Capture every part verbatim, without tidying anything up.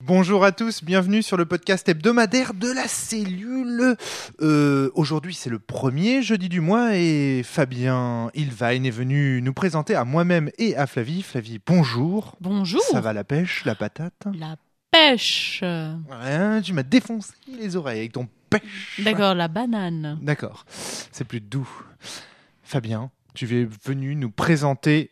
Bonjour à tous, bienvenue sur le podcast hebdomadaire de la cellule. Euh, aujourd'hui c'est le premier jeudi du mois et Fabien Ilvain est venu nous présenter à moi-même et à Flavie. Flavie, bonjour. Bonjour. Ça va la pêche, la patate? La pêche. Ouais, tu m'as défoncé les oreilles avec ton pêche. D'accord, la banane. D'accord, c'est plus doux. Fabien, tu es venu nous présenter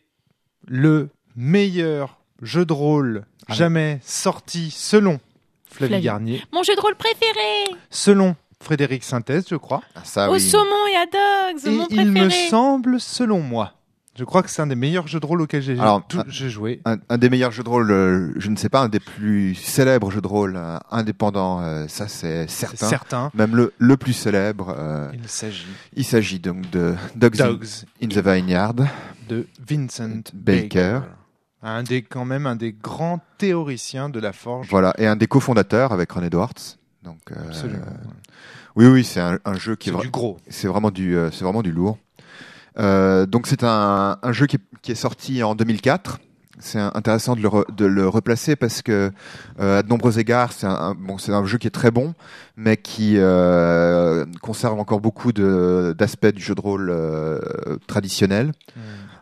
le meilleur jeu de rôle ah jamais sorti selon Flavie, Flavie Garnier. Mon jeu de rôle préféré. Selon Frédéric Sintès, je crois. Ah, ça, Au oui. saumon et à Dogs, et mon préféré. il me semble, selon moi, je crois que c'est un des meilleurs jeux de rôle auxquels j'ai, Alors, tout, un, j'ai joué. Un, un des meilleurs jeux de rôle, euh, je ne sais pas, un des plus célèbres jeux de rôle euh, indépendants, euh, ça c'est certain. C'est certain. Même le, le plus célèbre. Euh, il s'agit. Il s'agit donc de Dogs, Dogs in, in the Vineyard de Vincent Baker. Baker. Un des, quand même un des grands théoriciens de la forge. Voilà, et un des cofondateurs avec Ron Edwards. Donc, euh, Absolument. Oui, oui, c'est un, un jeu qui c'est est, vra- du gros. C'est vraiment du, euh, c'est vraiment du lourd. Euh, donc c'est un, un jeu qui est, qui est sorti en deux mille quatre. C'est un, intéressant de le, re, de le replacer parce que euh, à de nombreux égards, c'est un, un, bon, c'est un jeu qui est très bon, mais qui euh, conserve encore beaucoup de, d'aspects du jeu de rôle euh, traditionnel. Mmh.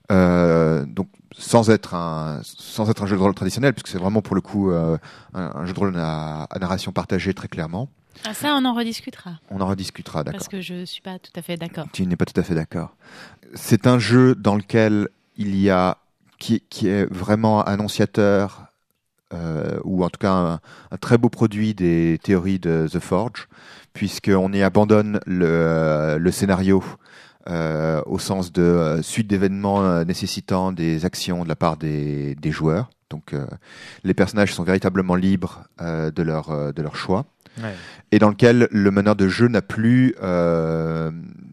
Euh, donc sans être un sans être un jeu de rôle traditionnel, puisque c'est vraiment pour le coup euh, un, un jeu de rôle à, à narration partagée très clairement. Ah, ça, on en rediscutera. On en rediscutera, d'accord. Parce que je suis pas tout à fait d'accord. Tu n'es pas tout à fait d'accord. C'est un jeu dans lequel il y a qui, qui est vraiment annonciateur, euh, ou en tout cas un, un très beau produit des théories de The Forge, puisqu'on y abandonne le, le scénario. Euh, au sens de euh, suite d'événements euh, nécessitant des actions de la part des, des joueurs. Donc euh, les personnages sont véritablement libres euh, de, leur, euh, de leur choix. Ouais. Et dans lequel le meneur de jeu n'a plus, euh,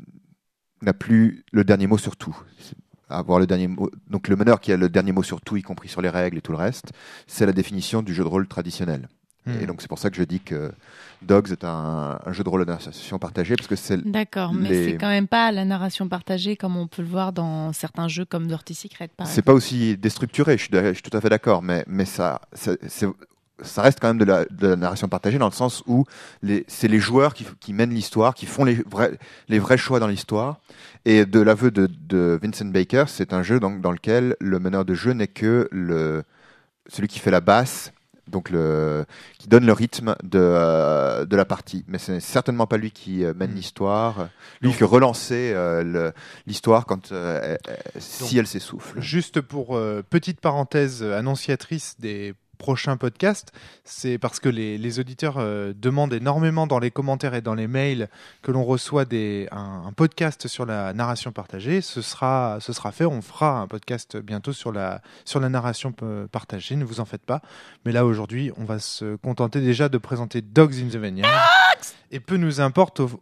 n'a plus le dernier mot sur tout. Avoir le dernier mot. Donc le meneur qui a le dernier mot sur tout, y compris sur les règles et tout le reste, c'est la définition du jeu de rôle traditionnel. Mmh. Et donc c'est pour ça que je dis que Dogs est un, un jeu de rôle à narration partagée, parce que c'est d'accord, les... mais c'est quand même pas la narration partagée comme on peut le voir dans certains jeux comme Dirty Secret. Par c'est exemple. Pas aussi déstructuré, je suis, je suis tout à fait d'accord, mais mais ça c'est, c'est, ça reste quand même de la, de la narration partagée dans le sens où les, c'est les joueurs qui, qui mènent l'histoire, qui font les vrais les vrais choix dans l'histoire. Et de l'aveu de, de Vincent Baker, c'est un jeu dans, dans lequel le meneur de jeu n'est que le celui qui fait la basse. Donc le qui donne le rythme de euh, de la partie, mais c'est certainement pas lui qui euh, mène mmh. l'histoire. Lui Donc, il fait relancer euh, le, l'histoire quand euh, euh, si elle s'essouffle. Juste pour euh, petite parenthèse annonciatrice des prochains podcasts, c'est parce que les, les auditeurs euh, demandent énormément dans les commentaires et dans les mails que l'on reçoit des, un, un podcast sur la narration partagée. Ce sera, ce sera fait, on fera un podcast bientôt sur la, sur la narration p- partagée, ne vous en faites pas. Mais là, aujourd'hui, on va se contenter déjà de présenter Dogs in the Vineyard. Et peu nous importe... Au...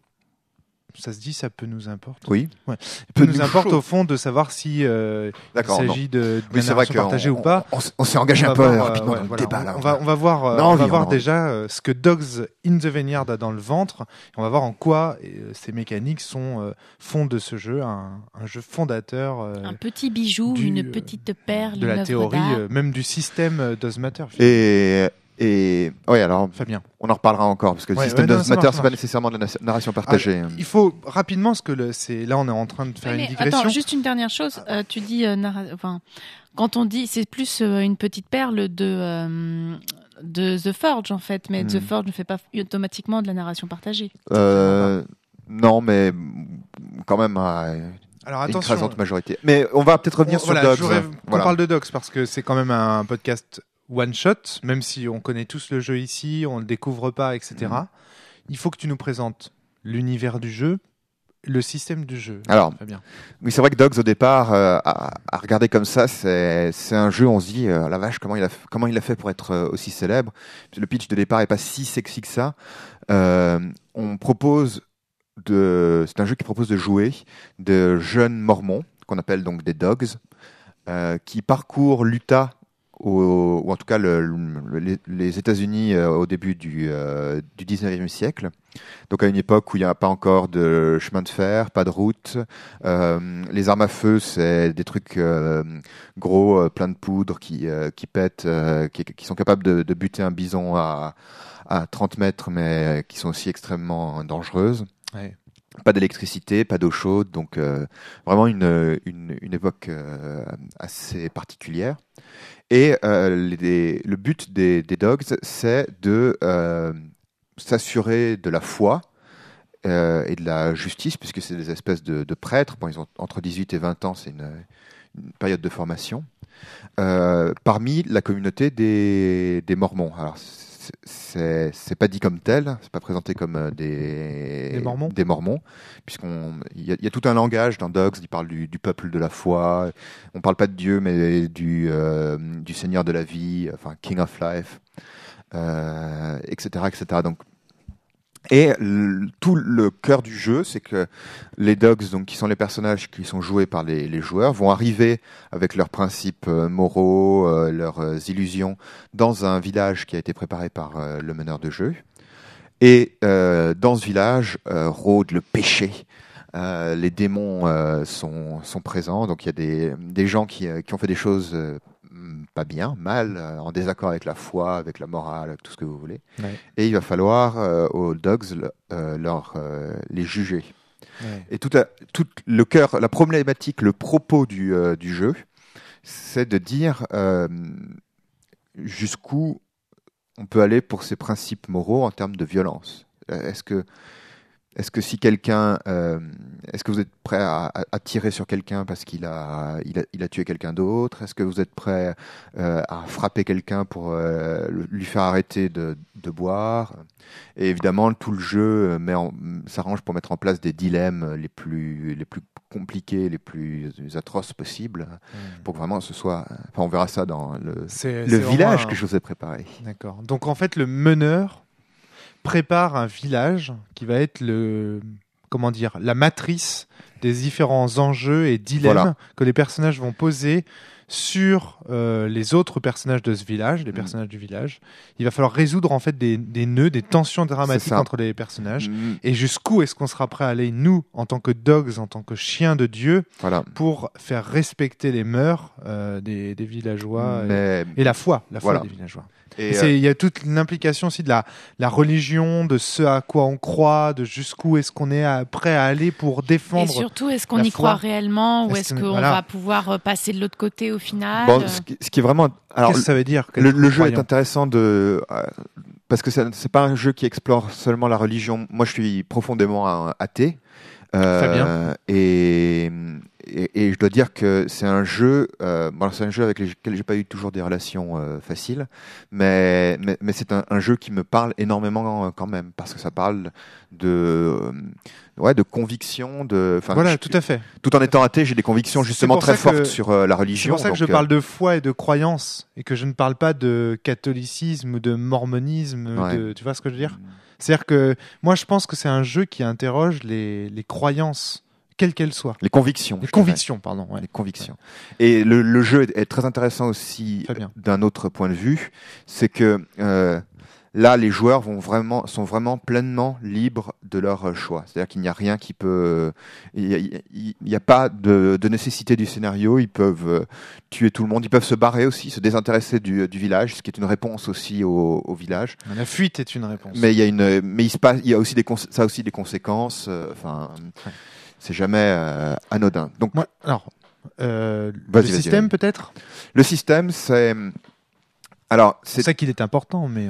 Ça se dit, ça peu nous importe. Oui. Ouais. Peu nous, nous importe chaud. Au fond de savoir si euh, il s'agit non. de, de oui, narration partagée on, ou pas. On, on, on s'est engagé on un peu voir, rapidement euh, dans ouais, le voilà, débat. Là, on, va, on va voir, euh, non, on va oui, voir on déjà euh, ce que Dogs in the Vineyard a dans le ventre. On va voir en quoi euh, ces mécaniques sont euh, font de ce jeu un, un jeu fondateur. Euh, un petit bijou, du, une petite perle, de la une théorie, euh, même du système euh, Does Matter. Et Et oui, alors Fabien. On en reparlera encore parce que ouais, le système ouais, Does Matter, c'est pas nécessairement de la narration partagée. Alors, il faut rapidement, parce que le, c'est là on est en train de faire oui, une digression. Attends, juste une dernière chose. Euh, tu dis, euh, narra- enfin, quand on dit, c'est plus euh, une petite perle de euh, de The Forge en fait, mais hmm. The Forge ne fait pas automatiquement de la narration partagée. Euh, non, mais quand même. Euh, Alors une attention, écrasante majorité. Mais on va peut-être revenir on, sur voilà, Dogs. Je voudrais voilà. qu'on parle de Dogs parce que c'est quand même un podcast one shot, même si on connaît tous le jeu ici, on le découvre pas, et cetera. Mmh. Il faut que tu nous présentes l'univers du jeu, le système du jeu. Alors, Fabien. Oui, c'est vrai que Dogs au départ, euh, à, à regarder comme ça, c'est c'est un jeu. On se dit, euh, la vache, comment il a comment il a fait pour être euh, aussi célèbre. Le pitch de départ est pas si sexy que ça. Euh, on propose de, c'est un jeu qui propose de jouer de jeunes mormons qu'on appelle donc des Dogs, euh, qui parcourent l'Utah au, ou en tout cas le, le, les, les États-Unis euh, au début du, euh, du dix-neuvième siècle. Donc à une époque où il n'y a pas encore de chemin de fer, pas de route. Euh, les armes à feu, c'est des trucs euh, gros, euh, plein de poudre, qui, euh, qui pètent, euh, qui, qui sont capables de, de buter un bison à, à trente mètres, mais qui sont aussi extrêmement dangereuses. Ouais. Pas d'électricité, pas d'eau chaude, donc euh, vraiment une, une, une époque euh, assez particulière. Et euh, les, le but des, des dogs, c'est de euh, s'assurer de la foi euh, et de la justice, puisque c'est des espèces de, de prêtres. Bon, ils ont entre dix-huit et vingt ans, c'est une, une période de formation. Euh, parmi la communauté des, des Mormons. Alors, c'est, c'est pas dit comme tel, c'est pas présenté comme des, des Mormons, des Mormons puisqu'on il y, y a tout un langage dans Dogs, ils parlent du, du peuple de la foi, on parle pas de Dieu mais du, euh, du Seigneur de la vie, enfin King of Life, euh, et cetera, et cetera. Donc Et le, tout le cœur du jeu, c'est que les dogs, donc qui sont les personnages qui sont joués par les, les joueurs, vont arriver avec leurs principes euh, moraux, euh, leurs euh, illusions, dans un village qui a été préparé par euh, le meneur de jeu. Et euh, dans ce village euh, rôde le péché. Euh, les démons euh, sont, sont présents, donc il y a des, des gens qui, euh, qui ont fait des choses euh, pas bien, mal, euh, en désaccord avec la foi, avec la morale, avec tout ce que vous voulez. Ouais. Et il va falloir euh, aux dogs le, euh, leur, euh, les juger. Ouais. Et tout, à, tout le cœur, la problématique, le propos du, euh, du jeu, c'est de dire euh, jusqu'où on peut aller pour ses principes moraux en termes de violence. Est-ce que Est-ce que si quelqu'un, euh, est-ce que vous êtes prêt à, à, à tirer sur quelqu'un parce qu'il a, il a, il a tué quelqu'un d'autre? Est-ce que vous êtes prêt euh, à frapper quelqu'un pour euh, lui faire arrêter de, de boire? Et évidemment, tout le jeu met en, s'arrange pour mettre en place des dilemmes les plus, les plus compliqués, les plus atroces possibles, mmh. pour que vraiment ce soit. Enfin, on verra ça dans le, c'est, le c'est village un... que je vous ai préparé. D'accord. Donc en fait, le meneur prépare un village qui va être le, comment dire, la matrice des différents enjeux et dilemmes voilà. que les personnages vont poser sur euh, les autres personnages de ce village, les mmh. personnages du village. Il va falloir résoudre en fait des, des nœuds, des tensions dramatiques entre les personnages. Mmh. Et jusqu'où est-ce qu'on sera prêt à aller, nous, en tant que dogs, en tant que chiens de Dieu, voilà. pour faire respecter les mœurs euh, des, des villageois Mais... et, et la foi, la foi voilà. des villageois. Et il euh... y a toute l'implication aussi de la, la religion, de ce à quoi on croit, de jusqu'où est-ce qu'on est à, prêt à aller pour défendre. Et surtout, est-ce qu'on y foi croit réellement ou est-ce, est-ce qu'on voilà. va pouvoir passer de l'autre côté au final? Bon, ce, qui, ce qui est vraiment. Alors, Qu'est-ce que ça veut dire? Le, le jeu est intéressant de. Euh, parce que c'est, c'est pas un jeu qui explore seulement la religion. Moi, je suis profondément athée. Euh, Très bien. Et, et, et je dois dire que c'est un jeu, euh, bon, c'est un jeu avec lequel j'ai pas eu toujours des relations euh, faciles, mais, mais, mais c'est un, un jeu qui me parle énormément euh, quand même, parce que ça parle de, euh, ouais, de convictions, de. Voilà, je, tout à fait. Tout en étant athée, j'ai des convictions justement très fortes que, sur euh, la religion. C'est pour ça que donc, je parle de foi et de croyance, et que je ne parle pas de catholicisme ou de mormonisme. Ouais. De, tu vois ce que je veux dire? C'est-à-dire que moi, je pense que c'est un jeu qui interroge les, les croyances, quelles qu'elles soient. Les convictions. Les convictions, dirais. pardon. Ouais. Les convictions. Ouais. Et le, le jeu est, est très intéressant aussi d'un autre point de vue, c'est que euh, là, les joueurs vont vraiment, sont vraiment pleinement libres de leur choix. C'est-à-dire qu'il n'y a rien qui peut... Il n'y a, a pas de, de nécessité du scénario. Ils peuvent euh, tuer tout le monde. Ils peuvent se barrer aussi, se désintéresser du, du village, ce qui est une réponse aussi au, au village. La fuite est une réponse. Mais il y a, une, mais il se passe, il y a aussi des, ça a aussi des conséquences. Enfin, euh, ouais. c'est jamais euh, anodin. Donc, Moi, alors, euh, le système vas-y. peut-être Le système, c'est... Alors, c'est ça qu'il est important, mais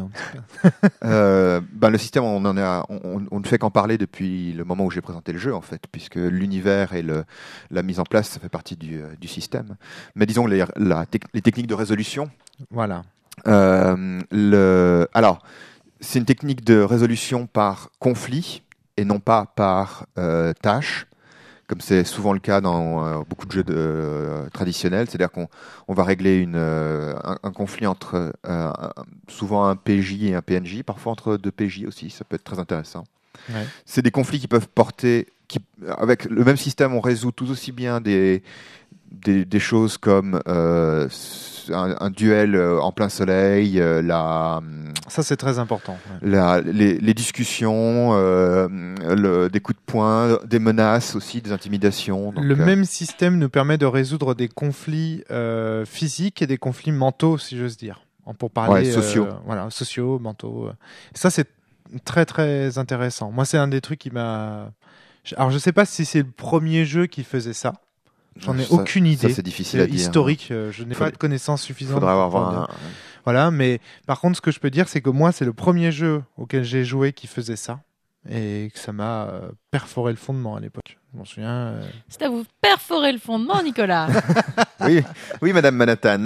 euh, ben le système, on en a, on, on ne fait qu'en parler depuis le moment où j'ai présenté le jeu, en fait, puisque l'univers et le, la mise en place, ça fait partie du, du système. Mais disons les, la, les techniques de résolution. Voilà. Euh, le, alors, c'est une technique de résolution par conflit et non pas par euh, tâche, comme c'est souvent le cas dans euh, beaucoup de jeux de, euh, traditionnels, c'est-à-dire qu'on on va régler une, euh, un, un conflit entre euh, souvent un P J et un P N J, parfois entre deux P J aussi, ça peut être très intéressant. Ouais. C'est des conflits qui peuvent porter, qui, avec le même système, on résout tout aussi bien des, des, des choses comme euh, un, un duel en plein soleil, euh, la, Ça, c'est très important. Ouais. la, les, les discussions, euh, le, des coups de poing, des menaces aussi, des intimidations. Donc, le euh, même système nous permet de résoudre des conflits euh, physiques et des conflits mentaux, si j'ose dire. Pour parler Ouais, sociaux. euh, voilà, sociaux, mentaux. euh. Ça, c'est très, très intéressant. Moi, c'est un des trucs qui m'a... Alors, je sais pas si c'est le premier jeu qui faisait ça. J'en ai ça- aucune idée. Ça, c'est difficile à dire. historique. euh, Je n'ai Faudrait- pas de connaissances suffisantes. Faudrait pour avoir pouvoir un, dire. Voilà, mais par contre, ce que je peux dire, c'est que moi, c'est le premier jeu auquel j'ai joué qui faisait ça. Et que ça m'a euh, perforé le fondement à l'époque. Je m'en souviens. euh. C'est à vous perforer le fondement, Nicolas. oui, oui, Madame Manhattan.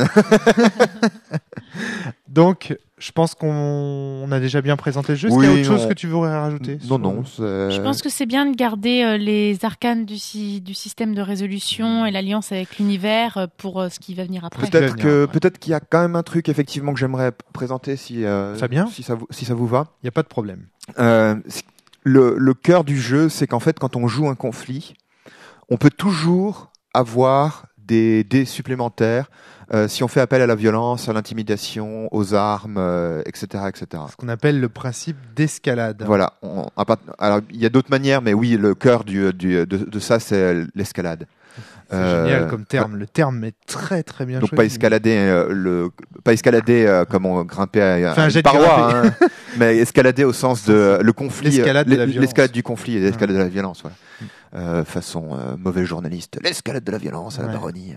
Donc, je pense qu'on on a déjà bien présenté le jeu. Est-ce Oui, qu'il y a autre chose on- que tu voudrais rajouter non, sur- non. c'est- Je pense que c'est bien de garder euh, les arcanes du, si- du système de résolution et l'alliance avec l'univers euh, pour euh, ce qui va venir après. Peut-être. Peut-être Venir, que ouais. peut-être qu'il y a quand même un truc effectivement que j'aimerais p- présenter si euh, Fabien si ça vous si ça vous va. Il n'y a pas de problème. Euh, c- le le cœur du jeu, c'est qu'en fait quand on joue un conflit, on peut toujours avoir des dés supplémentaires euh, si on fait appel à la violence, à l'intimidation, aux armes, euh, et cetera, et cetera. Ce qu'on appelle le principe d'escalade. Voilà. On, à part- alors il y a d'autres manières, mais oui, le cœur du, du de, de ça, c'est l'escalade. C'est Euh, génial comme terme. Le terme est très très bien Donc choisi. pas escalader euh, le pas escalader euh, comme on grimpait à, à Enfin, un une jet de paroi, hein, mais escalader au sens de le conflit, L'escalade de la l'es- violence. l'escalade du conflit et l'escalade de la violence, voilà. Euh, façon euh, mauvais journaliste, l'escalade de la violence à la Ouais. baronnie.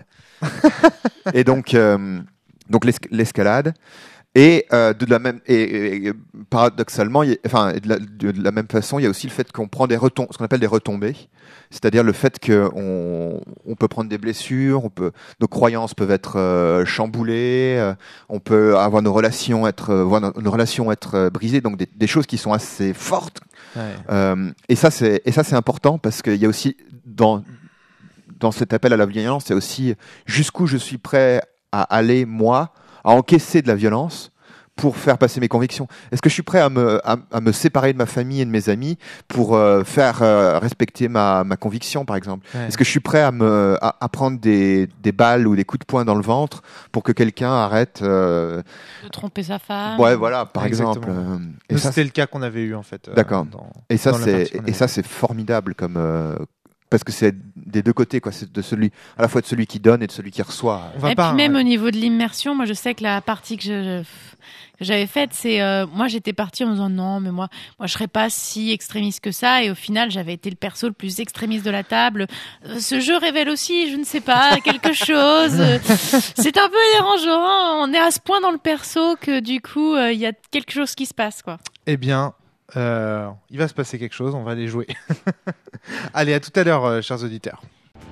Et donc euh, donc l'es- l'escalade. Et euh, de la même et, et- et paradoxalement, il y a- enfin de la, de, de la même façon, il y a aussi le fait qu'on prend des retom- ce qu'on appelle des retombées, c'est-à-dire le fait qu'on on peut prendre des blessures, on peut nos croyances peuvent être euh, chamboulées, euh, on peut avoir nos relations être euh, voir nos, nos relations être euh, brisées, donc des, des choses qui sont assez fortes. Ouais. Euh, et ça c'est et ça c'est important parce qu'il y a aussi dans dans cet appel à la violence, c'est aussi jusqu'où je suis prêt à aller moi à encaisser de la violence pour faire passer mes convictions. Est-ce que je suis prêt à me, à, à me séparer de ma famille et de mes amis pour euh, faire euh, respecter ma, ma conviction, par exemple? Ouais. Est-ce que je suis prêt à, me, à, à prendre des, des balles ou des coups de poing dans le ventre pour que quelqu'un arrête euh... De tromper sa femme. Ouais, voilà, par Exactement. exemple. Euh, Et Nous, ça, c'était le cas qu'on avait eu en fait. euh, D'accord. dans- et ça, dans la c'est partie qu'on et avait ça c'est formidable comme euh, parce que c'est des deux côtés, quoi. C'est de celui à la fois de celui qui donne et de celui qui reçoit. On va Et pas, puis même ouais. au niveau de l'immersion, moi je sais que la partie que je- que j'avais faite, c'est euh, moi j'étais partie en me disant non, mais moi moi je serais pas si extrémiste que ça, et au final j'avais été le perso le plus extrémiste de la table. Euh, ce jeu révèle aussi, je ne sais pas, quelque chose. Euh, c'est un peu dérangeant. Hein. On est à ce point dans le perso que du coup il euh, y a quelque chose qui se passe, quoi. Eh bien, euh, il va se passer quelque chose, on va aller jouer. Allez, à tout à l'heure, euh, chers auditeurs.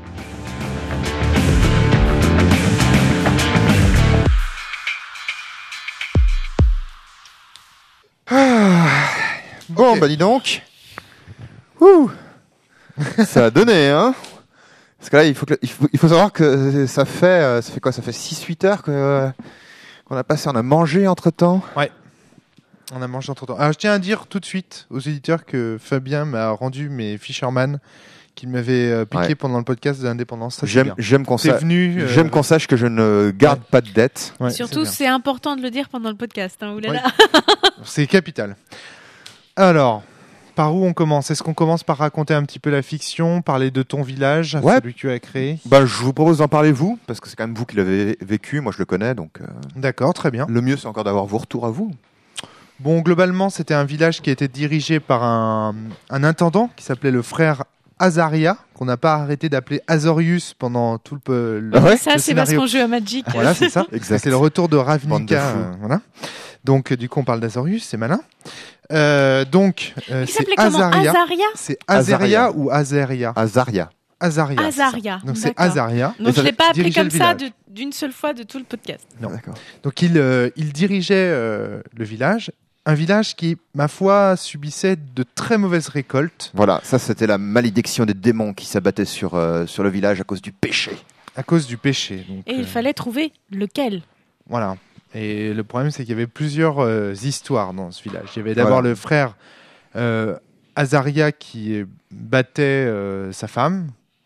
Bon, Ok. bah dis donc. Ouh. Ça a donné, hein. Parce que là, il faut, que, il faut, il faut savoir que ça fait, euh, ça fait quoi? Ça fait six huit heures que, euh, qu'on a passé, on a mangé entre temps. On a mangé entre temps. Alors, je tiens à dire tout de suite aux éditeurs que Fabien m'a rendu mes Fisherman qu'il m'avait euh, piqué Ouais. pendant le podcast de l'indépendance. Ça, c'est J'aime, bien. j'aime qu'on C'est sache, venu. euh, j'aime qu'on sache que je ne garde pas de dette. ouais, Surtout, c'est c'est important de le dire pendant le podcast. Hein, oulala. bien. C'est capital. Alors, par où on commence? Est-ce qu'on commence par raconter un petit peu la fiction, parler de ton village, Ouais. celui que tu as créé? Bah, je vous propose d'en parler vous, parce que c'est quand même vous qui l'avez vécu. Moi, je le connais, donc euh, D'accord, très bien. le mieux, c'est encore d'avoir vos retours à vous. Bon, globalement, c'était un village qui était dirigé par un, un intendant qui s'appelait le frère Azaria, qu'on n'a pas arrêté d'appeler Azorius pendant tout le, peu- le, Ah ouais Ça, le c'est parce scénario. qu'on joue à Magic. Voilà, c'est ça. Exact. C'est le retour de Bande de Ravnica. fous. euh, voilà. Donc, euh, du coup, on parle d'Azorius, c'est malin. Euh, donc, euh, Il c'est s'appelait comment? Azaria. Azaria C'est Azaria Azaria. ou Azaria Azaria. Azaria. c'est ça. Azaria. Donc, c'est D'accord. Azaria. Donc Et je ça l'ai pas appelé dirigeait comme le ça village. de- d'une seule fois de tout le podcast. Non. D'accord. Donc, il, euh, il dirigeait euh, le village. Un village qui, ma foi, subissait de très mauvaises récoltes Voilà, ça c'était la malédiction des démons qui s'abattaient sur, euh, sur le village à cause du péché. à cause du péché. Donc, Et euh, il fallait trouver lequel. Voilà. Et le problème, c'est qu'il y avait plusieurs euh, histoires dans ce village. Il y avait d'abord Voilà. le frère euh, Azaria qui battait euh, sa femme.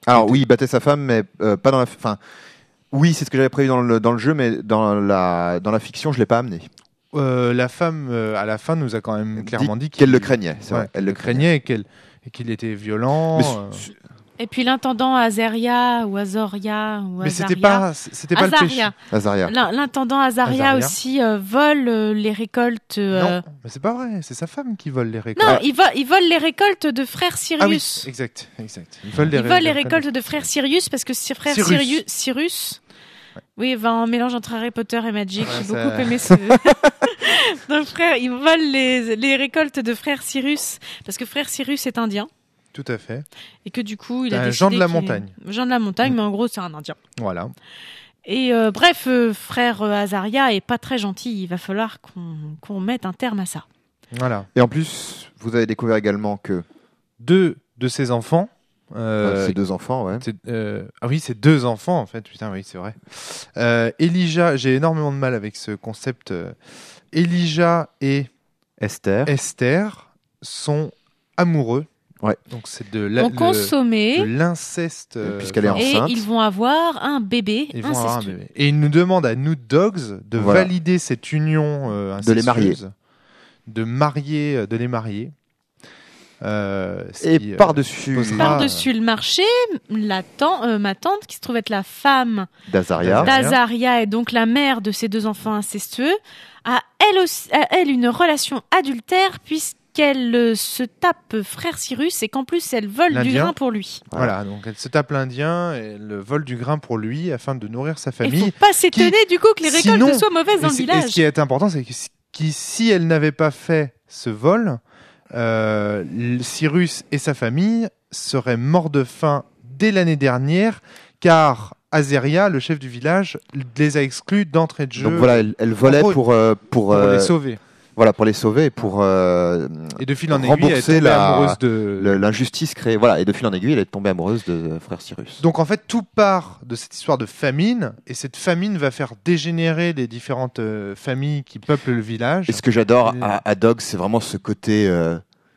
Alors oui, il battait sa femme, mais euh, pas dans la. Enfin, oui, c'est ce que j'avais prévu dans le dans le jeu, mais dans la dans la fiction, je l'ai pas amené. Euh, la femme, euh, à la fin, nous a quand même clairement dit, dit qu'elle le craignait. C'est ouais, vrai, elle le craignait et qu'elle et qu'il était violent. Mais, euh... Et puis l'intendant Azaria ou Azoria ou Mais Azaria. c'était pas, c'était pas le péché. Azaria. Azaria. L'in- L'intendant Azaria, Azaria. aussi euh, vole euh, les récoltes. euh, Non, mais c'est pas vrai. C'est sa femme qui vole les récoltes. Non, il vole, il vole les récoltes de frère Ah oui, Sirius. exact, exact. Il vole les, Il ré- vole les récoltes. récoltes de frère Sirius parce que c'est frère Cyrus. Sirius, Cyrus. Ouais. Oui, va en mélange entre Harry Potter et Magic. Ouais, J'ai ça- beaucoup aimé ce. Donc frère, il vole les, les récoltes de frère Cyrus parce que frère Cyrus est indien Tout à fait. et que du coup il a Un décidé Jean de la qu'il- montagne. Jean de la montagne, Mm. mais en gros c'est un indien. Voilà. Et euh, bref, euh, frère euh, Azaria est pas très gentil. Il va falloir qu'on qu'on mette un terme à ça. Voilà. Et en plus, vous avez découvert également que Deux de ses enfants. euh, euh, ces deux enfants, ouais. c'est- euh, ah oui, c'est deux enfants en fait. Putain, oui, c'est vrai. Euh, Elijah, j'ai énormément de mal avec ce concept. euh, Elijah et Esther. Esther sont amoureux. Ouais. Donc c'est de la- On le- consommait de l'inceste. euh, Puisqu'elle est enfin, et enceinte. ils vont avoir un bébé ils vont avoir un incestueux. bébé. Et ils nous demandent à nous dogs de Voilà. valider cette union euh, De les marier. incestueuse, de marier, euh, de les marier. Euh, ce Et qui, euh, par-dessus posera- Par-dessus le marché, la tan- euh, ma tante, qui se trouve être la femme d'Azaria. D'Azaria. d'Azaria et donc la mère de ces deux enfants incestueux, a elle, aussi, a elle une relation adultère puisqu'elle euh, se tape frère Cyrus et qu'en plus elle vole du L'Indien. grain pour lui. Voilà, donc elle se tape l'Indien et elle vole du grain pour lui afin de nourrir sa Il famille. faut pas s'étonner du coup que les récoltes Sinon- soient mauvaises dans Et le c'est- et village. ce qui est important, c'est que si- qui- si elle n'avait pas fait ce vol, euh, l- Cyrus et sa famille seraient morts de faim dès l'année dernière, car Azaria, le chef du village, les a exclus d'entrée de jeu Donc voilà, elle, elle volait En gros, pour euh, pour, pour euh, les sauver. voilà pour les sauver et pour euh, Et de fil en aiguille, elle est rembourser tombée la- amoureuse de... le- l'injustice créée. Voilà, et de fil en aiguille, elle est tombée amoureuse de euh, frère Cyrus. Donc en fait, tout part de cette histoire de famine, et cette famine va faire dégénérer les différentes euh, familles qui peuplent le village. Et ce que j'adore Et- à, à Dogs, c'est vraiment ce côté. euh,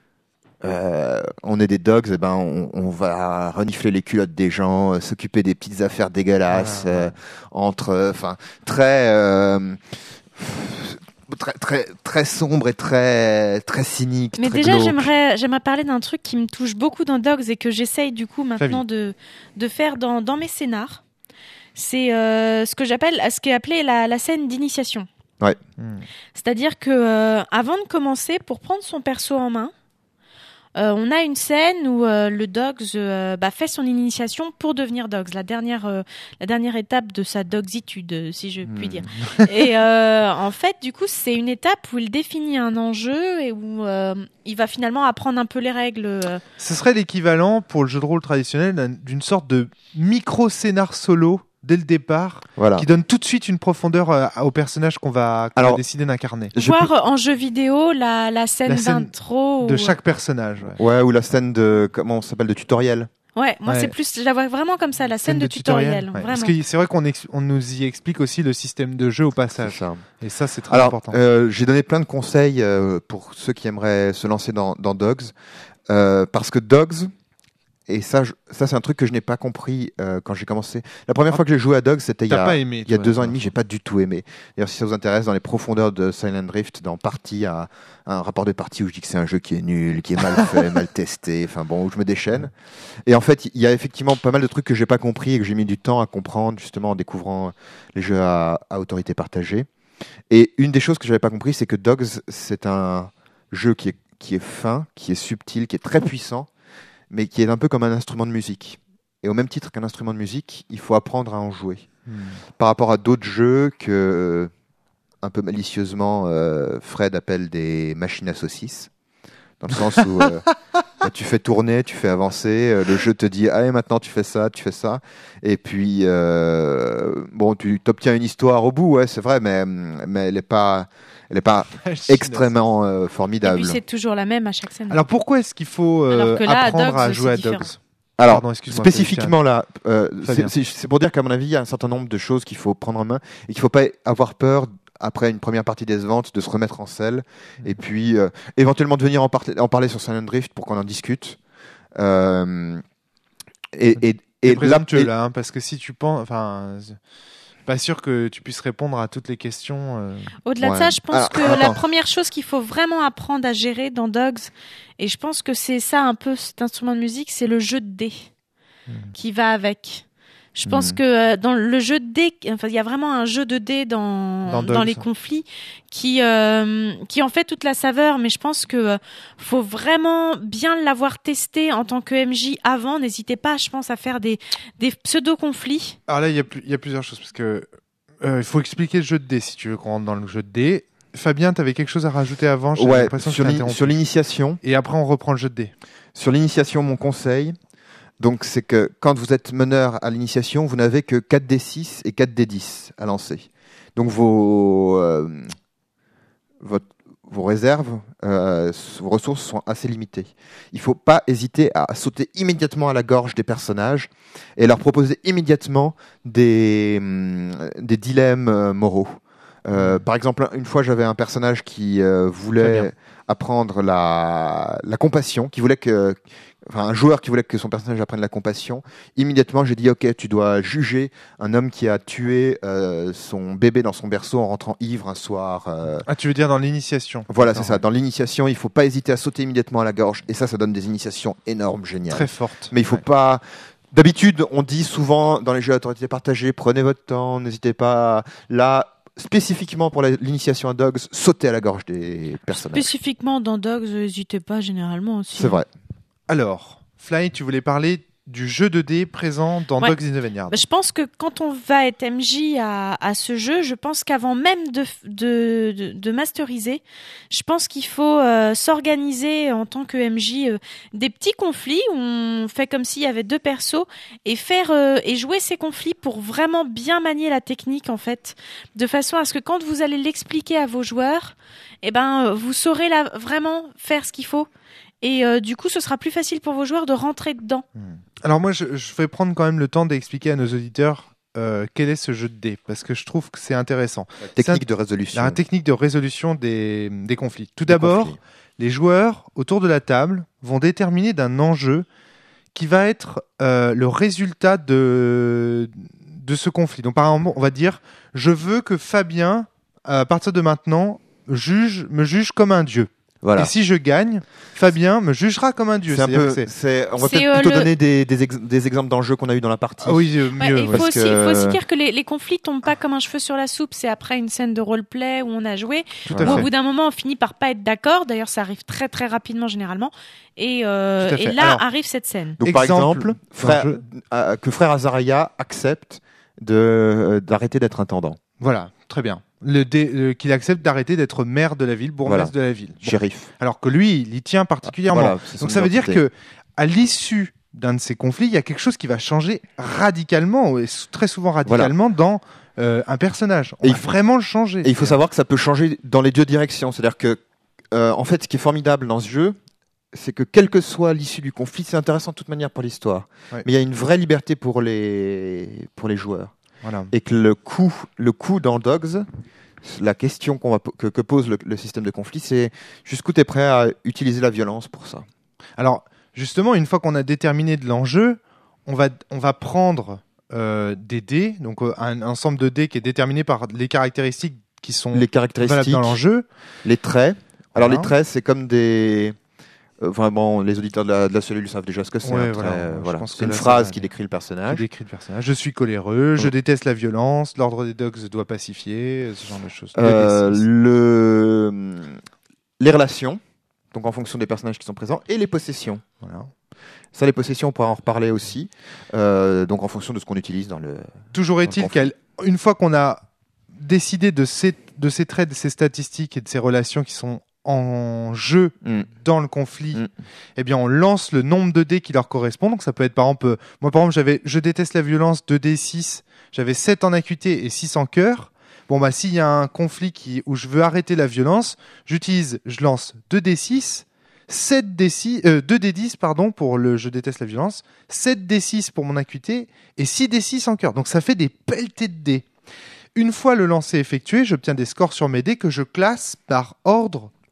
euh, on est des dogs, et ben on, on va renifler les culottes des gens, euh, s'occuper des petites affaires dégueulasses, Voilà, euh, entre, enfin, très, euh, très, très, très sombre et très, très cynique. Mais très déjà, glauque. j'aimerais, j'aimerais parler d'un truc qui me touche beaucoup dans Dogs et que j'essaye du coup maintenant de, de faire dans, dans mes scénars. C'est euh, ce que j'appelle, ce qui est appelé la, la scène d'initiation. Hmm. C'est-à-dire que euh, avant de commencer, pour prendre son perso en main, euh, on a une scène où euh, le Dogs euh, bah, fait son initiation pour devenir Dogs, la dernière, euh, la dernière étape de sa dogsitude, euh, si je puis Hmm. dire. Et euh, en fait, du coup, c'est une étape où il définit un enjeu et où euh, il va finalement apprendre un peu les règles. euh. Ce serait l'équivalent pour le jeu de rôle traditionnel d'un- d'une sorte de micro-scénar solo dès le départ, Voilà. qui donne tout de suite une profondeur euh, au personnage qu'on va, qu'on va Alors, décider d'incarner. Je Voir euh, en jeu vidéo la, la scène La scène d'intro. De où- chaque personnage. ouais. peux- Ouais, ou la scène de, comment ça s'appelle, de tutoriel. Ouais, moi Ouais. c'est plus, je la vois vraiment comme ça, la scène, de, tutoriel. ouais. Vraiment. Parce que c'est vrai qu'on ex- on nous y explique aussi le système de jeu au C'est passage. ça. Et ça, c'est très Alors, important. euh, j'ai donné plein de conseils euh, pour ceux qui aimeraient se lancer dans, dans Dogs, euh, parce que Dogs, et ça, je- ça c'est un truc que je n'ai pas compris euh, quand j'ai commencé. La première Ah. fois que j'ai joué à Dogs, c'était il y T'as a, pas aimé il y a toi, deux ans toi. et demi. J'ai pas du tout aimé. D'ailleurs, si ça vous intéresse, dans les profondeurs de Silent Drift, dans Partie, à un rapport de partie où je dis que c'est un jeu qui est nul, qui est mal fait, mal testé, enfin bon, où je me déchaîne. Et en fait, il y a effectivement pas mal de trucs que j'ai pas compris et que j'ai mis du temps à comprendre, justement en découvrant les jeux à, à autorité partagée. Et une des choses que j'avais pas compris, c'est que Dogs, c'est un jeu qui est, qui est fin, qui est subtil, qui est très puissant, mais qui est un peu comme un instrument de musique. Et au même titre qu'un instrument de musique, il faut apprendre à en jouer. Hmm. Par rapport à d'autres jeux que, un peu malicieusement, euh, Fred appelle des machines à saucisses. Dans le sens où euh, bah, tu fais tourner, tu fais avancer, euh, le jeu te dit allez maintenant tu fais ça, tu fais ça, et puis euh, bon tu t'obtiens une histoire au bout, ouais c'est vrai, mais mais elle est pas elle est pas extrêmement euh, Et formidable. puis c'est toujours la même à chaque scène. Alors pourquoi est-ce qu'il faut euh, Alors que là, à apprendre Dogs, à c'est jouer à différent. Dogs Alors, Pardon, excuse-moi, spécifiquement là, euh, Très c'est- bien. c'est c'est pour dire qu'à mon avis, il y a un certain nombre de choses qu'il faut prendre en main et qu'il ne faut pas avoir peur, après une première partie des ventes, de se remettre en selle Mm. et puis euh, éventuellement de venir en, par- en parler sur Silent Drift pour qu'on en discute. Euh, et, et, et C'est présomptueux et- là, hein, parce que si tu penses, enfin, c'est pas sûr que tu puisses répondre à toutes les questions. euh. Au-delà Ouais. de ça, je pense Alors, que attends. la première chose qu'il faut vraiment apprendre à gérer dans Dogs, et je pense que c'est ça un peu cet instrument de musique, c'est le jeu de dés Hmm. qui va avec. Je pense Hmm. que euh, dans le jeu de dés, enfin, il y a vraiment un jeu de dés dans, Dans dans, Dogs. les conflits qui, euh, qui en fait toute la saveur, mais je pense que euh, faut vraiment bien l'avoir testé en tant que M J avant. N'hésitez pas, je pense, à faire des, des pseudo-conflits. Alors là, il y, a plus- il y a plusieurs choses parce que euh, il faut expliquer le jeu de dés si tu veux qu'on rentre dans le jeu de dés. Fabien, tu avais quelque chose à rajouter avant. J'ai Ouais, l'impression que sur je t'ai l'ini- interrompu. sur l'initiation, Et après, on reprend le jeu de dés. sur l'initiation, mon conseil, donc c'est que quand vous êtes meneur à l'initiation, vous n'avez que quatre D six et quatre D dix à lancer. Donc vos euh, votre- vos réserves, euh, vos ressources sont assez limitées. Il ne faut pas hésiter à sauter immédiatement à la gorge des personnages et leur proposer immédiatement des, hum, des dilemmes euh, moraux. Euh, par exemple, une fois, j'avais un personnage qui euh, Très voulait bien. apprendre la, la compassion, qui voulait que, enfin, un joueur qui voulait que son personnage apprenne la compassion. Immédiatement, j'ai dit, ok, tu dois juger un homme qui a tué euh, son bébé dans son berceau en rentrant ivre un soir. euh, Ah, tu veux dire dans l'initiation. Voilà, c'est D'accord, ça. Dans l'initiation, il faut pas hésiter à sauter immédiatement à la gorge, et ça, ça donne des initiations énormes, géniales. Très forte. Mais il faut Ouais. pas. D'habitude, on dit souvent dans les jeux à autorité partagée, prenez votre temps, n'hésitez pas. Là, spécifiquement pour la- l'initiation à Dogs, sautez à la gorge des personnages. Spécifiquement dans Dogs, n'hésitez pas généralement aussi. C'est vrai. Alors, Fly, tu voulais parler du jeu de dés présent dans Ouais. Dogs in the Vineyard. Bah, je pense que quand on va être M J à, à ce jeu, je pense qu'avant même de, de, de, de masteriser, je pense qu'il faut euh, s'organiser en tant que M J euh, des petits conflits où on fait comme s'il y avait deux persos et faire euh, et jouer ces conflits pour vraiment bien manier la technique en fait, de façon à ce que quand vous allez l'expliquer à vos joueurs, eh ben euh, vous saurez là vraiment faire ce qu'il faut. Et euh, du coup, ce sera plus facile pour vos joueurs de rentrer dedans. Alors moi, je, je vais prendre quand même le temps d'expliquer à nos auditeurs euh, quel est ce jeu de dés, parce que je trouve que c'est intéressant. La technique de résolution. La technique de résolution des, des conflits. Tout Des d'abord, conflits. les joueurs autour de la table vont déterminer d'un enjeu qui va être euh, le résultat de, de ce conflit. Donc par exemple, on va dire, je veux que Fabien, à partir de maintenant, juge, me juge comme un dieu. Voilà. Et si je gagne, Fabien me jugera comme un dieu. C'est un C'est-à-dire peu, que c'est- c'est- on va C'est, peut-être euh, plutôt le- donner des, des, ex- des exemples d'enjeux qu'on a eu dans la partie. Ah oui, euh, Ouais, mieux. et il ouais. faut, parce aussi, que- faut aussi dire que les, les conflits tombent pas comme un cheveu sur la soupe. C'est après une scène de roleplay où on a joué. Tout Où à au fait. bout d'un moment, on finit par pas être d'accord. D'ailleurs, ça arrive très très rapidement généralement. Et, euh, Tout à fait. et là Alors, arrive cette scène. Donc, par Exemple exemple, frère- d'un jeu. euh, que frère Azaraya accepte de, euh, d'arrêter d'être intendant, Voilà, très bien. Le dé- euh, qu'il accepte d'arrêter d'être maire de la ville, bourgmestre de la ville. Bon. shérif. Alors que lui, il y tient particulièrement. Voilà, c'est son Donc ça veut dire identité. que à l'issue d'un de ces conflits, il y a quelque chose qui va changer radicalement, et s- très souvent radicalement, dans euh, un personnage. On Et va il faut- vraiment le changer. Et il faut savoir que ça peut changer dans les deux directions. C'est-à-dire que, euh, en fait, ce qui est formidable dans ce jeu, c'est que quelle que soit l'issue du conflit, c'est intéressant de toute manière pour l'histoire. Ouais. Mais il y a une vraie liberté pour les, pour les joueurs. Voilà. Et que le coup, le coup dans Dogs, la question qu'on va, po- que, que pose le, le système de conflit, c'est jusqu'où tu es prêt à utiliser la violence pour ça. Alors, justement, une fois qu'on a déterminé de l'enjeu, on va, on va prendre euh, des dés, donc euh, un ensemble de dés qui est déterminé par les caractéristiques qui sont Les valables caractéristiques, dans l'enjeu. les traits. Alors Voilà. les traits, c'est comme des... euh, vraiment, les auditeurs de la, de la cellule savent déjà ce que c'est. Ouais, un voilà. trait, euh, Je voilà. pense que C'est une là, ça phrase va qui aller. décrit le Qui personnage. décrit le personnage. Je suis coléreux, je Mm. déteste la violence, l'ordre des dogs doit pacifier, ce genre de choses. Euh, Le D six. le... Les relations, donc en fonction des personnages qui sont présents, et les possessions. Voilà. Ça, les possessions, on pourra en reparler aussi. Euh, donc en fonction de ce qu'on utilise dans le... Toujours est-il conflit. qu'une fois qu'on a décidé de ces, de ces traits, de ces statistiques et de ces relations qui sont en jeu Mm. dans le conflit, Mm. eh bien on lance le nombre de dés qui leur correspond. Donc ça peut être par exemple, euh, moi par exemple j'avais je déteste la violence, deux dés six, j'avais sept en acuité et six en cœur. Bon bah s'il y a un conflit qui, où je veux arrêter la violence, j'utilise, je lance deux dés six, sept dés six, euh, deux dés dix pardon pour le je déteste la violence, sept dés six pour mon acuité et six dés six en cœur. Donc ça fait des pelletés de dés. Une fois le lancer effectué, j'obtiens des scores sur mes dés que je classe par ordre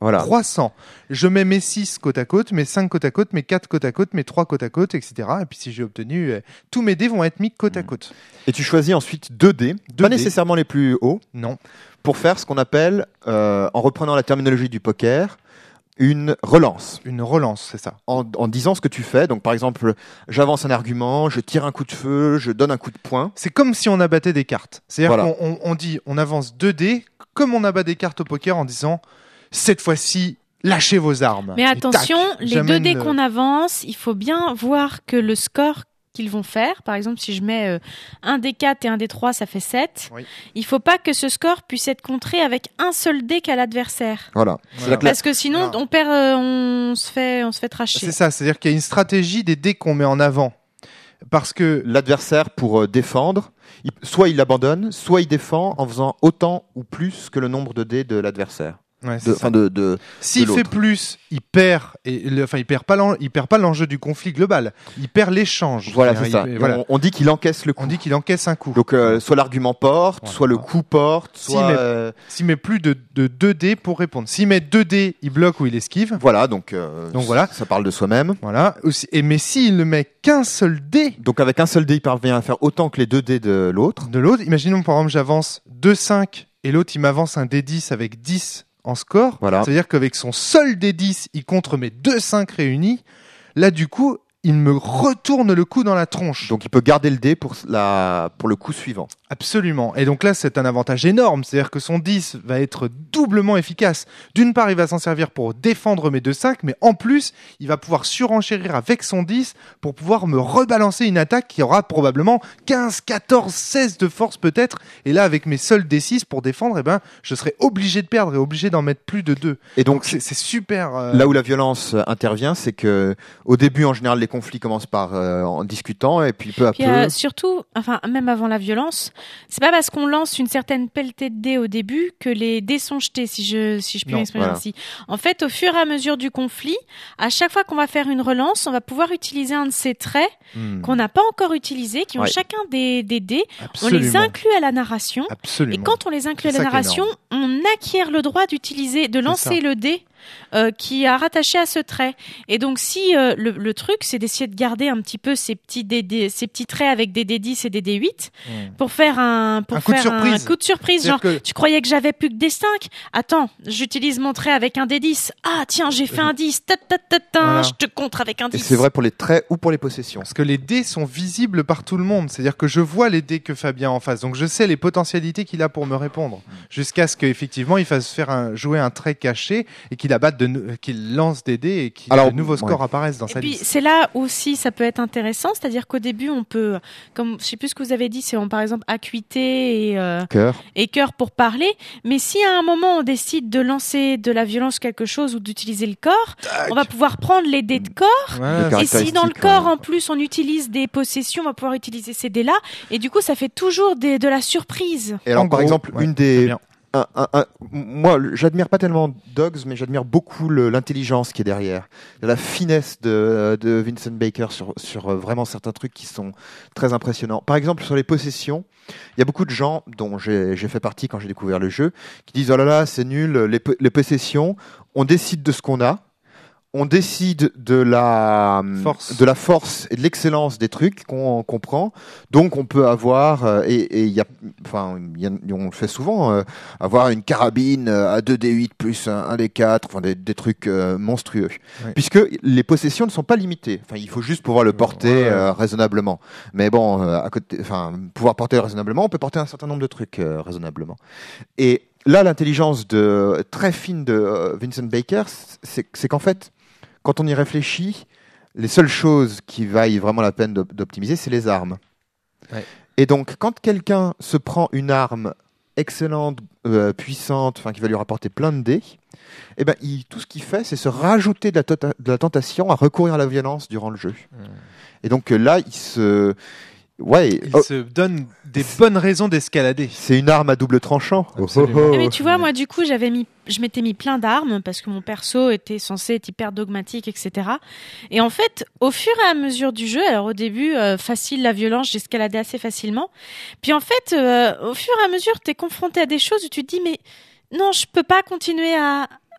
Voilà. croissant. Je mets mes six côte à côte, mes cinq côte à côte, mes quatre côte à côte, mes trois côte à côte, et cetera. Et puis si j'ai obtenu, euh, tous mes dés vont être mis côte à côte. Et tu choisis ensuite deux dés, Deux pas dés. nécessairement les plus hauts, Non. pour faire ce qu'on appelle, euh, en reprenant la terminologie du poker, une relance. Une relance, c'est ça. En, en disant ce que tu fais. Donc par exemple, j'avance un argument, je tire un coup de feu, je donne un coup de poing. C'est comme si on abattait des cartes. C'est-à-dire Voilà. qu'on on, on dit, on avance deux dés, comme on abat des cartes au poker en disant, cette fois-ci, lâchez vos armes. Mais Et attention, tac, les deux j'amène dés le- qu'on avance, il faut bien voir que le score qu'ils vont faire, par exemple, si je mets euh, un dé quatre et un dé trois, ça fait sept. Oui. Il faut pas que ce score puisse être contré avec un seul dé qu'a l'adversaire. Voilà. Voilà. C'est-à-dire que la- Parce que sinon, Alors. on perd, euh, on se fait, on se fait tracher. C'est ça, c'est-à-dire qu'il y a une stratégie des dés qu'on met en avant. Parce que l'adversaire, pour euh, défendre, il- soit il abandonne, soit il défend en faisant autant ou plus que le nombre de dés de l'adversaire. ouais, c'est De- ça. Enfin, de, de, S'il de fait l'autre. plus, il perd, et le- enfin il perd pas l'en- il perd pas l'enjeu du conflit global, il perd l'échange. Voilà, C'est-à-dire, c'est ça. il- Et voilà. On, on dit qu'il encaisse le coup. On dit qu'il encaisse un coup. Donc, euh, soit l'argument porte, Voilà. soit le coup porte, Si, soit. mais- euh, S'il met plus de, de deux dés pour répondre. S'il met deux dés, il bloque ou il esquive. Voilà, donc, euh, Donc voilà. ça parle de soi-même. Voilà. Aussi, et mais s'il ne met qu'un seul dé Donc, avec un seul dé, il parvient à faire autant que les deux dés de l'autre. de l'autre, imaginons par exemple j'avance deux cinq et l'autre il m'avance un dé dix avec dix en score. Voilà. C'est-à-dire qu'avec son seul dé dix, il contre mes deux cinq réunis. Là du coup, il me retourne le coup dans la tronche. Donc, il peut garder le dé pour, la, pour le coup suivant. Absolument. Et donc là, c'est un avantage énorme. C'est-à-dire que son dix va être doublement efficace. D'une part, il va s'en servir pour défendre mes deux cinq, mais en plus, il va pouvoir surenchérir avec son dix pour pouvoir me rebalancer une attaque qui aura probablement quinze, quatorze, seize de force peut-être. Et là, avec mes seuls D six pour défendre, eh ben, je serai obligé de perdre et obligé d'en mettre plus de deux. Et Donc donc, c'est c'est super. euh, là où la violence euh, intervient, c'est que au début, en général, les conflits commencent par euh, en discutant, et puis peu à Puis peu. euh, surtout, enfin même avant la violence, c'est pas parce qu'on lance une certaine pelletée de dés au début que les dés sont jetés, si je si je puis Non, m'exprimer voilà. ainsi. En fait, au fur et à mesure du conflit, à chaque fois qu'on va faire une relance, on va pouvoir utiliser un de ces traits hmm, qu'on n'a pas encore utilisés, qui ont Ouais. chacun des des dés. On absolument. les inclut à la narration. Absolument. Et quand on les inclut à C'est la ça qui est narration, on acquiert le droit d'utiliser, de lancer ça. le dé euh, qui est rattaché à ce trait. Et donc, si euh, le, le truc, c'est d'essayer de garder un petit peu ces petits, dés, dés- ces petits traits avec des D dix et des D huit Hmm. pour faire un, pour Un coup de faire un surprise. coup de surprise. Genre, C'est-à-dire que- tu croyais que j'avais plus que des cinq? Attends, j'utilise mon trait avec un D dix. Ah, tiens, j'ai fait un dix. Ta, ta, ta, ta, Voilà. Je te contre avec un Et dix. c'est vrai pour les traits ou pour les possessions. Parce que les dés sont visibles par tout le monde. C'est-à-dire que je vois les dés que Fabien a en face. Donc je sais les potentialités qu'il a pour me répondre. Jusqu'à ce qu'effectivement il fasse faire un, jouer un trait caché et qu'il abatte de, nou- qu'il lance des dés et que Alors, de nouveaux scores ouais. apparaissent dans Et sa puis liste. c'est là aussi ça peut être intéressant, c'est-à-dire qu'au début on peut, comme je sais plus ce que vous avez dit, c'est on, par exemple acuité et, euh, Cœur. et cœur pour parler, mais si à un moment on décide de lancer de la violence quelque chose ou d'utiliser le corps, on va pouvoir prendre les dés de corps. Voilà. Le Et si dans le caractéristiques, corps ouais. en plus on utilise des possessions, on va pouvoir utiliser ces dés-là, et du coup ça fait toujours des, de la surprise. Et alors, En par gros, exemple, ouais, une c'est des. bien. un- un- un- moi, le- j'admire pas tellement Dogs, mais j'admire beaucoup le- l'intelligence qui est derrière, la finesse de, de Vincent Baker sur, sur euh, vraiment certains trucs qui sont très impressionnants. Par exemple, sur les possessions, il y a beaucoup de gens, dont j'ai j'ai fait partie quand j'ai découvert le jeu, qui disent oh là là, c'est nul, les, po- les possessions, on décide de ce qu'on a. On décide de la Force. de la force et de l'excellence des trucs qu'on qu'on prend. Donc on peut avoir euh, et et il y a enfin il y a- on le fait souvent euh, avoir une carabine euh, à deux D huit plus un, un D quatre, enfin des, des trucs euh, monstrueux. Ouais. Puisque les possessions ne sont pas limitées. Enfin il faut juste pouvoir le porter Ouais. euh, raisonnablement. Mais bon euh, à côté enfin pouvoir porter raisonnablement, on peut porter un certain nombre de trucs euh, raisonnablement. Et là l'intelligence de très fine de euh, Vincent Baker, c'est c'est qu'en fait quand on y réfléchit, les seules choses qui vaillent vraiment la peine d'op- d'optimiser, c'est les armes. Ouais. Et donc, quand quelqu'un se prend une arme excellente, euh, puissante, enfin qui va lui rapporter plein de dés, eh ben, il, tout ce qu'il fait, c'est se rajouter de la, tota- de la tentation à recourir à la violence durant le jeu. Mmh. Et donc euh, là, il se, ouais, Il oh, se donne des bonnes raisons d'escalader. c'est une arme à double tranchant. Absolument. Oh, oh, oh. Mais tu vois, moi, du coup, j'avais mis, je m'étais mis plein d'armes parce que mon perso était censé être hyper dogmatique, et cetera. Et en fait, au fur et à mesure du jeu, alors au début, euh, facile, la violence, j'escaladais assez facilement. Puis en fait, euh, au fur et à mesure, t'es confronté à des choses où tu te dis, mais non, je peux pas continuer à,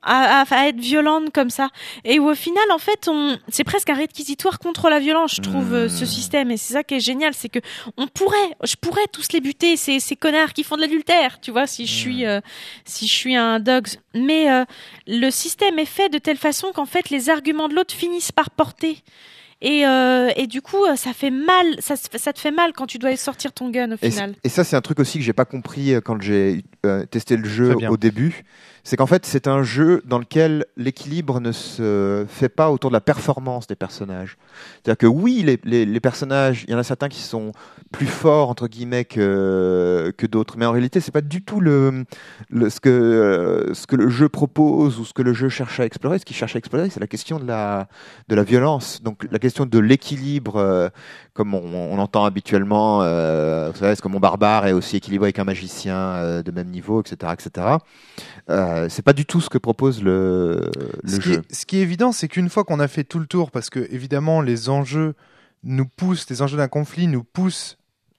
à, à, à être violente comme ça, et où au final en fait on c'est presque un réquisitoire contre la violence, je trouve, mmh. ce système. Et c'est ça qui est génial, c'est que on pourrait je pourrais tous les buter, ces ces connards qui font de l'adultère, tu vois, si je suis euh, si je suis un dogs, mais euh, le système est fait de telle façon qu'en fait les arguments de l'autre finissent par porter. Et, euh, et du coup, ça fait mal, ça, ça te fait mal quand tu dois sortir ton gun au final. Et, et ça, c'est un truc aussi que j'ai pas compris quand j'ai euh, testé le jeu au début. C'est qu'en fait, c'est un jeu dans lequel l'équilibre ne se fait pas autour de la performance des personnages. C'est-à-dire que oui, les, les, les personnages, il y en a certains qui sont plus forts entre guillemets que que d'autres, mais en réalité, c'est pas du tout le, le ce que euh, ce que le jeu propose ou ce que le jeu cherche à explorer. Ce qu'il cherche à explorer, c'est la question de la de la violence. Donc la question de l'équilibre, euh, comme on, on entend habituellement. Euh, vous savez, est-ce que mon barbare est aussi équilibré qu'un magicien euh, de même niveau, et cetera, et cetera. Euh, c'est pas du tout ce que propose le, le ce jeu. Qui est, ce qui est évident, c'est qu'une fois qu'on a fait tout le tour, parce que évidemment les enjeux nous poussent, les enjeux d'un conflit nous poussent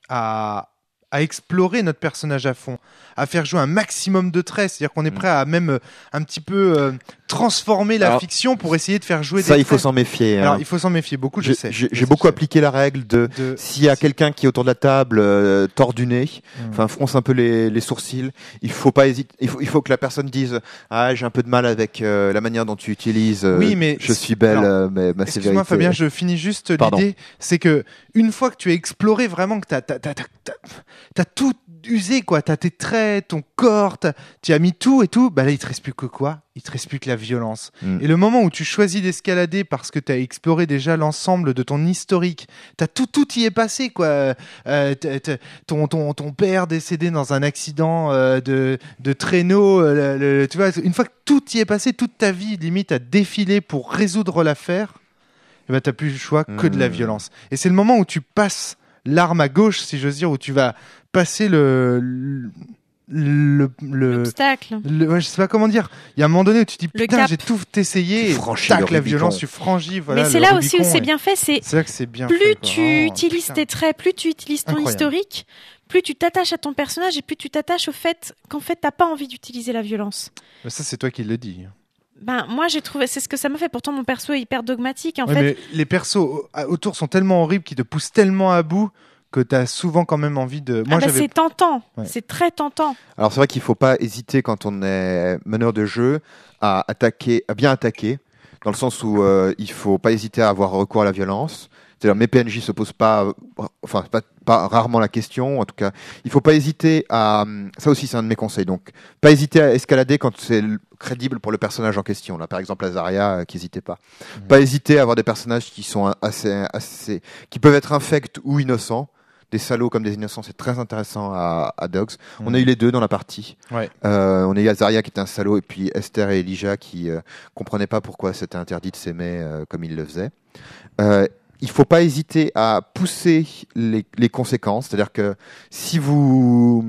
à, à explorer notre personnage à fond, à faire jouer un maximum de traits, c'est-à-dire qu'on est prêt à même euh, un petit peu euh, transformer la Alors, fiction pour essayer de faire jouer ça, des il traits. faut s'en méfier. Hein. Alors il faut s'en méfier beaucoup, je, je sais. J'ai, je j'ai sais, beaucoup je appliqué la règle de, de s'il y a quelqu'un qui est autour de la table euh, tord du nez, enfin mmh. fronce un peu les, les sourcils, il faut pas hésiter, il faut, il faut que la personne dise ah j'ai un peu de mal avec euh, la manière dont tu utilises. Euh, oui, mais je suis belle, Alors, euh, mais ma sévérité. Excuse-moi Fabien, je finis juste Pardon. L'idée, c'est que une fois que tu as exploré vraiment, que t'as t'as t'as t'as, t'as, t'as tout usé quoi, t'as tes traits, ton corps, tu as mis tout et tout, bah là il te reste plus que quoi ? Il te reste plus que la violence. Mm. Et le moment où tu choisis d'escalader parce que tu as exploré déjà l'ensemble de ton historique, t'as tout, tout y est passé quoi. Euh, t'as, t'as, ton, ton, ton père décédé dans un accident euh, de, de traîneau, euh, le, le, tu vois, une fois que tout y est passé, toute ta vie limite a défilé pour résoudre l'affaire, et ben t'as plus le choix que mm. de la violence. Et c'est le moment où tu passes l'arme à gauche, si j'ose dire, où tu vas passer le, le le, le l'obstacle le, ouais, je sais pas comment dire, il y a un moment donné où tu te dis putain j'ai tout essayé et tac la violence tu franchis voilà, mais c'est là aussi où c'est bien fait, c'est, c'est là que c'est bien plus fait, tu oh, utilises putain. tes traits, plus tu utilises ton Incroyable. Historique, plus tu t'attaches à ton personnage et plus tu t'attaches au fait qu'en fait t'as pas envie d'utiliser la violence. Mais ça c'est toi qui le dis. Ben moi j'ai trouvé, c'est ce que ça m'a fait. Pourtant mon perso est hyper dogmatique en ouais, fait. Mais les persos autour sont tellement horribles qui te poussent tellement à bout que tu as souvent quand même envie de... Moi, ah bah j'avais... C'est tentant, ouais. C'est très tentant. Alors c'est vrai qu'il ne faut pas hésiter quand on est meneur de jeu à attaquer, à bien attaquer, dans le sens où euh, il ne faut pas hésiter à avoir recours à la violence. C'est-à-dire mes P N J ne se posent pas, enfin pas, pas rarement la question, en tout cas. Il ne faut pas hésiter à... Ça aussi c'est un de mes conseils, donc pas hésiter à escalader quand c'est crédible pour le personnage en question. Là, par exemple Azaria, euh, qui n'hésitait pas. Mmh. Pas hésiter à avoir des personnages qui sont assez, assez, qui peuvent être infects ou innocents. Des salauds comme des innocents, c'est très intéressant à, à Dogs. Mmh. On a eu les deux dans la partie. Ouais. Euh, on a eu Azaria qui était un salaud et puis Esther et Elijah qui euh, comprenaient pas pourquoi c'était interdit de s'aimer euh, comme ils le faisaient. Euh, il faut pas hésiter à pousser les, les conséquences, c'est-à-dire que si vous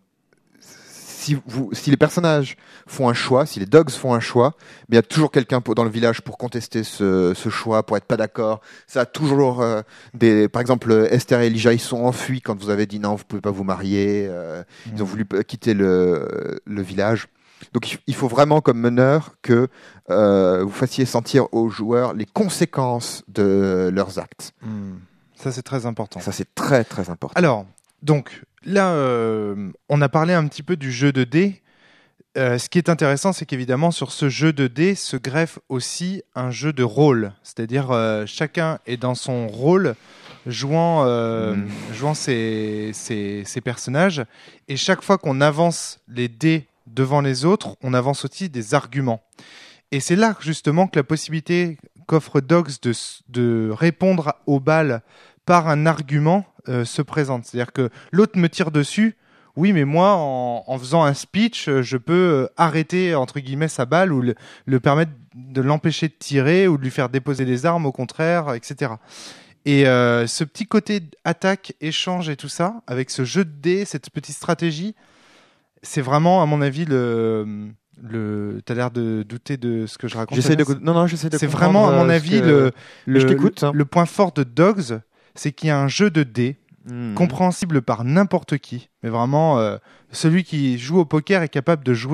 Si, vous, si les personnages font un choix, si les dogs font un choix, il y a toujours quelqu'un pour, dans le village pour contester ce, ce choix, pour être pas d'accord. Ça a toujours euh, des, par exemple, Esther et Elijah, ils sont enfuis quand vous avez dit non, vous pouvez pas vous marier. Euh, mmh. Ils ont voulu quitter le, le village. Donc il faut vraiment, comme meneur, que euh, vous fassiez sentir aux joueurs les conséquences de leurs actes. Mmh. Ça c'est très important. Ça c'est très très important. Alors donc. Là, euh, on a parlé un petit peu du jeu de dés. Euh, ce qui est intéressant, c'est qu'évidemment, sur ce jeu de dés se greffe aussi un jeu de rôle. C'est-à-dire, euh, chacun est dans son rôle, jouant, euh, mmh. jouant ses, ses, ses personnages. Et chaque fois qu'on avance les dés devant les autres, on avance aussi des arguments. Et c'est là, justement, que la possibilité qu'offre Dogs de, de répondre aux balles par un argument euh, se présente. C'est-à-dire que l'autre me tire dessus, oui, mais moi, en, en faisant un speech, je peux arrêter, entre guillemets, sa balle ou le, le permettre de l'empêcher de tirer ou de lui faire déposer des armes, au contraire, et cetera. Et euh, ce petit côté attaque, échange et tout ça, avec ce jeu de dés, cette petite stratégie, c'est vraiment, à mon avis, le... Le, t'as l'air de douter de ce que je raconte. J'essaie de, non, non, j'essaie de c'est vraiment, à mon avis, que... le, le, je t'écoute, hein. le point fort de Dogs, c'est qu'il y a un jeu de dés mmh. compréhensible par n'importe qui. Mais vraiment, euh, celui qui joue au poker est capable de jouer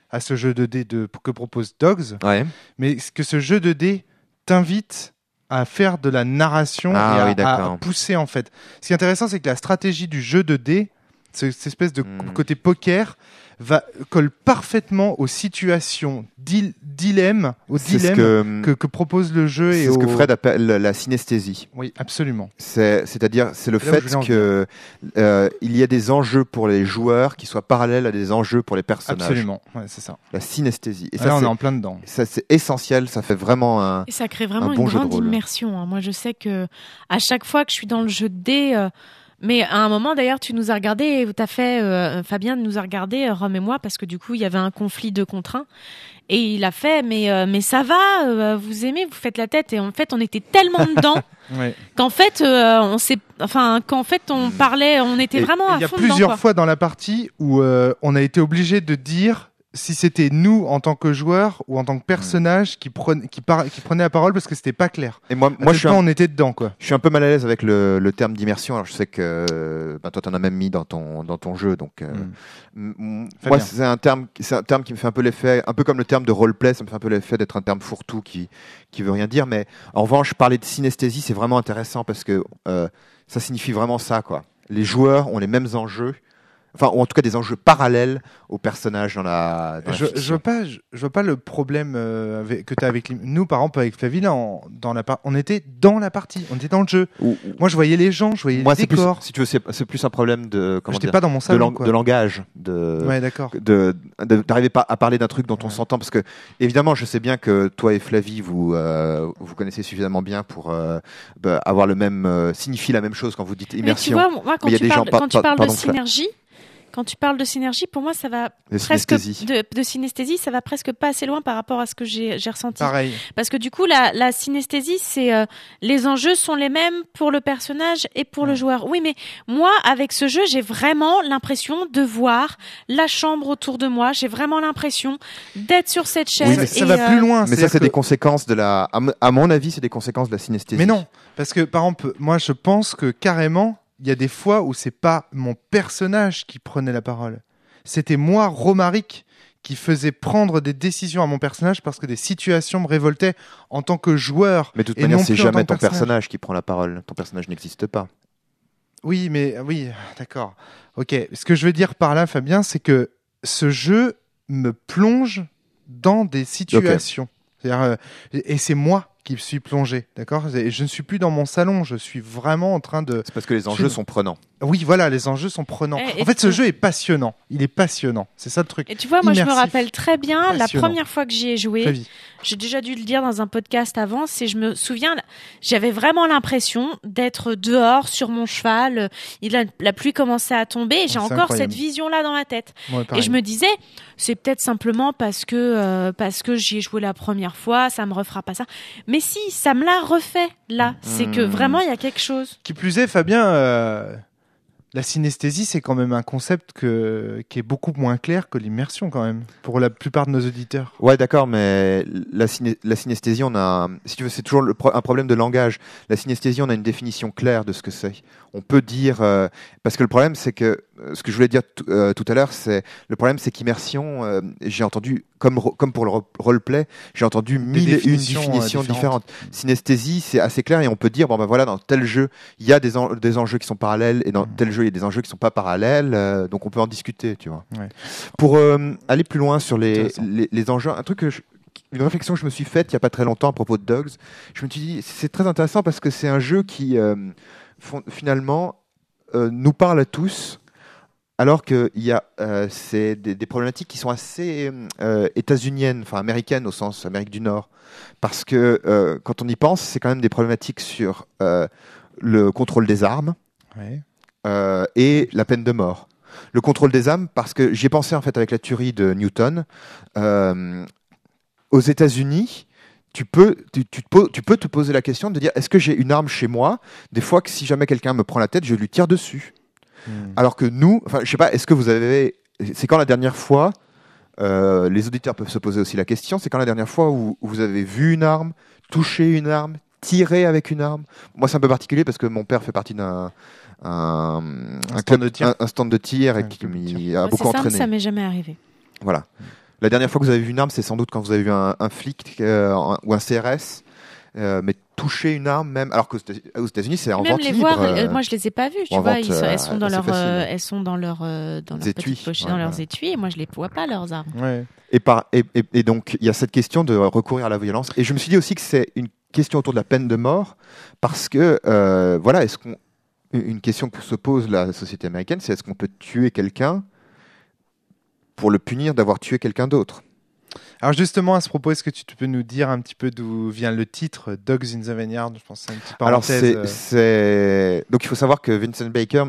à ce jeu de dés de, que propose Dogs, Ouais. mais que ce jeu de dés t'invite à faire de la narration Ah, et à, oui, d'accord. à pousser en fait. Ce qui est intéressant, c'est que la stratégie du jeu de dés, ce- cette espèce de Mm. côté poker, va colle parfaitement aux situations, dil- dilemmes, aux C'est ce dilemmes que, que, que propose le jeu. c'est et ce que au- Fred appelle la synesthésie. Oui, absolument. C'est, c'est-à-dire, c'est le C'est là où fait je voulais en que euh, il y a des enjeux pour les joueurs qui soient parallèles à des enjeux pour les personnages. Absolument, ouais, c'est ça. La synesthésie. Et Et ça, là, on c'est, est en plein dedans. ça, c'est essentiel. Ça fait vraiment un. Et ça crée vraiment Un bon une jeu de grande rôle. immersion. hein. Moi, je sais que à chaque fois que je suis dans le jeu de dés, euh, mais à un moment d'ailleurs, tu nous as regardé, tu as fait, euh, Fabien nous a regardé, euh, Rome et moi, parce que du coup, il y avait un conflit de contre un. Et il a fait, mais euh, mais ça va, euh, vous aimez, vous faites la tête. Et en fait, on était tellement dedans Ouais. qu'en fait, euh, on s'est, enfin, qu'en fait, on parlait, on était Et vraiment à il y a fond dedans. plusieurs quoi. fois dans la partie où euh, on a été obligé de dire si c'était nous en tant que joueurs ou en tant que personnage qui, prenait, qui, par- qui prenait la parole parce que c'était pas clair. Et moi, À moi, quel je suis point un on était dedans, quoi. Je suis un peu mal à l'aise avec le, le terme d'immersion. Alors je sais que ben, toi t'en as même mis dans ton dans ton jeu, donc euh, Mm. m- Fabien. moi c'est un terme c'est un terme qui me fait un peu l'effet, un peu comme le terme de roleplay, ça me fait un peu l'effet d'être un terme fourre-tout qui qui veut rien dire. Mais en revanche, parler de synesthésie, c'est vraiment intéressant parce que euh, ça signifie vraiment ça, quoi. Les joueurs ont les mêmes enjeux. Enfin, ou en tout cas des enjeux parallèles aux personnages dans la, dans la Je, je fiction. vois pas, je, je vois pas le problème euh, avec- que tu as avec les- nous, par exemple, avec Flavie, là, on, dans la par- on était dans la partie, on était dans le jeu. Ou- ou- Moi, je voyais les gens, je voyais moi, les c'est plus, décors. si tu veux, c'est, c'est plus un problème de comment J'étais dire, pas dans mon de, salon, lang- quoi. de langage, de Ouais, d'accord. de de- d'arriver pas à parler d'un truc dont on Ouais. s'entend, parce que évidemment je sais bien que toi et Flavie vous euh, vous connaissez suffisamment bien pour euh, bah, avoir le même euh, signifier la même chose quand vous dites Mais tu immersion. vois, moi, quand Mais il y a tu des parles, gens- par- quand tu par- parles de pardon, Fla- synergie, quand tu parles de synergie, pour moi, ça va de presque synesthésie. de, de synesthésie, ça va presque pas assez loin par rapport à ce que j'ai j'ai ressenti. Pareil. Parce que du coup, la, la synesthésie, c'est euh, les enjeux sont les mêmes pour le personnage et pour le joueur. Oui, mais moi, avec ce jeu, j'ai vraiment l'impression de voir la chambre autour de moi. J'ai vraiment l'impression d'être sur cette chaise. Oui, Ça, mais ça et, va euh, plus loin. Mais ça c'est-à-dire c'est que- des conséquences de la à, m- à mon avis c'est des conséquences de la synesthésie. Mais non, parce que par exemple, moi, je pense que carrément, il y a des fois où c'est pas mon personnage qui prenait la parole. C'était moi, Romaric, qui faisait prendre des décisions à mon personnage parce que des situations me révoltaient en tant que joueur. Mais de toute et manière non c'est plus en jamais tant ton que personnage. personnage qui prend la parole. Ton personnage n'existe pas. Oui, mais oui, d'accord. Ok. Ce que je veux dire par là, Fabien, c'est que ce jeu me plonge dans des situations. C'est-à-dire, euh, et c'est moi qui suis plongé, d'accord. Et je ne suis plus dans mon salon. Je suis vraiment en train de. C'est parce que les enjeux Je- sont prenants. Oui, voilà, les enjeux sont prenants. Et- et en fait, ce tu- jeu est passionnant. Il est passionnant. C'est ça le truc. Et tu vois, moi, je me Immersif. rappelle très bien la Passionnant. première fois que j'y ai joué. Flavie. J'ai déjà dû le dire dans un podcast avant, c'est je me souviens, j'avais vraiment l'impression d'être dehors sur mon cheval, il a, la pluie commençait à tomber et j'ai c'est encore incroyable. cette vision-là dans ma tête. Ouais, Et pareil. je me disais, c'est peut-être simplement parce que euh, parce que j'y ai joué la première fois, ça me refera pas ça. Mais si, ça me l'a refait là. C'est que Mmh. vraiment il y a quelque chose. Qui plus est, Fabien, euh, la synesthésie, c'est quand même un concept que, qui est beaucoup moins clair que l'immersion, quand même, pour la plupart de nos auditeurs. Ouais, d'accord, mais la, syné- la synesthésie, on a, si tu veux, c'est toujours le pro- un problème de langage. La synesthésie, on a une définition claire de ce que c'est. On peut dire, euh, parce que le problème, c'est que, euh, ce que je voulais dire t- euh, tout à l'heure, c'est, le problème, c'est qu'immersion, euh, j'ai entendu, comme, ro- comme pour le ro- roleplay, j'ai entendu mille et une définitions, définitions euh, différentes. différentes. Synesthésie, c'est assez clair et on peut dire, bon ben voilà, dans tel jeu, il y a des, en- des enjeux qui sont parallèles et dans Mhm. tel jeu, il y a des enjeux qui sont pas parallèles, euh, donc on peut en discuter, tu vois. Ouais. Pour euh, aller plus loin sur les, Intéressant. les, les enjeux, un truc que je- une réflexion que je me suis faite il y a pas très longtemps à propos de Dogs, je me suis dit c'est très intéressant parce que c'est un jeu qui euh, fond- finalement euh, nous parle à tous, alors qu'il y a euh, c'est des, des problématiques qui sont assez euh, états-uniennes, enfin américaines au sens Amérique du Nord, parce que euh, quand on y pense, c'est quand même des problématiques sur euh, le contrôle des armes Ouais. euh, et la peine de mort. Le contrôle des armes, parce que j'y ai pensé en fait avec la tuerie de Newton. Euh, aux États-Unis, tu peux, tu, tu, te poses- tu peux te poser la question de dire est-ce que j'ai une arme chez moi? Des fois que si jamais quelqu'un me prend la tête, je lui tire dessus. Hmm. Alors que nous, enfin, je sais pas, est-ce que vous avez, c'est quand la dernière fois, euh, les auditeurs peuvent se poser aussi la question, c'est quand la dernière fois où, où vous avez vu une arme, touché une arme, tiré avec une arme? Moi, c'est un peu particulier parce que mon père fait partie d'un un, un stand club- de tir. un- un stand de tir et Un qui club de m'y tir. a C'est beaucoup simple, entraîné. ça m'est jamais arrivé. Voilà. La dernière fois que vous avez vu une arme, c'est sans doute quand vous avez vu un, un flic euh, un- ou un C R S, euh, mais toucher une arme même, alors qu'aux États- aux États-Unis, c'est en Même vente les libre. voir, euh, euh, moi je les ai pas vues, tu en vois, vente, ils sont- euh, elles sont dans assez leur, facile. euh, elles sont dans leur, euh, dans leur Étuis. petite pochette, Ouais, dans leurs voilà. étuis, et moi je les vois pas leurs armes. Ouais. Et, par, et, et, et donc, il y a cette question de recourir à la violence. Et je me suis dit aussi que c'est une question autour de la peine de mort, parce que, euh, voilà, est-ce qu'on, une question que se pose la société américaine, c'est est-ce qu'on peut tuer quelqu'un pour le punir d'avoir tué quelqu'un d'autre? Alors justement, à ce propos, est-ce que tu peux nous dire un petit peu d'où vient le titre Dogs in the Vineyard? Je pense que c'est une petite Alors, parenthèse. c'est, euh, c'est... Donc, il faut savoir que Vincent Baker,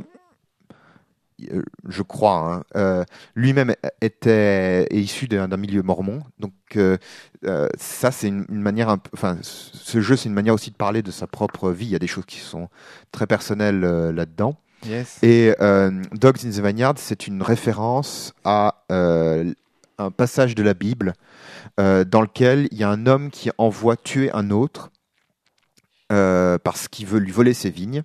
euh, je crois, hein, euh, lui-même était est issu d'un, d'un milieu mormon. Donc, euh, euh, ça, c'est une, une manière... Un peu... Enfin, ce jeu, c'est une manière aussi de parler de sa propre vie. Il y a des choses qui sont très personnelles euh, là-dedans. Yes. Et euh, Dogs in the Vineyard, c'est une référence à euh, un passage de la Bible euh, dans lequel il y a un homme qui envoie tuer un autre euh, parce qu'il veut lui voler ses vignes.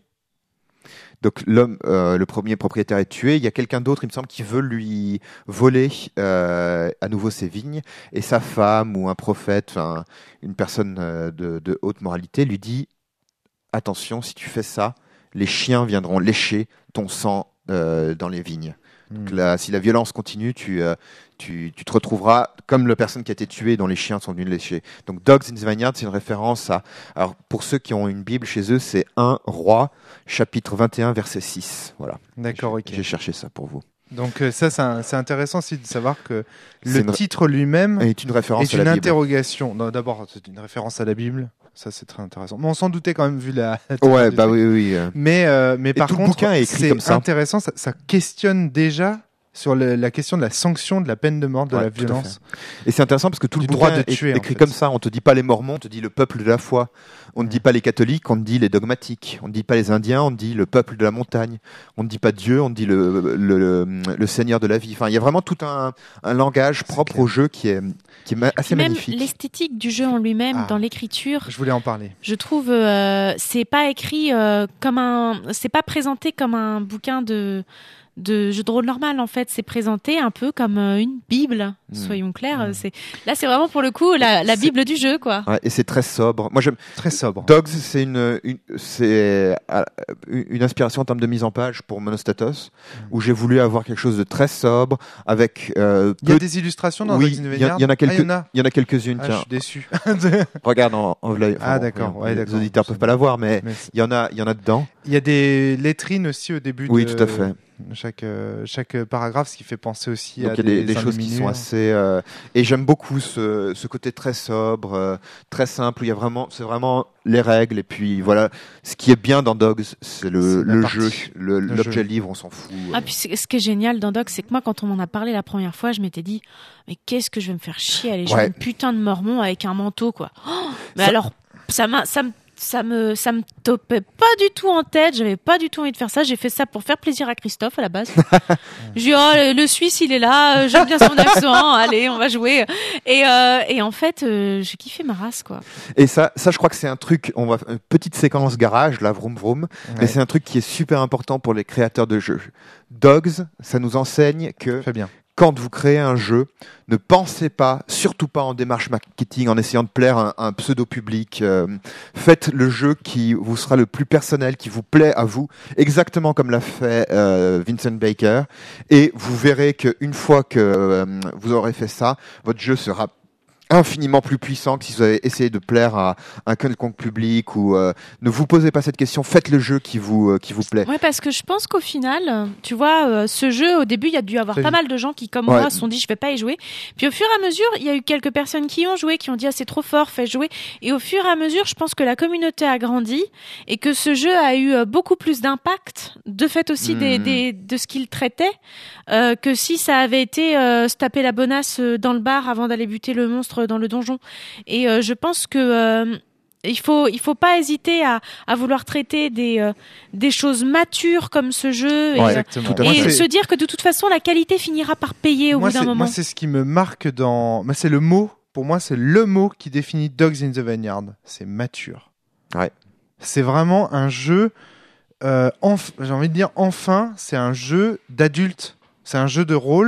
Donc l'homme, euh, le premier propriétaire est tué. Il y a quelqu'un d'autre, il me semble, qui veut lui voler euh, à nouveau ses vignes. Et sa femme ou un prophète, enfin, une personne euh, de, de haute moralité, lui dit « Attention, si tu fais ça, les chiens viendront lécher ton sang euh, dans les vignes. » Donc là, si la violence continue, tu, euh, tu, tu te retrouveras comme la personne qui a été tuée dont les chiens sont venus lécher. Donc Dogs in the Vineyard, c'est une référence à... Alors pour ceux qui ont une Bible chez eux, c'est un Roi, chapitre vingt et un, verset six. Voilà. D'accord, J'ai- ok. J'ai cherché ça pour vous. Donc euh, ça, c'est, un- c'est intéressant aussi de savoir que C'est le une- titre lui-même Et une référence est à une la Bible. interrogation. Non, d'abord, c'est une référence à la Bible. Ça, c'est très intéressant. Mais on s'en doutait quand même vu la. la Ouais, du bah truc. oui, oui. euh. Mais, euh, mais par tout le contre, bouquin est écrit c'est comme ça. intéressant. Ça, ça questionne déjà sur le- la question de la sanction de la peine de mort, de Ouais, la tout à violence. Et c'est intéressant parce que tout Du le droit bouquin de est tuer, en écrit fait. comme ça. On te dit pas les Mormons, on te dit le peuple de la foi. On ne dit pas les catholiques, on te dit les dogmatiques. On ne dit pas les Indiens, on te dit le peuple de la montagne. On ne dit pas Dieu, on te dit le, le, le, le Seigneur de la vie. Enfin, il y a vraiment tout un, un langage propre clair. au jeu qui est, qui est ma- assez Puis même magnifique. l'esthétique du jeu en lui-même, Ah. dans l'écriture, Je voulais en parler. je trouve, euh, c'est pas écrit euh, comme un, c'est pas présenté comme un bouquin de de jeu de rôle normal en fait, c'est présenté un peu comme euh, une bible, Mm. soyons clairs. Mm. C'est là, c'est vraiment pour le coup la, la C'est- bible du jeu, quoi. Ouais, et c'est très sobre. Moi, j'aime. Très sobre. Dogs, c'est une, une, c'est euh, une inspiration en termes de mise en page pour Monostatos, où j'ai voulu avoir quelque chose de très sobre, avec euh, Il y a peu- des illustrations dans Oui, Dogs in the il y, a- Vineyard il y en a quelques, Ah, il y en a il y en a quelques-unes. Ah, je tiens, suis déçu. regarde en, en live. Ah, bon, d'accord, ouais, les d'accord. auditeurs peuvent pas la voir, mais Mais c'est- il y en a, il y en a dedans. Il y a des lettrines aussi au début Oui, de tout à fait. chaque, euh, chaque paragraphe, ce qui fait penser aussi Donc à il y a des, des, des choses qui sont enluminures. assez euh, et j'aime beaucoup ce, ce côté très sobre, euh, très simple où il y a vraiment c'est vraiment les règles et puis voilà ce qui est bien dans Dogs c'est le, C'est la le partie, jeu le, le l'objet jeu. livre on s'en fout. Ah, puis c'est- ce qui est génial dans Doc, c'est que moi, quand on m'en a parlé la première fois, je m'étais dit, mais qu'est-ce que je vais me faire chier à aller jouer Ouais. une putain de mormon avec un manteau, quoi. Oh, mais Ça- alors, ça m'a, ça me, ça me, ça me topait pas du tout en tête. J'avais pas du tout envie de faire ça. J'ai fait ça pour faire plaisir à Christophe à la base. J'ai dit, oh, le, le Suisse, il est là. euh, J'aime bien son accent. Allez, on va jouer. Et, euh, et en fait, euh, j'ai kiffé ma race, quoi. Et ça ça je crois que c'est un truc on va une petite séquence garage là vroom vroom mais Ouais. c'est un truc qui est super important pour les créateurs de jeux. Dogs ça nous enseigne que Très bien. quand vous créez un jeu, ne pensez pas, surtout pas en démarche marketing, en essayant de plaire à un, un pseudo-public. Euh, faites le jeu qui vous sera le plus personnel, qui vous plaît à vous, exactement comme l'a fait euh, Vincent Baker. Et vous verrez qu'une fois que euh, vous aurez fait ça, votre jeu sera infiniment plus puissant que si vous avez essayé de plaire à un quelconque public ou euh, ne vous posez pas cette question, faites le jeu qui vous euh, qui vous plaît. Ouais, parce que je pense qu'au final, tu vois, euh, ce jeu, au début, il y a dû avoir Très pas vite. mal de gens qui, comme Ouais. moi, se sont dit, je vais pas y jouer. Puis au fur et à mesure, il y a eu quelques personnes qui ont joué, qui ont dit, ah, c'est trop fort, fais jouer. Et au fur et à mesure, je pense que la communauté a grandi et que ce jeu a eu euh, beaucoup plus d'impact, de fait aussi des, Mhm. des, de ce qu'il traitait, euh, que si ça avait été euh, se taper la bonasse euh, dans le bar avant d'aller buter le monstre dans le donjon. Et euh, je pense que euh, il faut il faut pas hésiter à, à vouloir traiter des euh, des choses matures comme ce jeu et, Ouais, Exactement. tout à Moi, et fait. c'est- se dire que de toute façon la qualité finira par payer au moi, bout d'un c'est, moment. moi, c'est ce qui me marque dans. Moi, c'est le mot. Pour moi, c'est le mot qui définit Dogs in the Vineyard. C'est mature. Ouais. C'est vraiment un jeu. Euh, enf- J'ai envie de dire enfin, c'est un jeu d'adulte. C'est un jeu de rôle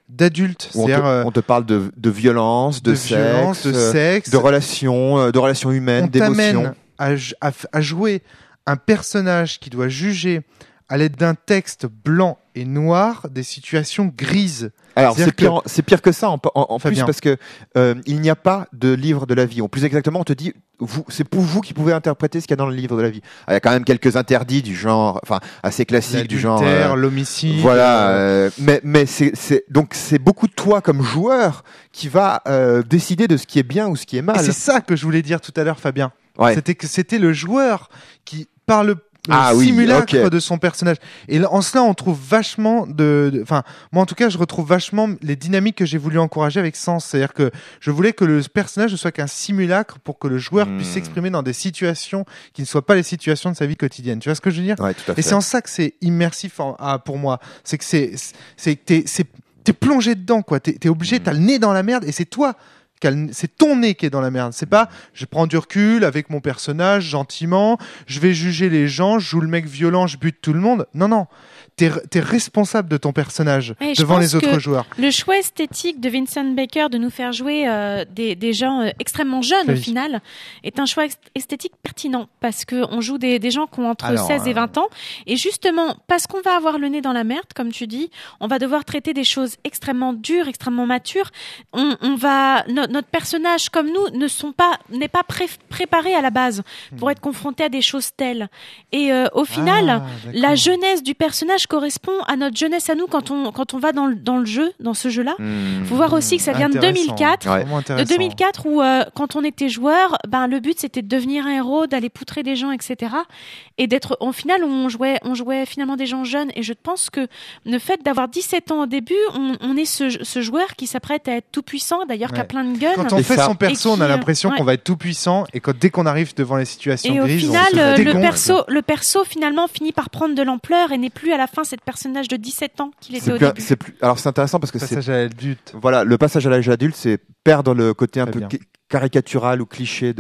d'adultes. On te, C'est-à-dire, euh, on te parle de, de violence, de, de sexe, violence, de euh, sexe. de relations, euh, de relations humaines, On d'émotions. t'amène à, à, à jouer un personnage qui doit juger à l'aide d'un texte blanc et noir des situations grises. Alors c'est C'est-à-dire pire, c'est pire que ça en, en, en plus Fabien. parce que euh, il n'y a pas de livre de la vie. Ou plus exactement, on te dit, vous, c'est pour vous qui pouvez interpréter ce qu'il y a dans le livre de la vie. Alors, il y a quand même quelques interdits du genre, enfin assez classiques du genre. L'adultère, euh, l'homicide. Voilà, euh, euh, mais mais c'est c'est donc c'est beaucoup toi comme joueur qui va euh, décider de ce qui est bien ou ce qui est Et mal. c'est ça que je voulais dire tout à l'heure, Fabien. Ouais. C'était que c'était le joueur qui, par le le Ah oui, simulacre ok. de son personnage. Et là, en cela, on trouve vachement de, enfin, moi en tout cas, je retrouve vachement les dynamiques que j'ai voulu encourager avec Sens. C'est-à-dire que je voulais que le personnage ne soit qu'un simulacre pour que le joueur Hmm. puisse s'exprimer dans des situations qui ne soient pas les situations de sa vie quotidienne. Tu vois ce que je veux dire? Ouais, tout à fait. Et c'est en ça que c'est immersif en- ah, pour moi. C'est que c'est, c'est que t'es, c'est, t'es plongé dedans, quoi. T'es, t'es obligé, Mm. t'as le nez dans la merde et c'est toi. qui a le- C'est ton nez qui est dans la merde. C'est pas, je prends du recul avec mon personnage, gentiment, je vais juger les gens, je joue le mec violent, je bute tout le monde. Non, non. T'es, t'es responsable de ton personnage Et je devant pense les autres que joueurs. Le choix esthétique de Vincent Baker de nous faire jouer euh, des, des gens euh, extrêmement jeunes Oui. au final est un choix ex- esthétique pertinent parce que on joue des, des gens qui ont entre Alors, seize et euh, vingt ans et justement parce qu'on va avoir le nez dans la merde comme tu dis, on va devoir traiter des choses extrêmement dures, extrêmement matures. On, on va no- notre personnage comme nous ne sont pas n'est pas pré- préparé à la base pour être confronté à des choses telles et euh, au final Ah, la d'accord. jeunesse du personnage correspond à notre jeunesse à nous quand on quand on va dans le, dans le jeu, dans ce jeu-là. Hmm. Faut voir aussi que ça vient de deux mille quatre. Ouais. Vraiment De intéressant. deux mille quatre où euh, quand on était joueur, ben le but c'était de devenir un héros, d'aller poutrer des gens, et cetera. Et d'être au final on jouait on jouait finalement des gens jeunes. Et je pense que le fait d'avoir dix-sept ans au début, on, on est ce, ce joueur qui s'apprête à être tout puissant, d'ailleurs qui a Ouais. plein de guns. Quand on Et fait ça- son perso, et on a qui, l'impression ouais. qu'on va être tout puissant et quand, dès qu'on arrive devant les situations Et au grises, final, on se euh, le dégonfle. perso, le perso finalement finit par prendre de l'ampleur et n'est plus à la fin cette personnage de dix-sept ans qu'il était C'est au plus- début. c'est plus- alors c'est intéressant parce que c'est Passage à l'adulte. voilà, le passage à l'âge adulte, c'est perdre le côté un Très peu bien. ca- caricatural ou cliché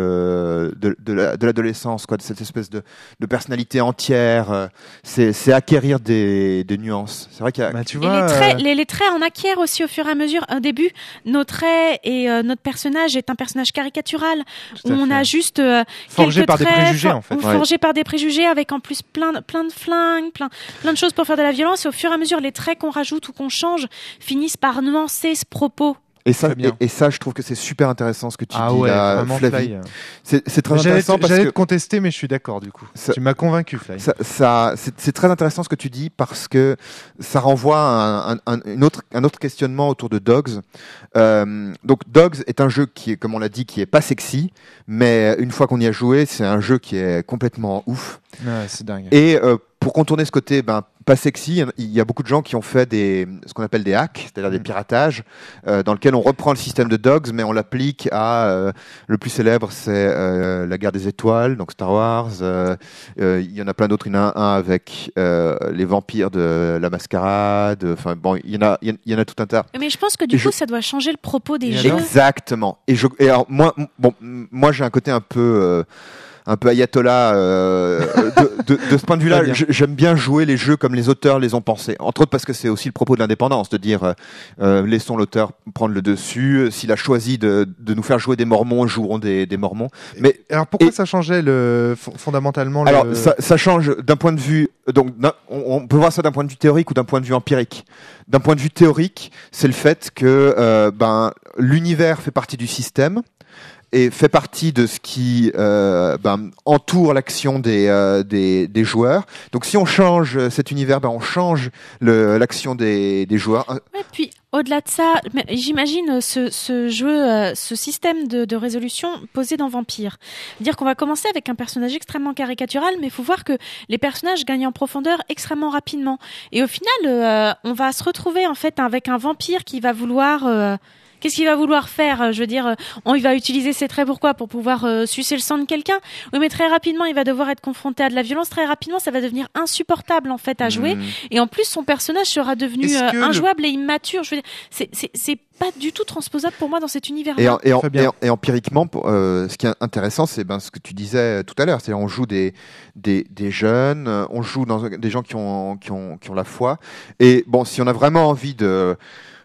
de de, de la- de l'adolescence, quoi, de cette espèce de, de personnalité entière. euh, C'est c'est acquérir des, des nuances. C'est vrai qu'il y a. Bah, tu Et vois, les traits, euh, les, les traits en acquièrent aussi au fur et à mesure. Au début, nos traits et euh, notre personnage est un personnage caricatural tout où à on fait. a juste euh, Forgé quelques par des traits, préjugés, for- en fait. ou Ouais. forgé par des préjugés avec en plus plein, de- plein de flingues, plein, plein de choses pour faire de la violence. Et au fur et à mesure, les traits qu'on rajoute ou qu'on change finissent par nuancer ce propos. Et ça, Très et, bien. et ça, je trouve que c'est super intéressant ce que tu Ah dis ouais, là, vraiment Flavie. Fly. C'est c'est très J'allais intéressant te, parce j'allais que te contester, mais je suis d'accord du coup. Ça- Tu m'as convaincu, Fly. ça, ça c'est c'est très intéressant ce que tu dis parce que ça renvoie à un, un, une autre, un autre questionnement autour de Dogs. Euh, donc Dogs est un jeu qui est, comme on l'a dit, qui est pas sexy, mais une fois qu'on y a joué, c'est un jeu qui est complètement ouf. Ouais, c'est dingue. Et euh, pour contourner ce côté ben, pas sexy, il y a beaucoup de gens qui ont fait des, ce qu'on appelle des hacks, c'est-à-dire des Mm. piratages, euh, dans lequel on reprend le système de Dogs, mais on l'applique à euh, le plus célèbre, c'est euh, la guerre des étoiles, donc Star Wars. euh, euh, Il y en a plein d'autres. Il y en a un avec euh, les vampires de la mascarade. Enfin bon, il y en a, il y en- il y en a tout un tas. Mais je pense que du Et coup, je- ça doit changer le propos des Et jeux. alors Exactement. Et je, et alors moi, m- bon, m- moi j'ai un côté un peu. euh, un peu ayatollah euh, de, de, de ce point de vue-là. Très bien. J- J'aime bien jouer les jeux comme les auteurs les ont pensés. Entre autres parce que c'est aussi le propos de l'indépendance, de dire euh, euh, laissons l'auteur prendre le dessus. S'il a choisi de, de nous faire jouer des mormons, joueront des, des mormons. Mais Alors pourquoi et- ça changeait le, fo- fondamentalement alors le... ça, ça change d'un point de vue. Donc d'un- on, on peut voir ça d'un point de vue théorique ou d'un point de vue empirique. D'un point de vue théorique, c'est le fait que euh, ben l'univers fait partie du système et fait partie de ce qui euh, ben, entoure l'action des, euh, des, des joueurs. Donc si on change cet univers, ben, on change le- l'action des, des joueurs. Ouais, puis au-delà de ça, mais j'imagine ce, ce jeu, euh, ce système de, de résolution posé dans Vampire. Dire qu'on va commencer avec un personnage extrêmement caricatural, mais il faut voir que les personnages gagnent en profondeur extrêmement rapidement. Et au final, euh, on va se retrouver en fait avec un vampire qui va vouloir... euh, Qu'est-ce qu'il va vouloir faire? Je veux dire, euh, on, il va utiliser ses traits pourquoi? Pour pouvoir euh, sucer le sang de quelqu'un? Oui, mais très rapidement, il va devoir être confronté à de la violence. Très rapidement, ça va devenir insupportable en fait à jouer. Hmm. Et en plus, son personnage sera devenu Est-ce euh, que le- injouable et immature. Je veux dire, c'est, c'est, c'est pas du tout transposable pour moi dans cet univers-là. Et, en- et, en- Très bien. et en- et empiriquement, pour, euh, ce qui est intéressant, c'est ben, ce que tu disais tout à l'heure. C'est-à-dire, on joue des, des, des jeunes, euh, on joue dans des gens qui ont, qui ont, qui ont la foi. Et bon, si on a vraiment envie de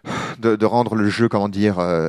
de, de rendre le jeu, comment dire, euh,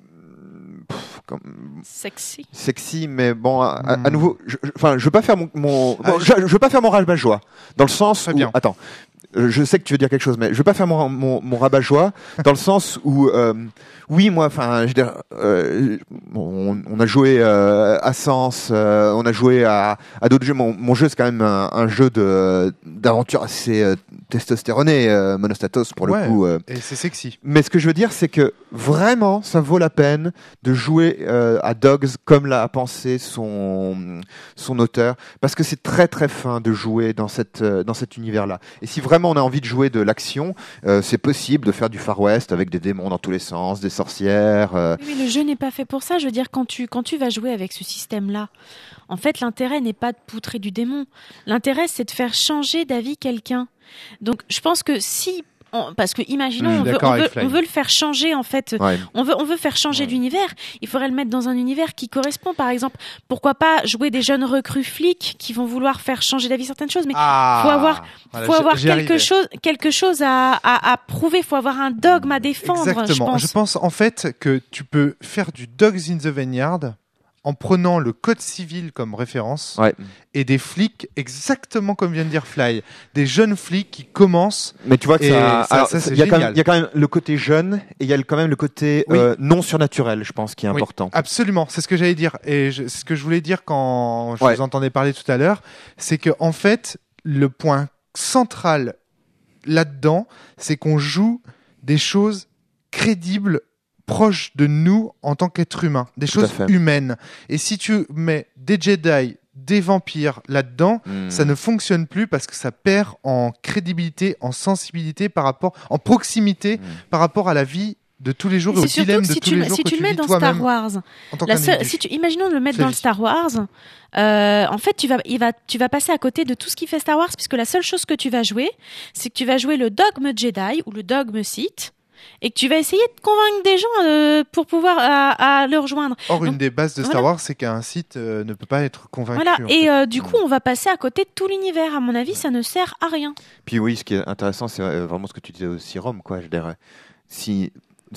pff, comme, Sexy. sexy, mais bon, à, à- Hmm. à nouveau, je, je- enfin, je veux pas faire mon, mon Ah, bon, je- je, je veux pas faire mon rabat-joie, dans le sens Très où, bien. attends, euh, je sais que tu veux dire quelque chose, mais je veux pas faire mon, mon, mon rabat-joie, dans le sens où, euh, oui, moi, enfin, je veux dire, euh, on, on a joué euh, à Sens, euh, on a joué à, à d'autres jeux. Mon, mon jeu, c'est quand même un, un jeu de d'aventure assez euh, testostéroné, euh, Monostatos pour Ouais. le coup. euh. Et c'est sexy. Mais ce que je veux dire, c'est que vraiment, ça vaut la peine de jouer euh, à Dogs comme l'a pensé son son auteur, parce que c'est très très fin de jouer dans cette euh, dans cet univers-là. Et si vraiment on a envie de jouer de l'action, euh, c'est possible de faire du Far West avec des démons dans tous les sens, des sorcières. euh, Oui, mais le jeu n'est pas fait pour ça. Je veux dire, quand tu, quand tu vas jouer avec ce système-là, en fait, l'intérêt n'est pas de poutrer du démon. L'intérêt, c'est de faire changer d'avis quelqu'un. Donc, je pense que si... on- parce que, imaginons, Hmm, on, veut, d'accord on, avec veut, Fly. on veut le faire changer, en fait. ouais. On veut, on veut faire changer Ouais. d'univers. Il faudrait le mettre dans un univers qui correspond. Par exemple, pourquoi pas jouer des jeunes recrues flics qui vont vouloir faire changer d'avis certaines choses. Mais Ah, faut avoir- voilà, faut j'y- avoir j'y quelque arrivais. chose, quelque chose à, à, à prouver. Faut avoir un dogme à défendre, Exactement. je pense. en fait que tu peux faire du Dogs in the Vineyard en prenant le code civil comme référence Ouais. et des flics exactement comme vient de dire Fly, des jeunes flics qui commencent. Mais tu vois que Et ça, ça- alors, ça, c'est il y a quand même, génial. il y a quand même le côté jeune et il y a le- quand même le côté Oui. euh, non surnaturel, je pense, qui est Oui, important. Absolument, c'est ce que j'allais dire et je- c'est ce que je voulais dire quand je Ouais. vous entendais parler tout à l'heure, c'est que en fait le point central là-dedans, c'est qu'on joue des choses crédibles, proches de nous en tant qu'être humain, des Tout à choses fait. humaines. Et si tu mets des Jedi, des vampires là-dedans, Hmm. ça ne fonctionne plus parce que ça perd en crédibilité, en sensibilité par rapport, en proximité Hmm. par rapport à la vie de tous les jours et Et au c'est surtout dilemme que de si tous tu, les le- jours si que tu tu le mets vis dans toi-même Star Wars, en tant la seule, qu'individu. si tu, imaginons de le mettre C'est dans le vie. Star Wars, euh, en fait, tu vas, il va, tu vas passer à côté de tout ce qui fait Star Wars, puisque la seule chose que tu vas jouer, c'est que tu vas jouer le dogme Jedi ou le dogme Sith, et que tu vas essayer de convaincre des gens euh, pour pouvoir à, à le rejoindre. Or, Donc, une des bases de Star voilà. Wars, c'est qu'un site euh, ne peut pas être convaincu. Voilà. en Et fait. euh, du coup, on va passer à côté de tout l'univers. À mon avis, ça ne sert à rien. Puis oui, ce qui est intéressant, c'est euh, vraiment ce que tu disais aussi, Rome, quoi. Je dirais, si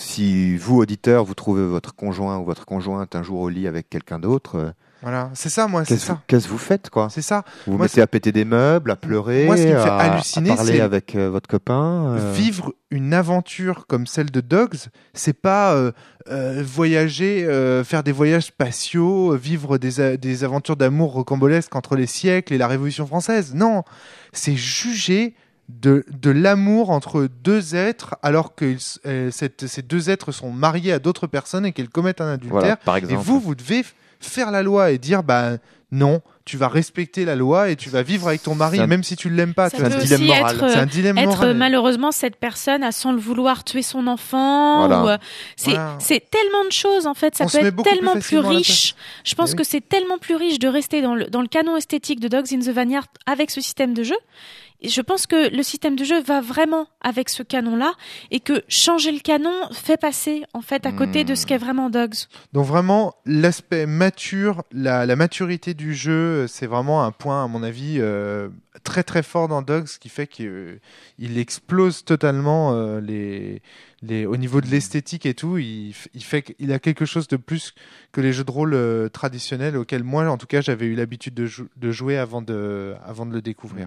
si vous auditeur, vous trouvez votre conjoint ou votre conjointe un jour au lit avec quelqu'un d'autre, euh, Voilà, c'est ça, moi, c'est qu'est-ce ça. vous, qu'est-ce que vous faites, quoi? C'est ça. Vous vous Moi, mettez à péter des meubles, à pleurer, Moi, ce qui me fait à, halluciner, à parler c'est avec euh, votre copain. euh, Vivre une aventure comme celle de Dogs, c'est pas euh, euh, voyager, euh, faire des voyages spatiaux, euh, vivre des, a- des aventures d'amour rocambolesques entre les siècles et la Révolution française. Non, c'est juger de, de l'amour entre deux êtres alors que ils- euh, cette- ces deux êtres sont mariés à d'autres personnes et qu'ils commettent un adultère. Voilà, par Et exemple. vous, vous devez f- faire la loi et dire, bah non, tu vas respecter la loi et tu vas vivre avec ton mari, C'est un- même si tu l'aimes pas. Ça tu vois. peut un aussi dilemme moral. être, euh, C'est un dilemme être moral. malheureusement cette personne à sans le vouloir tuer son enfant. Voilà. Ou, euh, c'est Voilà. c'est tellement de choses en fait. Ça On se peut met être beaucoup plus tellement plus, facilement à la riche. Je pense Eh oui. que c'est tellement plus riche de rester dans le, dans le canon esthétique de Dogs in the Vineyard avec ce système de jeu. Et je pense que le système de jeu va vraiment avec ce canon-là et que changer le canon fait passer en fait à côté Hmm. de ce qu'est vraiment Dogs. Donc vraiment, l'aspect mature, la, la maturité du jeu, c'est vraiment un point, à mon avis, euh, très très fort dans Dogs, qui fait qu'il euh, il explose totalement euh, les, les, au niveau de l'esthétique et tout. Il, f- il fait qu'il a quelque chose de plus que les jeux de rôle euh, traditionnels auxquels moi, en tout cas, j'avais eu l'habitude de, jou- de jouer avant de, avant de le découvrir.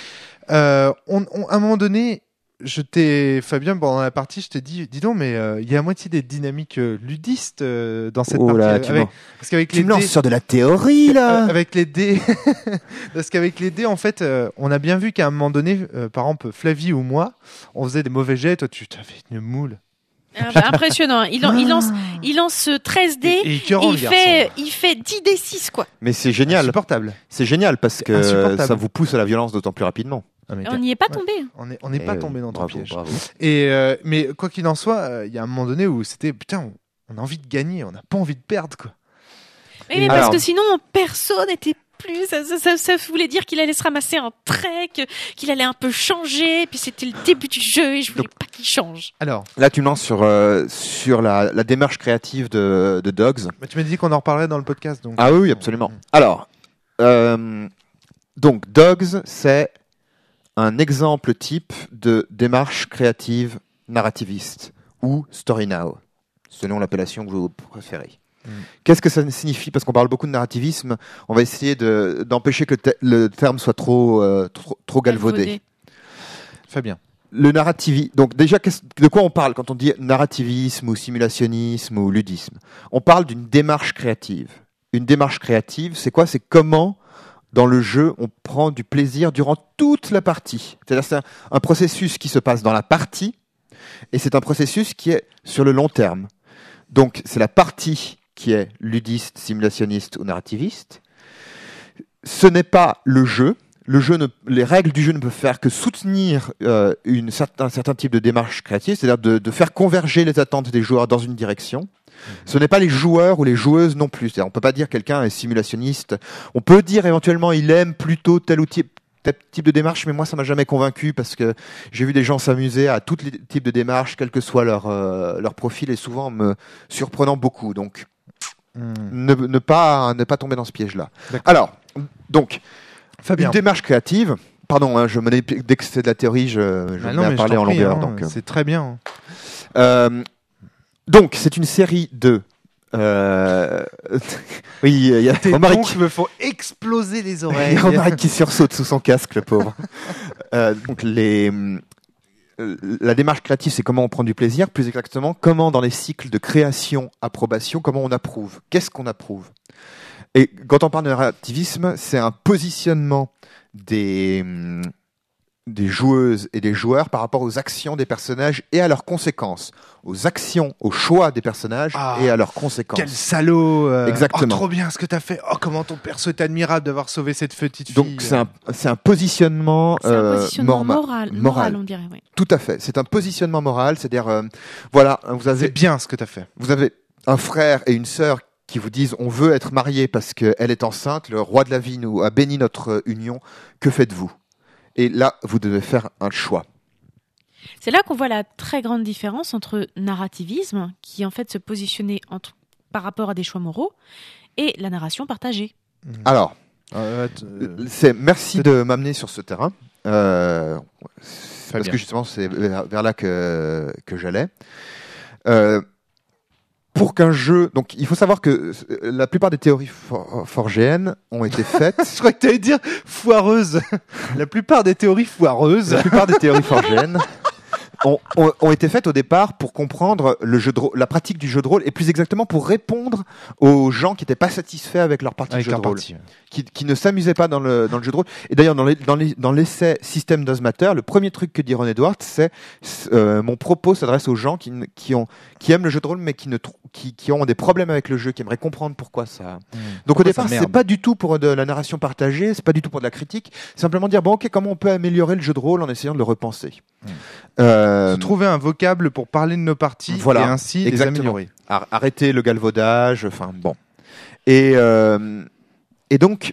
Euh, on, on- à un moment donné, je t'ai, Fabien, pendant la partie, je t'ai dit, dis donc, mais euh, il y a à moitié des dynamiques euh, ludistes euh, dans cette Oh partie. là, tu avec- m'en- parce qu'avec Tu les me lances dés, sur de la théorie, là. euh, avec les dés, parce qu'avec les dés, en fait, euh, on a bien vu qu'à un moment donné, euh, par exemple, Flavie ou moi, on faisait des mauvais jets. Toi, tu t'avais une moule. Ah bah, impressionnant. hein. Il, lan- il lance, il lance treize dés. Et, et écœurant, et le il garçon. fait, il fait dix d six quoi. Mais c'est génial. Insupportable. C'est génial parce que insupportable. ça vous pousse à la violence d'autant plus rapidement. Ah, mais On n'y est pas Ouais. tombé. on n'est on n'est Et, pas euh, tombé dans ton bravo, piège. bravo. Et euh, mais quoi qu'il en soit, euh, il y a un moment donné où c'était putain, on, on a envie de gagner, on n'a pas envie de perdre quoi. Oui, mais Alors- parce que sinon, perso n'était plus. Ça, ça, ça, ça voulait dire qu'il allait se ramasser un trait, que- qu'il allait un peu changer. Puis c'était le début du jeu et je voulais pas qu'il change. Alors, Là, tu me lances sur, euh, sur la, la démarche créative de, de Dogs. bah, tu m'as dit qu'on en reparlerait dans le podcast, donc. Ah oui, oui, absolument. Alors, euh, donc, Dogs, c'est un exemple type de démarche créative narrativiste, ou Story Now, selon l'appellation que vous préférez. Mm. Qu'est-ce que ça signifie ? Parce qu'on parle beaucoup de narrativisme, on va essayer de, d'empêcher que le, te- le terme soit trop, euh, trop, trop galvaudé. galvaudé. Fabien. Le narrativisme. Donc déjà, de quoi on parle quand on dit narrativisme ou simulationnisme ou ludisme ? On parle d'une démarche créative. Une démarche créative, c'est quoi ? C'est comment, dans le jeu, on prend du plaisir durant toute la partie. C'est-à-dire c'est un, un processus qui se passe dans la partie, et c'est un processus qui est sur le long terme. Donc c'est la partie qui est ludiste, simulationniste ou narrativiste. Ce n'est pas le jeu. Le jeu ne, les règles du jeu ne peuvent faire que soutenir euh, une certain, un certain type de démarche créative, c'est-à-dire de, de faire converger les attentes des joueurs dans une direction. Mmh. Ce n'est pas les joueurs ou les joueuses non plus. C'est-à-dire, on peut pas dire quelqu'un est simulationniste. On peut dire éventuellement il aime plutôt tel ou type, tel type de démarche, mais moi ça m'a jamais convaincu parce que j'ai vu des gens s'amuser à tous les types de démarches, quel que soit leur euh, leur profil, et souvent me surprenant beaucoup. Donc mmh. ne, ne pas ne pas tomber dans ce piège-là. D'accord. Alors donc. Fabien. Une démarche créative, pardon, hein, je me, dès que c'est de la théorie, je, je ah non, vais parler en prie, longueur. Hein, donc, c'est très bien. Euh, donc, c'est une série de... Euh... oui, il y a Romaric qui me font exploser les oreilles. Il y a Romaric qui sursaute sous son casque, le pauvre. euh, donc, les... La démarche créative, c'est comment on prend du plaisir, plus exactement, comment dans les cycles de création, approbation, comment on approuve. Qu'est-ce qu'on approuve ? Et quand on parle de narrativisme, c'est un positionnement des, des joueuses et des joueurs par rapport aux actions des personnages et à leurs conséquences. Aux actions, aux choix des personnages ah, et à leurs conséquences. Quel salaud euh... Exactement. Oh, trop bien ce que t'as fait. Oh, comment ton perso est admirable d'avoir sauvé cette petite fille. Donc, c'est un, c'est un positionnement, c'est un positionnement euh, moral, moral, moral, on dirait, oui. Tout à fait. C'est un positionnement moral. C'est-à-dire, euh, voilà, vous avez... C'est bien ce que t'as fait. Vous avez un frère et une sœur qui vous disent on veut être mariés parce qu'elle est enceinte, le roi de la vie nous a béni notre union, que faites-vous ? Et là, vous devez faire un choix. C'est là qu'on voit la très grande différence entre narrativisme, qui en fait se positionnait entre, par rapport à des choix moraux, et la narration partagée. Alors, euh, c'est, merci de m'amener sur ce terrain, euh, parce bien. que justement c'est vers, vers là que, que j'allais. Euh, Pour qu'un jeu, donc il faut savoir que la plupart des théories for- forgéennes ont été faites. Je crois que tu allais dire foireuses. La plupart des théories foireuses. La plupart des théories forgéennes ont, ont, ont été faites au départ pour comprendre le jeu de rôle, la pratique du jeu de rôle, et plus exactement pour répondre aux gens qui n'étaient pas satisfaits avec leur partie avec de jeu de rôle, partie, ouais. qui, qui ne s'amusaient pas dans le, dans le jeu de rôle. Et d'ailleurs, dans, les, dans, les, dans l'essai System Does Matter, le premier truc que dit Ron Edwards, c'est euh, mon propos s'adresse aux gens qui, qui, ont, qui aiment le jeu de rôle, mais qui, ne, qui, qui ont des problèmes avec le jeu, qui aimeraient comprendre pourquoi ça. Mmh. Donc pourquoi au départ, c'est pas du tout pour de la narration partagée, c'est pas du tout pour de la critique, c'est simplement dire bon, ok, comment on peut améliorer le jeu de rôle en essayant de le repenser. Mmh. Euh, Se trouver un vocable pour parler de nos parties voilà, et ainsi exactement. les améliorer. Ar- arrêter le galvaudage, enfin bon. Et, euh, et donc,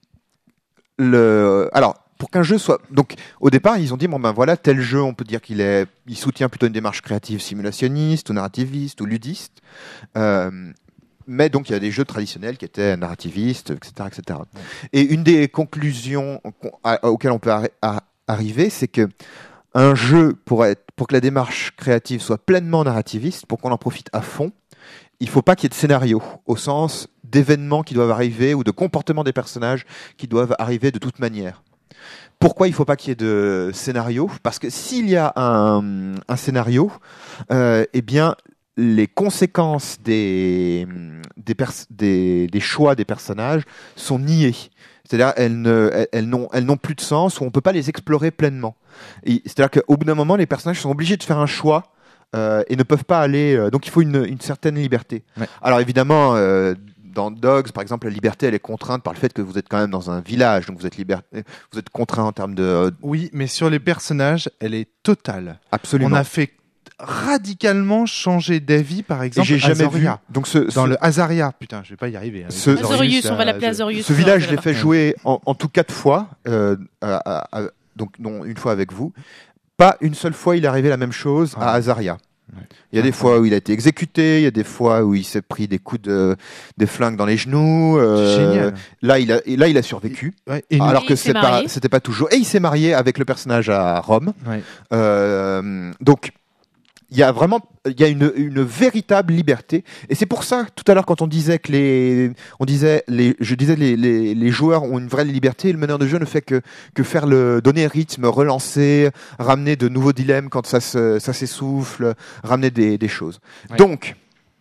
le, alors, pour qu'un jeu soit... Donc, au départ, ils ont dit, bon ben voilà, tel jeu, on peut dire qu'il est, il soutient plutôt une démarche créative simulationniste, ou narrativiste, ou ludiste. Euh, mais donc, il y a des jeux traditionnels qui étaient narrativistes, et cetera, et cetera. Et une des conclusions auxquelles on peut arri- à, arriver, c'est que un jeu, pour, être, pour que la démarche créative soit pleinement narrativiste, pour qu'on en profite à fond, il ne faut pas qu'il y ait de scénario, au sens d'événements qui doivent arriver ou de comportements des personnages qui doivent arriver de toute manière. Pourquoi il ne faut pas qu'il y ait de scénario ? Parce que s'il y a un, un scénario, euh, eh bien, les conséquences des, des, pers- des, des choix des personnages sont niées. C'est-à-dire elles, ne, elles, elles, n'ont, elles n'ont plus de sens ou on ne peut pas les explorer pleinement. Et c'est-à-dire qu'au bout d'un moment, les personnages sont obligés de faire un choix euh, et ne peuvent pas aller... Euh, donc il faut une, une certaine liberté. Ouais. Alors évidemment, euh, dans Dogs, par exemple, la liberté, elle est contrainte par le fait que vous êtes quand même dans un village, donc vous êtes, liber... vous êtes contraint en termes de... Euh... Oui, mais sur les personnages, elle est totale. Absolument. On a fait radicalement changer d'avis, par exemple, j'ai jamais Azaria. vu. Donc ce, dans ce... le Azaria, putain, je vais pas y arriver. Hein. Ce... Azorius, on va l'appeler Azorius. Ce village, je l'ai fait jouer en, en tout quatre fois, euh, à, à, à, donc non, une fois avec vous. Pas une seule fois, il est arrivé la même chose ah. à Azaria. Ouais. Il y a des fois où il a été exécuté, il y a des fois où il s'est pris des coups de des flingues dans les genoux. Euh, Génial. Là, il a là il a survécu. Et, ouais, et alors que c'est pas c'était pas toujours. Et il s'est marié avec le personnage à Rome. Ouais. Euh, donc Il y a vraiment, il y a une, une véritable liberté, et c'est pour ça tout à l'heure quand on disait que les, on disait les, je disais les, les, les joueurs ont une vraie liberté. Le meneur de jeu ne fait que que faire le donner rythme, relancer, ramener de nouveaux dilemmes quand ça se, ça s'essouffle, ramener des, des choses. Ouais. Donc,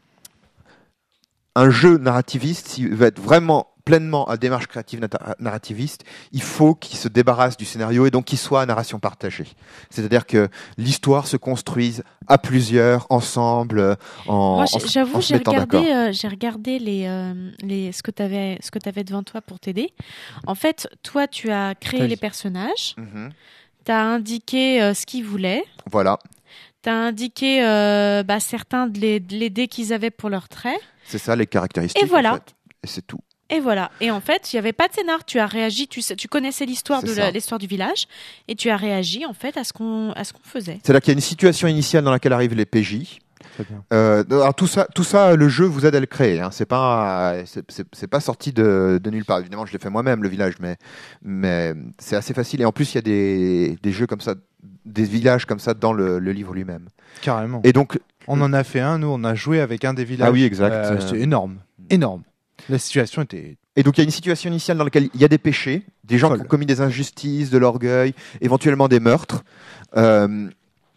un jeu narrativiste, s'il veut être vraiment pleinement à démarche créative narrativiste, il faut qu'il se débarrasse du scénario et donc qu'il soit à narration partagée. C'est-à-dire que l'histoire se construise à plusieurs, ensemble, en, Moi, en, j'avoue, en j'ai regardé, euh, j'ai regardé les, euh, les, ce que tu avais, ce que tu avais devant toi pour t'aider. En fait, toi, tu as créé oui. les personnages, mm-hmm. tu as indiqué euh, ce qu'ils voulaient. Voilà. Tu as indiqué euh, bah, certains de les, de les dés qu'ils avaient pour leurs traits. C'est ça, les caractéristiques. Et voilà. En fait. Et c'est tout. Et voilà. Et en fait, il n'y avait pas de scénar. Tu as réagi. Tu, sais, tu connaissais l'histoire de la, l'histoire du village, et tu as réagi en fait à ce qu'on à ce qu'on faisait. C'est là qu'il y a une situation initiale dans laquelle arrivent les P J. Très bien. Euh, alors tout ça, tout ça, le jeu vous aide à le créer. Hein. C'est pas, c'est, c'est, c'est pas sorti de, de nulle part. Évidemment, je l'ai fait moi-même le village, mais mais c'est assez facile. Et en plus, il y a des des jeux comme ça, des villages comme ça dans le, le livre lui-même. Carrément. Et donc, on en a fait un. Nous, on a joué avec un des villages. Ah oui, exact. Euh, c'est énorme, énorme. La situation était... Et donc il y a une situation initiale dans laquelle il y a des péchés, des gens Folle. qui ont commis des injustices, de l'orgueil, éventuellement des meurtres. Euh,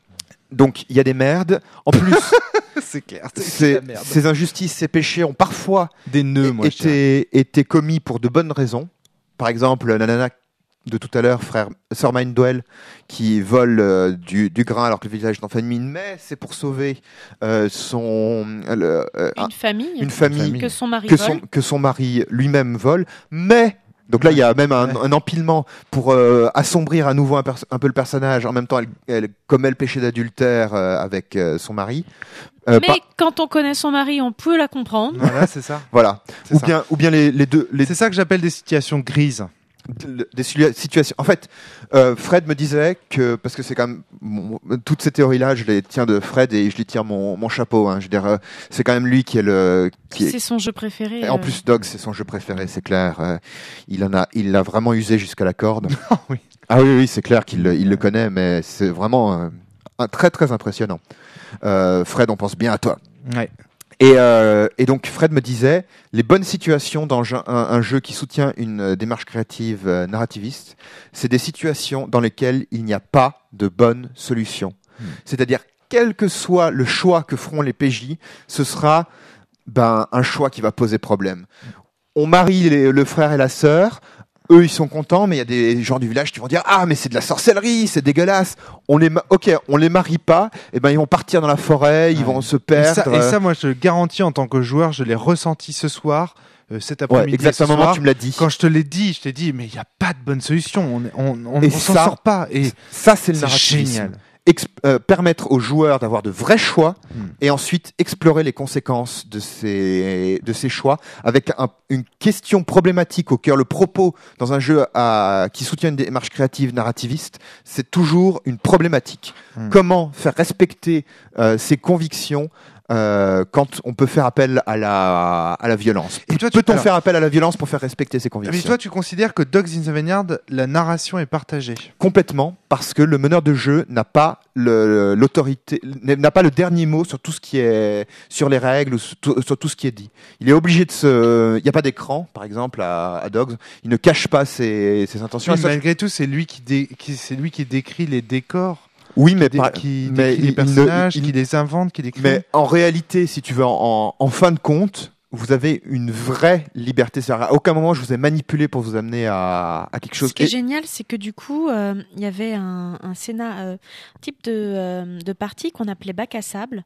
donc il y a des merdes. En plus, c'est clair. C'est c'est, ces injustices, ces péchés ont parfois des nœuds, moi, été, été commis pour de bonnes raisons. Par exemple, la nana de tout à l'heure, frère, sœur Mindwell, qui vole euh, du, du grain alors que le village est en famine, mais c'est pour sauver euh, son euh, euh, une, famille, une famille que son mari que vole. son, que son mari lui-même vole, mais donc là il y a même un, un empilement pour euh, assombrir à nouveau un, pers- un peu le personnage. En même temps, elle, elle commet le péché d'adultère euh, avec euh, son mari. Euh, mais par... quand on connaît son mari, on peut la comprendre. Voilà, c'est ça. Voilà. C'est ou ça. bien, ou bien les, les deux. Les... C'est ça que j'appelle des situations grises. Des situations. En fait, euh, Fred me disait que parce que c'est quand même mon, toutes ces théories-là, je les tiens de Fred et je lui tire mon, mon chapeau. Hein. Je veux dire, euh, c'est quand même lui qui est le. Qui c'est est... son jeu préféré. Et en plus, Dog, c'est son jeu préféré, c'est clair. Euh, il en a, il l'a vraiment usé jusqu'à la corde. Ah oui. Ah oui, oui, c'est clair qu'il il le connaît, mais c'est vraiment euh, un, très très impressionnant. Euh, Fred, on pense bien à toi. Ouais. Et, euh, et donc Fred me disait, les bonnes situations dans un, un jeu qui soutient une euh, démarche créative euh, narrativiste, c'est des situations dans lesquelles il n'y a pas de bonne solution. Mmh. C'est-à-dire, quel que soit le choix que feront les P J, ce sera ben, un choix qui va poser problème. Mmh. On marie les, le frère et la sœur, eux ils sont contents, mais il y a des gens du village qui vont dire ah mais c'est de la sorcellerie, c'est dégueulasse. On les ma- ok, on les marie pas, et ben ils vont partir dans la forêt, ils ouais. vont se perdre. Et ça, et ça, moi je te le garantis en tant que joueur, je l'ai ressenti ce soir, euh, cet après-midi. Ouais, exactement, ce soir, tu me l'as dit. Quand je te l'ai dit, je t'ai dit mais il y a pas de bonne solution, on on on, on s'en sort pas. Et ça c'est le c'est narrativisme. Génial. Exp- euh, permettre aux joueurs d'avoir de vrais choix mmh. et ensuite explorer les conséquences de ces, de ces choix avec un, une question problématique au cœur. Le propos dans un jeu à, qui soutient une démarche créative narrativiste, c'est toujours une problématique. Mmh. Comment faire respecter euh, ses convictions Euh, quand on peut faire appel à la, à la violence. Et toi, tu, Peut-on alors, faire appel à la violence pour faire respecter ses convictions ? Mais toi, tu considères que Dogs in the Vineyard, la narration est partagée ? Complètement, parce que le meneur de jeu n'a pas le, l'autorité, n'a pas le dernier mot sur tout ce qui est sur les règles ou sur tout, sur tout ce qui est dit. Il est obligé de se. Il n'y a pas d'écran, par exemple, à, à Dogs. Il ne cache pas ses, ses intentions. Oui, malgré tout, c'est lui qui, dé, qui, c'est lui qui décrit les décors. Oui, mais qui, par... qui mais décrit les personnages, il, il, qui les invente, qui décrit. Mais en réalité, si tu veux, en, en fin de compte, vous avez une vraie liberté. C'est-à-dire, à aucun moment je vous ai manipulé pour vous amener à, à quelque chose. Ce qui est Et... génial, c'est que du coup, euh, il y avait un, un Sénat, euh, type de, euh, de partie qu'on appelait bac à sable.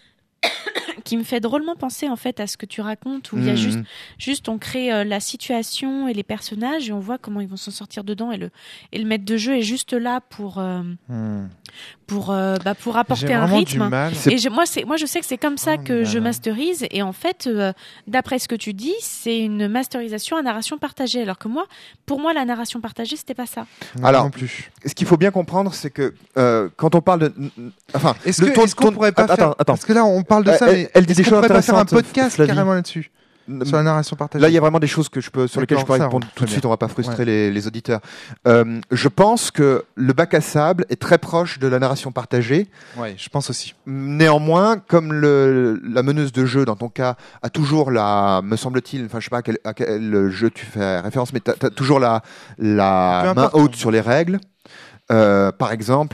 Qui me fait drôlement penser en fait à ce que tu racontes où il mmh. y a juste, juste on crée euh, la situation et les personnages et on voit comment ils vont s'en sortir dedans et le, et le maître de jeu est juste là pour, euh, mmh. pour, euh, bah, pour apporter j'ai un rythme. Du mal. Et je, moi, c'est, moi je sais que c'est comme ça oh, que je masterise et en fait, euh, d'après ce que tu dis, c'est une masterisation à narration partagée alors que moi, pour moi, la narration partagée, c'était pas ça. Non, alors, non plus. Ce qu'il faut bien comprendre, c'est que euh, quand on parle de... Enfin, est-ce, que, ton, est-ce qu'on ton... pourrait pas attends, faire... Attends, Parce que là, on parle de euh, ça, elle, mais elle dit est-ce qu'on pourrait pas faire un podcast Flavie. carrément là-dessus ? sur la narration partagée. Là, il y a vraiment des choses que je peux, sur lesquelles je peux D'accord, ça, répondre on- tout de très suite. bien. On va pas frustrer Ouais. les, les auditeurs. Euh, je pense que le bac à sable est très proche de la narration partagée. Ouais, je pense aussi. Néanmoins, comme le, la meneuse de jeu, dans ton cas, a toujours la, me semble-t-il, enfin, je sais pas à quel, à quel jeu tu fais référence, mais t'as, t'as toujours la, la Peu main importe. haute sur les règles. Euh, par exemple,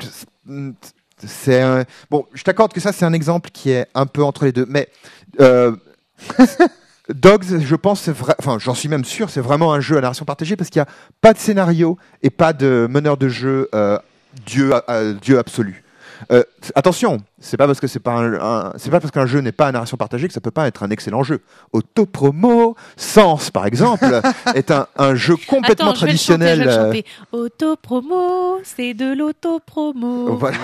c'est un, bon, je t'accorde que ça, c'est un exemple qui est un peu entre les deux, mais, euh, Dogs, je pense, c'est vrai, enfin, j'en suis même sûr, c'est vraiment un jeu à narration partagée parce qu'il n'y a pas de scénario et pas de meneur de jeu, euh, dieu, euh, dieu absolu. Euh, attention, c'est pas parce que c'est pas un, un- c'est pas parce qu'un jeu n'est pas à narration partagée que ça peut pas être un excellent jeu. Autopromo, Sens par exemple, est un, un jeu complètement Attends, je vais le chanter, traditionnel. je vais le euh, chanter. Autopromo, c'est de l'autopromo. voilà.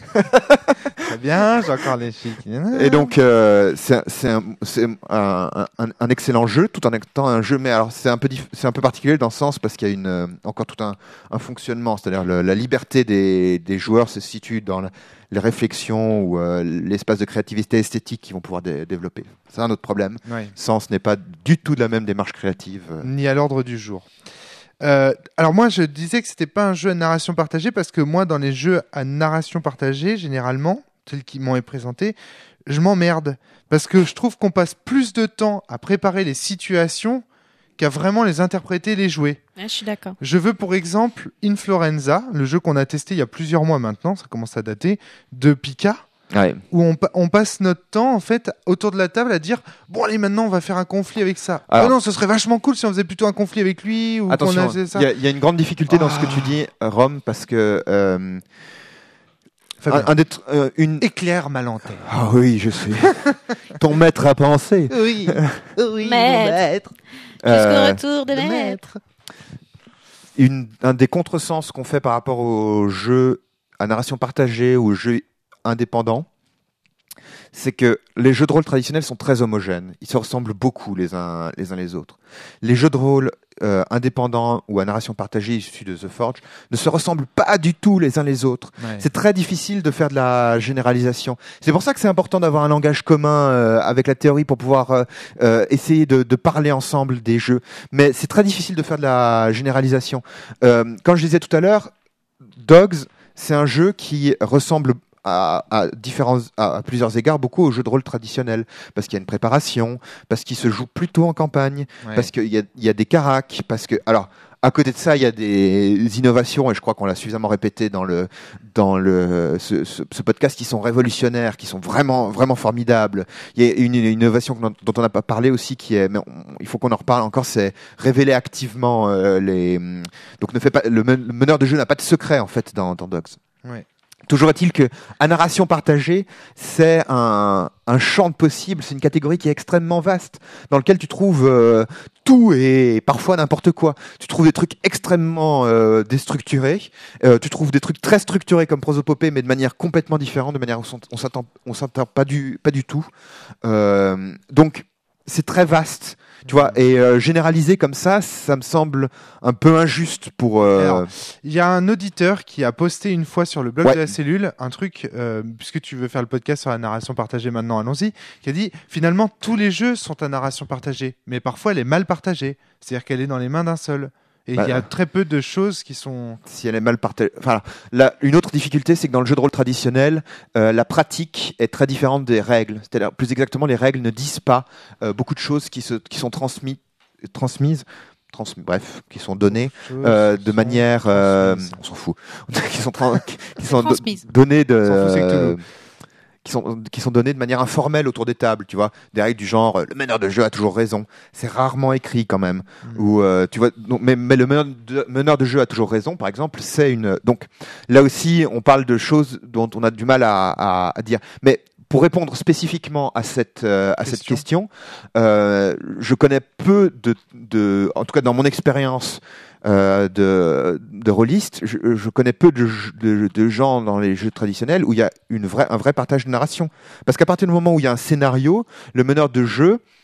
Très bien, j'ai encore les chics. Et donc, euh, c'est un- c'est un, c'est un, un, un excellent jeu, tout en étant un jeu, mais alors c'est un peu, dif- c'est un peu particulier dans le sens parce qu'il y a une, euh, encore tout un, un fonctionnement, c'est-à-dire le- la liberté des, des joueurs se situe dans la- les réflexions ou euh, l'espace de créativité esthétique qu'ils vont pouvoir dé- développer. C'est un autre problème. Ouais. Sens n'est pas du tout de la même démarche créative. euh. Ni à l'ordre du jour. Euh, alors moi, je disais que c'était pas un jeu à narration partagée parce que moi, dans les jeux à narration partagée, généralement, tels qu'ils m'ont été présentés, je m'emmerde parce que je trouve qu'on passe plus de temps à préparer les situations qu'à vraiment les interpréter, les jouer. Ah, je suis d'accord. Je veux pour exemple Inflorenza, le jeu qu'on a testé il y a plusieurs mois maintenant, ça commence à dater, de Pika, Ouais. où on, pa- on passe notre temps en fait autour de la table à dire bon allez maintenant on va faire un conflit avec ça. Alors- Ah non, ce serait vachement cool si on faisait plutôt un conflit avec lui ou qu'on Attention, faisait ça. il y, a- il y a une grande difficulté dans ce que Ah. tu dis, Rome, parce que euh, Fabien, un, un des tr- euh, une. éclaire ma lanterne. Ah oui, je sais. Ton maître à penser. Oui, oui, Maître. Euh, Jusqu'au retour de maître. une, un des contresens qu'on fait par rapport aux jeux à narration partagée ou aux jeux indépendants, c'est que les jeux de rôle traditionnels sont très homogènes. Ils se ressemblent beaucoup les uns les, uns les autres. Les jeux de rôle euh, indépendants ou à narration partagée issus de The Forge ne se ressemblent pas du tout les uns les autres. Ouais. C'est très difficile de faire de la généralisation. C'est pour ça que c'est important d'avoir un langage commun euh, avec la théorie pour pouvoir euh, euh, essayer de, de parler ensemble des jeux. Mais c'est très difficile de faire de la généralisation. Euh, quand je disais tout à l'heure, Dogs, c'est un jeu qui ressemble à, à, différents, à, à plusieurs égards beaucoup aux jeux de rôle traditionnels, parce qu'il y a une préparation, parce qu'il se joue plutôt en campagne, Ouais. parce qu'il y a, il y a des caracs, parce que... Alors, à côté de ça, il y a des innovations, et je crois qu'on l'a suffisamment répété dans le dans le ce, ce, ce podcast, qui sont révolutionnaires, qui sont vraiment vraiment formidables. Il y a une, une innovation dont, dont on n'a pas parlé aussi, qui est, mais on- il faut qu'on en reparle encore, c'est révéler activement euh, les. Donc, ne fait pas le, men- le meneur de jeu n'a pas de secret en fait dans, dans Dogs. Ouais. Toujours est-il que à narration partagée, c'est un, un champ de possibles, c'est une catégorie qui est extrêmement vaste, dans lequel tu trouves euh, tout et parfois n'importe quoi. Tu trouves des trucs extrêmement euh, déstructurés, euh, tu trouves des trucs très structurés comme prosopopée, mais de manière complètement différente, de manière où on s'attend, on s'attend pas du, pas du tout. Euh, donc c'est très vaste, tu vois, et euh, généraliser comme ça, ça me semble un peu injuste pour. Euh... Alors, il y a un auditeur qui a posté une fois sur le blog Ouais. de la cellule un truc, euh, puisque tu veux faire le podcast sur la narration partagée maintenant, allons-y, qui a dit finalement tous les jeux sont à narration partagée, mais parfois elle est mal partagée, c'est-à-dire qu'elle est dans les mains d'un seul. Et il Bah, y a très peu de choses qui sont. Si elle est mal partagée. Enfin, là, une autre difficulté, c'est que dans le jeu de rôle traditionnel, euh, la pratique est très différente des règles. C'est-à-dire, plus exactement, les règles ne disent pas euh, beaucoup de choses qui, se, qui sont transmis, transmises, trans, bref, qui sont données euh, de sont manière. euh, transmises. on s'en fout. qui sont, tran- qui sont do- Transmises. données de. S'en fout, c'est que euh, qui sont, qui sont données de manière informelle autour des tables, tu vois. Des règles du genre, euh, le meneur de jeu a toujours raison. C'est rarement écrit quand même. Mm. Ou, euh, tu vois, donc, mais, mais le meneur de, meneur de jeu a toujours raison, par exemple, c'est une. Donc là aussi, on parle de choses dont on a du mal à, à, à dire. Mais pour répondre spécifiquement à cette, euh, à cette question, euh, je connais peu de, de. En tout cas, dans mon expérience. Euh, de, de rôlistes, je, je connais peu de, de, de gens dans les jeux traditionnels où il y a une vraie, un vrai partage de narration. Parce qu'à partir du moment où il y a un scénario, le meneur de jeu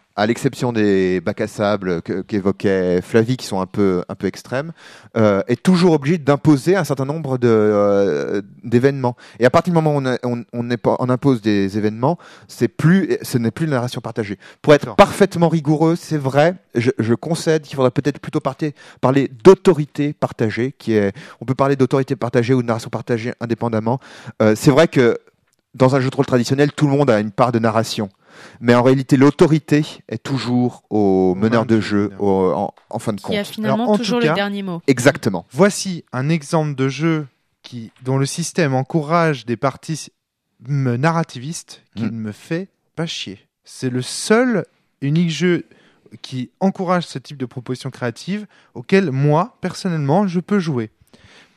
à l'exception des bacs à sable que, qu'évoquait Flavie, qui sont un peu, un peu extrêmes, euh, est toujours obligé d'imposer un certain nombre de, euh, d'événements. Et à partir du moment où on, a, on, on, est, on impose des événements, c'est plus, ce n'est plus une narration partagée. Pour être parfaitement rigoureux, c'est vrai, je, je concède qu'il faudrait peut-être plutôt parler, parler d'autorité partagée, qui est, on peut parler d'autorité partagée ou de narration partagée indépendamment. Euh, c'est vrai que dans un jeu de rôle traditionnel, tout le monde a une part de narration. Mais en réalité, l'autorité est toujours au meneur de jeu, au, en, en fin de compte. Qui a finalement Alors, toujours cas, le dernier mot. Exactement. Voici un exemple de jeu qui, dont le système encourage des parties narrativistes qui Mm. ne me fait pas chier. C'est le seul unique jeu qui encourage ce type de proposition créative auquel moi, personnellement, je peux jouer. Pourquoi ?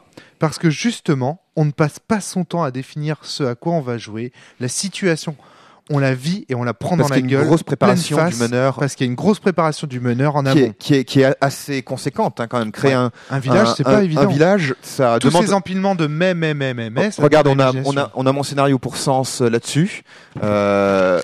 Parce que justement, on ne passe pas son temps à définir ce à quoi on va jouer, la situation, on la vit et on la prend Parce dans la qu'il y a gueule. une grosse préparation pleine face, du meneur. Parce qu'il y a une grosse préparation du meneur en Qui amont. est, qui, est, qui est assez conséquente, hein, quand même. Créer Ouais. un, Un village, un, c'est pas un, évident. Un village, ça Tous demande... ces empilements de mais, mais, mais, mais, mais. ça Regarde, on demande a, on, l'imagination. a, on a mon scénario pour Sens euh, là-dessus. Euh,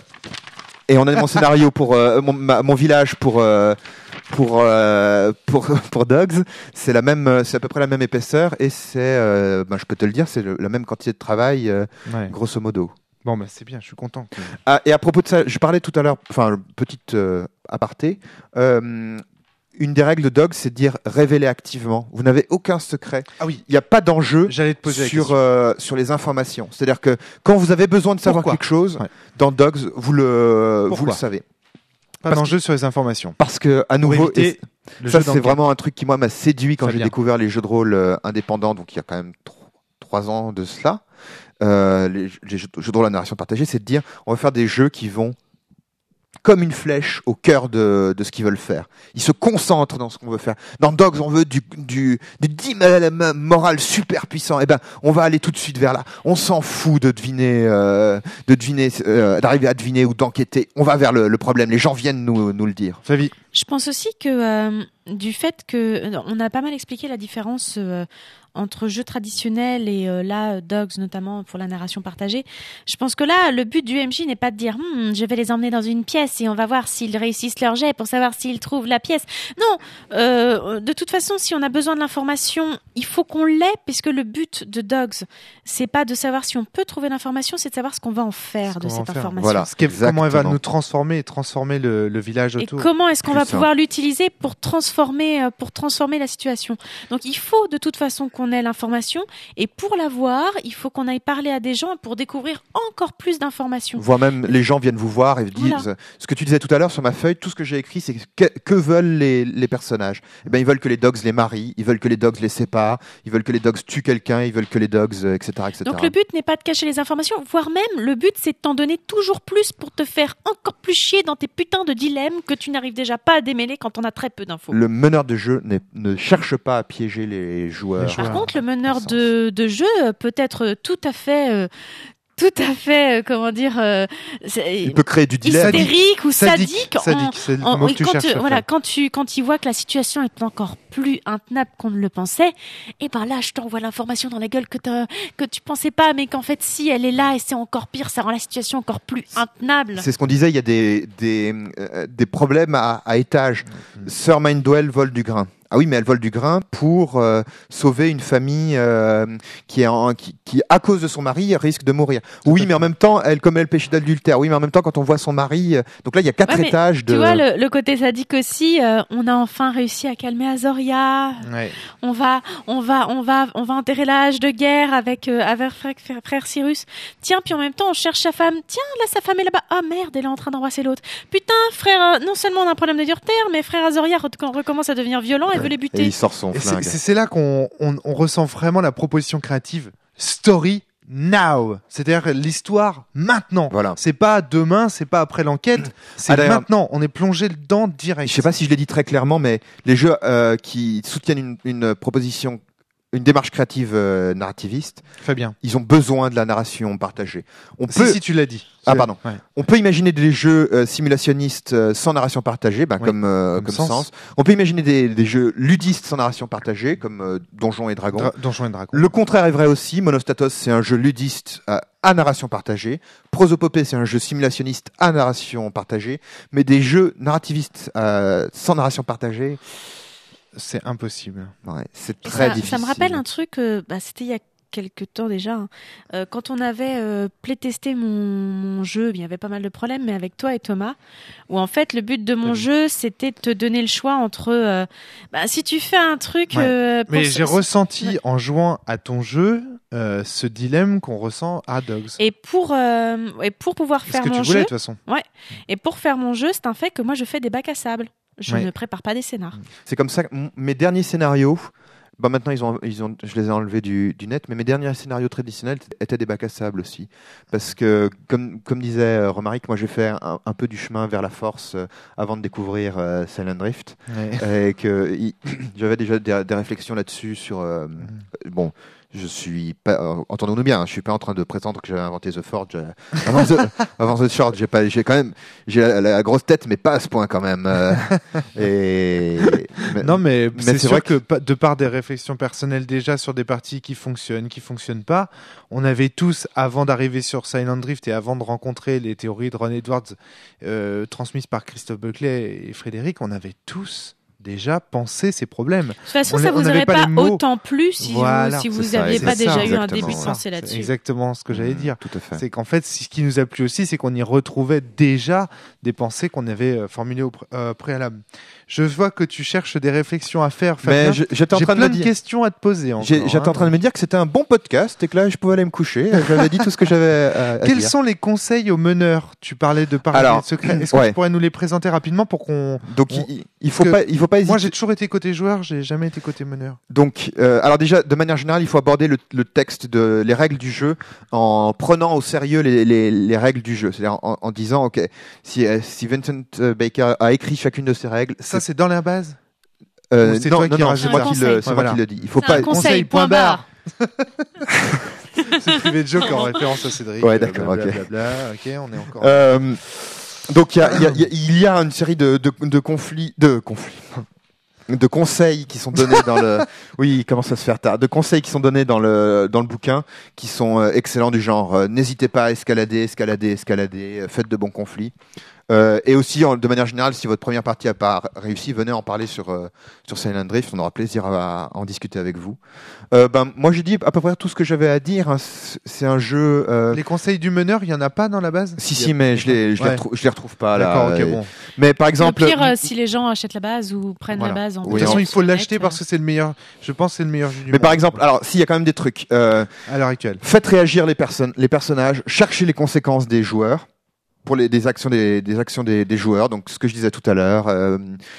et on a mon scénario pour euh, mon, ma, mon village pour euh, pour euh, pour pour Dogs. C'est la même, c'est à peu près la même épaisseur et c'est, euh, ben, je peux te le dire, c'est le, la même quantité de travail, euh, Ouais. grosso modo. Bon, bah, c'est bien, je suis content. Ah, et à propos de ça, je parlais tout à l'heure, enfin, petite euh, aparté. Euh, une des règles de Dogs, c'est de dire révéler activement. Vous n'avez aucun secret. Ah oui, Il n'y a pas d'enjeu j'allais te poser la sur, question. euh, sur les informations. C'est-à-dire que quand vous avez besoin de savoir Pourquoi quelque chose, Ouais. dans Dogs, vous le, vous Pourquoi le savez. Pas parce d'enjeu sur les informations. Parce que, à Pour nouveau, éviter et le ça, jeu c'est d'enquête. vraiment un truc qui, moi, m'a séduit quand Très j'ai bien. découvert les jeux de rôle euh, indépendants, donc il y a quand même tro- trois ans de cela. Euh, les, les jeux, jeux de rôle à narration partagée, c'est de dire, on va faire des jeux qui vont comme une flèche au cœur de, de ce qu'ils veulent faire. Ils se concentrent dans ce qu'on veut faire. Dans Dogs, on veut du, du, du dix moral super puissant. Eh ben, on va aller tout de suite vers là. On s'en fout de deviner, euh, de deviner, euh, d'arriver à deviner ou d'enquêter. On va vers le, le problème. Les gens viennent nous, nous le dire. Flavie, Je pense aussi que euh, du fait que on a pas mal expliqué la différence euh, entre jeux traditionnels et euh, là Dogs notamment pour la narration partagée. Je pense que là le but du M J n'est pas de dire hm, je vais les emmener dans une pièce et on va voir s'ils réussissent leur jet pour savoir s'ils trouvent la pièce. Non, euh, de toute façon si on a besoin de l'information, il faut qu'on l'ait puisque le but de Dogs c'est pas de savoir si on peut trouver l'information, c'est de savoir ce qu'on va en faire Ce de qu'on va cette en faire. information. Voilà. ce qu'est- comment elle va Exactement. nous transformer et transformer le, le village Et autour. comment est-ce qu'on Plus va ça. pouvoir l'utiliser pour transformer, euh, pour transformer la situation. Donc il faut de toute façon qu'on ait l'information et pour l'avoir, il faut qu'on aille parler à des gens pour découvrir encore plus d'informations. Voire même les gens viennent vous voir et vous disent Voilà. ce que tu disais tout à l'heure sur ma feuille, tout ce que j'ai écrit, c'est que, que veulent les, les personnages. Eh ben, ils veulent que les dogs les marient, ils veulent que les dogs les séparent, ils veulent que les dogs tuent quelqu'un, ils veulent que les dogs, euh, et cetera, et cetera. Donc le but n'est pas de cacher les informations, voire même le but c'est de t'en donner toujours plus pour te faire encore plus chier dans tes putains de dilemmes que tu n'arrives déjà pas à démêler quand on a très peu d'infos. Le meneur de jeu n'est- ne cherche pas à piéger les joueurs. Les Par joueurs. contre, le meneur Sens. de, de jeu peut être tout à fait, euh, tout à fait, euh, comment dire, euh, c'est- Il peut créer du dilemme. hystérique ou sadique. Sadique, en- sadique, c'est le en- mot oui, que tu quand, cherches. euh, Flavie. voilà, quand tu quand il voit que la situation est encore plus intenable qu'on ne le pensait, et ben là, je t'envoie l'information dans la gueule que t'as- que tu pensais pas, mais qu'en fait, si elle est là et c'est encore pire, ça rend la situation encore plus intenable. C'est ce qu'on disait, il y a des, des, euh, des problèmes à, à étage. Sœur Mindwell vole du grain. Ah oui, mais elle vole du grain pour euh, sauver une famille euh, qui, est en, qui, qui, à cause de son mari, risque de mourir. Oui, mais en même temps, elle commet le péché d'adultère. Oui, mais en même temps, quand on voit son mari... euh, donc là, il y a quatre Ouais, mais étages de... Tu vois, le, le côté sadique aussi, euh, on a enfin réussi à calmer Azoria. Ouais. On va, on va, on va, on va enterrer la hache de guerre avec, euh, avec frère, frère, frère Cyrus. Tiens, puis en même temps, on cherche sa femme. Tiens, là, sa femme est là-bas. Ah merde, elle est en train d'embrasser l'autre. Putain, frère, euh, non seulement on a un problème de dureté, mais frère Azoria re- recommence à devenir violent et veut les Et buter. il sort son Et c'est- flingue. c'est c'est là qu'on on, on ressent vraiment la proposition créative. Story now. C'est-à-dire l'histoire maintenant. Voilà. C'est pas demain, c'est pas après l'enquête, c'est Ah, d'ailleurs- maintenant. On est plongé dedans direct. Je sais pas si je l'ai dit très clairement, mais les jeux euh, qui soutiennent une, une proposition une démarche créative euh, narrativiste. Fabien. Ils ont besoin de la narration partagée. On Si, peut, si tu l'as dit. Ah, C'est- pardon. ouais. on peut imaginer des jeux euh, simulationnistes euh, sans narration partagée, ben, Oui, comme, euh, comme comme Sens. Sens. On peut imaginer des, des jeux ludistes sans narration partagée, comme euh, Donjons et Dragons. Dra- Donjons et Dragons. Le contraire est vrai aussi. Monostatos, c'est un jeu ludiste à, à narration partagée. Prosopopée, c'est un jeu simulationniste à narration partagée. Mais des jeux narrativistes euh, sans narration partagée, C'est impossible. ouais, c'est Et très ça, difficile. ça me rappelle un truc, euh, bah, c'était il y a quelques temps déjà, hein. Euh, quand on avait euh, playtesté mon, mon jeu, il y avait pas mal de problèmes, mais avec toi et Thomas, où en fait le but de mon Oui. jeu, c'était de te donner le choix entre, euh, bah, si tu fais un truc... Ouais. euh, pour Mais ce- j'ai ressenti Ouais. en jouant à ton jeu euh, ce dilemme qu'on ressent à Dogs. Et pour, euh, et pour pouvoir C'est ce faire que mon tu voulais de jeu, toute façon. et pour faire mon jeu, c'est un fait que moi je fais des bacs à sable. Je Ouais. ne prépare pas des scénars. C'est comme ça que m- mes derniers scénarios, bah maintenant ils ont, ils ont, je les ai enlevés du, du net, mais mes derniers scénarios traditionnels étaient des bacs à sable aussi. Parce que, comme, comme disait euh, Romaric, moi j'ai fait un, un peu du chemin vers la force euh, avant de découvrir euh, Silent Drift. Ouais. Et que il- j'avais déjà des, des réflexions là-dessus sur. euh, bon. Je suis pas, euh, entendons-nous bien, hein, je suis pas en train de prétendre que j'ai inventé The Forge. euh, avant, The, avant The Forge, j'ai pas, j'ai quand même, j'ai la, la grosse tête, mais pas à ce point quand même. euh, et mais- Non, mais, mais c'est c'est sûr vrai que, pa- de par des réflexions personnelles déjà sur des parties qui fonctionnent, qui fonctionnent pas, on avait tous, avant d'arriver sur Silent Drift et avant de rencontrer les théories de Ron Edwards euh, transmises par Christophe Buckley et Frédéric, on avait tous déjà pensé ces problèmes. De toute façon, On ça a- on vous n'avait aurait pas pas les mots. autant plu si Voilà, vous si c'est vous ça, aviez c'est pas ça, déjà eu un exactement. début de C'est ça. pensée C'est là-dessus. exactement ce que j'allais Mmh, dire. Tout à fait. C'est qu'en fait, ce qui nous a plu aussi, c'est qu'on y retrouvait déjà des pensées qu'on avait euh, formulées au pr- euh, préalable. Je vois que tu cherches des réflexions à faire, Fabien. Mais je- j'étais en J'ai train de plein me de dire. questions à te poser encore. J'ai- J'étais hein. en train de me dire que c'était un bon podcast et que là je pouvais aller me coucher. J'avais dit tout ce que j'avais à, à Quels dire. sont les conseils aux meneurs? Tu parlais de parler Alors, secret. Est-ce que ouais. tu pourrais nous les présenter rapidement pour qu'on... Donc on- il, il faut que- pas, il faut pas hésiter. Moi, j'ai toujours été côté joueur, j'ai jamais été côté meneur. Donc, euh, alors déjà, de manière générale, il faut aborder le, le texte de les règles du jeu en prenant au sérieux les, les, les règles du jeu. C'est-à-dire en, en disant, ok, si, euh, si Vincent euh, Baker a écrit chacune de ces règles, Ça, c'est dans la base. euh, ou c'est non, toi non, qui non, rajoutes c'est moi ça qui Ouais, le, c'est moi voilà. qui le dis. Il faut C'est un pas. conseil, conseil, point point barre. C'est privé de joke en référence à Cédric. Ouais, euh, d'accord, ok. blablabla. Ok, on est encore... Euh, donc il y a, il y, a, il y a- il y a une série de, de, de conflits, de conflits, de conseils qui sont donnés dans le. Oui, il commence à se faire tard. De conseils qui sont donnés dans le dans le bouquin, qui sont euh, excellents du genre euh, n'hésitez pas à escalader, escalader, escalader, euh, faites de bons conflits. Euh, et aussi, en- de manière générale, si votre première partie n'a pas réussi, venez en parler sur euh, sur Silent Drift. On aura plaisir à, à en discuter avec vous. Euh, ben moi, j'ai dit à peu près tout ce que j'avais à dire. hein. C'est c'est un jeu. euh, Les conseils du meneur, il y en a pas dans la base? Si Il y a- si, mais je les je les Ouais. retrouve je les retrouve pas là. D'accord, ok, Euh, bon. Mais par Au exemple, pire, euh, si les gens achètent la base ou prennent Voilà. la base en Oui, De toute en- façon, il faut Net, l'acheter euh, parce que c'est le meilleur. Je pense que c'est le meilleur jeu du mais monde. par exemple, alors s'il y a quand même des trucs, euh, à l'heure actuelle. faites réagir les personnes, les personnages, cherchez les conséquences des joueurs pour les des actions des, des actions des, des joueurs. Donc ce que je disais tout à l'heure, euh,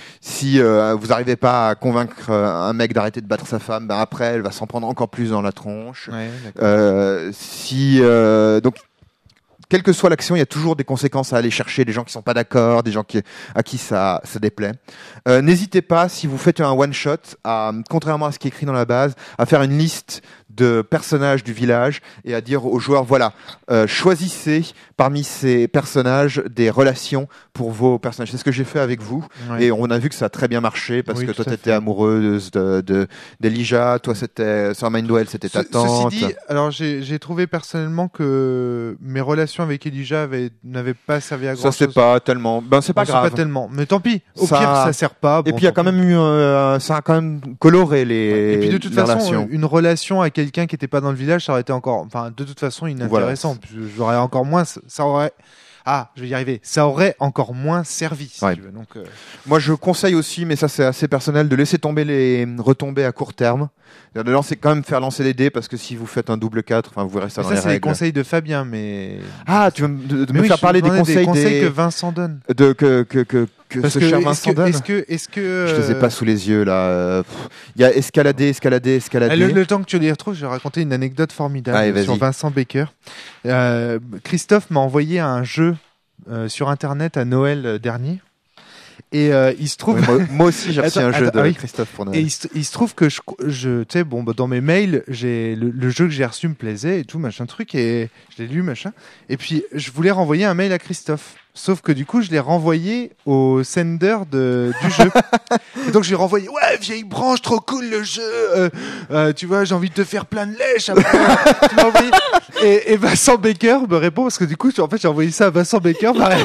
si euh, vous n'arrivez pas à convaincre euh, un mec d'arrêter de battre sa femme, ben après elle va s'en prendre encore plus dans la tronche. Ouais, d'accord. Euh, si euh, donc quelle que soit l'action, il y a toujours des conséquences à aller chercher, des gens qui sont pas d'accord, des gens qui, à qui ça, ça déplaît. Euh, n'hésitez pas, si vous faites un one shot, à, contrairement à ce qui est écrit dans la base, à faire une liste de personnages du village et à dire aux joueurs, voilà, euh, choisissez parmi ces personnages des relations pour vos personnages. C'est ce que j'ai fait avec vous. Ouais. Et on a vu que ça a très bien marché parce Oui, que tout toi, à tu fait. étais amoureuse de, de, d'Elijah, toi, c'était, Sir Mindwell, c'était ta Ce- tante. Ceci dit, alors j'ai j'ai trouvé personnellement que mes relations avec Elijah avaient- n'avaient pas servi à grand ça, chose. c'est pas tellement, ben, c'est pas Bon, grave. pas tellement. Mais tant pis. Au Ça- pire, ça sert pas. Et Bon, puis il y a tant quand pis. même eu, euh, ça a quand même coloré les, Et puis de toute les façon, relations. une relation à quelqu'un qui n'était pas dans le village, ça aurait été encore, enfin, de toute façon, inintéressant. Voilà. J'aurais encore moins, ça aurait, ah, je vais y arriver, ça aurait encore moins servi. Si Ouais. tu veux. Donc, euh... Moi, je conseille aussi, mais ça c'est assez personnel, de laisser tomber les retombées à court terme. De lancer, quand même faire lancer les dés parce que si vous faites un double quatre, enfin, vous verrez ça mais dans ça, les c'est les règles. conseils de Fabien, mais. Ah, tu veux me, de, de Mais me oui, faire je parler des demandais conseils, des conseils des- que Vincent donne. de que que que, que Parce ce que cher est-ce Vincent que, donne. est-ce que, est-ce que, Je les ai euh, pas sous les yeux là. Euh, pff. Il y a escalader, escalader, escalader. Le, le temps que tu les retrouves, je vais raconter une anecdote formidable Allez, vas-y. sur Vincent Baker. Euh, Christophe m'a envoyé un jeu euh, sur Internet à Noël euh, dernier. Et euh, il se trouve. Ouais, moi, moi aussi, j'ai reçu Attends, un jeu attends, de ah oui. Christophe pour Et Noël. il se, il se trouve que je, je tu sais, bon, bah, dans mes mails, j'ai le, le jeu que j'ai reçu me plaisait et tout, machin truc, et je l'ai lu, machin. Et puis, je voulais renvoyer un mail à Christophe. Sauf que du coup, je l'ai renvoyé au sender de, du jeu. Et donc, je lui ai renvoyé, ouais, vieille branche, trop cool le jeu. Euh, euh, tu vois, j'ai envie de te faire plein de lèches. Après, tu m'as envoyé. Et, et Vincent Baker me répond, parce que du coup, en fait, j'ai envoyé ça à Vincent Baker. Pareil.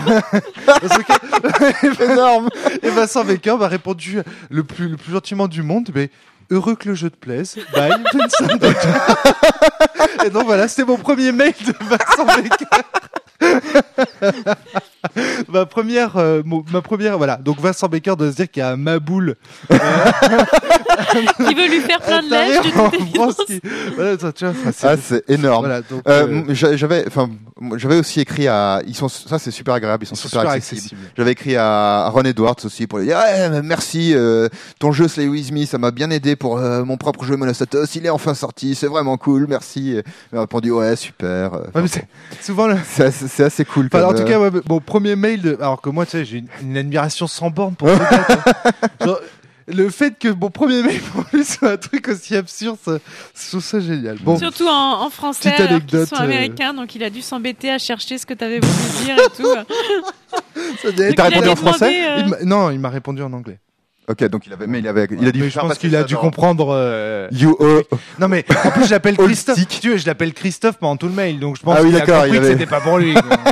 Énorme. Et Vincent Baker m'a répondu le plus, le plus gentiment du monde, mais heureux que le jeu te plaise. Bye, Vincent Baker. Et donc voilà, c'était mon premier mail de Vincent Baker. ma première, euh, mo- ma première, voilà. Donc Vincent Baker doit se dire qu'il y a un Maboul euh, Qui veut lui faire plein de lèches, de en toute France évidence. qui- voilà, ça, tu vois, enfin, c'est- Ah, c'est énorme. voilà, donc, Euh, euh, m- j'a- j'avais, enfin, m- j'avais aussi écrit à, ils sont, ça c'est super agréable, ils sont, ils sont super, super accessibles. accessibles. J'avais écrit à, à Ron Edwards aussi pour lui dire ouais, merci, euh, ton jeu Slay With Me, ça m'a bien aidé pour euh, mon propre jeu Monostatos, il est enfin sorti, c'est vraiment cool, merci. Et il m'a répondu ouais, super. Euh, Ouais, mais c'est souvent le. c'est assez, c'est assez cool. Enfin, comme, en tout euh, cas, ouais, mon premier mail, de... alors que moi, tu sais, j'ai une, une admiration sans borne pour ce gars. quoi. Genre, le fait que mon premier mail pour lui soit un truc aussi absurde, ça, je trouve ça génial. Bon, Surtout en, en français, Petite alors qu'ils anecdote, sont euh, américains, donc il a dû s'embêter à chercher ce que tu avais voulu dire et tout. ça doit être- t'as Donc, il répondu a en demandé, français euh, Il m'a- Non, il m'a répondu en anglais. Ok, donc il avait, mais il avait, il a dit. Mais je pense qu'il a dû comprendre. euh, You owe. Non, mais en plus, je l'appelle Old Christophe. stick. Si tu veux, je l'appelle Christophe pendant tout le mail, donc je pense Ah oui, qu'il a d'accord, compris il que avait- c'était pas pour lui. quoi.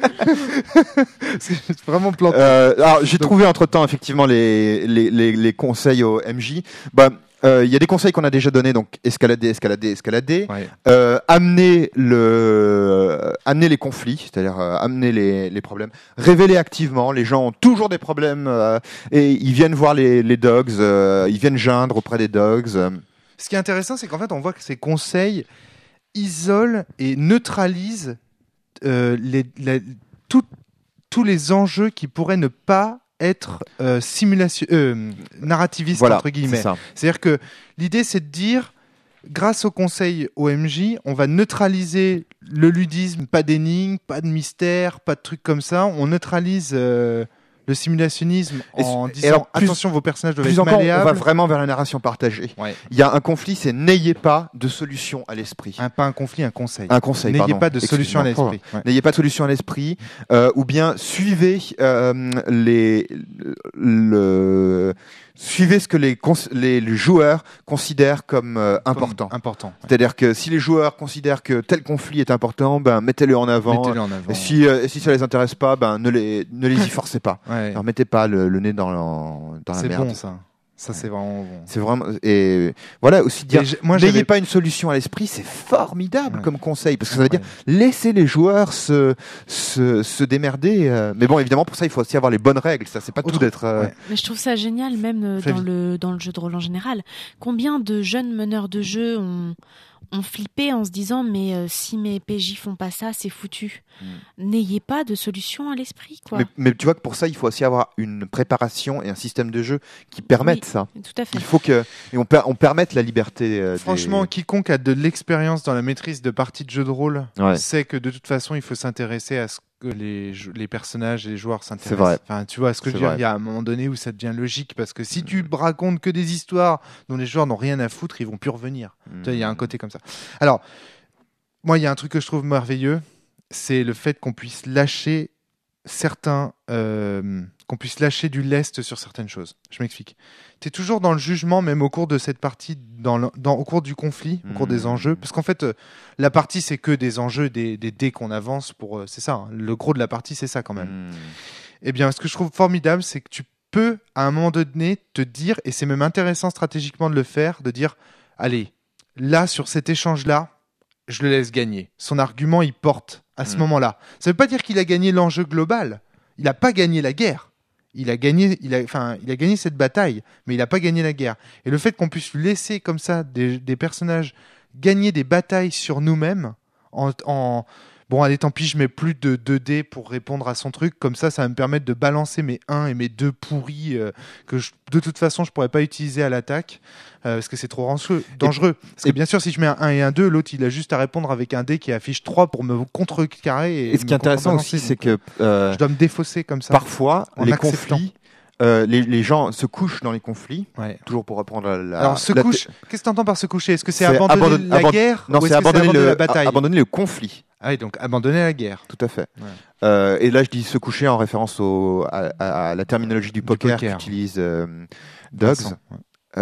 C'est vraiment planté. Euh, alors j'ai Donc- trouvé entre temps effectivement les, les, les, les conseils au M J. Bah, euh, il y a des conseils qu'on a déjà donnés, donc escalader, escalader, escalader. Ouais. Euh, amener le, amener les conflits, c'est-à-dire euh, amener les, les problèmes. Révéler activement. Les gens ont toujours des problèmes euh, et ils viennent voir les, les dogs, euh, ils viennent geindre auprès des dogs. euh. Ce qui est intéressant, c'est qu'en fait, on voit que ces conseils isolent et neutralisent euh, les, la- tout- tous les enjeux qui pourraient ne pas être euh, simulation, euh, narrativistes, Voilà, entre c'est guillemets. ça. C'est-à-dire que l'idée, c'est de dire, grâce au conseil O M J, on va neutraliser le ludisme, pas d'énigmes, pas de mystère, pas de trucs comme ça. On neutralise euh, le simulationnisme Et en et disant alors, plus- attention, vos personnages doivent Plus être encore, on malléables. va vraiment vers la narration partagée. Ouais. Il y a un conflit, c'est n'ayez pas de solution à l'esprit. Un, pas un conflit, un conseil. Un conseil, N'ayez pardon. pas de solution à Excuse-moi. l'esprit. Ouais. N'ayez pas de solution à l'esprit, euh, ou bien suivez euh, les le suivez ce que les cons- les, les joueurs considèrent comme euh, important. Comme important. ouais. C'est-à-dire que si les joueurs considèrent que tel conflit est important, ben mettez-le en avant. Mettez-le en avant. Et si euh, et si ça les intéresse pas, ben ne les ne les y forcez pas. Ouais. Alors mettez pas le, le nez dans la, dans la C'est merde. bon ça. Ça c'est vraiment bon. C'est vraiment et voilà aussi dire Et j'ai- moi, n'ayez j'avais- pas une solution à l'esprit, c'est formidable Ouais. comme conseil parce que ça veut dire laissez les joueurs se se, se démerder. euh. Mais bon, évidemment pour ça il faut aussi avoir les bonnes règles. Ça c'est pas tout Autre- d'être. euh, ouais. Mais je trouve ça génial, même euh, Flavie. dans le, dans le jeu de rôle en général. Combien de jeunes meneurs de jeu ont, ont flippé en se disant mais euh, si mes P J font pas ça, c'est foutu. N'ayez pas de solution à l'esprit, quoi. Mais, mais tu vois que pour ça il faut aussi avoir une préparation et un système de jeu qui permettent Oui. ça. Tout à fait. Il faut que et on, per- on permette la liberté. euh, des- Franchement, quiconque a de l'expérience dans la maîtrise de parties de jeux de rôle Ouais. sait que de toute façon, il faut s'intéresser à ce que les, jou- les personnages et les joueurs s'intéressent. C'est vrai. Enfin, tu vois ce que je C'est veux dire. vrai. Il y a un moment donné où ça devient logique parce que si tu racontes que des histoires dont les joueurs n'ont rien à foutre, ils vont plus revenir. Hmm. Tu vois, il y a un côté comme ça. Alors, moi, il y a un truc que je trouve merveilleux, c'est le fait qu'on puisse lâcher certains, euh, qu'on puisse lâcher du lest sur certaines choses. Je m'explique. Tu es toujours dans le jugement, même au cours de cette partie, dans le- dans, au cours du conflit, au cours des Mhm. enjeux, parce qu'en fait, euh, la partie, c'est que des enjeux, des, des dés qu'on avance pour, euh, c'est ça. hein. Le gros de la partie, c'est ça quand même. Hmm. Eh bien, ce que je trouve formidable, c'est que tu peux, à un moment donné, te dire, et c'est même intéressant stratégiquement de le faire, de dire, allez, là, sur cet échange-là, je le laisse gagner. Son argument, il porte à ce Mm. moment-là. Ça ne veut pas dire qu'il a gagné l'enjeu global. Il n'a pas gagné la guerre. Il a gagné, il a, enfin, il a gagné cette bataille, mais il n'a pas gagné la guerre. Et le fait qu'on puisse laisser comme ça des, des personnages gagner des batailles sur nous-mêmes, en, en bon, allez, tant pis, je mets plus de deux dés pour répondre à son truc. Comme ça, ça va me permettre de balancer mes un et mes deux pourris euh, que je, de toute façon, je pourrais pas utiliser à l'attaque euh, parce que c'est trop dangereux. dangereux. Parce que et- bien sûr, si je mets un un et un deux, l'autre, il a juste à répondre avec un dé qui affiche trois pour me contrecarrer. Et, Et ce qui est me intéressant contrebalancer. aussi, c'est Donc, que euh, je dois me défausser comme ça. parfois en les acceptant. conflits euh, les, les gens se couchent dans les conflits, Ouais. toujours pour reprendre la... la Alors, se la- couche, qu'est-ce que tu entends par se coucher? Est-ce que c'est, C'est abandonner abandonne- la abandonne- guerre Non, ou c'est est-ce que abandonner, le, la bataille? abandonner le conflit. Ah oui, donc abandonner la guerre. Tout à fait. Ouais. Euh, et là, je dis se coucher en référence au, à, à- à la terminologie du poker, poker. qu'utilise euh, Dogs. Vincent, ouais.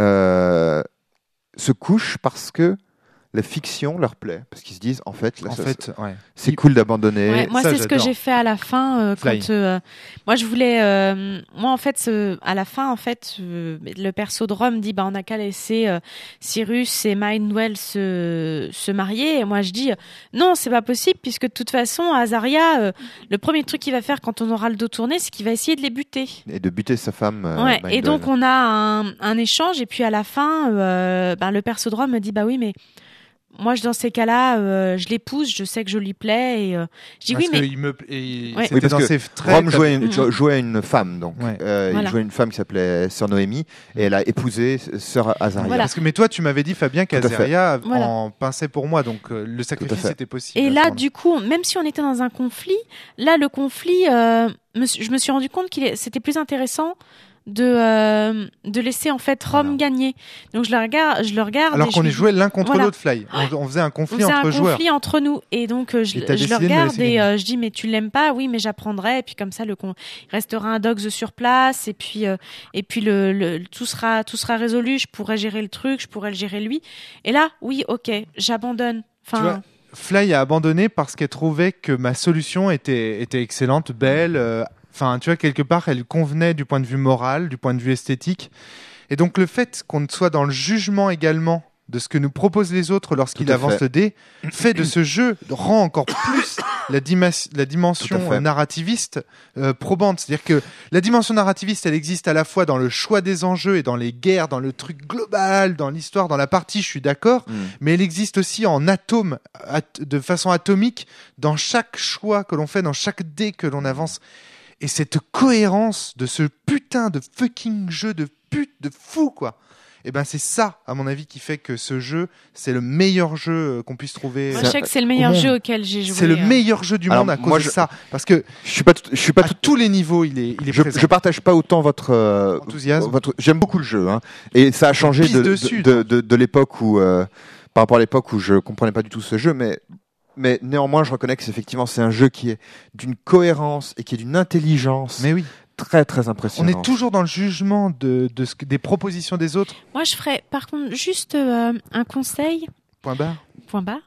Euh, se couchent parce que la fiction leur plaît. Parce qu'ils se disent, en fait, là, En ça- fait, ouais. c'est cool d'abandonner. Ouais, moi, ça, c'est ce que j'adore. j'ai fait à la fin. euh, Fly. quand, euh, moi, je voulais. euh, moi, en fait, ce- à la fin, en fait, euh, le perso de Rome dit, bah, on n'a qu'à laisser euh, Cyrus et Mindwell se se marier. Et moi, je dis, euh, non, c'est pas possible, puisque de toute façon, Azaria, euh, le premier truc qu'il va faire quand on aura le dos tourné, c'est qu'il va essayer de les buter. Et de buter sa femme. euh, Ouais. Et Mindwell. donc, on a un, un échange. Et puis, à la fin, euh, ben, le perso de Rome me dit, bah oui, mais. Moi, je, dans ces cas-là, euh, je l'épouse, je sais que je lui plais, et euh, je dis Parce oui, mais qu'il me, et Ouais. c'était Oui, parce dans que ses traits. Rome jouait, une, Mhm. jouait une femme, donc. Ouais. Euh, Voilà. Il jouait une femme qui s'appelait Sœur Noémie, et elle a épousé Sœur Azaria. Voilà. Parce que, mais toi, tu m'avais dit, Fabien, Tout à fait. qu'Azaria Voilà. en pinçait pour moi, donc euh, le sacrifice fait. était possible. Et à ce là, moment-là. du coup, même si on était dans un conflit, là, le conflit, euh, me suis- je me suis rendu compte qu'il est- c'était plus intéressant de euh, de laisser en fait Rome Voilà. gagner. Donc je le regarde, je le regarde. Alors et je qu'on lui est dis- joué l'un contre Voilà. l'autre, Fly. On, on faisait un on conflit faisait entre un joueurs. conflit entre nous et donc euh, je, Et t'as je le décidé de me regarde laisser et gagner. euh, je dis mais tu l'aimes pas? Oui, mais j'apprendrai et puis comme ça le con... il restera un dogs sur place et puis euh, et puis le, le tout sera tout sera résolu. Je pourrai gérer le truc, je pourrai le gérer lui. Et là, oui, ok, j'abandonne. Tu Enfin, vois, Fly a abandonné parce qu'elle trouvait que ma solution était, était excellente, belle. euh, Enfin, tu vois, quelque part, elle convenait du point de vue moral, du point de vue esthétique. Et donc, le fait qu'on soit dans le jugement également de ce que nous proposent les autres lorsqu'ils Tout à avancent fait. le dé, fait de ce jeu, rend encore plus la, dima- la Tout à dimension fait. euh, narrativiste euh, probante. C'est-à-dire que la dimension narrativiste, elle existe à la fois dans le choix des enjeux et dans les guerres, dans le truc global, dans l'histoire, dans la partie, je suis d'accord, Mm. mais elle existe aussi en atomes, at- de façon atomique, dans chaque choix que l'on fait, dans chaque dé que l'on avance. Et cette cohérence de ce putain de fucking jeu de pute, de fou, quoi. Et ben c'est ça, à mon avis, qui fait que ce jeu, c'est le meilleur jeu euh, qu'on puisse trouver. moi, euh, je sais que c'est le meilleur au monde. jeu auquel j'ai joué. C'est le euh. meilleur jeu du Alors, monde à cause moi, de je- ça. Parce que Je suis pas, tout- je suis pas à tout- tous les niveaux, il est, il est je, présent. je partage pas autant votre euh, Enthousiasme. votre- j'aime beaucoup le jeu, hein, et ça a changé pisse de, dessus, de, de, de- de l'époque où, euh, par rapport à l'époque où je comprenais pas du tout ce jeu, mais mais néanmoins, je reconnais que c'est effectivement c'est un jeu qui est d'une cohérence et qui est d'une intelligence Mais oui, très très on impressionnante. est toujours dans le jugement de, de ce que, des propositions des autres. Moi, je ferais par contre juste euh, un conseil. Point barre. Point barre.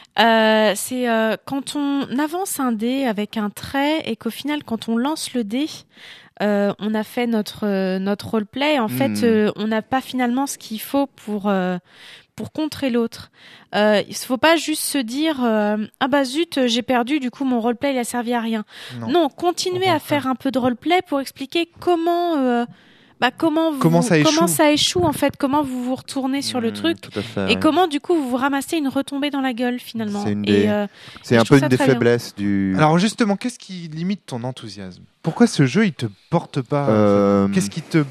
Euh, c'est euh, quand on avance un dé avec un trait et qu'au final, quand on lance le dé, euh, on a fait notre euh, notre roleplay. En fait, Mhm. euh, on n'a pas finalement ce qu'il faut pour euh, pour contrer l'autre. Euh, il faut pas juste se dire euh, ah bah zut, j'ai perdu, du coup mon roleplay il a servi à rien. Non. Non, continuez Au à contraire. faire un peu de roleplay pour expliquer comment euh, bah comment vous, Comment ça échoue. comment ça échoue en fait, comment vous vous retournez sur le Mmh, truc. tout à fait, Et ouais. comment du coup vous vous ramassez une retombée dans la gueule finalement. C'est une Et, des- euh, C'est je un trouve peu ça une des très bien. faiblesses du. Alors justement, qu'est-ce qui limite ton enthousiasme? Pourquoi ce jeu, il te porte pas? Euh, Qu'est-ce qui te...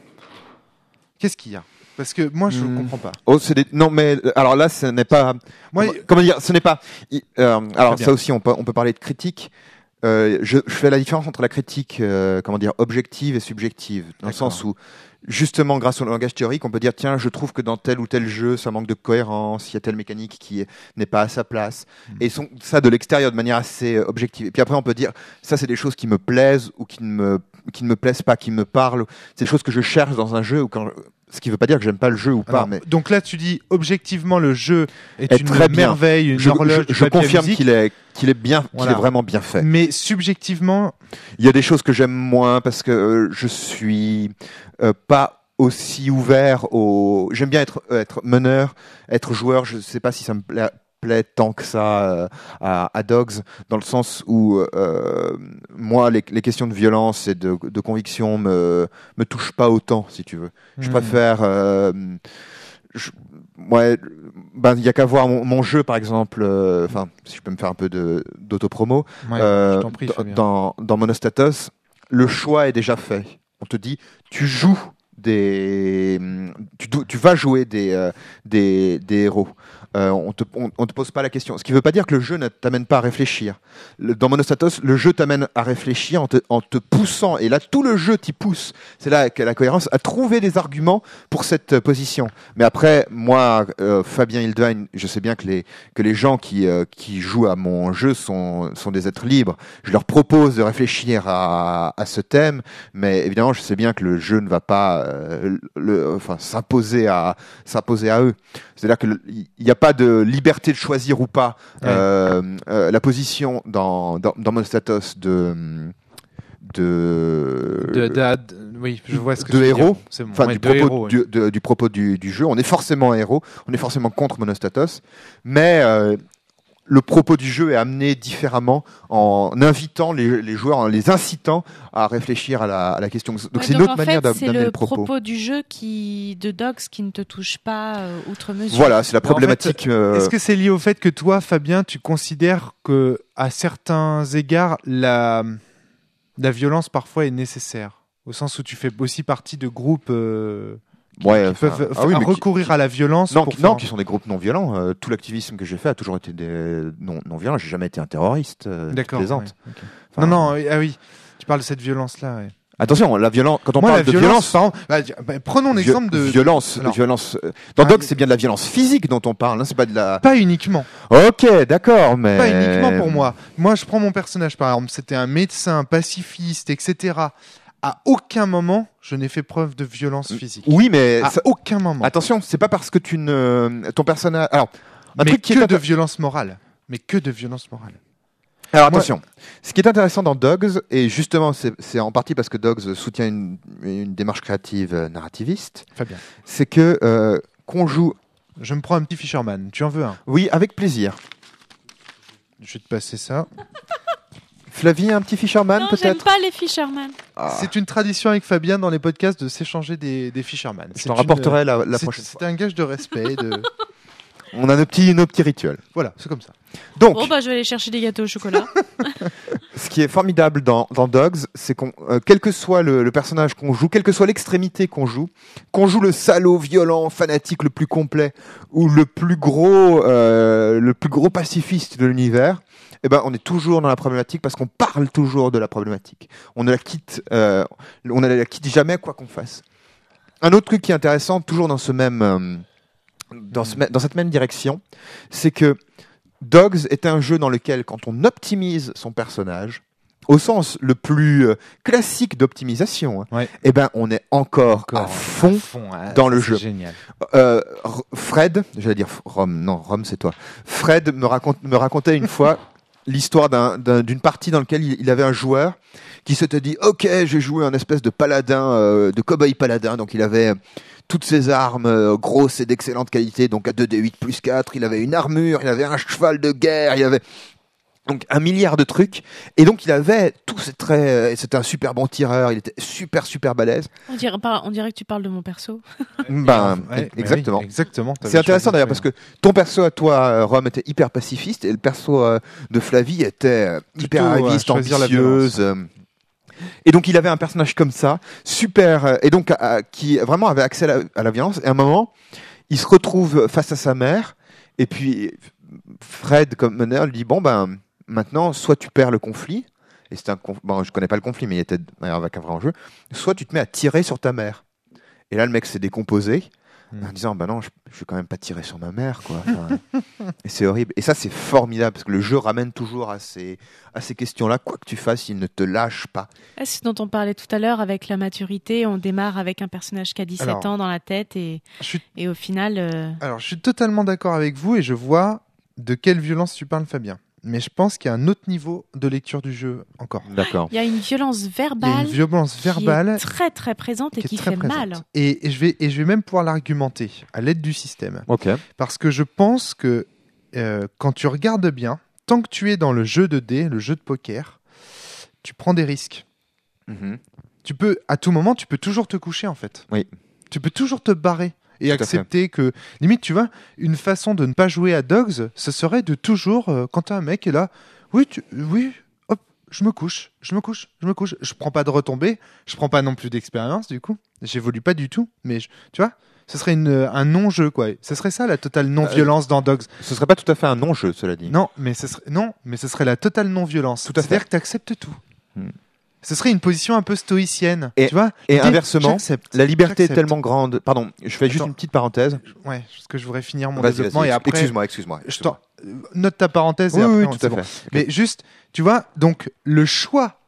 Qu'est-ce qu'il y a? Parce que moi, je ne Hmm. comprends pas. Oh, c'est des... Non, mais euh, alors là, ce n'est pas. Moi, comment, comment dire Ce n'est pas. i- euh, alors bien. ça aussi, on peut, on peut parler de critique. Euh, je, je fais la différence entre la critique, euh, comment dire, objective et subjective, dans le D'accord. sens où, justement, grâce au langage théorique, on peut dire tiens, je trouve que dans tel ou tel jeu, ça manque de cohérence, il y a telle mécanique qui est- n'est pas à sa place, Mm. et sont, ça de l'extérieur, de manière assez euh, objective. Et puis après, on peut dire ça, c'est des choses qui me plaisent ou qui ne me, qui ne me plaisent pas, qui me parlent. C'est des choses que je cherche dans un jeu ou quand. Ce qui ne veut pas dire que j'aime pas le jeu ou pas, alors, mais donc là, tu dis objectivement, le jeu est, Est une très bien. merveille, une je, horloge. je- du je papier à confirme musique, qu'il est, qu'il est bien, qu'il Voilà. est vraiment bien fait. Mais subjectivement, Il y a des choses que j'aime moins parce que euh, je suis euh, pas aussi ouvert au. J'aime bien être être meneur, être joueur. Je sais pas si ça me plaît, plaît tant que ça euh, à, à Dogs, dans le sens où euh, moi les, les questions de violence et de, de conviction me me touchent pas autant, si tu veux. Je Hmm. préfère. euh, je- ouais, ben il y a qu'à voir mon, mon jeu par exemple. euh, Enfin, si je peux me faire un peu de d'autopromo. Ouais, Euh, je t'en prie, dans- Fabien. dans, dans Monostatos, le choix est déjà fait. On te dit, tu joues des, tu, do- tu vas jouer des, euh, des, des héros. euh, on te on, on te pose pas la question. Ce qui veut pas dire que le jeu ne t'amène pas à réfléchir. Le, dans Monostatos, le jeu t'amène à réfléchir en te, en te poussant, et là tout le jeu t'y pousse. C'est là que la cohérence, à trouver des arguments pour cette euh, position. Mais après, moi, euh, Fabien Hildevine, je sais bien que les que les gens qui euh, qui jouent à mon jeu sont sont des êtres libres. Je leur propose de réfléchir à à ce thème, mais évidemment, je sais bien que le jeu ne va pas euh, le, enfin s'imposer à s'imposer à eux. C'est-à-dire que il n'y a pas de liberté de choisir ou pas Ouais. euh, euh, la position dans dans, dans Monostatos de de, De, de- de- oui, je vois ce que de tu veux héros. dire. C'est bon. Enfin, Ouais, du, de propos, héros, oui. du, de- du propos du, du jeu. On est forcément un héros, on est forcément contre Monostatos, mais euh, le propos du jeu est amené différemment en invitant les, les joueurs, en les incitant à réfléchir à la, à la question. Donc Ouais, c'est une donc, autre en manière fait, d'a- c'est d'amener le le propos. propos du jeu qui, de Dogs qui ne te touche pas euh, outre mesure. Voilà, c'est la Mais en problématique. euh, Est-ce que c'est lié au fait que toi, Fabien, tu considères que à certains égards, la, la violence parfois est nécessaire, au sens où tu fais aussi partie de groupes euh, qui, ouais, qui enfin, peuvent ah oui, f- mais qui- recourir à la violence Non, pour qui, non, faire- qui sont des groupes non violents. Euh, tout l'activisme que j'ai fait a toujours été des non, non violents. J'ai jamais été un terroriste. Euh, D'accord. plaisante. ouais, ok. Enfin, non, non, oui, ah oui, tu parles de cette violence-là. Ouais. Attention, la violence. Quand on Moi, parle la de violence, violence, par exemple, bah, di- bah, prenons vi- l'exemple de violence, Alors, violence. euh, Dans Ah, Dog, mais- c'est bien de la violence physique dont on parle. Hein, c'est pas de la. pas uniquement. Ok, d'accord, mais Pas uniquement pour moi. Moi, je prends mon personnage, par exemple. C'était un médecin, pacifiste, et cetera. À aucun moment, je n'ai fait preuve de violence physique. Oui, mais À ça- aucun moment. attention, c'est pas parce que tu ne ton personnage. Alors, un mais truc qui que est de intér- violence morale. Mais que de violence morale. Alors Moi- attention, ce qui est intéressant dans Dogs, et justement c'est c'est en partie parce que Dogs soutient une, une démarche créative euh, narrativiste, Fabien, c'est que euh, qu'on joue, je me prends un petit Fisherman. Tu en veux un? oui, avec plaisir. Je vais te passer ça. Flavie, un petit Fisherman Non, j'aime peut-être. pas les Fisherman. Ah, C'est une tradition avec Fabien dans les podcasts de s'échanger des, des Fisherman. je C'est t'en une- rapporterai la, la c'est- prochaine C'est fois. un gage de respect. De... On a nos petits, nos petits rituels. Voilà, c'est comme ça. Donc, Bon, bah, je vais aller chercher des gâteaux au chocolat. ce qui est formidable dans, dans Dogs, c'est qu'on, euh, quel que soit le, le personnage qu'on joue, quelle que soit l'extrémité qu'on joue, qu'on joue le salaud, violent, fanatique le plus complet, ou le plus gros, euh, le plus gros pacifiste de l'univers, eh ben, on est toujours dans la problématique parce qu'on parle toujours de la problématique. On ne la quitte, euh, on ne la quitte jamais quoi qu'on fasse. Un autre truc qui est intéressant, toujours dans ce même, euh, dans, ce, dans cette même direction, c'est que Dogs est un jeu dans lequel, quand on optimise son personnage, au sens le plus euh, classique d'optimisation, hein, Ouais. eh ben, on est encore, Encore à fond hein, dans le c'est jeu. Génial. euh, R- Fred, j'allais dire Rome, non, Rome c'est toi. Fred me, raconte, me racontait une fois l'histoire d'un- d'un- d'une partie dans laquelle il, il avait un joueur qui s'était dit ok, j'ai joué un espèce de paladin, euh, de cow-boy paladin, donc il avait euh, toutes ses armes euh, grosses et d'excellente qualité, donc à deux D huit plus quatre, il avait une armure, il avait un cheval de guerre, il avait donc un milliard de trucs, et donc il avait tous ses traits, euh, c'était un super bon tireur, il était super super balèze. On dirait, pas- on dirait que tu parles de mon perso. Ben, Ouais, mais exactement. oui, exactement. t'avais C'est intéressant choisi d'ailleurs de parce faire. que ton perso à toi, euh, Rome, était hyper pacifiste et le perso euh, de Flavie était euh, hyper Plutôt, euh, arriviste, choisir la ambitieuse. euh. Et donc il avait un personnage comme ça, super, euh, et donc euh, qui vraiment avait accès à la, à la violence. Et à un moment, il se retrouve face à sa mère, et puis Fred, comme meneur, lui dit bon ben maintenant, soit tu perds le conflit, et c'est un conf- bon, je connais pas le conflit, mais il était avec un vrai enjeu, soit tu te mets à tirer sur ta mère. Et là, le mec s'est décomposé. Mm. En disant bah non je, je vais quand même pas tirer sur ma mère quoi. Enfin, et c'est horrible et ça c'est formidable parce que le jeu ramène toujours à ces à ces questions là, quoi que tu fasses il ne te lâche pas. Ah, c'est ce dont on parlait tout à l'heure avec la maturité. On démarre avec un personnage qui a dix-sept Alors, ans dans la tête et, Je suis, et au final, euh, alors, je suis totalement d'accord avec vous et je vois de quelle violence tu parles, Fabien. Mais je pense qu'il y a un autre niveau de lecture du jeu encore. D'accord. il y a une violence Il y a verbale une violence qui verbale est très très présente et qui qui, est très fait présente. mal. Et, et je vais, et je vais même pouvoir l'argumenter à l'aide du système. Ok. Parce que je pense que euh, quand tu regardes bien, tant que tu es dans le jeu de dés, le jeu de poker, tu prends des risques. Mhm. Tu peux, à tout moment, tu peux toujours te coucher en fait. Oui. Tu peux toujours te barrer et Tout à accepter que, limite, tu vois, une façon de ne pas jouer à Dogs, ce serait de toujours, euh, quand t'as un mec est là, oui, tu, oui, hop, je me couche, je me couche, je me couche. Je prends pas de retombées, je prends pas non plus d'expérience du coup. J'évolue pas du tout, mais je- tu vois, Ce serait une, un non-jeu, quoi. Ce serait ça, la totale non-violence euh, dans Dogs. Ce serait pas tout à fait un non-jeu, cela dit. Non, mais ce serait, non, mais ce serait la totale non-violence. Tout à fait. C'est-à-dire que tu acceptes tout. Hmm. Ce serait une position un peu stoïcienne. Et, tu vois et inversement, la liberté est j'accepte. tellement grande. Pardon, je fais juste Attends. une petite parenthèse. Ouais, parce que je voudrais finir mon Vas-y, développement vas-y, et après. Excuse-moi, excuse-moi. Je excuse-moi. t'en- Note ta parenthèse Oui, et après. oui, on- tout c'est à bon. fait. Mais juste, tu vois, donc le choix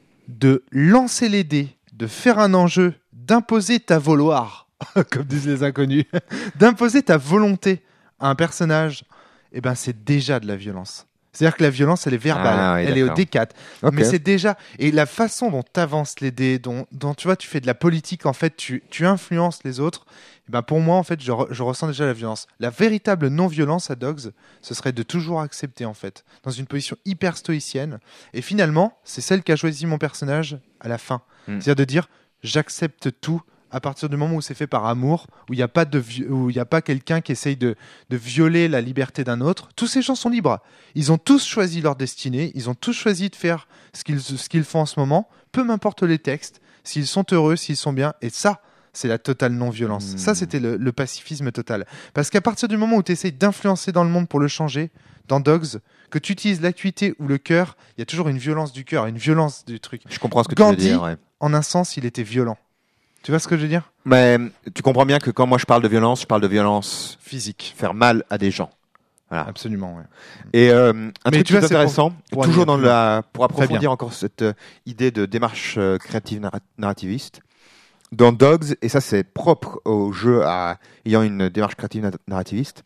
de lancer les dés, de faire un enjeu, d'imposer ta vouloir, comme disent les inconnus, d'imposer ta volonté à un personnage, eh ben c'est déjà de la violence. C'est-à-dire que la violence, elle est verbale, Ah oui, elle est au d'accord. D quatre. Ok. Mais c'est déjà... Et la façon dont tu avances les dés, dont, dont tu vois, tu fais de la politique, en fait, tu, tu influences les autres, eh ben pour moi, en fait, je, re- je ressens déjà la violence. La véritable non-violence à Dogs, ce serait de toujours accepter, en fait, dans une position hyper stoïcienne. Et finalement, c'est celle qu'a choisi mon personnage à la fin. Mm. C'est-à-dire de dire, j'accepte tout à partir du moment où c'est fait par amour, où il n'y a pas de vi- où il y a pas quelqu'un qui essaye de, de violer la liberté d'un autre. Tous ces gens sont libres. Ils ont tous choisi leur destinée. Ils ont tous choisi de faire ce qu'ils ce qu'ils font en ce moment. Peu m'importe les textes, s'ils sont heureux, s'ils sont bien. Et ça, c'est la totale non-violence. Mmh. Ça, c'était le, le pacifisme total. Parce qu'à partir du moment où tu essayes d'influencer dans le monde pour le changer, dans Dogs, que tu utilises l'acuité ou le cœur, il y a toujours une violence du cœur, une violence du truc. Je comprends ce que Gandhi, tu veux dire. Ouais. En un sens, il était violent. Tu vois ce que je veux dire? Mais tu comprends bien que quand moi je parle de violence, je parle de violence Physique. faire mal à des gens. Voilà. Absolument, ouais. Et euh, un Mais truc tu vois, qui est c'est pour- intéressant, pour toujours aller dans plus la, pour Très bien. approfondir encore cette euh, idée de démarche euh, créative narra- narrativiste, dans Dogs, et ça c'est propre au jeu à, ayant une démarche créative na- narrativiste,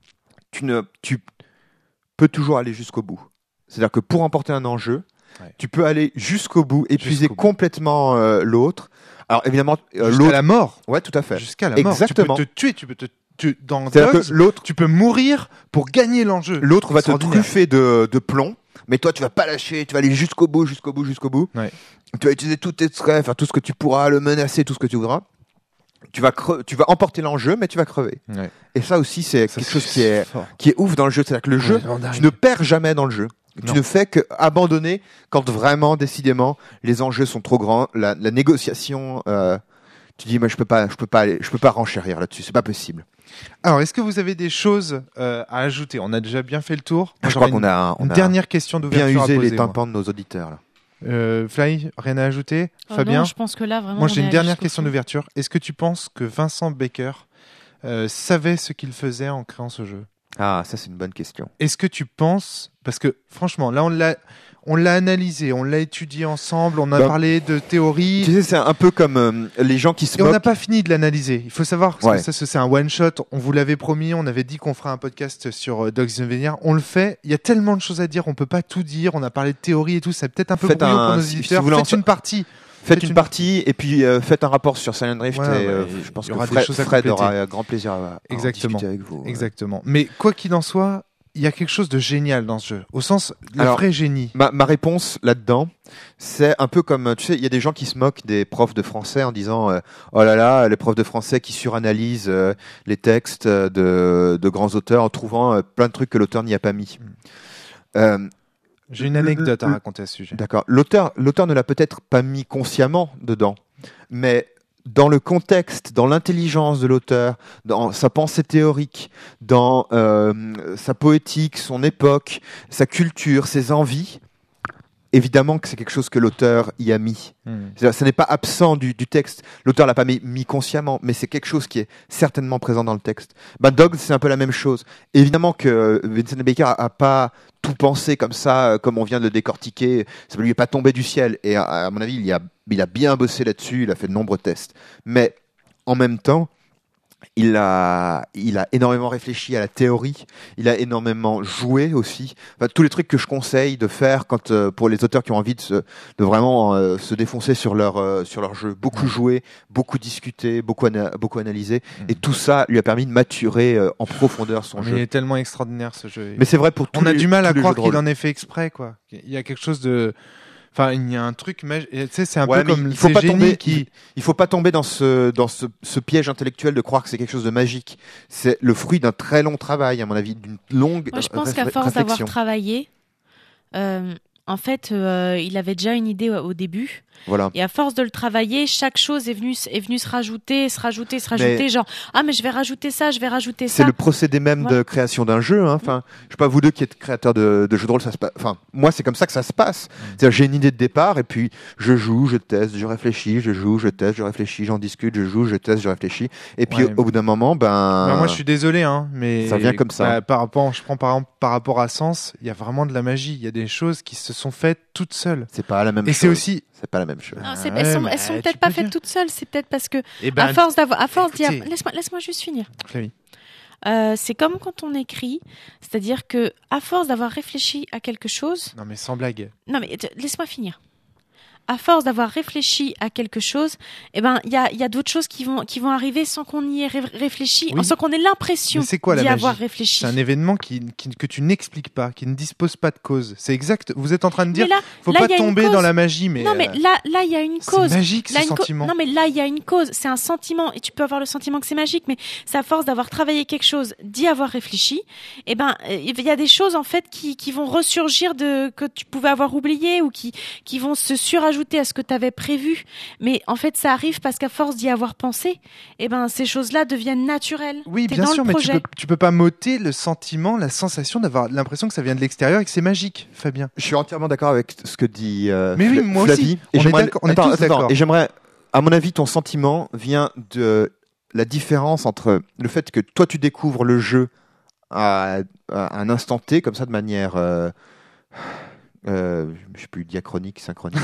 tu, ne, tu peux toujours aller jusqu'au bout. C'est-à-dire que pour emporter un enjeu, Ouais. tu peux aller jusqu'au bout, épuiser Jusqu'au bout. complètement euh, l'autre. Alors évidemment, euh, Jusqu'à l'autre... la mort. Ouais, tout à fait. Jusqu'à la mort. Exactement. Tu peux te tuer, tu peux te tu, dans C'est-à-dire Dogs, que l'autre, tu peux mourir pour gagner l'enjeu. l'autre va te Extraordinaire. truffer de, de plomb, mais toi tu vas pas lâcher, tu vas aller jusqu'au bout, jusqu'au bout, jusqu'au bout. Ouais. Tu vas utiliser tous tes traits, faire tout ce que tu pourras, le menacer, tout ce que tu voudras. Tu vas, cre- tu vas emporter l'enjeu, mais tu vas crever. Ouais. Et ça aussi, c'est Ça, quelque c'est chose qui est, fort. qui est ouf dans le jeu. C'est-à-dire que le jeu, Complètement dingue. tu ne perds jamais dans le jeu. Non. Tu ne fais que abandonner quand vraiment, décidément, les enjeux sont trop grands. La, la négociation, euh, tu dis, moi, je peux pas, je peux pas aller, je peux pas renchérir là-dessus. C'est pas possible. Alors, est-ce que vous avez des choses euh, à ajouter? On a déjà bien fait le tour. Moi, je crois j'aurais qu'on une, a, on une a dernière question bien d'ouverture à usé poser. les moi. tympans de nos auditeurs, là. Euh, Fly, rien à ajouter? Oh Fabien? non, je pense que là, vraiment. Moi, on j'ai est une allé dernière jusqu'au question fond. d'ouverture. Est-ce que tu penses que Vincent Baker euh, savait ce qu'il faisait en créant ce jeu? Ah, ça, c'est une bonne question. Est-ce que tu penses, parce que franchement, là on l'a, on l'a analysé, on l'a étudié ensemble, on a Bah, parlé de théorie, Tu sais, c'est un peu comme euh, les gens qui se et on moquent. n'a pas fini de l'analyser. Il faut savoir parce Ouais. que ça, c'est un one shot. On vous l'avait promis, on avait dit qu'on ferait un podcast sur euh, Dogs in Venir. On le fait. Il y a tellement de choses à dire, on peut pas tout dire. On a parlé de théorie et tout. C'est peut-être un peu Faites brouillon un- pour nos si- si éditeurs. vous voulez en Faites une partie. Faites Faites une une- partie et puis euh, faites un rapport sur Silent Drift Ouais, et ouais, euh, il je pense y que aura des Fred, choses à Fred compléter. aura euh, grand plaisir à, à en Exactement. discuter avec vous. Exactement. Mais quoi qu'il en soit, il y a quelque chose de génial dans ce jeu, au sens le Alors, vrai génie. Ma, ma réponse là-dedans, c'est un peu comme, tu sais, il y a des gens qui se moquent des profs de français en disant euh, oh là là, les profs de français qui suranalysent euh, les textes euh, de, de grands auteurs en trouvant euh, plein de trucs que l'auteur n'y a pas mis. Euh, J'ai une anecdote à raconter à ce sujet. D'accord. L'auteur, l'auteur ne l'a peut-être pas mis consciemment dedans, mais dans le contexte, dans l'intelligence de l'auteur, dans sa pensée théorique, dans euh, sa poétique, son époque, sa culture, ses envies, évidemment que c'est quelque chose que l'auteur y a mis. Hmm. C'est-à-dire, ce n'est pas absent du, du texte. L'auteur l'a pas mis, mis consciemment, mais c'est quelque chose qui est certainement présent dans le texte. Bah, Dogs, c'est un peu la même chose. Évidemment que Vincent Baker a, a pas tout pensé comme ça, euh, comme on vient de le décortiquer. Ça ne lui est pas tombé du ciel. Et à, à mon avis, il, y a, il a bien bossé là-dessus. Il a fait de nombreux tests. Mais en même temps, il a, il a énormément réfléchi à la théorie, il a énormément joué aussi. Enfin, tous les trucs que je conseille de faire quand, euh, pour les auteurs qui ont envie de, se, de vraiment euh, se défoncer sur leur, euh, sur leur jeu. Beaucoup jouer, beaucoup discuter, beaucoup, ana- beaucoup analyser. Et tout ça lui a permis de maturer euh, en profondeur son Mais jeu. il est tellement extraordinaire ce jeu. Mais c'est vrai pour tous On a les- du mal tous à les croire jeux de qu'il rôle. en ait fait exprès, quoi. Il y a quelque chose de, enfin, il y a un truc magique. Tu sais, c'est un Ouais, peu mais comme il faut ces pas génies tomber- qui. Il faut pas tomber dans ce, dans ce, ce piège intellectuel de croire que c'est quelque chose de magique. C'est le fruit d'un très long travail, à mon avis, d'une longue Moi, je pense réf- qu'à force d'avoir réflexion. travaillé, euh, en fait, euh, il avait déjà une idée au, au début. Voilà. Et à force de le travailler, chaque chose est venue, est venue se rajouter, se rajouter, se rajouter. Mais genre, ah, mais je vais rajouter ça, je vais rajouter ça. C'est le procédé même voilà. de création d'un jeu. Hein. Enfin, mmh. je sais pas, vous deux qui êtes créateurs de, de jeux de rôle, ça se passe. Enfin, moi, c'est comme ça que ça se passe. Mmh. C'est-à-dire, j'ai une idée de départ et puis je joue, je teste, je réfléchis, je joue, je teste, je réfléchis, j'en discute, je joue, je teste, je réfléchis. Et puis, ouais, au, au bout d'un moment, ben. ben moi, je suis désolé, hein, mais. Ça vient comme ça. Bah, par rapport, je prends par exemple, par rapport à Sens, il y a vraiment de la magie. Il y a des choses qui se sont faites toutes seules. C'est pas la même et chose. Et c'est aussi. C'est pas la même chose. Non, c'est, elles sont, ouais, elles sont peut-être pas faites dire. toutes seules. C'est peut-être parce que, eh ben, à force d'avoir, à force d'y écoutez, laisse-moi, laisse-moi juste finir. Flavie. Euh, c'est comme quand on écrit, c'est-à-dire que, à force d'avoir réfléchi à quelque chose. Non, mais sans blague. Non, mais t- laisse-moi finir. À force d'avoir réfléchi à quelque chose, eh ben, il y a, y a d'autres choses qui vont, qui vont arriver sans qu'on y ait ré- réfléchi, oui. sans qu'on ait l'impression c'est quoi, d'y la avoir magie réfléchi. C'est un événement qui, qui, que tu n'expliques pas, qui ne dispose pas de cause. C'est exact. Vous êtes en train de dire, là, faut là, pas tomber dans la magie, mais. Non, mais là, là, il y a une cause. C'est magique, là, ce sentiment. Co- non, mais là, il y a une cause. C'est un sentiment, et tu peux avoir le sentiment que c'est magique, mais c'est à force d'avoir travaillé quelque chose, d'y avoir réfléchi, eh ben, il y a des choses, en fait, qui, qui vont ressurgir de, que tu pouvais avoir oublié, ou qui, qui vont se surajouter à ce que tu avais prévu, mais en fait ça arrive parce qu'à force d'y avoir pensé, eh ben ces choses-là deviennent naturelles. Oui, T'es bien dans sûr, le mais projet. tu peux, tu peux pas m'ôter le sentiment, la sensation d'avoir l'impression que ça vient de l'extérieur et que c'est magique, Fabien. Je suis entièrement d'accord avec ce que dit euh, mais oui, Fla- moi Flavie. aussi. Et on, est d'accord, on est attends, tous d'accord. Attends, et j'aimerais, à mon avis, ton sentiment vient de la différence entre le fait que toi tu découvres le jeu à, à un instant T, comme ça, de manière. Euh, Euh, je sais plus, diachronique, synchronique.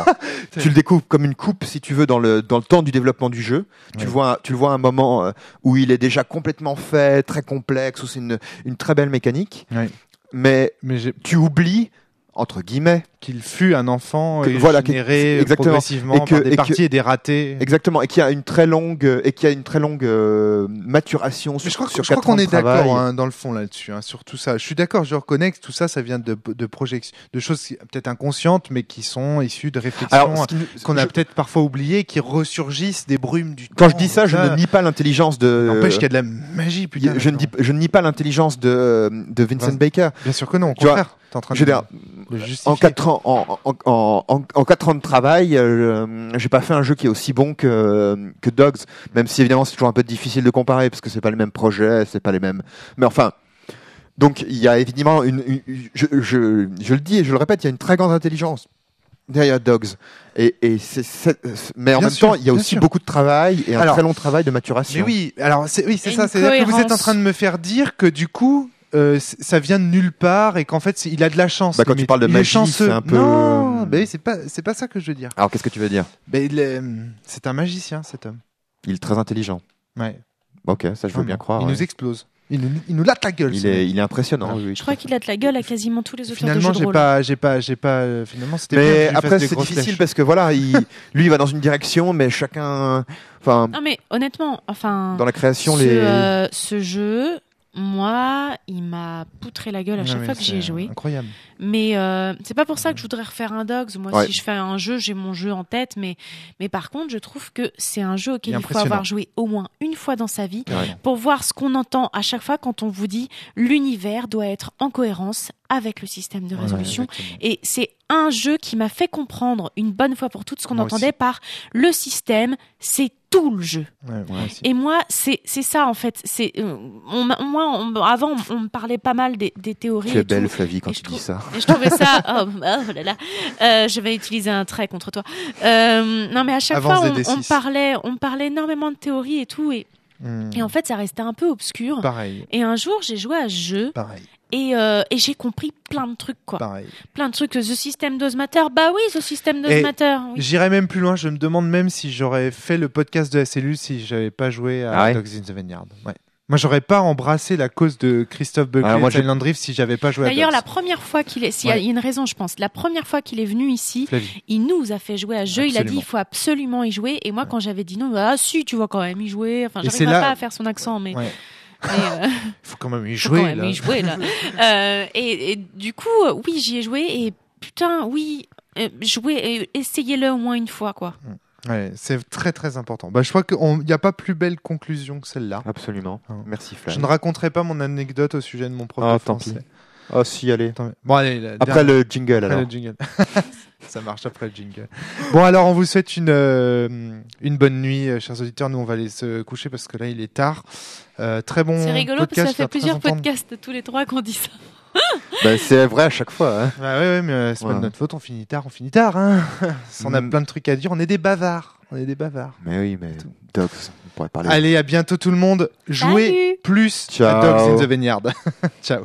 Tu le découvres comme une coupe, si tu veux, dans le dans le temps du développement du jeu. Tu ouais. le vois, tu le vois à un moment euh, où il est déjà complètement fait, très complexe, où c'est une une très belle mécanique. Ouais. Mais, Mais j'ai... tu oublies entre guillemets qu'il fut un enfant que, et voilà, généré exactement. progressivement et que, par des et parties que, et des ratés. Exactement, et qui a une très longue et qui a une très longue euh, maturation Mais sur, je crois, sur je crois qu'on est travail. d'accord hein, dans le fond là-dessus, hein, sur tout ça. Je suis d'accord, je reconnais que tout ça, ça vient de, de projections, de choses peut-être inconscientes, mais qui sont issues de réflexions Alors, qui, qu'on a je, peut-être parfois oubliées, qui ressurgissent des brumes du Quand temps. je dis ça, je ça, ne nie pas l'intelligence de. N'empêche qu'il y a de la magie, putain. Je ne dis, je ne nie pas l'intelligence de de Vincent Vincent. Baker. Bien sûr que non, au Tu vois, contraire. T'es en train je veux de, dire, de justifier. En quatre ans, en, en, en, en, en quatre ans de travail, euh, j'ai pas fait un jeu qui est aussi bon que que Dogs, même si évidemment c'est toujours un peu difficile de comparer parce que c'est pas le même projet, c'est pas les mêmes. Mais enfin, donc il y a évidemment une, une, une je, je je le dis et je le répète, il y a une très grande intelligence derrière Dogs. Et, et c'est, c'est, mais en bien même sûr, temps, il y a aussi sûr. beaucoup de travail et un alors, très long travail de maturation. Mais oui, alors c'est oui, c'est et ça, c'est-à-dire que vous êtes en train de me faire dire que du coup. Euh, ça vient de nulle part et qu'en fait c'est, il a de la chance. Bah, quand tu parles de il magie, c'est un peu. Non, mais c'est pas c'est pas ça que je veux dire. Alors qu'est-ce que tu veux dire? Mais il est, c'est un magicien cet homme. Il est très intelligent. Ouais. Ok, ça je veux Vraiment. bien croire. Il ouais. nous explose. Il nous, il nous latte la gueule. Il est, il est impressionnant. Oui, oui, Je crois qu'il a de la gueule à quasiment tous les auteurs finalement, de jeux de j'ai rôle. pas, j'ai pas, j'ai pas. Euh, finalement, c'était. bien Mais que je lui après, fasse des c'est grosses difficile flèches. parce que voilà, il, lui, il va dans une direction, mais chacun, enfin, Non mais honnêtement, enfin, dans la création, ce, les. euh, ce jeu, moi, il m'a poutré la gueule à Non, chaque mais fois que j'y ai joué. Incroyable. Mais euh, c'est pas pour ça que je voudrais refaire un Dogs. Moi, Ouais. si je fais un jeu, j'ai mon jeu en tête. Mais, mais par contre, je trouve que c'est un jeu auquel Il est il faut impressionnant. avoir joué au moins une fois dans sa vie Ouais. pour voir ce qu'on entend à chaque fois quand on vous dit l'univers doit être en cohérence avec le système de résolution. Ouais, exactement. Et c'est un jeu qui m'a fait comprendre une bonne fois pour toutes ce qu'on Moi entendait aussi. par le système, c'est tout le jeu. Ouais, moi aussi. Et moi, c'est c'est ça en fait. C'est euh, on m'a- moi on- avant on, on me parlait pas mal des, des théories. Tu es et tout. belle, Flavie, quand Et tu je dis trouve- ça. Et je trouvais ça. Oh, oh là là. Euh, je vais utiliser un trait contre toi. Euh, non, mais à chaque Avance fois, des on, on D six. parlait, on parlait énormément de théories et tout, et, Hmm. et en fait, ça restait un peu obscur. Pareil. Et un jour, j'ai joué à ce jeu Pareil. et, euh, et j'ai compris plein de trucs, quoi. Pareil. Plein de trucs. The System Does Matter. Bah oui, The System Does Et Matter. Oui. J'irais même plus loin. Je me demande même si j'aurais fait le podcast de la cellule si j'avais pas joué à Ah ouais Dogs in the Vineyard. Ouais. Moi, j'aurais pas embrassé la cause de Christophe Buckley Alors moi, et j'ai- Silent Drift si j'avais pas joué à D'ailleurs, Dogs. la première fois qu'il est, s'il y a Ouais. une raison, je pense, la première fois qu'il est venu ici, Flavie. il nous a fait jouer à ce jeu. Il a dit, Absolument. il faut absolument y jouer. Et moi, quand j'avais dit non, ah si, tu vas quand même y jouer. Enfin, Et c'est j'arriverai là- pas à faire son accent, mais, Ouais. mais, euh, Faut quand même y faut jouer quand même là. y jouer là. Euh, et, et du coup, euh, oui, j'y ai joué et putain, oui, euh, jouez, euh, essayez-le au moins une fois, quoi. Ouais, c'est très très important. Bah, je crois qu'il n'y a pas plus belle conclusion que celle-là. Absolument. Hein. Merci, Je Flavie. ne raconterai pas mon anecdote au sujet de mon prof Ah, de tant français. pis. Oh si, allez. Attends, bon, allez, la Après dernière- le jingle, après alors. le jingle. Ça marche après le jingle. Bon, alors, on vous souhaite une, euh, une bonne nuit, euh, chers auditeurs. Nous, on va aller se coucher parce que là, il est tard. Euh, très bon C'est rigolo podcast. parce que ça fait très plusieurs entendre. podcasts tous les trois qu'on dit ça. Ben, c'est vrai à chaque fois. Hein. Ah ouais, ouais, mais euh, c'est pas Ouais. de notre faute. On finit tard, on finit tard. Hein. On a Mm. plein de trucs à dire. On est des bavards. On est des bavards. Mais oui, mais Dogs, on pourrait parler. Allez, à bientôt tout le monde. Jouez Salut. plus à Ciao. Dogs in the Vineyard. Ciao.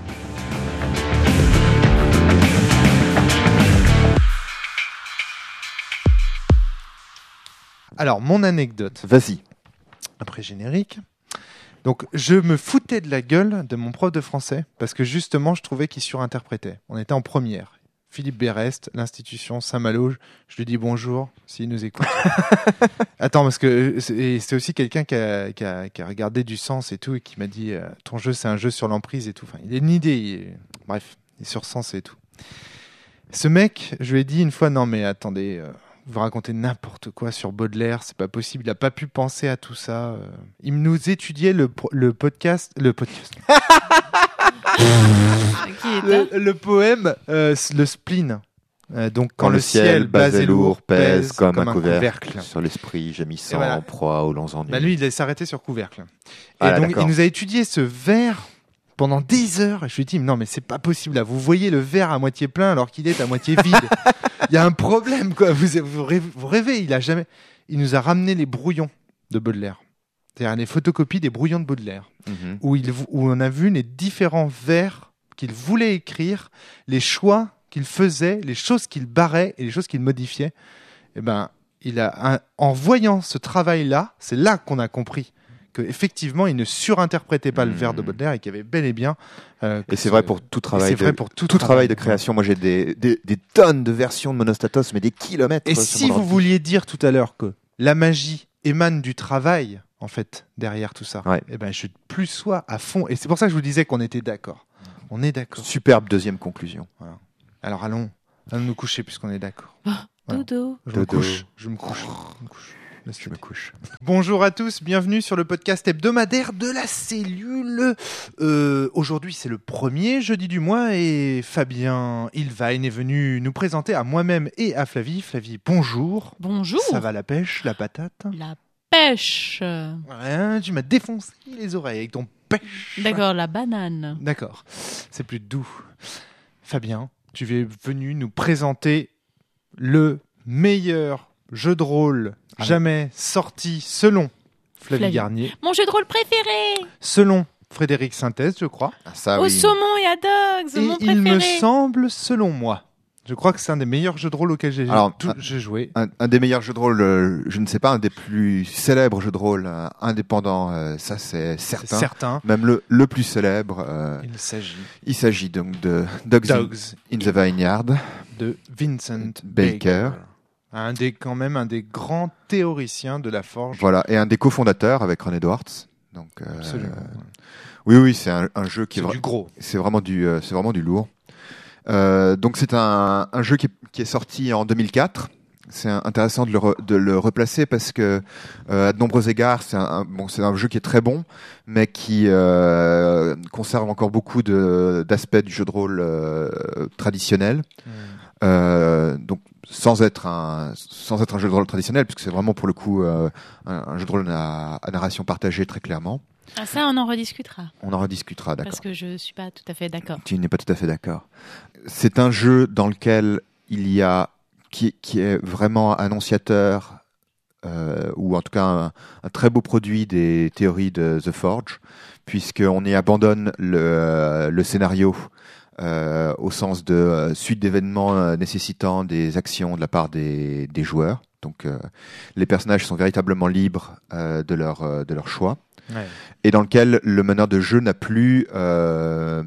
Alors, mon anecdote, Vas-y. après générique. Donc, je me foutais de la gueule de mon prof de français parce que justement, je trouvais qu'il surinterprétait. On était en première. Philippe Berest, l'institution Saint-Malo. Je lui dis bonjour s'il nous écoute. Attends, parce que c'est et c'est aussi quelqu'un qui a, qui, a, qui a regardé du sens et tout et qui m'a dit euh, ton jeu, c'est un jeu sur l'emprise et tout. Enfin, il a une idée. Il est- Bref, il est sur sens et tout. Ce mec, je lui ai dit une fois non, mais attendez. euh, Vous racontez n'importe quoi sur Baudelaire, c'est pas possible. Il a pas pu penser à tout ça. euh. Il nous étudiait le, pro- le podcast, le podcast, Qui est là le, le poème, euh, le spleen. Euh, donc quand, Quand le ciel, bas et lourd, pèse comme, un couvercle, couvercle. sur l'esprit gémissant, Et voilà. en proie aux longs ennuis. Bah lui, il s'est arrêté sur couvercle. Et Ah, donc d'accord. il nous a étudié ce verre pendant des heures. Et je lui ai dit non mais c'est pas possible là. Vous voyez le verre à moitié plein alors qu'il est à moitié vide. Il y a un problème quoi. Vous, vous, rêvez, vous rêvez. Il a jamais. Il nous a ramené les brouillons de Baudelaire. C'est-à-dire les photocopies des brouillons de Baudelaire. Mhm. Où, il, où on a vu les différents vers qu'il voulait écrire, les choix qu'il faisait, les choses qu'il barrait et les choses qu'il modifiait. Et ben, il a un- en voyant ce travail-là, c'est là qu'on a compris qu'effectivement, il ne surinterprétait pas le Mmh. vers de Baudelaire et qu'il y avait bel et bien. euh, que Et c'est ce- vrai pour tout et travail. c'est de- vrai pour tout, tout travail de création. Moi, j'ai des, des, des tonnes de versions de Monostatos, mais des kilomètres. Et sur si mon vous ordi. vouliez dire tout à l'heure que la magie émane du travail, en fait, derrière tout ça, Ouais. eh ben, je plus sois à fond. Et c'est pour ça que je vous disais qu'on était d'accord. On est d'accord. Superbe deuxième conclusion. Alors allons, allons nous coucher puisqu'on est d'accord. Voilà. Dodo. Je me Dodo. couche. Je me couche. Je me couche. Laisse Je me tomber. couche. Bonjour à tous, bienvenue sur le podcast hebdomadaire de la cellule. Euh, Aujourd'hui, c'est le premier jeudi du mois et Fabien Ilvain est venu nous présenter à moi-même et à Flavie. Flavie, bonjour. Bonjour. Ça va la pêche, la patate? La pêche. Ouais, tu m'as défoncé les oreilles avec ton pêche. D'accord, la banane. D'accord, c'est plus doux. Fabien, tu es venu nous présenter le meilleur jeu de rôle Ah. jamais sorti selon Flavie, Flavie. Garnier, Mon jeu de rôle préféré. selon Frédéric Synthèse, je crois, Ah, ça, Au oui. saumon et à Dogs, et mon il me préféré. semble, selon moi, je crois que c'est un des meilleurs jeux de rôle auxquels j'ai Alors, tout- un- j'ai joué. Un, un des meilleurs jeux de rôle, euh, je ne sais pas, un des plus célèbres jeux de rôle euh, indépendants, euh, ça c'est C'est certain. certain. Même le, le plus célèbre. euh, Il s'agit il s'agit donc de Dogs, in- Dogs in the Vineyard. de Vincent Baker. Baker. Un des, quand même un des grands théoriciens de la forge. Voilà, et un des cofondateurs avec Ron Edwards. Donc, euh, Absolument. oui, oui, c'est un, un jeu qui est, C'est vra- du gros. c'est vraiment du, euh, c'est vraiment du lourd. Euh, donc c'est un, un jeu qui est, qui est sorti en deux mille quatre. C'est un- intéressant de le, re- de le replacer parce que euh, à de nombreux égards, c'est un, un- bon, c'est un jeu qui est très bon, mais qui euh, conserve encore beaucoup de, d'aspects du jeu de rôle euh, traditionnel. Euh, donc sans être un sans être un jeu de rôle traditionnel, puisque c'est vraiment pour le coup euh, un, un jeu de rôle à, à narration partagée très clairement. Ah, ça, on en rediscutera. On en rediscutera, d'accord. Parce que je suis pas tout à fait d'accord. Tu n'es pas tout à fait d'accord. C'est un jeu dans lequel il y a qui, qui est vraiment annonciateur euh, ou en tout cas un, un très beau produit des théories de The Forge, puisqu'on y abandonne le, euh, le scénario euh, au sens de euh, suite d'événements euh, nécessitant des actions de la part des, des joueurs. Donc euh, les personnages sont véritablement libres euh, de leur euh, de leur choix. Ouais. Et dans lequel le meneur de jeu n'a plus euh,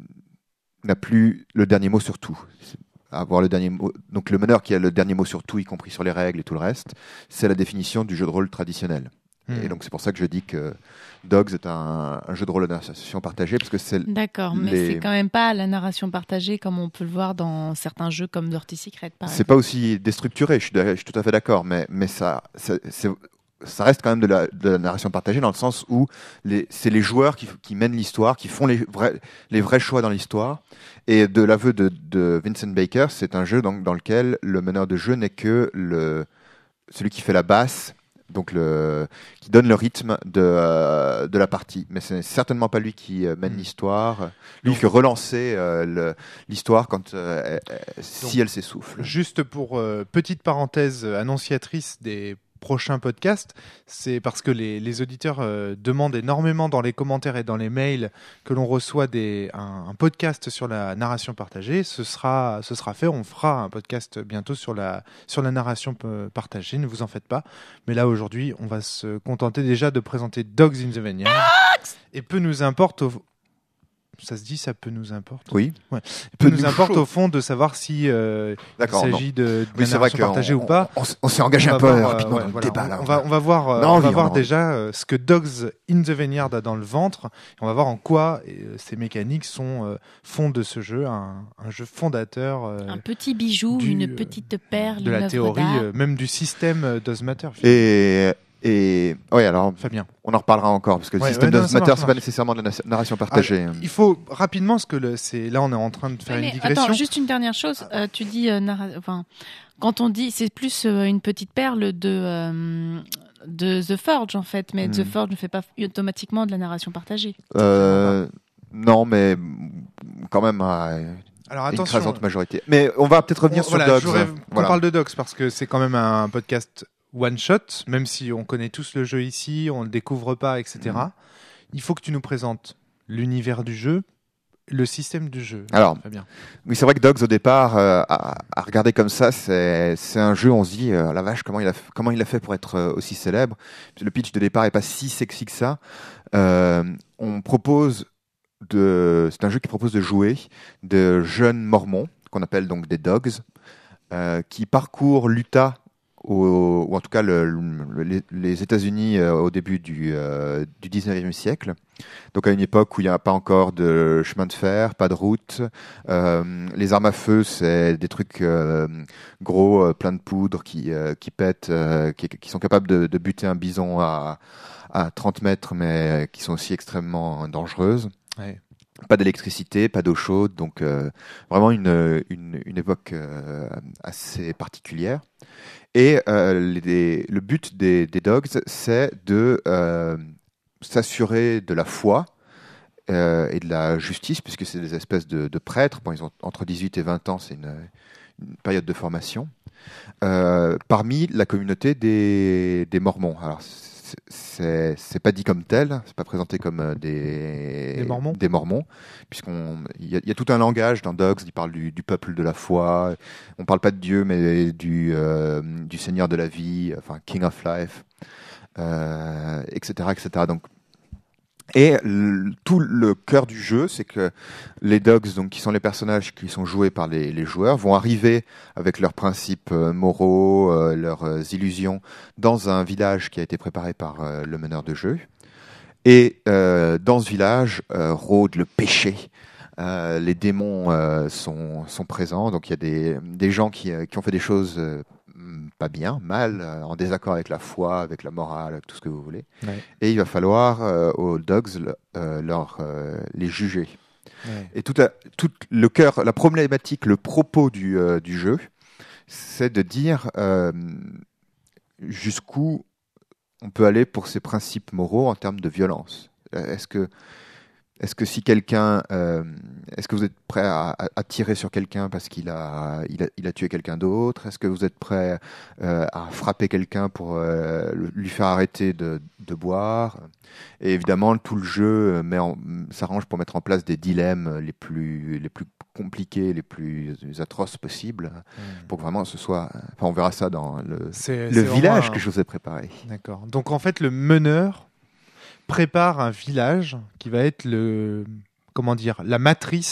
n'a plus le dernier mot sur tout. Avoir le dernier mot. Donc le meneur qui a le dernier mot sur tout, y compris sur les règles et tout le reste, c'est la définition du jeu de rôle traditionnel. Hmm. Et donc c'est pour ça que je dis que Dogs est un, un jeu de rôle d'association partagée, parce que c'est D'accord, mais Les- c'est quand même pas la narration partagée comme on peut le voir dans certains jeux comme Dirty Secret, par c'est exemple. pas aussi déstructuré. Je suis, d'a- je suis tout à fait d'accord, mais mais ça, ça- c'est ça reste quand même de la, de la narration partagée dans le sens où les, c'est les joueurs qui, qui mènent l'histoire, qui font les vrais, les vrais choix dans l'histoire. Et de l'aveu de, de Vincent Baker, c'est un jeu donc, dans lequel le meneur de jeu n'est que le, celui qui fait la basse, donc le, qui donne le rythme de, euh, de la partie. Mais ce n'est certainement pas lui qui euh, mène mmh. l'histoire. Lui donc, fait relancer euh, le, l'histoire quand, euh, euh, si elle s'essouffle. Juste pour euh, petite parenthèse annonciatrice des prochain podcast, c'est parce que les, les auditeurs euh, demandent énormément dans les commentaires et dans les mails que l'on reçoit des, un, un podcast sur la narration partagée. Ce sera, ce sera fait. On fera un podcast bientôt sur la, sur la narration p- partagée. Ne vous en faites pas. Mais là, aujourd'hui, on va se contenter déjà de présenter Dogs in the Vineyard. Et peu nous importe... Au... Ça se dit, ça peut nous importe. Oui. Ouais. Peu nous importe au fond de savoir si euh, il s'agit de, de oui, narration partagée on, ou pas. On, on, on s'est engagé on un peu voir, rapidement euh, dans ouais, le voilà, débat. Là, on, va, on va voir, euh, non, on va oui, voir on déjà euh, ce que Dogs in the Vineyard a dans le ventre. Et on va voir en quoi euh, ces mécaniques sont euh, font de ce jeu un, un jeu fondateur. Euh, un petit bijou, du, une petite perle, de la une théorie, œuvre d'art. Euh, même du système euh, Does Matter. Et Et oui, alors Fabien, on en reparlera encore parce que le ouais, système ouais, non, Does Matter, marche, c'est pas nécessairement de la narration partagée. Ah, il faut rapidement, parce que le, c'est là, on est en train de faire oui, une digression. Attends, juste une dernière chose. Euh, tu dis, euh, narra- enfin, quand on dit, c'est plus euh, une petite perle de euh, de The Forge en fait, mais hmm. The Forge ne fait pas automatiquement de la narration partagée. Euh, non, mais quand même. Euh, Alors attention, une écrasante majorité. Mais on va peut-être revenir on, sur voilà, Dogs. Voilà. On voilà. parle de Dogs parce que c'est quand même un podcast one shot, même si on connaît tous le jeu ici, on le découvre pas, et cetera. Mmh. Il faut que tu nous présentes l'univers du jeu, le système du jeu. Alors, Fabien. Oui, c'est vrai que Dogs au départ, euh, à, à regarder comme ça, c'est, c'est un jeu. On se dit, euh, la vache, comment il a, comment il a fait pour être euh, aussi célèbre. Le pitch de départ est pas si sexy que ça. Euh, on propose de, c'est un jeu qui propose de jouer de jeunes mormons qu'on appelle donc des Dogs, euh, qui parcourent l'Utah. Au, ou en tout cas le, le, les, les États-Unis euh, au début du, euh, du dix-neuvième siècle, donc à une époque où il n'y a pas encore de chemin de fer, pas de route, euh, les armes à feu c'est des trucs euh, gros, euh, plein de poudre qui, euh, qui pètent, euh, qui, qui sont capables de, de buter un bison à, à trente mètres, mais qui sont aussi extrêmement dangereuses. Ouais. Pas d'électricité, pas d'eau chaude, donc euh, vraiment une, une, une époque euh, assez particulière. Et euh, les, le but des, des Dogs, c'est de euh, s'assurer de la foi euh, et de la justice, puisque c'est des espèces de, de prêtres. Bon, ils ont entre dix-huit et vingt ans, c'est une, une période de formation. Euh, parmi la communauté des, des Mormons. Alors, c'est, c'est pas dit comme tel, c'est pas présenté comme des, des Mormons, des Mormons puisqu'on il y, y a tout un langage dans Dogs, il parle du, du peuple de la foi, on parle pas de Dieu mais du, euh, du Seigneur de la vie, enfin King of Life, euh, et cetera, et cetera. Donc Et le, tout le cœur du jeu, c'est que les Dogs, donc, qui sont les personnages qui sont joués par les, les joueurs, vont arriver avec leurs principes euh, moraux, euh, leurs euh, illusions, dans un village qui a été préparé par euh, le meneur de jeu. Et euh, dans ce village euh, rôde le péché. Euh, les démons euh, sont, sont présents, donc il y a des, des gens qui, euh, qui ont fait des choses euh, pas bien, mal, euh, en désaccord avec la foi, avec la morale, avec tout ce que vous voulez. Ouais. Et il va falloir euh, aux Dogs le, euh, leur, euh, les juger. Ouais. Et tout, à, tout le cœur, la problématique, le propos du, euh, du jeu, c'est de dire euh, jusqu'où on peut aller pour ces principes moraux en termes de violence. Est-ce que Est-ce que si quelqu'un, euh, est-ce que vous êtes prêt à, à, à tirer sur quelqu'un parce qu'il a, il a, il a tué quelqu'un d'autre? Est-ce que vous êtes prêt euh, à frapper quelqu'un pour euh, lui faire arrêter de, de boire? Et évidemment, tout le jeu met en, s'arrange pour mettre en place des dilemmes les plus, les plus compliqués, les plus atroces possibles, mmh. pour que vraiment ce soit. Enfin, on verra ça dans le, c'est, le c'est village un... que je vous ai préparé. D'accord. Donc en fait, le meneur prépare un village qui va être le, comment dire, la matrice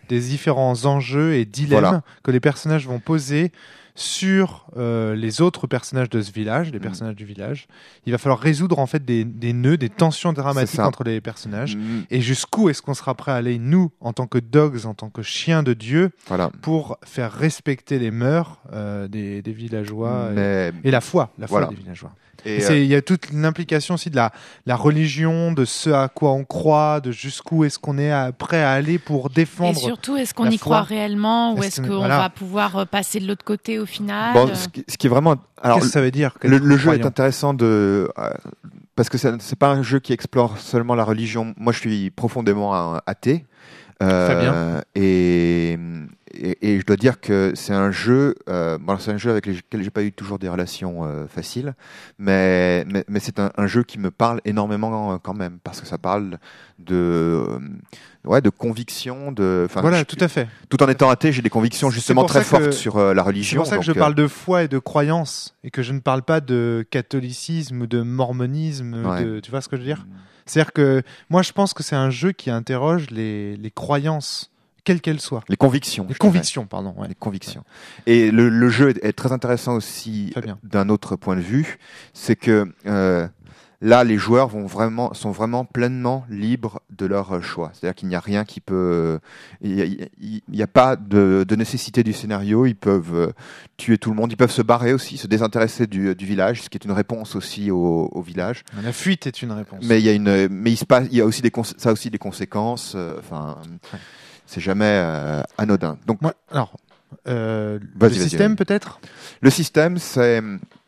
des différents enjeux et dilemmes Voilà. que les personnages vont poser sur euh, les autres personnages de ce village, les personnages mmh. du village. Il va falloir résoudre en fait des, des nœuds, des tensions dramatiques entre les personnages. Mmh. Et jusqu'où est-ce qu'on sera prêt à aller, nous, en tant que dogs, en tant que chiens de Dieu, voilà. pour faire respecter les mœurs euh, des, des villageois Mais... et, et la foi, la foi voilà. des villageois. Et il euh... y a toute l'implication aussi de la, la religion, de ce à quoi on croit, de jusqu'où est-ce qu'on est à, prêt à aller pour défendre. Et surtout, est-ce qu'on y foi. croit réellement, ou est-ce, est-ce qu'on voilà. va pouvoir passer de l'autre côté au final? Bon, ce, qui, ce qui est vraiment, alors, qu'est-ce que ça veut dire? Le, le jeu est intéressant de euh, parce que ça, c'est pas un jeu qui explore seulement la religion. Moi, je suis profondément athée. Euh, Très bien. Et, et, et je dois dire que c'est un jeu, euh, bon, c'est un jeu avec lequel j'ai pas eu toujours des relations euh, faciles, mais, mais, mais c'est un, un jeu qui me parle énormément euh, quand même, parce que ça parle de, euh, ouais, de convictions, de, voilà, je, tout à fait. Tout en étant athée, j'ai des convictions justement très fortes que, sur euh, la religion. C'est pour ça donc, que je parle de foi et de croyance, et que je ne parle pas de catholicisme ou de mormonisme. Ouais. De, tu vois ce que je veux dire? C'est-à-dire que moi, je pense que c'est un jeu qui interroge les, les croyances, quelles qu'elles soient. Les convictions. Les convictions, pardon. Ouais. Les convictions. Ouais. Et le, le jeu est, est très intéressant aussi d'un autre point de vue, c'est que euh, là, les joueurs vont vraiment, sont vraiment pleinement libres de leur choix. C'est-à-dire qu'il n'y a rien qui peut... Il n'y a, a pas de, de nécessité du scénario. Ils peuvent tuer tout le monde. Ils peuvent se barrer aussi, se désintéresser du, du village, ce qui est une réponse aussi au, au village. La fuite est une réponse. Mais il y a, une, mais il se passe, il y a aussi des, ça a aussi des conséquences. Enfin, euh, c'est jamais euh, anodin. Donc, Moi, alors, euh, le système vas-y. peut-être. Le système, c'est...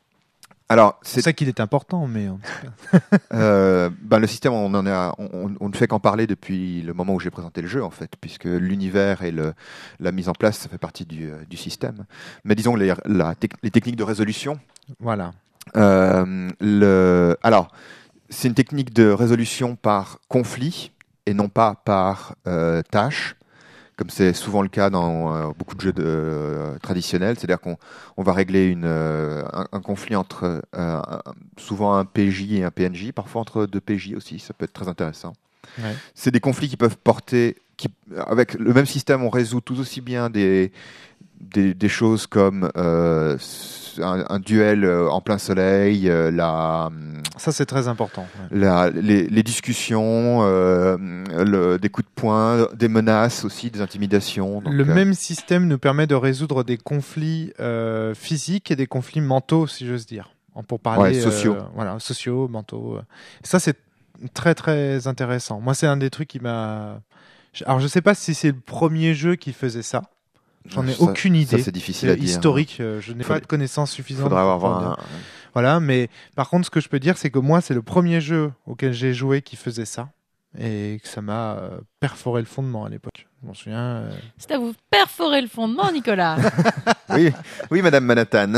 Alors, c'est ça qu'il est important, mais euh, ben le système, on en a, on, on ne fait qu'en parler depuis le moment où j'ai présenté le jeu, en fait, puisque l'univers et le, la mise en place, ça fait partie du, du système. Mais disons les, la, les techniques de résolution. Voilà. Euh, le, alors, c'est une technique de résolution par conflit et non pas par euh, tâche, comme c'est souvent le cas dans euh, beaucoup de jeux de, euh, traditionnels. C'est-à-dire qu'on on va régler une, euh, un, un conflit entre euh, souvent un P J et un P N J, parfois entre deux P J aussi, ça peut être très intéressant. Ouais. C'est des conflits qui peuvent porter... Qui, avec le même système, on résout tout aussi bien des, des, des choses comme euh, un, un duel en plein soleil, euh, la... Ça, c'est très important. Ouais. La, les, les discussions, euh, le, des coups de poing, des menaces aussi, des intimidations. Donc, le euh... même système nous permet de résoudre des conflits euh, physiques et des conflits mentaux, si j'ose dire. Pour parler ouais, sociaux. Euh, voilà, sociaux, mentaux. Ça, c'est très, très intéressant. Moi, c'est un des trucs qui m'a... Alors, je ne sais pas si c'est le premier jeu qui faisait ça. J'en ai ça, aucune idée. Ça, c'est difficile à dire. Historique, euh, je n'ai Faudrait... pas de connaissances suffisantes. Faudrait avoir un... Voilà, mais par contre, ce que je peux dire, c'est que moi, c'est le premier jeu auquel j'ai joué qui faisait ça. Et que ça m'a euh, perforé le fondement à l'époque. Je m'en souviens. Euh... C'est à vous perforer le fondement, Nicolas. oui, oui, Madame Manhattan.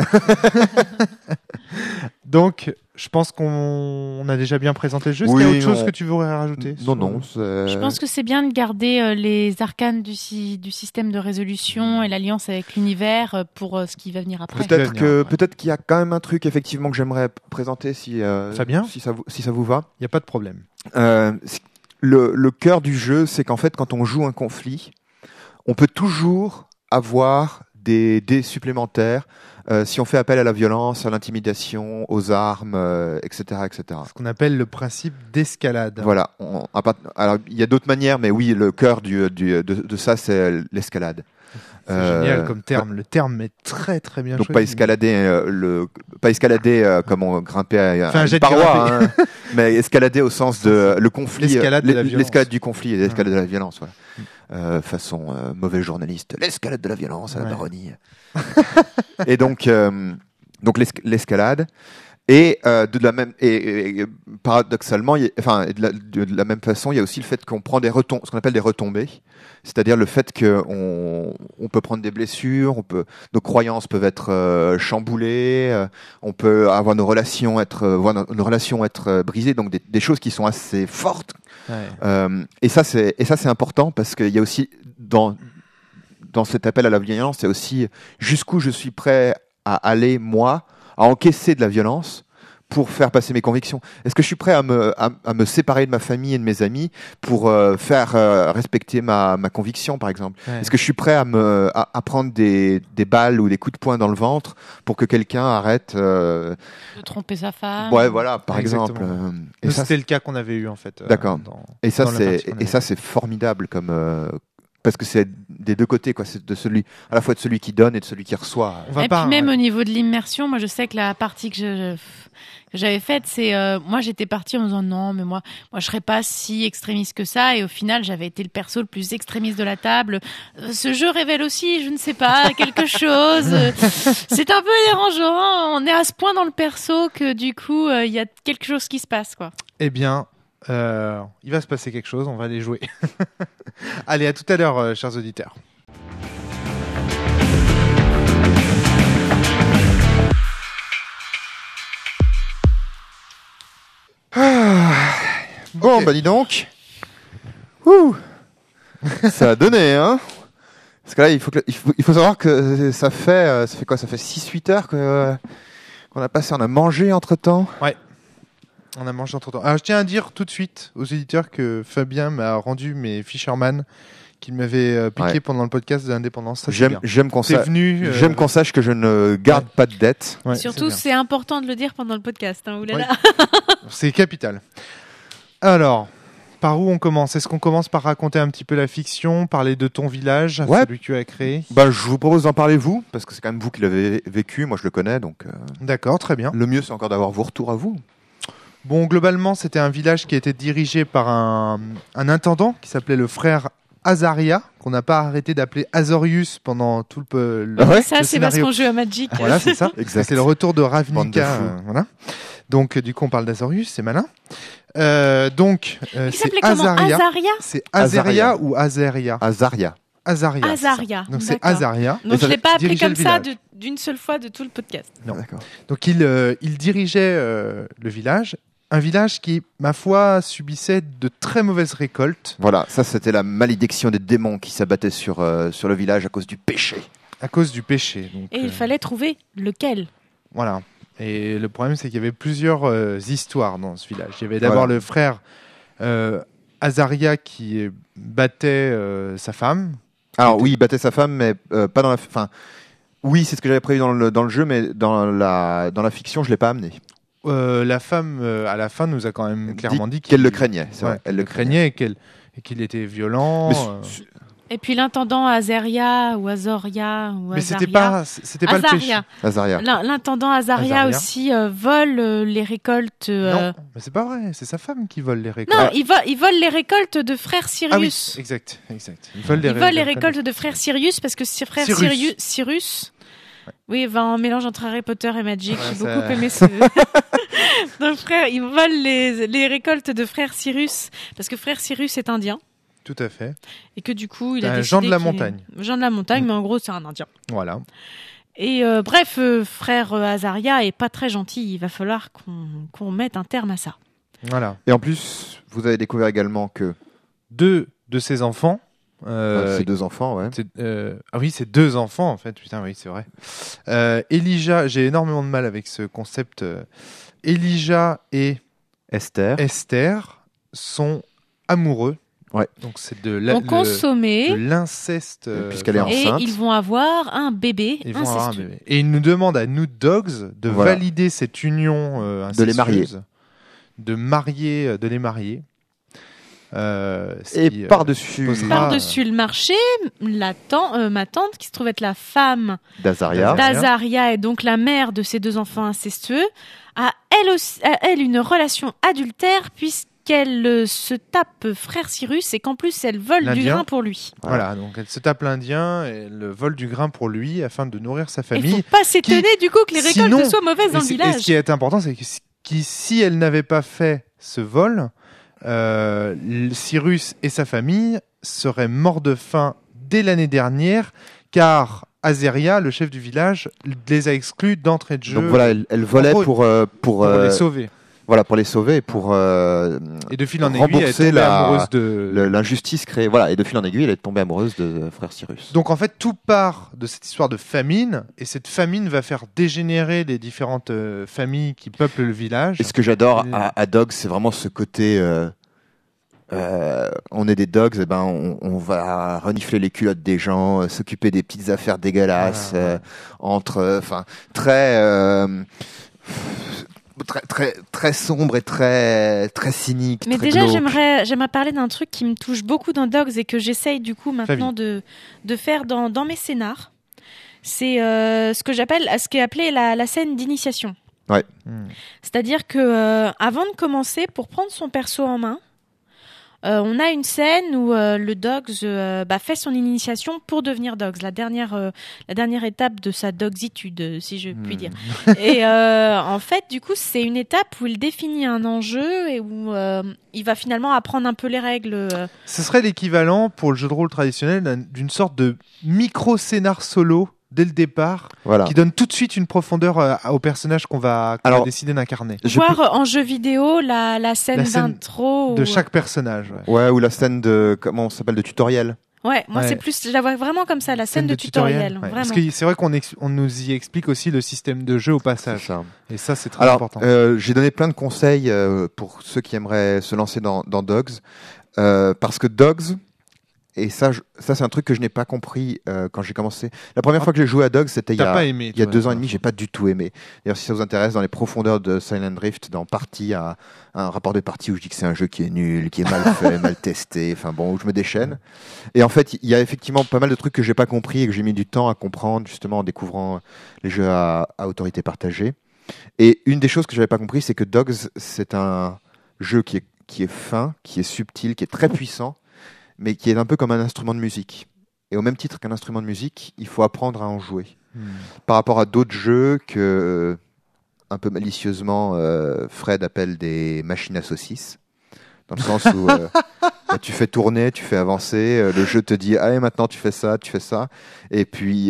Donc, je pense qu'on a déjà bien présenté le jeu. Est-ce oui, qu'il y a autre chose on... que tu voudrais rajouter? Non, non. C'est... Je pense que c'est bien de garder euh, les arcanes du, si, du système de résolution et l'alliance avec l'univers pour euh, ce qui va venir après. Peut-être, venir, que, ouais. peut-être qu'il y a quand même un truc effectivement que j'aimerais présenter si, euh, Fabien si, ça, vous, si ça vous va. Il n'y a pas de problème. Euh, le, le cœur du jeu, c'est qu'en fait, quand on joue un conflit, on peut toujours avoir des dés supplémentaires euh, si on fait appel à la violence, à l'intimidation, aux armes, euh, et cetera, et cetera. Ce qu'on appelle le principe d'escalade. Voilà. On, alors, il y a d'autres manières, mais oui, le cœur du, du, de, de ça, c'est l'escalade. C'est euh, génial comme terme. Le terme est très très bien donc choisi. pas escalader, euh, le, pas escalader euh, comme on grimpait à, enfin, à un une paroi, hein, mais escalader au sens de le conflit, l'escalade, de la l'escalade du conflit et l'escalade mmh. de la violence. Voilà. Mmh. Euh, façon euh, mauvais journaliste, l'escalade de la violence à la ouais. baronnie. Et donc, euh, donc l'escalade. Et euh, de la même, et, et, et paradoxalement, y a, enfin, de la, de, de la même façon, il y a aussi le fait qu'on prend des retom- ce qu'on appelle des retombées, c'est-à-dire le fait qu'on on peut prendre des blessures, on peut, nos croyances peuvent être euh, chamboulées, euh, on peut avoir nos relations être, euh, voir nos, nos relations être euh, brisées, donc des, des choses qui sont assez fortes. Ouais. Euh, et ça, c'est, et ça, c'est important parce qu'il y a aussi dans dans cet appel à la violence, c'est aussi jusqu'où je suis prêt à aller moi. à encaisser de la violence pour faire passer mes convictions? Est-ce que je suis prêt à me, à, à me séparer de ma famille et de mes amis pour euh, faire euh, respecter ma, ma conviction, par exemple? Ouais. Est-ce que je suis prêt à, me, à, à prendre des, des balles ou des coups de poing dans le ventre pour que quelqu'un arrête euh... de tromper sa femme? Ouais, voilà, par Exactement. exemple. Euh, et Nous, ça, c'était le cas qu'on avait eu en fait. euh, D'accord. dans- et ça, dans la c'est partie qu'on et avait. ça, c'est formidable comme. Euh, parce que c'est des deux côtés, quoi. C'est de celui, à la fois de celui qui donne et de celui qui reçoit. On va Et pas, puis même ouais. au niveau de l'immersion, moi je sais que la partie que je- que j'avais faite, c'est euh, moi j'étais partie en me disant non, mais moi moi je serais pas si extrémiste que ça, et au final j'avais été le perso le plus extrémiste de la table. Euh, ce jeu révèle aussi, je ne sais pas, quelque chose. Euh, C'est un peu dérangeant. On est à ce point dans le perso que du coup euh, il y a quelque chose qui se passe, quoi. Eh bien, euh, il va se passer quelque chose, on va aller jouer. Allez, à tout à l'heure, euh, chers auditeurs. Bon, Ok. bah dis donc. Ouh. Ça a donné, hein. Parce que là, il faut, que, il faut, il faut savoir que ça fait, euh, ça fait quoi? Ça fait six huit heures que, euh, qu'on a passé, on a mangé entre temps. On a mangé entre temps. Alors, je tiens à dire tout de suite aux éditeurs que Fabien m'a rendu mes Fisherman qu'il m'avait euh, piqué Ouais. pendant le podcast de l'indépendance. Ça, c'est J'aime, bien. j'aime qu'on T'es sa- venu. euh, j'aime qu'on sache que je ne garde ouais. pas de dette. ouais, Surtout c'est c'est important de le dire pendant le podcast. Hein, oulala. bien. C'est capital. Alors, par où on commence? Est-ce qu'on commence par raconter un petit peu la fiction, parler de ton village, Ouais. celui que tu as créé? Bah, je vous propose d'en parler vous, parce que c'est quand même vous qui l'avez vécu. Moi, je le connais, donc euh, D'accord, très bien. le mieux, c'est encore d'avoir vos retours à vous. Bon, globalement, c'était un village qui était dirigé par un, un intendant qui s'appelait le frère Azaria, qu'on n'a pas arrêté d'appeler Azorius pendant tout le, le- Ah ouais Ça le c'est parce scénario. qu'on joue à Magic. Voilà, c'est ça. Exact. C'est le retour de Bande de Ravnica. fous. euh, voilà. Donc, euh, du coup, on parle d'Azorius, c'est malin. Euh, donc, euh, Il c'est s'appelait comment? Azaria. Azaria. C'est Azaria Azaria. ou Azaria? Azaria. Azaria. c'est ça. Azaria, Donc, c'est d'accord. Azaria. Donc ça je l'ai pas appelé dirigeait comme le ça village. de- d'une seule fois de tout le podcast. Non. D'accord. Donc, il, euh, il dirigeait euh, le village. Un village qui, ma foi, subissait de très mauvaises récoltes Voilà, ça c'était la malédiction des démons qui s'abattaient sur, euh, sur le village à cause du péché. à cause du péché. Donc, Et euh, il fallait trouver lequel. Voilà. Et le problème, c'est qu'il y avait plusieurs euh, histoires dans ce village. Il y avait d'abord Voilà. le frère euh, Azaria qui euh, battait euh, sa femme. Alors oui, il battait sa femme, mais euh, pas dans la... Enfin, oui, c'est ce que j'avais prévu dans le, dans le jeu, mais dans la, dans la fiction, je l'ai pas amené. Euh, la femme, euh, à la fin, nous a quand même clairement dit, qu'elle qu'il- le craignait, c'est Ouais, vrai. qu'elle Elle le le craignait. craignait et qu'elle- et qu'il était violent. Mais euh. su- Et puis l'intendant Azaria ou Azoria ou Mais c'était Azaria. pas, c'était pas le péché. Azaria. Azaria. L'in- L'intendant Azaria, Azaria. aussi euh, vole euh, les récoltes. euh, Non, mais c'est pas vrai. C'est sa femme qui vole les récoltes. Non, il, vo- il vole les récoltes de frère ah oui, Sirius. exact, exact. Il vole les, Il ré- vole les récoltes. récoltes de frère Sirius parce que si frère Cyrus. Sirius, Cyrus, oui, va en mélange entre Harry Potter et Magic. Ouais, J'ai ça- beaucoup aimé ce. Donc frère, il vole les, les récoltes de frère Cyrus parce que frère Cyrus est indien Tout à fait. et que du coup il a Un décidé Jean de la qu'il- montagne. Jean de la montagne, Mm. mais en gros c'est un indien. Voilà. Et euh, bref, euh, frère euh, Azaria est pas très gentil. Il va falloir qu'on qu'on mette un terme à ça. Voilà. Et en plus, vous avez découvert également que Deux de ses enfants. euh, euh, ces deux enfants, ouais. c'est- euh, ah oui, c'est deux enfants en fait. Putain, oui, c'est vrai. Euh, Elijah, j'ai énormément de mal avec ce concept. euh, Elijah et Esther. Esther sont amoureux. Ouais. Donc c'est de la- Vont le- consommer de l'inceste. euh, Puisqu'elle est enfin, et enceinte. ils vont avoir un bébé ils vont avoir un incestueux. bébé. Et ils nous demandent à nous dogs de Voilà. valider cette union euh, De les marier. incestueuse, de marier, euh, de les marier. Euh, ce Et qui, euh, par-dessus posera- Par-dessus le marché, la tan- euh, ma tante, qui se trouve être la femme d'Azaria. D'azaria. d'Azaria et donc la mère de ces deux enfants incestueux, a elle, aussi, a elle une relation adultère puisqu'elle euh, se tape frère Cyrus et qu'en plus elle vole du L'Indien. grain pour lui. Voilà, donc elle se tape l'Indien et elle vole du grain pour lui afin de nourrir sa Il faut famille. pas s'étonner du coup que les récoltes Sinon- soient mauvaises dans Et le c'est- et village. ce qui est important, c'est que si- qui- si elle n'avait pas fait ce vol, euh, l- Cyrus et sa famille seraient morts de faim dès l'année dernière, car Azaria, le chef du village, les a exclus d'entrée de jeu Donc voilà, elle, elle volait En gros, pour, euh, pour, pour euh, les sauver. Voilà, pour les sauver et pour euh, et de fil en aiguille, elle est rembourser tombée la- amoureuse de. le- l'injustice créée. Voilà, et de fil en aiguille, elle est tombée amoureuse de euh, frère Cyrus. Donc en fait, tout part de cette histoire de famine, et cette famine va faire dégénérer les différentes euh, familles qui peuplent le village. Et ce que j'adore Et- à, à Dogs, c'est vraiment ce côté. Euh, euh, on est des dogs, et ben on, on va renifler les culottes des gens, euh, s'occuper des petites affaires dégueulasses, Ah, ouais. euh, entre, enfin, très, euh, très, très, très sombre et très, très cynique. Mais très déjà, glauque. j'aimerais, j'aimerais parler d'un truc qui me touche beaucoup dans Dogs et que j'essaye du coup maintenant de, de faire dans, dans mes scénars. C'est euh, ce que j'appelle, ce qui est appelé la, la scène d'initiation. Ouais. Hmm. C'est-à-dire que euh, avant de commencer, pour prendre son perso en main, euh, on a une scène où euh, le Dogs euh, bah, fait son initiation pour devenir Dogs, la dernière, euh, la dernière étape de sa dogsitude, si je puis Hmm. dire. Et euh, en fait, du coup, c'est une étape où il définit un enjeu et où euh, il va finalement apprendre un peu les règles. euh. Ce serait l'équivalent pour le jeu de rôle traditionnel d'un- d'une sorte de micro-scénar solo dès le départ, Voilà. qui donne tout de suite une profondeur euh, au personnage qu'on va, qu'on va Alors, décider d'incarner. Je Voir peux- euh, en jeu vidéo la, la scène La scène d'intro. De ou- chaque personnage. ouais. Ouais, ou la scène de, comment ça s'appelle, de tutoriel. Ouais, moi Ouais. c'est plus, je la vois vraiment comme ça, la scène, de, tutoriel. ouais. Vraiment. Parce que c'est vrai qu'on ex- on nous y explique aussi le système de jeu au C'est passage. ça. Et ça, c'est très Alors, important. euh, j'ai donné plein de conseils euh, pour ceux qui aimeraient se lancer dans, dans Dogs, euh, parce que Dogs, et ça, je- ça c'est un truc que je n'ai pas compris euh, quand j'ai commencé. La première Ah. fois que j'ai joué à Dogs, c'était il y T'as a, pas aimé, il y a toi, deux ans et toi. demi, j'ai pas du tout aimé. D'ailleurs, si ça vous intéresse, dans les profondeurs de Silent Drift, dans Partie, un, un rapport de partie où je dis que c'est un jeu qui est nul, qui est mal fait, mal testé, enfin bon, où je me déchaîne. Et en fait, il y a effectivement pas mal de trucs que j'ai pas compris et que j'ai mis du temps à comprendre, justement en découvrant les jeux à, à autorité partagée. Et une des choses que j'avais pas compris, c'est que Dogs, c'est un jeu qui est, qui est fin, qui est subtil, qui est très puissant, mais qui est un peu comme un instrument de musique. Et au même titre qu'un instrument de musique, il faut apprendre à en jouer. Hmm. Par rapport à d'autres jeux que, un peu malicieusement, euh, Fred appelle des machines à saucisses. Dans le sens où euh, bah, tu fais tourner, tu fais avancer, euh, le jeu te dit allez maintenant tu fais ça, tu fais ça, et puis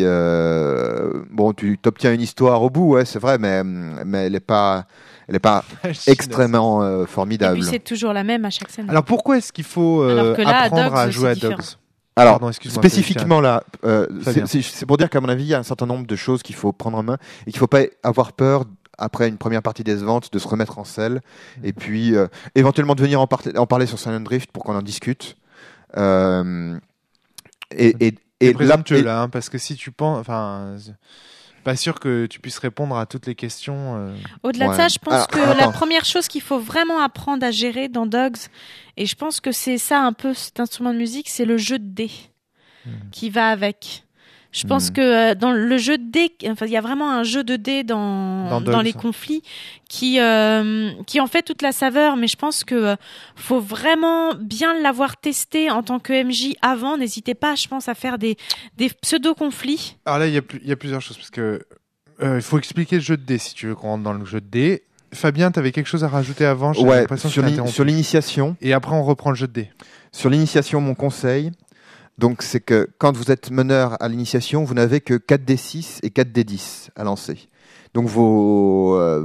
euh, bon tu t'obtiens une histoire au bout, ouais c'est vrai, mais mais elle est pas elle est pas extrêmement euh, Et formidable. puis c'est toujours la même à chaque scène. Alors pourquoi est-ce qu'il faut euh, Alors que là, à apprendre Dogs, à c'est jouer à différent. Dogs Alors, Pardon, excuse-moi, spécifiquement là, euh, Fabien. c'est c'est- c'est pour dire qu'à mon avis, il y a un certain nombre de choses qu'il faut prendre en main et qu'il ne faut pas avoir peur, après une première partie des ventes, de se remettre en selle et puis euh, éventuellement de venir en, par- en parler sur Silent Drift pour qu'on en discute. Euh, et et, Et et là, présomptueux et- là, hein, parce que si tu penses, enfin, c'est pas sûr que tu puisses répondre à toutes les questions. euh. Au-delà de Ouais. ça, je pense Alors, que attends. la première chose qu'il faut vraiment apprendre à gérer dans Dogs, et je pense que c'est ça un peu cet instrument de musique, c'est le jeu de dés Hmm. qui va avec. Je pense Hmm. que euh, dans le jeu de dés, enfin, il y a vraiment un jeu de dés dans, Dans dans, Dogs. les conflits qui, euh, qui en fait toute la saveur, mais je pense que euh, faut vraiment bien l'avoir testé en tant que M J avant. N'hésitez pas, je pense, à faire des, des pseudo-conflits. Alors là, il y, a plus- il y a plusieurs choses parce que euh, il faut expliquer le jeu de dés si tu veux qu'on rentre dans le jeu de dés. Fabien, tu avais quelque chose à rajouter avant. J'ai ouais, l'impression que sur je t'ai l'ini- interrompu. sur l'initiation, Et après, on reprend le jeu de dés. sur l'initiation, mon conseil, donc c'est que quand vous êtes meneur à l'initiation, vous n'avez que quatre D six et quatre D dix à lancer. Donc vos euh,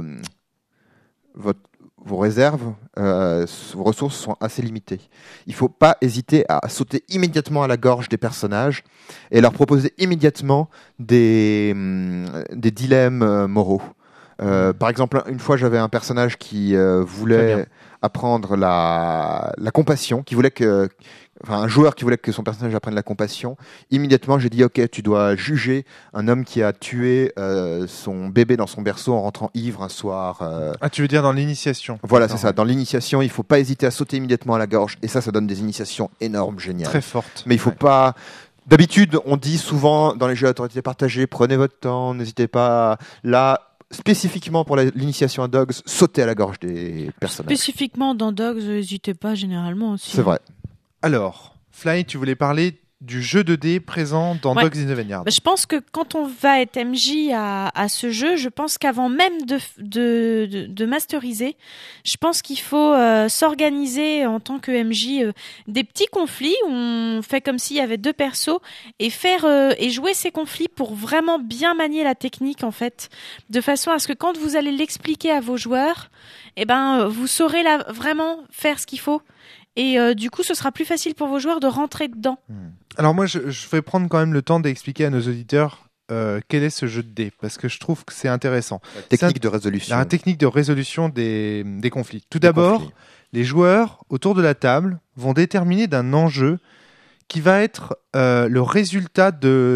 votre- vos réserves, euh, vos ressources sont assez limitées. Il ne faut pas hésiter à sauter immédiatement à la gorge des personnages et leur proposer immédiatement des, hum, des dilemmes euh, moraux. Euh, par exemple, une fois, j'avais un personnage qui euh, Très voulait bien. apprendre la, la compassion, qui voulait que, enfin, un joueur qui voulait que son personnage apprenne la compassion. Immédiatement, j'ai dit, ok, tu dois juger un homme qui a tué euh, son bébé dans son berceau en rentrant ivre un soir. euh, Ah, tu veux dire dans l'initiation. Voilà, c'est D'accord. ça. Dans l'initiation, il faut pas hésiter à sauter immédiatement à la gorge, et ça, ça donne des initiations énormes, géniales. Très forte. Mais il faut Ouais. pas. D'habitude, on dit souvent dans les jeux à autorité partagée, prenez votre temps, n'hésitez pas. Là, spécifiquement pour la- l'initiation à Dogs, sautez à la gorge des personnages. Spécifiquement dans Dogs, n'hésitez pas généralement aussi. C'est vrai. Alors, Fly, tu voulais parler du jeu de dés présent dans Ouais. Dogs in the Vineyard. Bah, je pense que quand on va être M J à, à ce jeu, je pense qu'avant même de, de, de, de masteriser, je pense qu'il faut euh, s'organiser en tant que M J euh, des petits conflits où on fait comme s'il y avait deux persos et faire euh, et jouer ces conflits pour vraiment bien manier la technique en fait, de façon à ce que quand vous allez l'expliquer à vos joueurs, eh ben vous saurez là vraiment faire ce qu'il faut. Et euh, du coup, ce sera plus facile pour vos joueurs de rentrer dedans. Alors moi, je, je vais prendre quand même le temps d'expliquer à nos auditeurs euh, quel est ce jeu de dés, parce que je trouve que c'est intéressant. La technique C'est de résolution. La technique de résolution des, des conflits. Tout d'abord, conflits. les joueurs autour de la table vont déterminer d'un enjeu qui va être euh, le résultat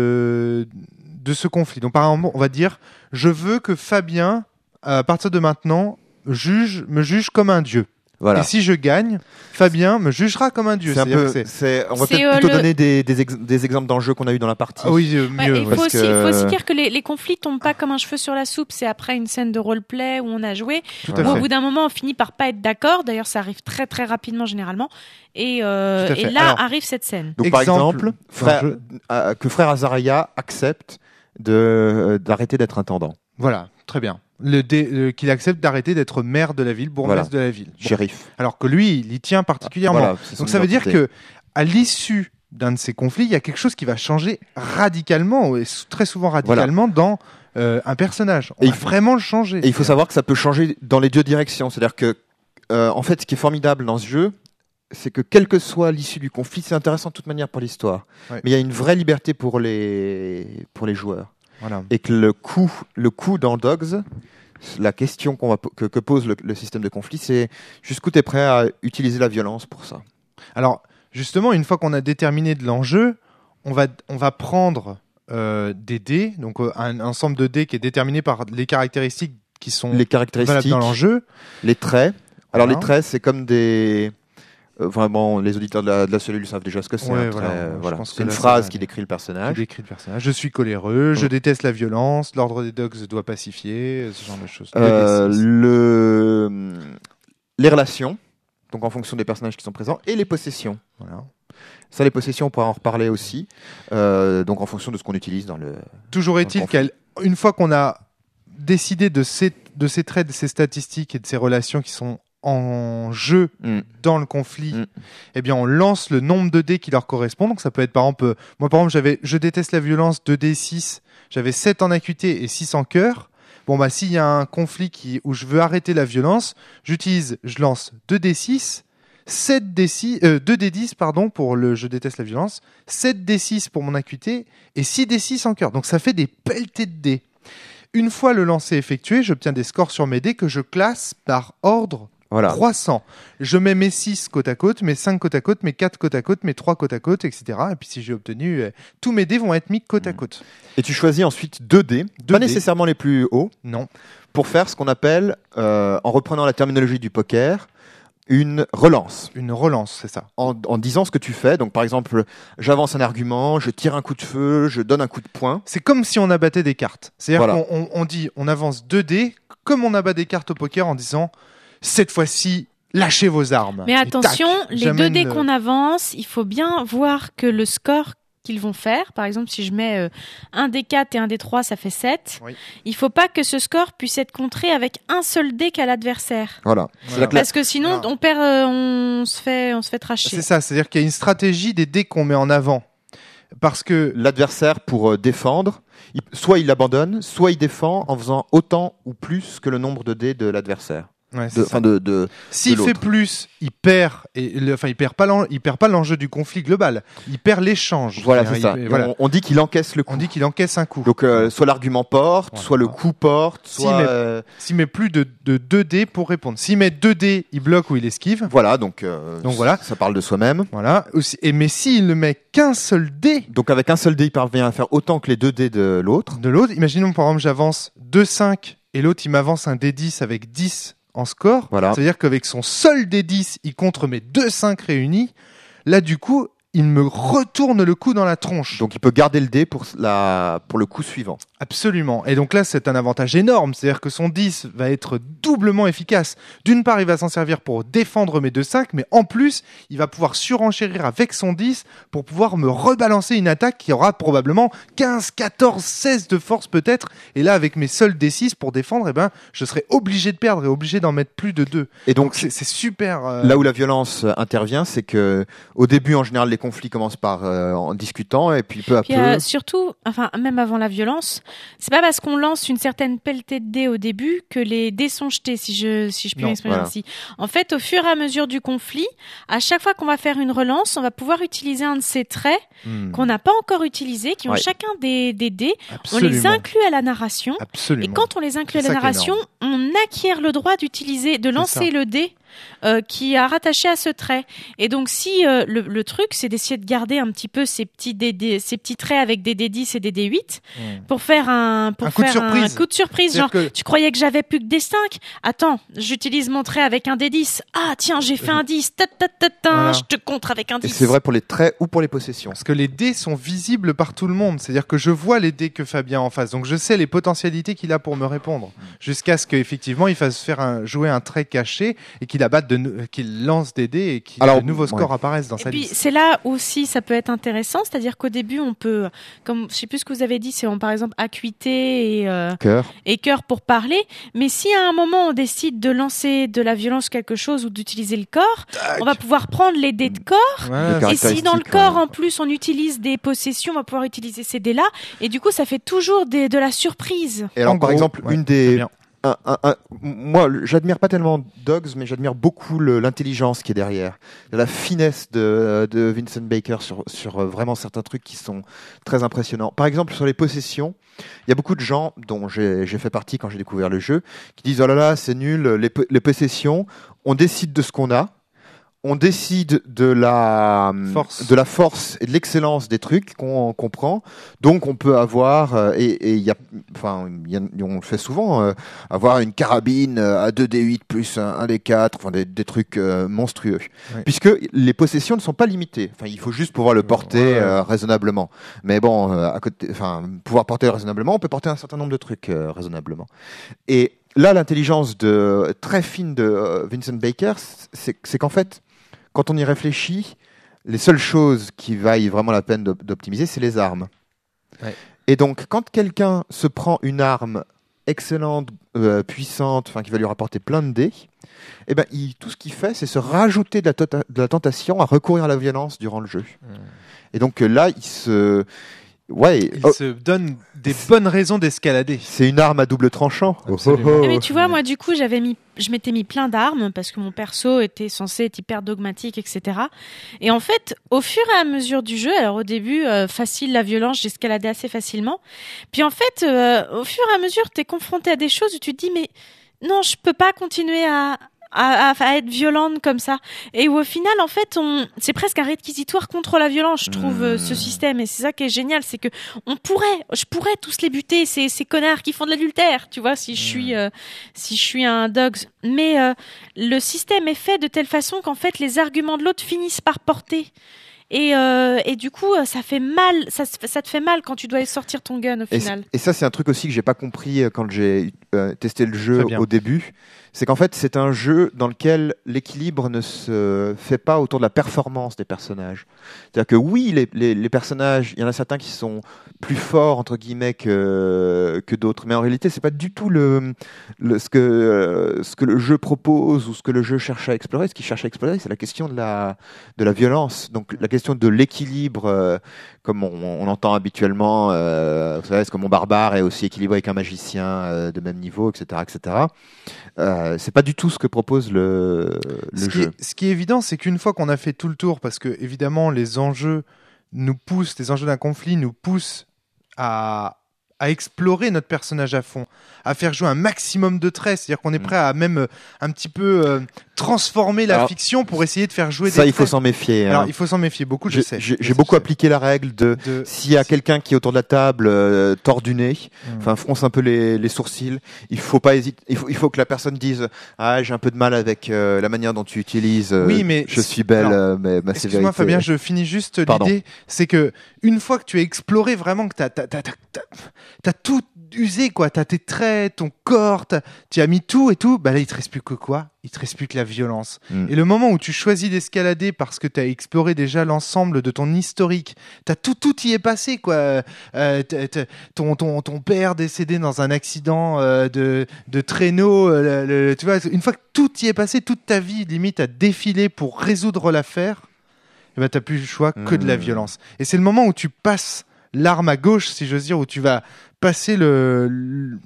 de, de ce conflit. Donc par exemple, on va dire, je veux que Fabien, à partir de maintenant, juge, me juge comme un dieu. Voilà. Et si je gagne, Fabien me jugera comme un dieu. C'est un C'est-à-dire peu, que c'est- c'est, on va C'est, peut-être euh, plutôt le- donner des, des, ex- des exemples d'enjeux qu'on a eu dans la partie. Ah oui, euh, Ouais, mieux. et il ouais. faut parce aussi, que- faut aussi dire que les, les conflits tombent pas comme un cheveu sur la soupe. C'est après une scène de roleplay où on a joué. Tout Voilà. à Où, fait. au bout d'un moment, on finit par pas être d'accord. D'ailleurs, ça arrive très très rapidement généralement. Et, euh, Tout à et fait. là Alors- arrive cette scène. Donc par Exemple, exemple, frère, dans le euh, que frère Azariah accepte de, euh, d'arrêter d'être intendant, Voilà, très bien. Le dé- le- qu'il accepte d'arrêter d'être maire de la ville, bourgmestre de la ville. Bon. shérif. Alors que lui, il y tient particulièrement. Voilà, c'est son Donc ça veut dire identité. que à l'issue d'un de ces conflits, il y a quelque chose qui va changer radicalement, et s- très souvent radicalement, dans euh, un personnage. On Et va il faut- vraiment le changer. Et il faut savoir que ça peut changer dans les deux directions. C'est-à-dire que, euh, en fait, ce qui est formidable dans ce jeu, c'est que quelle que soit l'issue du conflit, c'est intéressant de toute manière pour l'histoire. Ouais. Mais il y a une vraie liberté pour les, pour les joueurs. Voilà. Et que le coup, le coup dans Dogs, la question qu'on va, po- que, que pose le, le système de conflit, c'est jusqu'où tu es prêt à utiliser la violence pour ça. Alors, justement, une fois qu'on a déterminé de l'enjeu, on va, on va prendre euh, des dés, donc euh, un ensemble de dés qui est déterminé par les caractéristiques qui sont Les valables caractéristiques, dans l'enjeu. les traits. Alors Voilà. les traits, c'est comme des... euh, Vraiment, les auditeurs de la, de la cellule savent déjà ce que c'est. Ouais, un trait, voilà. euh, Je voilà. pense que C'est une là, ça phrase va. qui décrit le Qui personnage. décrit le personnage. Je suis coléreux, je Ouais. déteste la violence, l'ordre des dogs doit pacifier, ce genre de choses. Euh, Le D six. le... Les relations, donc en fonction des personnages qui sont présents, et les possessions. Voilà. Ça, les possessions, on pourra en reparler aussi. Euh, donc en fonction de ce qu'on utilise dans le... Toujours est-il conflit. qu'une fois qu'on a décidé de ces, de ces traits, de ces statistiques et de ces relations qui sont en jeu Mm. dans le conflit, Mm. eh bien on lance le nombre de dés qui leur correspond. Donc ça peut être par exemple, euh, moi par exemple j'avais je déteste la violence, deux dés six, j'avais sept en acuité et six en cœur. Bon bah s'il y a un conflit qui, où je veux arrêter la violence, j'utilise, je lance deux dés six, sept dés six, euh, deux dés dix pardon pour le je déteste la violence, sept dés six pour mon acuité et six dés six en cœur. Donc ça fait des pelletés de dés. Une fois le lancer effectué, j'obtiens des scores sur mes dés que je classe par ordre Voilà. croissant. Je mets mes six côte à côte, mes cinq côte à côte, mes quatre côte à côte, mes trois côte à côte, et cetera. Et puis si j'ai obtenu, euh, tous mes dés vont être mis côte à côte. Et tu choisis ensuite deux dés, Deux pas dés. nécessairement les plus hauts, Non. pour faire ce qu'on appelle, euh, en reprenant la terminologie du poker, une relance. Une relance, c'est ça. En, en disant ce que tu fais. Donc par exemple, j'avance un argument, je tire un coup de feu, je donne un coup de poing. C'est comme si on abattait des cartes. C'est-à-dire Voilà. qu'on on, on dit, on avance deux dés, comme on abat des cartes au poker en disant, cette fois-ci, lâchez vos armes. Mais Et attention, tac, les deux j'amène dés le- qu'on avance, il faut bien voir que le score qu'ils vont faire, par exemple, si je mets euh, un dé quatre et un dé trois, ça fait sept. Oui. Il faut pas que ce score puisse être contré avec un seul dé qu'a l'adversaire. Voilà. Voilà. C'est la cla- Parce que sinon, Non. on perd, euh, on se fait, on se fait tracher. C'est ça, c'est-à-dire qu'il y a une stratégie des dés qu'on met en avant. Parce que L'adversaire, pour euh, défendre, il- soit il abandonne, soit il défend en faisant autant ou plus que le nombre de dés de l'adversaire. ouais, c'est De- ça. Enfin, de, de, S'il de fait l'autre. plus, il perd. Et le- enfin, il perd pas l'en- il perd pas l'enjeu du conflit global. Il perd l'échange. Voilà, C'est-à-dire, c'est ça. il- Et voilà. On, on dit qu'il encaisse le coup. On dit qu'il encaisse un coup. Donc, euh, soit l'argument porte, Voilà. soit le coup porte, Si, soit. mais- euh, S'il met plus de, de deux dés pour répondre. S'il met deux dés, il bloque ou il esquive. Voilà, donc, euh, Donc voilà. ça parle de soi-même. Voilà. Aussi- Et mais s'il ne met qu'un seul dé Donc, avec un seul dé, il parvient à faire autant que les deux dés de l'autre. de l'autre, imaginons par exemple j'avance deux cinq et l'autre il m'avance un dé dix avec dix en score. Voilà. Ça veut dire qu'avec son seul dé dix, il contre mes deux cinq réunis. Là du coup, il me retourne le coup dans la tronche. Donc il peut garder le dé pour, la, pour le coup suivant. Absolument. Et donc là, c'est un avantage énorme. C'est-à-dire que son dix va être doublement efficace. D'une part, il va s'en servir pour défendre mes deux cinq, mais en plus, il va pouvoir surenchérir avec son dix pour pouvoir me rebalancer une attaque qui aura probablement quinze, quatorze, seize de force peut-être. Et là, avec mes seuls D six pour défendre, eh ben, je serai obligé de perdre et obligé d'en mettre plus de deux. Et donc, donc c'est, c'est super... Euh... Là où la violence intervient, c'est que au début, en général, les conflits commencent par euh, en discutant et puis peu à puis, peu... Euh, surtout, enfin, même avant la violence, c'est pas parce qu'on lance une certaine pelletée de dés au début que les dés sont jetés, si je, si je puis Non, m'exprimer voilà. ainsi. En fait, au fur et à mesure du conflit, à chaque fois qu'on va faire une relance, on va pouvoir utiliser un de ces traits Hmm. qu'on n'a pas encore utilisés, qui ont Ouais. chacun des, des dés. Absolument. On les inclut à la narration. Absolument. Et quand on les inclut C'est à la ça qui est narration, on acquiert le droit d'utiliser, de lancer ça. le dé euh, qui est rattaché à ce trait. Et donc, si euh, le, le truc, c'est d'essayer de garder un petit peu ces petits, dés, dés- ces petits traits avec des D dix et des D huit Hmm. pour faire un, pour Un coup de faire un surprise. coup de surprise. Genre, C'est-à-dire que- tu croyais que j'avais plus que des cinq. Attends, j'utilise mon trait avec un D dix. Ah, tiens, j'ai fait un dix. Ta, ta, ta, ta, Voilà. Je te contre avec un Et dix. c'est vrai pour les traits ou pour les possessions. Parce que les dés sont visibles par tout le monde. C'est-à-dire que je vois les dés que Fabien a en face. Donc je sais les potentialités qu'il a pour me répondre. Jusqu'à ce qu'effectivement il fasse faire un, jouer un trait caché et qu'il abatte de, nou- qu'il lance des dés et que Alors, de nouveaux scores ouais. apparaissent dans Et sa puis liste. c'est là aussi ça peut être intéressant, c'est-à-dire qu'au début on peut, comme je sais plus ce que vous avez dit, c'est on, par exemple acuité et, euh, Cœur. et cœur pour parler, mais si à un moment on décide de lancer de la violence quelque chose ou d'utiliser le corps, on va pouvoir prendre les dés de corps. Voilà, Le Et si dans le caractéristique, corps ouais. en plus on utilise des possessions, on va pouvoir utiliser ces dés-là, et du coup ça fait toujours des, de la surprise. Et alors, En par gros, exemple, ouais, une très des... bien. un- un- un- moi, le- j'admire pas tellement Dogs, mais j'admire beaucoup le- l'intelligence qui est derrière, la finesse de, de Vincent Baker sur, sur euh, vraiment certains trucs qui sont très impressionnants. Par exemple, sur les possessions, il y a beaucoup de gens, dont j'ai j'ai fait partie quand j'ai découvert le jeu, qui disent oh là là, c'est nul, les, po- les possessions, on décide de ce qu'on a. On décide de la Force. de la force et de l'excellence des trucs qu'on qu'on prend. Donc on peut avoir euh, et et il y a enfin il y a- on le fait souvent euh, avoir une carabine euh, à deux D huit plus un, un D quatre, enfin des, des trucs euh, monstrueux. Ouais. Puisque les possessions ne sont pas limitées. Enfin il faut juste pouvoir le porter Ouais, ouais. euh, raisonnablement. Mais bon euh, à côté enfin pouvoir porter raisonnablement, on peut porter un certain nombre de trucs euh, raisonnablement. Et là l'intelligence de très fine de euh, Vincent Baker, c'est c'est qu'en fait quand on y réfléchit, les seules choses qui vaillent vraiment la peine d'op- d'optimiser, c'est les armes. Ouais. Et donc, quand quelqu'un se prend une arme excellente, euh, puissante, enfin qui va lui rapporter plein de dés, eh ben, il, tout ce qu'il fait, c'est se rajouter de la, tota- de la tentation à recourir à la violence durant le jeu. Et donc euh, là, il se... Ouais, Il oh, se donne des bonnes raisons d'escalader. c'est une arme à double tranchant. Absolument. Oh, oh, oh. Eh, Mais tu vois, moi, du coup, j'avais mis, je m'étais mis plein d'armes parce que mon perso était censé être hyper dogmatique, et cetera. Et en fait, au fur et à mesure du jeu, alors au début, euh, facile, la violence, j'escaladais assez facilement. Puis en fait, euh, au fur et à mesure, t'es confronté à des choses où tu te dis, mais non, je peux pas continuer à, à, à, à être violente comme ça. Et où au final, en fait, on, c'est presque un réquisitoire contre la violence, je trouve, euh, ce système. Et c'est ça qui est génial, c'est que on pourrait, je pourrais tous les buter, ces, ces connards qui font de l'adultère, tu vois, si je suis, euh, si je suis un dogs. Mais euh, le système est fait de telle façon qu'en fait, les arguments de l'autre finissent par porter. Et, euh, et du coup, ça fait mal, ça, ça te fait mal quand tu dois sortir ton gun au Et, final. c- et ça, c'est un truc aussi que j'ai pas compris euh, quand j'ai euh, testé le jeu Très bien. au début. C'est qu'en fait, c'est un jeu dans lequel l'équilibre ne se fait pas autour de la performance des personnages. C'est-à-dire que oui, les, les, les personnages, il y en a certains qui sont plus forts entre guillemets que que d'autres, mais en réalité, c'est pas du tout le, le ce que euh, ce que le jeu propose ou ce que le jeu cherche à explorer. Ce qu'il cherche à explorer, c'est la question de la de la violence. Donc la question de l'équilibre, euh, comme on, on entend habituellement. Euh, vous savez, est-ce que mon barbare est aussi équilibré qu'un magicien euh, de même niveau, et cetera, et cetera. Euh, c'est pas du tout ce que propose le, le Ce qui, jeu. est, ce qui est évident, c'est qu'une fois qu'on a fait tout le tour, parce que évidemment les enjeux nous poussent, les enjeux d'un conflit nous poussent à, à explorer notre personnage à fond, à faire jouer un maximum de traits, c'est-à-dire qu'on est Mm. prêt à même euh, un petit peu euh, transformer la Alors, fiction pour essayer de faire jouer ça, des il faut traits. s'en méfier. Alors hein. il faut s'en méfier beaucoup, je J'ai- sais. J'ai Je j'ai sais, beaucoup je sais. appliqué la règle de, De- s'il y a quelqu'un qui est autour de la table, euh, tord du nez, Mm. enfin fronce un peu les, les sourcils, il faut pas hésiter. Il faut, il faut que la personne dise ah j'ai un peu de mal avec euh, la manière dont tu utilises. euh, Oui, mais je suis belle, alors, euh, mais ma Excuse-moi sévérité. Fabien, je finis juste Pardon. l'idée, c'est que une fois que tu as exploré vraiment, que t'as, t'as, t'as, t'as, t'as, t'as tout usé, quoi, t'as tes traits, ton corps, t'as- tu as mis tout et tout, bah là il te reste plus que quoi ? Il te reste plus que la violence. Mm. Et le moment où tu choisis d'escalader parce que tu as exploré déjà l'ensemble de ton historique, t'as tout, tout y est passé, quoi. Euh, t'as- t'as- ton, ton, ton père décédé dans un accident euh, de, de traîneau, euh, le- le- tu vois, une fois que tout y est passé, toute ta vie limite a défilé pour résoudre l'affaire, eh ben, t'as plus le choix que de la Mm. violence. Et c'est le moment où tu passes l'arme à gauche, si j'ose dire, où tu vas passer le... le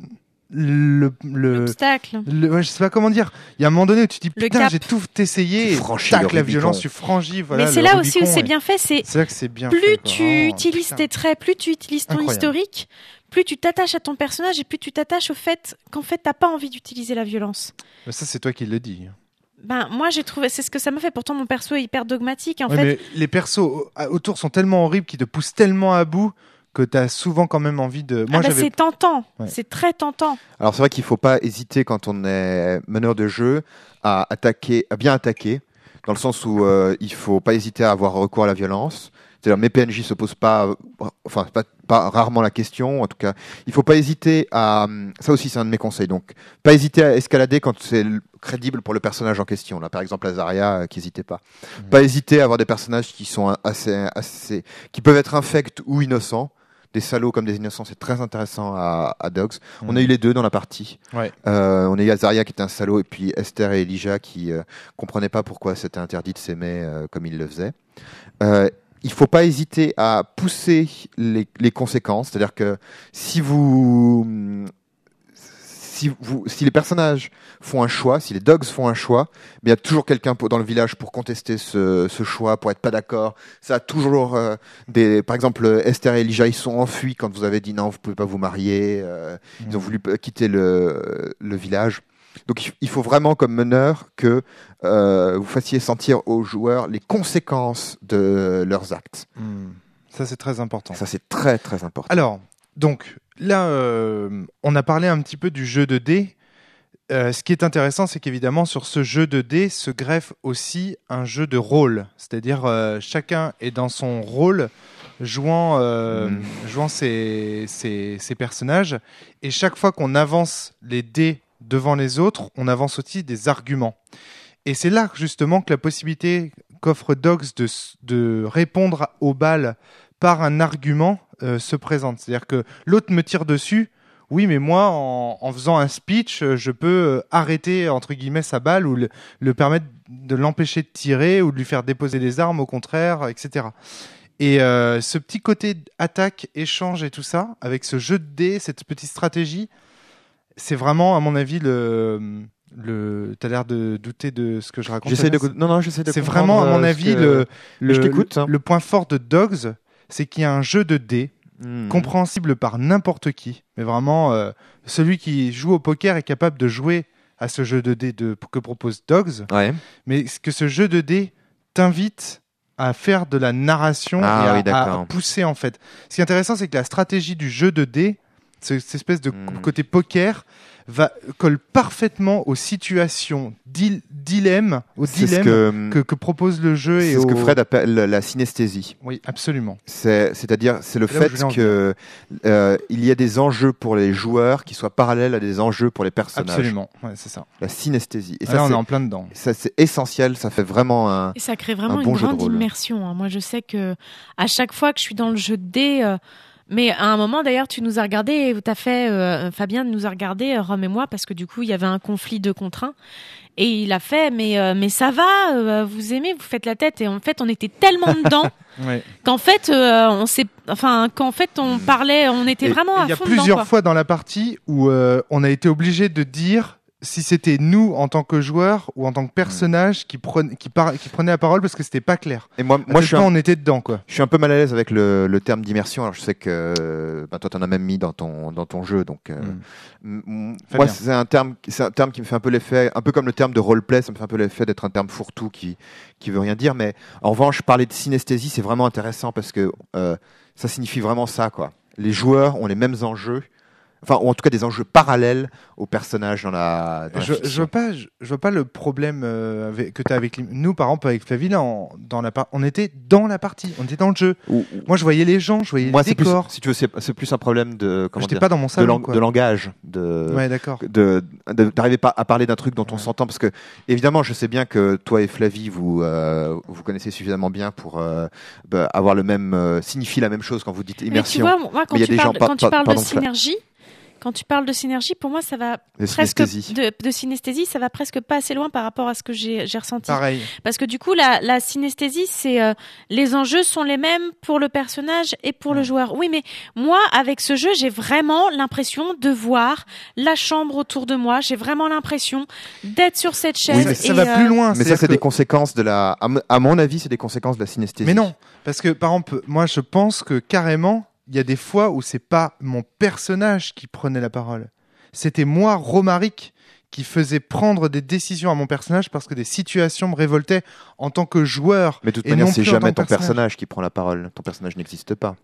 le, le, L'obstacle. le- ouais, je sais pas comment dire. Il y a un moment donné où tu te dis Le putain, cap. j'ai tout essayé. Tu Et franchis tac, le la Rubicon. violence, tu franchis. Voilà, Mais c'est le là aussi où Rubicon, c'est et bien fait, c'est C'est là que c'est bien plus fait, quoi. tu Vraiment, utilises putain. tes traits, plus tu utilises ton Incroyable. historique, plus tu t'attaches à ton personnage et plus tu t'attaches au fait qu'en fait t'as pas envie d'utiliser la violence. Mais ça, c'est toi qui le dis. Ben moi j'ai trouvé, c'est ce que ça m'a fait. Pourtant mon perso est hyper dogmatique en Ouais, fait. mais les persos au- autour sont tellement horribles qu'ils te poussent tellement à bout que t'as souvent quand même envie de. Moi, ah bah, j'avais. c'est tentant, Ouais. c'est très tentant. Alors c'est vrai qu'il faut pas hésiter quand on est meneur de jeu à attaquer, à bien attaquer, dans le sens où euh, il faut pas hésiter à avoir recours à la violence. C'est-à-dire mes P N J se posent pas, euh, enfin pas, pas rarement la question. En tout cas, il faut pas hésiter à. Ça aussi, c'est un de mes conseils. Donc, pas hésiter à escalader quand c'est l- crédible pour le personnage en question. Là, par exemple, Azaria, euh, qui n'hésitait pas. Mhm. Pas hésiter à avoir des personnages qui sont assez, assez, qui peuvent être infects ou innocents. Des salauds comme des innocents, c'est très intéressant à, à Dogs. Mhm. On a eu les deux dans la partie. Ouais. Euh, on a eu Azaria qui était un salaud et puis Esther et Elijah qui euh, comprenaient pas pourquoi c'était interdit de s'aimer euh, comme ils le faisaient. Euh, il faut pas hésiter à pousser les, les conséquences, c'est-à-dire que si vous si vous si les personnages font un choix, si les dogs font un choix, il y a toujours quelqu'un pour- dans le village pour contester ce, ce choix, pour être pas d'accord. Ça a toujours euh, des par exemple Esther et Elijah ils sont enfuis quand vous avez dit non, vous pouvez pas vous marier, euh, ils ont voulu p- quitter le le village. Donc il- il faut vraiment comme meneur que euh, vous fassiez sentir aux joueurs les conséquences de leurs actes. Hmm. Ça, c'est très important. Ça c'est très très important. Alors, donc là, euh, on a parlé un petit peu du jeu de dés. Euh, ce qui est intéressant, c'est qu'évidemment, sur ce jeu de dés se greffe aussi un jeu de rôle. C'est-à-dire, euh, chacun est dans son rôle, jouant, euh, Mm. jouant ses, ses- ses personnages. Et chaque fois qu'on avance les dés devant les autres, on avance aussi des arguments. Et c'est là, justement, que la possibilité qu'offre Dogs de, s- de répondre aux balles par un argument euh, se présente. C'est-à-dire que l'autre me tire dessus. Oui, mais moi, en, en faisant un speech, euh, je peux euh, arrêter, entre guillemets, sa balle ou le, le permettre de l'empêcher de tirer ou de lui faire déposer les armes, au contraire, et cetera. Et euh, ce petit côté attaque, échange et tout ça, avec ce jeu de dés, cette petite stratégie, c'est vraiment, à mon avis, le... le... Tu as l'air de douter de ce que je raconte. J'essaie de Agnès. non non j'essaie de C'est comprendre, vraiment, à mon euh, avis, ce que- le, Mais je le, t'écoute, hein. le point fort de Dogs, c'est qu'il y a un jeu de dés Mhm. compréhensible par n'importe qui. Mais vraiment, euh, celui qui joue au poker est capable de jouer à ce jeu de dés de, que propose Dogs. Ouais. Mais que ce jeu de dés t'invite à faire de la narration Ah et à, oui, à- d'accord. à pousser, en fait. Ce qui est intéressant, c'est que la stratégie du jeu de dés, ce- cette espèce de Hmm. côté poker, va, colle parfaitement aux situations, dil- dilemmes, aux C'est ce dilemmes que, que, que propose le jeu. et c'est ce que au- Fred appelle la synesthésie. Oui, absolument. C'est, c'est-à-dire, c'est le C'est là où je fait voulais en que euh, il y a des enjeux pour les joueurs qui soient parallèles à des enjeux pour les personnages. Absolument. Ouais, c'est ça. La synesthésie. Et Là, ça, on c'est, est en plein dedans. ça, c'est essentiel. Ça fait vraiment un. Et ça crée vraiment Un bon une jeu de grande rôle. immersion. hein. Moi, je sais que à chaque fois que je suis dans le jeu de dés, euh, mais à un moment d'ailleurs, tu nous as regardé, tu as fait, euh, Fabien nous a regardé, euh, Rome et moi, parce que du coup, il y avait un conflit de contre un. Et il a fait, mais euh, mais ça va, euh, vous aimez, vous faites la tête. Et en fait, on était tellement dedans Ouais. qu'en fait, euh, on s'est, enfin, qu'en fait, on parlait, on était Et vraiment à il y a fond dedans. plusieurs quoi. fois dans la partie où euh, on a été obligé de dire si c'était nous en tant que joueurs ou en tant que personnages qui, pren- qui, par- qui prenaient la parole parce que c'était pas clair. Et moi, À moi quel je suis point un... on était dedans, quoi. Je suis un peu mal à l'aise avec le, le terme d'immersion. Alors je sais que bah, toi t'en as même mis dans ton dans ton jeu, donc euh, Mm. m- Très moi bien. c'est un terme c'est un terme qui me fait un peu l'effet, un peu comme le terme de roleplay, ça me fait un peu l'effet d'être un terme fourre-tout qui qui veut rien dire. Mais en revanche, parler de synesthésie, c'est vraiment intéressant parce que euh, ça signifie vraiment ça, quoi. Les joueurs ont les mêmes enjeux. Enfin, ou en tout cas des enjeux parallèles aux personnages dans la, dans la Je, fiction. je vois pas, je, je vois pas le problème euh, avec, que tu as avec l'im- nous, par exemple, avec Flavie, là, on, dans la par- on était dans la partie, on était dans le jeu. Ou- ou- Moi, je voyais les gens, je voyais Moi, les c'est plus, décors. si tu veux, c'est, c'est plus un problème de, comment J'étais dire, pas dans mon de, salon, lang- quoi. de langage, de, Ouais, d'accord. de, de- d'arriver pas à parler d'un truc dont on Ouais. s'entend, parce que évidemment, je sais bien que toi et Flavie, vous, euh, vous connaissez suffisamment bien pour euh, bah, avoir le même, euh, signifier la même chose quand vous dites Mais tu immersion. vois, moi, quand Mais il y a tu des parles, gens pas- quand tu pas- parles de pardon, Fla- synergie, quand tu parles de synergie, pour moi, ça va De presque synesthésie. de, de synesthésie, ça va presque pas assez loin par rapport à ce que j'ai, j'ai ressenti. Pareil. Parce que du coup, la, la synesthésie, c'est euh, les enjeux sont les mêmes pour le personnage et pour Ouais. le joueur. Oui, mais moi, avec ce jeu, j'ai vraiment l'impression de voir la chambre autour de moi. J'ai vraiment l'impression d'être sur cette chaise. Oui, mais ça et, va plus euh, loin. Mais ça, c'est-à-dire c'est que- des conséquences de la, à m- à mon avis, c'est des conséquences de la synesthésie. Mais non, parce que par exemple, moi, je pense que carrément, il y a des fois où c'est pas mon personnage qui prenait la parole. C'était moi, Romaric, qui faisait prendre des décisions à mon personnage parce que des situations me révoltaient en tant que joueur. Mais de toute et manière, non c'est plus en tant jamais que ton personnage. personnage qui prend la parole. Ton personnage n'existe pas.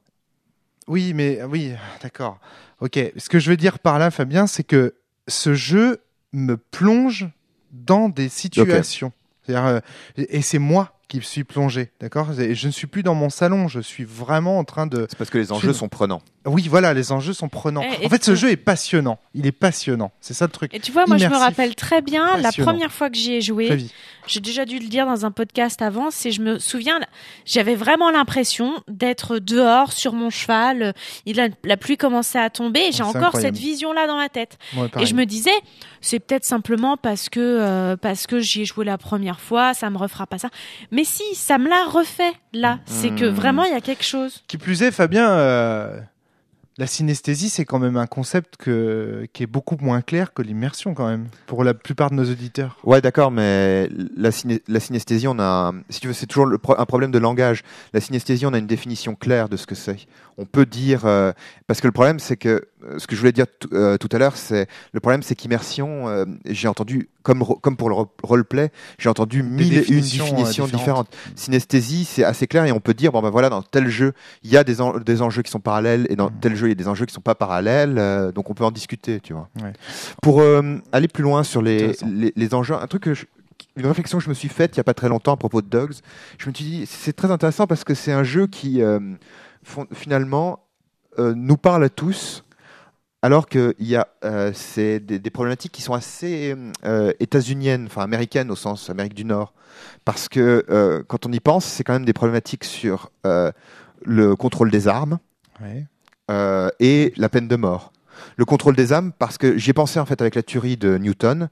Oui, mais oui, d'accord. Ok. Ce que je veux dire par là, Fabien, c'est que ce jeu me plonge dans des situations. C'est-à-dire, euh, et c'est moi qui suis plongé, d'accord. Et je ne suis plus dans mon salon. Je suis vraiment en train de. C'est parce que les enjeux Je- sont prenants. Oui, voilà, les enjeux sont prenants. Et- et en fait, ce tu- jeu est passionnant. Il est passionnant. C'est ça le truc. Et tu vois, moi, je me Immersif. rappelle très bien la Passionnant. première fois que j'y ai joué. Flavie. J'ai déjà dû le dire dans un podcast avant, c'est je me souviens, j'avais vraiment l'impression d'être dehors sur mon cheval. Il a, la pluie commençait à tomber et j'ai C'est encore incroyable. cette vision-là dans ma tête. Ouais, Et pareil. je me disais, c'est peut-être simplement parce que euh, parce que j'y ai joué la première fois, ça me refera pas ça. Mais si, ça me l'a refait là. C'est que Mmh. vraiment il y a quelque chose. Qui plus est, Fabien, euh, la synesthésie, c'est quand même un concept que, qui est beaucoup moins clair que l'immersion, quand même, pour la plupart de nos auditeurs. Ouais, d'accord, mais la, syné- la synesthésie, on a, si tu veux, c'est toujours le pro- un problème de langage. La synesthésie, on a une définition claire de ce que c'est. On peut dire, euh, parce que le problème, c'est que euh, ce que je voulais dire tout, euh, tout à l'heure, c'est le problème, c'est qu'immersion, euh, j'ai entendu, comme ro- comme pour le ro- roleplay, j'ai entendu mille et une définitions, définitions euh, différentes. différentes. Synesthésie, c'est assez clair et on peut dire, bon ben voilà, dans tel jeu, il y a des, en- des enjeux qui sont parallèles et dans Mhm. tel jeu, il y a des enjeux qui sont pas parallèles, euh, donc on peut en discuter, tu vois. Ouais. Pour euh, aller plus loin sur les, Intéressant. les, les enjeux, un truc que je- une réflexion que je me suis faite il y a pas très longtemps à propos de Dogs, je me suis dit c'est très intéressant parce que c'est un jeu qui euh, fond- finalement euh, nous parle à tous, alors qu'il y a euh, c'est des, des problématiques qui sont assez euh, états-uniennes, enfin américaines au sens Amérique du Nord, parce que euh, quand on y pense, c'est quand même des problématiques sur euh, le contrôle des armes Ouais. euh, et la peine de mort. Le contrôle des armes, parce que j'y ai pensé en fait avec la tuerie de Newton.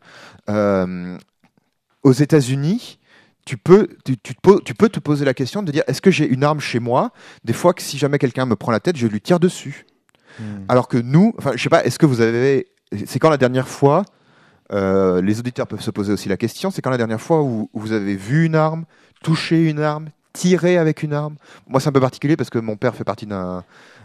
Euh, aux États-Unis, tu peux, tu, tu te poses- tu peux te poser la question de dire est-ce que j'ai une arme chez moi? Des fois que si jamais quelqu'un me prend la tête, je lui tire dessus. Hmm. Alors que nous, enfin, je sais pas, est-ce que vous avez, c'est quand la dernière fois, euh, les auditeurs peuvent se poser aussi la question, c'est quand la dernière fois où, où vous avez vu une arme, touché une arme, tiré avec une arme? Moi, c'est un peu particulier parce que mon père fait partie d'un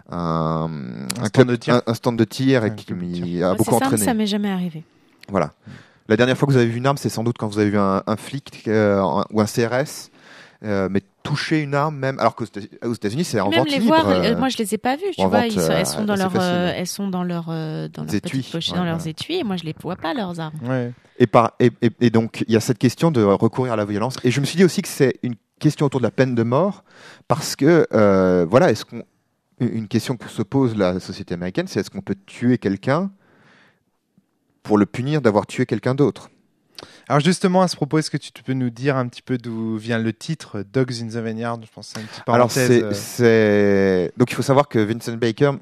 un, un stand de tir. un- un stand de tir et Un qui club de m'y tir. a Moi, beaucoup c'est simple, entraîné. ça m'est jamais arrivé. Voilà. La dernière fois que vous avez vu une arme, c'est sans doute quand vous avez vu un, un flic euh, un- ou un C R S, euh, mais toucher une arme même, alors qu'aux États- aux États-Unis, c'est en Même vente les libre. voir, euh, euh, moi je les ai pas vus, tu en vois, vente, ils sont- euh, elles sont dans assez leur, facile. euh, elles sont dans leur, euh, dans leur Étuis, petite pochette, ouais, dans leurs voilà. étuis, et moi je les vois pas leurs armes. Ouais. Et, par, et, et, et donc, il y a cette question de recourir à la violence. Et je me suis dit aussi que c'est une question autour de la peine de mort, parce que, euh, voilà, est-ce qu'on. Une question que se pose la société américaine, c'est est-ce qu'on peut tuer quelqu'un pour le punir d'avoir tué quelqu'un d'autre? Alors justement, à ce propos, est-ce que tu peux nous dire un petit peu d'où vient le titre Dogs in the Vineyard? Je pense que c'est une petite Alors, parenthèse. c'est, euh, c'est- donc il faut savoir que Vincent Baker,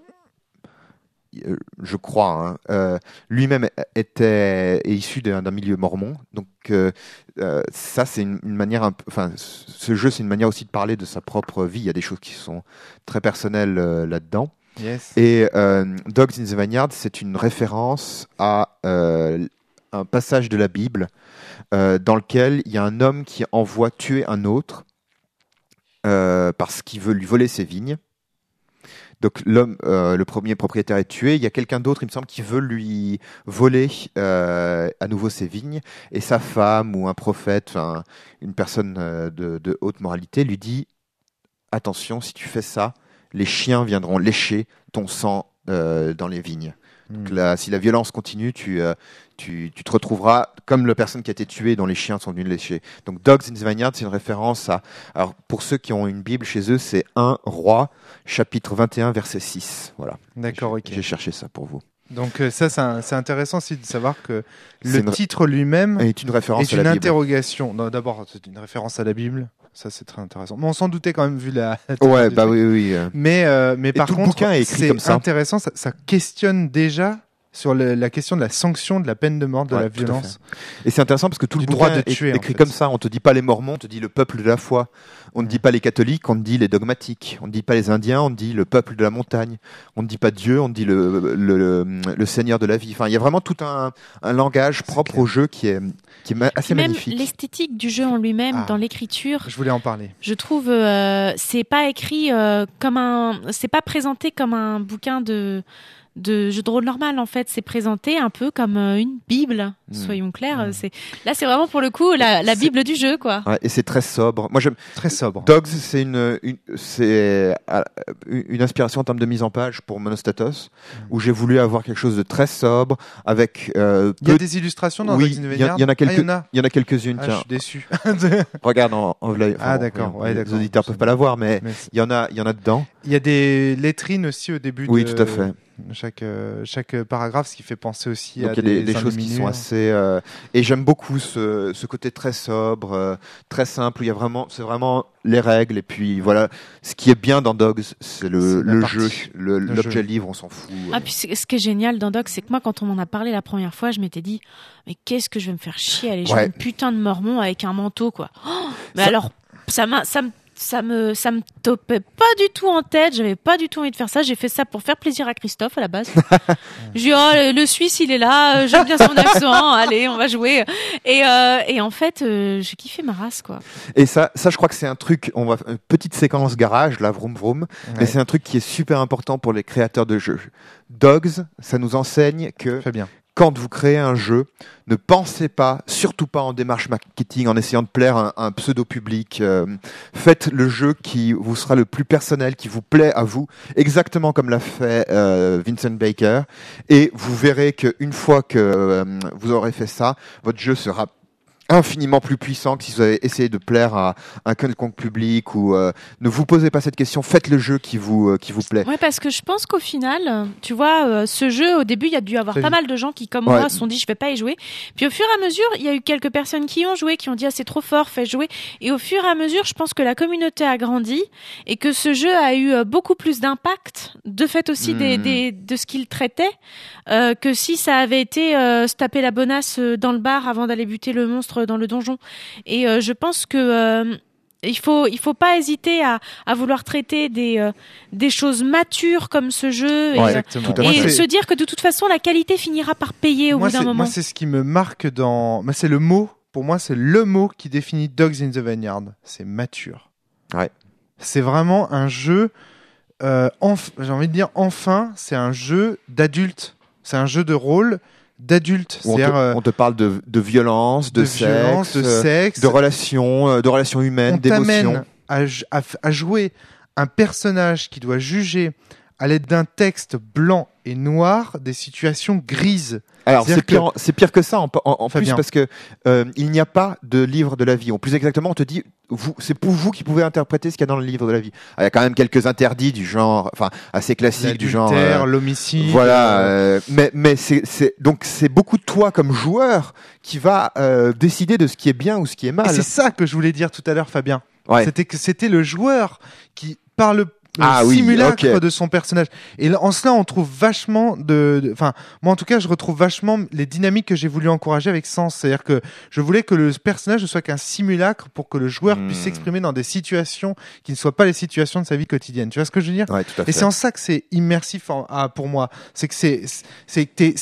euh, je crois, hein, euh, lui-même était est issu d'un, d'un milieu mormon. Donc euh, euh, ça, c'est une, une manière, un peu- enfin, ce jeu, c'est une manière aussi de parler de sa propre vie. Il y a des choses qui sont très personnelles euh, là-dedans. Yes. Et euh, Dogs in the Vineyard, c'est une référence à, euh, un passage de la Bible euh, dans lequel il y a un homme qui envoie tuer un autre euh, parce qu'il veut lui voler ses vignes. Donc l'homme, euh, le premier propriétaire est tué. Il y a quelqu'un d'autre, il me semble, qui veut lui voler euh, à nouveau ses vignes. Et sa femme ou un prophète, un, une personne euh, de, de haute moralité, lui dit « Attention, si tu fais ça, les chiens viendront lécher ton sang euh, dans les vignes. » Donc là, si la violence continue, tu, euh, tu, tu te retrouveras comme la personne qui a été tuée dont les chiens sont venus lécher. Donc Dogs in the Vineyard, c'est une référence à... Alors pour ceux qui ont une Bible chez eux, c'est un Roi, chapitre vingt et un, verset six. Voilà. D'accord, ok. J'ai cherché ça pour vous. Donc euh, ça, c'est, un, c'est intéressant aussi de savoir que C'est le une... titre lui-même est une référence est à une la Bible. interrogation. Non, d'abord, c'est une référence à la Bible. Ça, c'est très intéressant. Mais on s'en doutait quand même vu la. la Ouais, bah oui, oui. Euh... Mais euh, mais par tout contre, le bouquin est écrit c'est comme ça. intéressant. Ça, ça questionne déjà sur le, la question de la sanction de la peine de mort, de Ouais, la tout à violence. fait. Et c'est intéressant parce que tout Du le droit bouquin de tuer, est en écrit fait. comme ça. On te dit pas les Mormons, on te dit le peuple de la foi. On ne dit pas les catholiques, on te dit les dogmatiques. On ne dit pas les Indiens, on te dit le peuple de la montagne. On ne dit pas Dieu, on te dit le, le, le, le Seigneur de la vie. Enfin, il y a vraiment tout un, un langage propre clair. au jeu qui est, qui est ma- assez Même magnifique. l'esthétique du jeu en lui-même, Ah. dans l'écriture, Je voulais en parler. je trouve, euh, c'est pas écrit euh, comme un, c'est pas présenté comme un bouquin de de jeu de rôle normal en fait, c'est présenté un peu comme euh, une bible, Mmh. soyons clairs. Mmh. C'est là, c'est vraiment pour le coup la, la C'est- bible du jeu, quoi. Ouais, et c'est très sobre. Moi, j'aime. Très sobre. Dogs, c'est une, une c'est euh, une inspiration en termes de mise en page pour Monostatos, où j'ai voulu avoir quelque chose de très sobre, avec euh, Il y a peu- des illustrations dans Oui, Dogs in the il y, a- Vineyard il y en a quelques, Ah, il y en a. il y en a quelques-unes. Ah, je tiens, suis déçu. regarde en, en live. Ah, d'accord, ouais, les d'accord. auditeurs peuvent pas la voir, mais Mais c'est- il y en a, il y en a dedans. il y a des lettrines aussi au début Oui, de tout à fait. chaque, euh, chaque paragraphe, ce qui fait penser aussi Donc à il y a des, des choses qui enluminures. sont assez euh, et j'aime beaucoup ce, ce côté très sobre, euh, très simple. Où il y a vraiment, c'est vraiment les règles et puis voilà. Ce qui est bien dans Dogs, c'est le, C'est la le partie, jeu, le, le l'objet jeu. livre, on s'en fout. Ah, puis c'est- ce qui est génial dans Doc, c'est que moi, quand on m'en a parlé la première fois, je m'étais dit, mais qu'est-ce que je vais me faire chier à aller jouer Ouais. une putain de mormon avec un manteau, quoi. Oh, mais Ça- alors, ça m'a, ça me, ça me, ça me topait pas du tout en tête. J'avais pas du tout envie de faire ça. J'ai fait ça pour faire plaisir à Christophe à la base. J'ai dit, oh, le, le Suisse, il est là. euh, J'aime bien son accent. Allez, on va jouer. Et, euh, et en fait, euh, j'ai kiffé ma race, quoi. Et ça, ça, je crois que c'est un truc. On va une petite séquence garage, là, vroom vroom. Mais Ouais. c'est un truc qui est super important pour les créateurs de jeux. Dogs, ça nous enseigne que Très bien. quand vous créez un jeu, ne pensez pas, surtout pas en démarche marketing, en essayant de plaire à un, un pseudo-public. Euh, faites le jeu qui vous sera le plus personnel, qui vous plaît à vous, exactement comme l'a fait euh, Vincent Baker. Et vous verrez qu'une fois que euh, vous aurez fait ça, votre jeu sera infiniment plus puissant que si vous avez essayé de plaire à un quelconque public ou euh, ne vous posez pas cette question, faites le jeu qui vous euh, qui vous plaît. Ouais, parce que je pense qu'au final, euh, tu vois, euh, ce jeu, au début, il y a dû y avoir Très pas vite. mal de gens qui, comme Ouais. moi, se sont dit, je vais pas y jouer. Puis au fur et à mesure, il y a eu quelques personnes qui ont joué, qui ont dit, ah, c'est trop fort, fais jouer. Et au fur et à mesure, je pense que la communauté a grandi et que ce jeu a eu euh, beaucoup plus d'impact, de fait aussi des, Mhm. des, de ce qu'il traitait, euh, que si ça avait été euh, se taper la bonasse euh, dans le bar avant d'aller buter le monstre dans le donjon. Et euh, je pense que euh, il faut il faut pas hésiter à, à vouloir traiter des euh, des choses matures comme ce jeu et, Ouais, Exactement. tout à et fait. Moi, se dire que de toute façon la qualité finira par payer au moi, bout d'un c'est, moment. moi, c'est ce qui me marque dans. Moi, c'est le mot. Pour moi, c'est le mot qui définit Dogs in the Vineyard. C'est mature. Ouais. C'est vraiment un jeu. Euh, enf- J'ai envie de dire enfin, c'est un jeu d'adulte. C'est un jeu de rôle d'adulte. Où on, te, C'est-à-dire euh, on te parle de, de violence, de, de sexe, violence, de euh, sexe. de relations, euh, de relations humaines, On d'émotions. t'amène à, j- à f- à jouer un personnage qui doit juger à l'aide d'un texte blanc et noir des situations grises. Alors C'est-à-dire c'est pire, c'est pire que ça en, en, en plus Fabien. parce que euh, il n'y a pas de livre de la vie. Ou plus exactement, on te dit, vous, c'est pour vous qui pouvez interpréter ce qu'il y a dans le livre de la vie. Ah, il y a quand même quelques interdits du genre, enfin assez classiques du genre. L'adultère, euh, l'homicide. Voilà, euh, euh, mais mais c'est c'est donc c'est beaucoup de toi comme joueur qui va euh, décider de ce qui est bien ou ce qui est Et mal. c'est ça que je voulais dire tout à l'heure, Fabien. Ouais. C'était que c'était le joueur qui, par le le Ah oui, simulacre ok. de son personnage. Et là, en cela, on trouve vachement de, de- enfin, moi en tout cas, je retrouve vachement les dynamiques que j'ai voulu encourager avec Sens. C'est-à-dire que je voulais que le personnage ne soit qu'un simulacre pour que le joueur Hmm. puisse s'exprimer dans des situations qui ne soient pas les situations de sa vie quotidienne. Tu vois ce que je veux dire? Ouais, tout à Et fait. c'est en ça que c'est immersif en- à- pour moi. C'est que c'est, c'est que t'es, c'est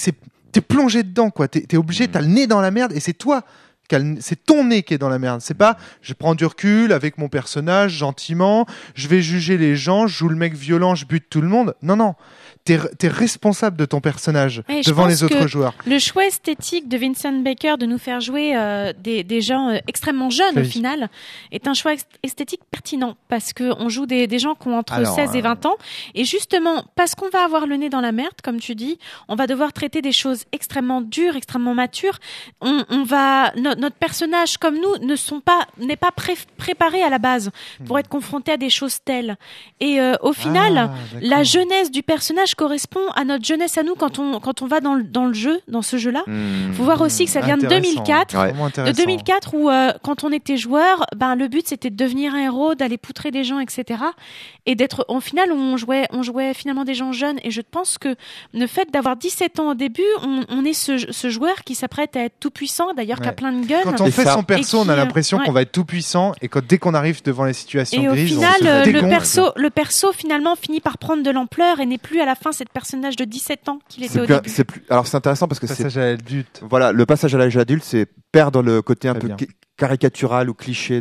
t'es plongé dedans, quoi. T'es, t'es obligé, t'as le nez dans la merde et c'est toi. C'est ton nez qui est dans la merde. C'est pas, je prends du recul avec mon personnage gentiment, je vais juger les gens, je joue le mec violent, je bute tout le monde. Non, non. T'es, t'es responsable de ton personnage ouais, devant les autres joueurs. Le choix esthétique de Vincent Baker de nous faire jouer euh, des, des gens euh, extrêmement jeunes oui. au final est un choix esthétique pertinent parce que on joue des, des gens qui ont entre Alors, seize et vingt euh... ans et justement parce qu'on va avoir le nez dans la merde, comme tu dis, on va devoir traiter des choses extrêmement dures, extrêmement matures. On, on va no, notre personnage comme nous ne sont pas n'est pas pré, préparé à la base pour mmh. être confronté à des choses telles. Et euh, au final, ah, la jeunesse du personnage correspond à notre jeunesse à nous quand on quand on va dans le dans le jeu, dans ce jeu-là. Mmh. Faut voir aussi que ça vient de deux mille quatre, ouais. de deux mille quatre où euh, quand on était joueur, ben le but c'était de devenir un héros, d'aller poutrer des gens, et cetera. Et d'être au final on jouait on jouait finalement des gens jeunes. Et je pense que le fait d'avoir dix-sept ans au début, on, on est ce, ce joueur qui s'apprête à être tout puissant, d'ailleurs ouais. qui a plein de guns. Quand on fait ça, son perso, on a l'impression ouais. qu'on va être tout puissant, et quand dès qu'on arrive devant les situations et grises, au final, on se le dégonfle. perso, le perso finalement finit par prendre de l'ampleur et n'est plus à la fin cette personnage de dix-sept ans qu'il était c'est au plus, début. C'est plus, alors c'est intéressant parce que passage c'est à l'adulte. Voilà, le passage à l'âge adulte, c'est perdre le côté un Très peu bien. caricatural ou cliché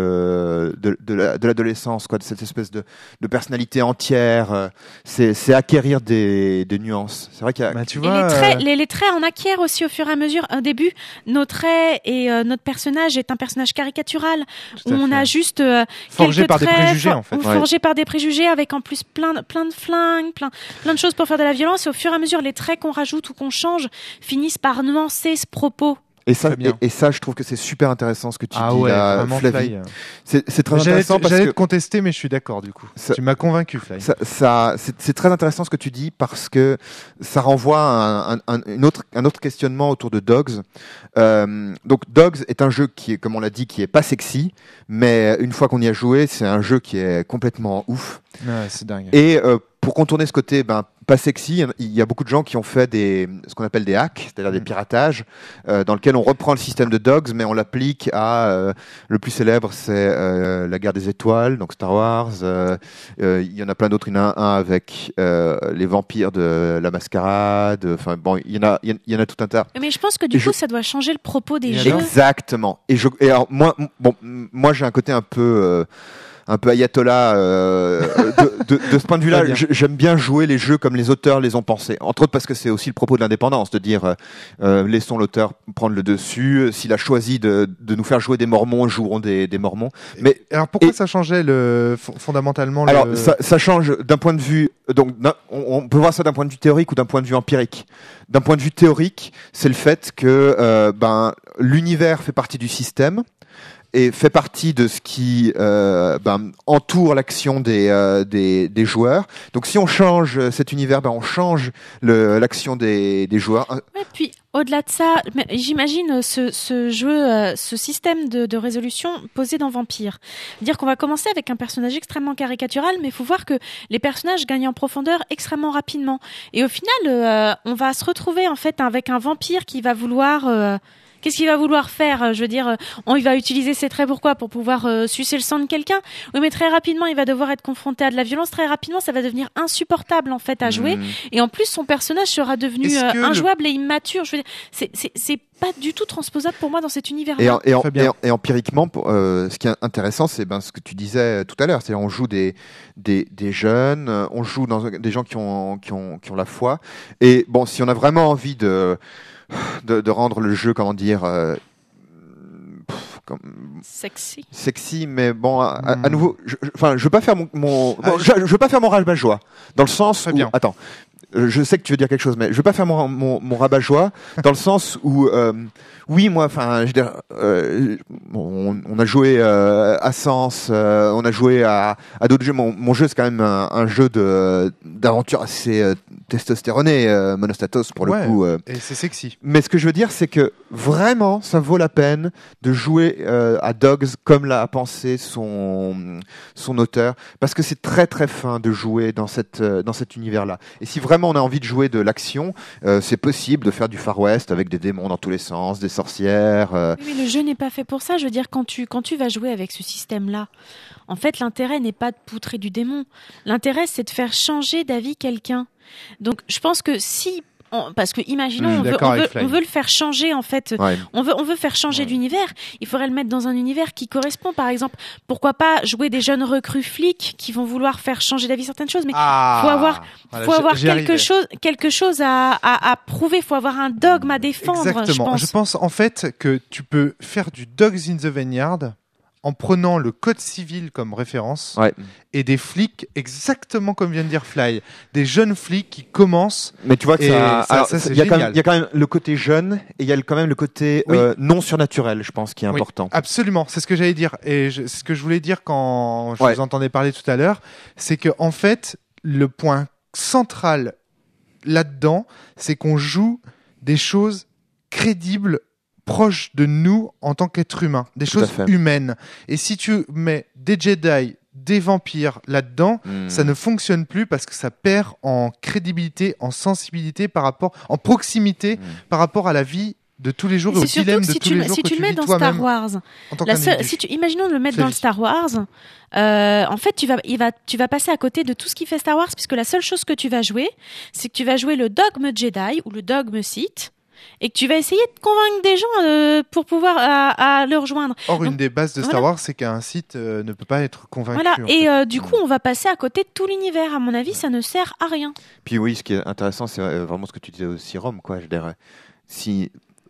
de de, de, la, de l'adolescence, quoi, de cette espèce de, de personnalité entière. C'est, c'est acquérir des, des nuances. C'est vrai qu'il y a. Bah, tu et vois, les traits, euh... les, les traits en acquièrent aussi au fur et à mesure. Au début, nos traits et euh, notre personnage est un personnage caricatural où on fait. a juste euh, forgé par traits, des préjugés en fait. Ou ouais. forgé par des préjugés avec en plus plein de, plein de flingues, plein plein de choses pour faire de la violence. Et au fur et à mesure, les traits qu'on rajoute ou qu'on change finissent par nuancer ce propos. Et ça, et, et ça, je trouve que c'est super intéressant ce que tu ah dis ouais, là, Flavie. C'est, c'est très j'allais intéressant te, parce j'allais que te contester, mais je suis d'accord du coup. Ça, tu m'as convaincu, Flavie. Ça, ça c'est, c'est très intéressant ce que tu dis parce que ça renvoie à un, un, un, autre, un autre questionnement autour de Dogs. Euh, donc Dogs est un jeu qui est, comme on l'a dit, qui est pas sexy, mais une fois qu'on y a joué, c'est un jeu qui est complètement ouf. Ouais, c'est dingue. Et euh, pour contourner ce côté, ben pas sexy, il y a beaucoup de gens qui ont fait des, ce qu'on appelle des hacks, c'est-à-dire mmh. des piratages, euh, dans lequel on reprend le système de Dogs, mais on l'applique à euh, le plus célèbre, c'est euh, la Guerre des Étoiles, donc Star Wars. Euh, euh, il y en a plein d'autres. Il y en a un avec euh, les vampires de la Mascarade. Enfin bon, il y en a, il y en a tout un tas. Mais je pense que du et coup, je... ça doit changer le propos des et jeux. Exactement. Et je, et alors moi, bon, moi j'ai un côté un peu. Euh, un peu ayatollah euh, de, de, de ce point de vue-là. J'aime bien jouer les jeux comme les auteurs les ont pensés. Entre autres parce que c'est aussi le propos de l'indépendance, de dire euh, laissons l'auteur prendre le dessus. S'il a choisi de, de nous faire jouer des mormons, joueront des, des mormons. Mais alors pourquoi et, ça changeait le, fondamentalement Alors le... ça, ça change d'un point de vue. Donc on, on peut voir ça d'un point de vue théorique ou d'un point de vue empirique. D'un point de vue théorique, c'est le fait que euh, ben l'univers fait partie du système. Et fait partie de ce qui euh, ben, entoure l'action des, euh, des, des joueurs. Donc si on change cet univers, ben, on change le, l'action des, des joueurs. Ouais, puis au-delà de ça, j'imagine ce, ce jeu, ce système de, de résolution posé dans Vampire. Dire qu'on va commencer avec un personnage extrêmement caricatural, mais il faut voir que les personnages gagnent en profondeur extrêmement rapidement. Et au final, euh, on va se retrouver en fait avec un vampire qui va vouloir... Euh, Qu'est-ce qu'il va vouloir faire ? Je veux dire, on, il va utiliser ses traits pourquoi ? Pour pouvoir euh, sucer le sang de quelqu'un ? Oui, mais très rapidement, il va devoir être confronté à de la violence. Très rapidement, ça va devenir insupportable en fait à jouer. Mmh. Et en plus, son personnage sera devenu euh, injouable le... et immature. Je veux dire, c'est, c'est, c'est pas du tout transposable pour moi dans cet univers-là. Et, en, et, en, et, en, et empiriquement, pour, euh, ce qui est intéressant, c'est ben, ce que tu disais tout à l'heure. C'est on joue des, des, des jeunes, on joue dans des gens qui ont, qui ont, qui ont la foi. Et bon, si on a vraiment envie de De, de rendre le jeu, comment dire, euh, pff, comme, sexy. Sexy, mais bon, à, à, à nouveau, je, je, enfin, je veux pas faire mon, mon bon, je, je veux pas faire mon rabat-joie, dans le sens où, bien. attends, je sais que tu veux dire quelque chose, mais je veux pas faire mon, mon, mon rabat-joie dans le sens où, euh, oui, moi, enfin, je veux dire, euh, on, on a joué euh, à Sens, euh, on a joué à, à d'autres jeux. Mon, mon jeu, c'est quand même un, un jeu de d'aventure assez euh, testostéroné, euh, Monostatos pour ouais, le coup. Euh. Et c'est sexy. Mais ce que je veux dire, c'est que vraiment, ça vaut la peine de jouer euh, à Dogs comme l'a pensé son son auteur, parce que c'est très très fin de jouer dans cette euh, dans cet univers-là. Et si vraiment on a envie de jouer de l'action, euh, c'est possible de faire du Far West avec des démons dans tous les sens, des sorcières. Euh... Oui, mais le jeu n'est pas fait pour ça. Je veux dire, quand tu quand tu vas jouer avec ce système-là, en fait, l'intérêt n'est pas de poutrer du démon. L'intérêt, c'est de faire changer d'avis quelqu'un. Donc, je pense que si on, parce que imaginons, Mmh, on, veut, d'accord on, avec veut, Fly. on veut le faire changer en fait. Ouais. On veut, on veut faire changer Ouais. l'univers. Il faudrait le mettre dans un univers qui correspond. Par exemple, pourquoi pas jouer des jeunes recrues flics qui vont vouloir faire changer la vie certaines choses. Mais Ah, faut avoir, voilà, faut j'y- avoir j'y quelque arrivais. chose, quelque chose à, à, à prouver. Faut avoir un dogme à défendre. Exactement. Je pense. en fait que tu peux faire du Dogs in the Vineyard en prenant le code civil comme référence Ouais. et des flics exactement comme vient de dire Fly, des jeunes flics qui commencent. Mais tu vois que Et ça, ça- alors, ça, c'est il y a quand même, génial. il y a quand même le côté jeune et il y a le- quand même le côté Oui. euh, non surnaturel, je pense, qui est Oui, important. absolument, c'est ce que j'allais dire et je- ce que je voulais dire quand je Ouais. vous entendais parler tout à l'heure, c'est que en fait le point central là-dedans, c'est qu'on joue des choses crédibles, proches de nous en tant qu'être humain, des Tout à choses fait. humaines. Et si tu mets des Jedi, des vampires là-dedans, Hmm. ça ne fonctionne plus parce que ça perd en crédibilité, en sensibilité par rapport, en proximité Hmm. par rapport à la vie de tous les jours Mais et au c'est surtout dilemme que de si tous tu, les le- jours si que tu tu le mets vis dans toi-même Star Wars, en tant la seule, qu'individu. si tu, imaginons de le mettre C'est dans le juste. Star Wars, euh, en fait, tu vas, il va, tu vas passer à côté de tout ce qui fait Star Wars, puisque la seule chose que tu vas jouer, c'est que tu vas jouer le dogme Jedi ou le dogme Sith, et que tu vas essayer de convaincre des gens euh, pour pouvoir à, à le rejoindre. Or, Donc, une des bases de Star voilà. Wars, c'est qu'un site euh, ne peut pas être convaincu. Voilà. en Et fait. euh, du coup, on va passer à côté de tout l'univers. À mon avis, ça ne sert à rien. Puis oui, ce qui est intéressant, c'est euh, vraiment ce que tu disais aussi, Rome, quoi. Je dirais, si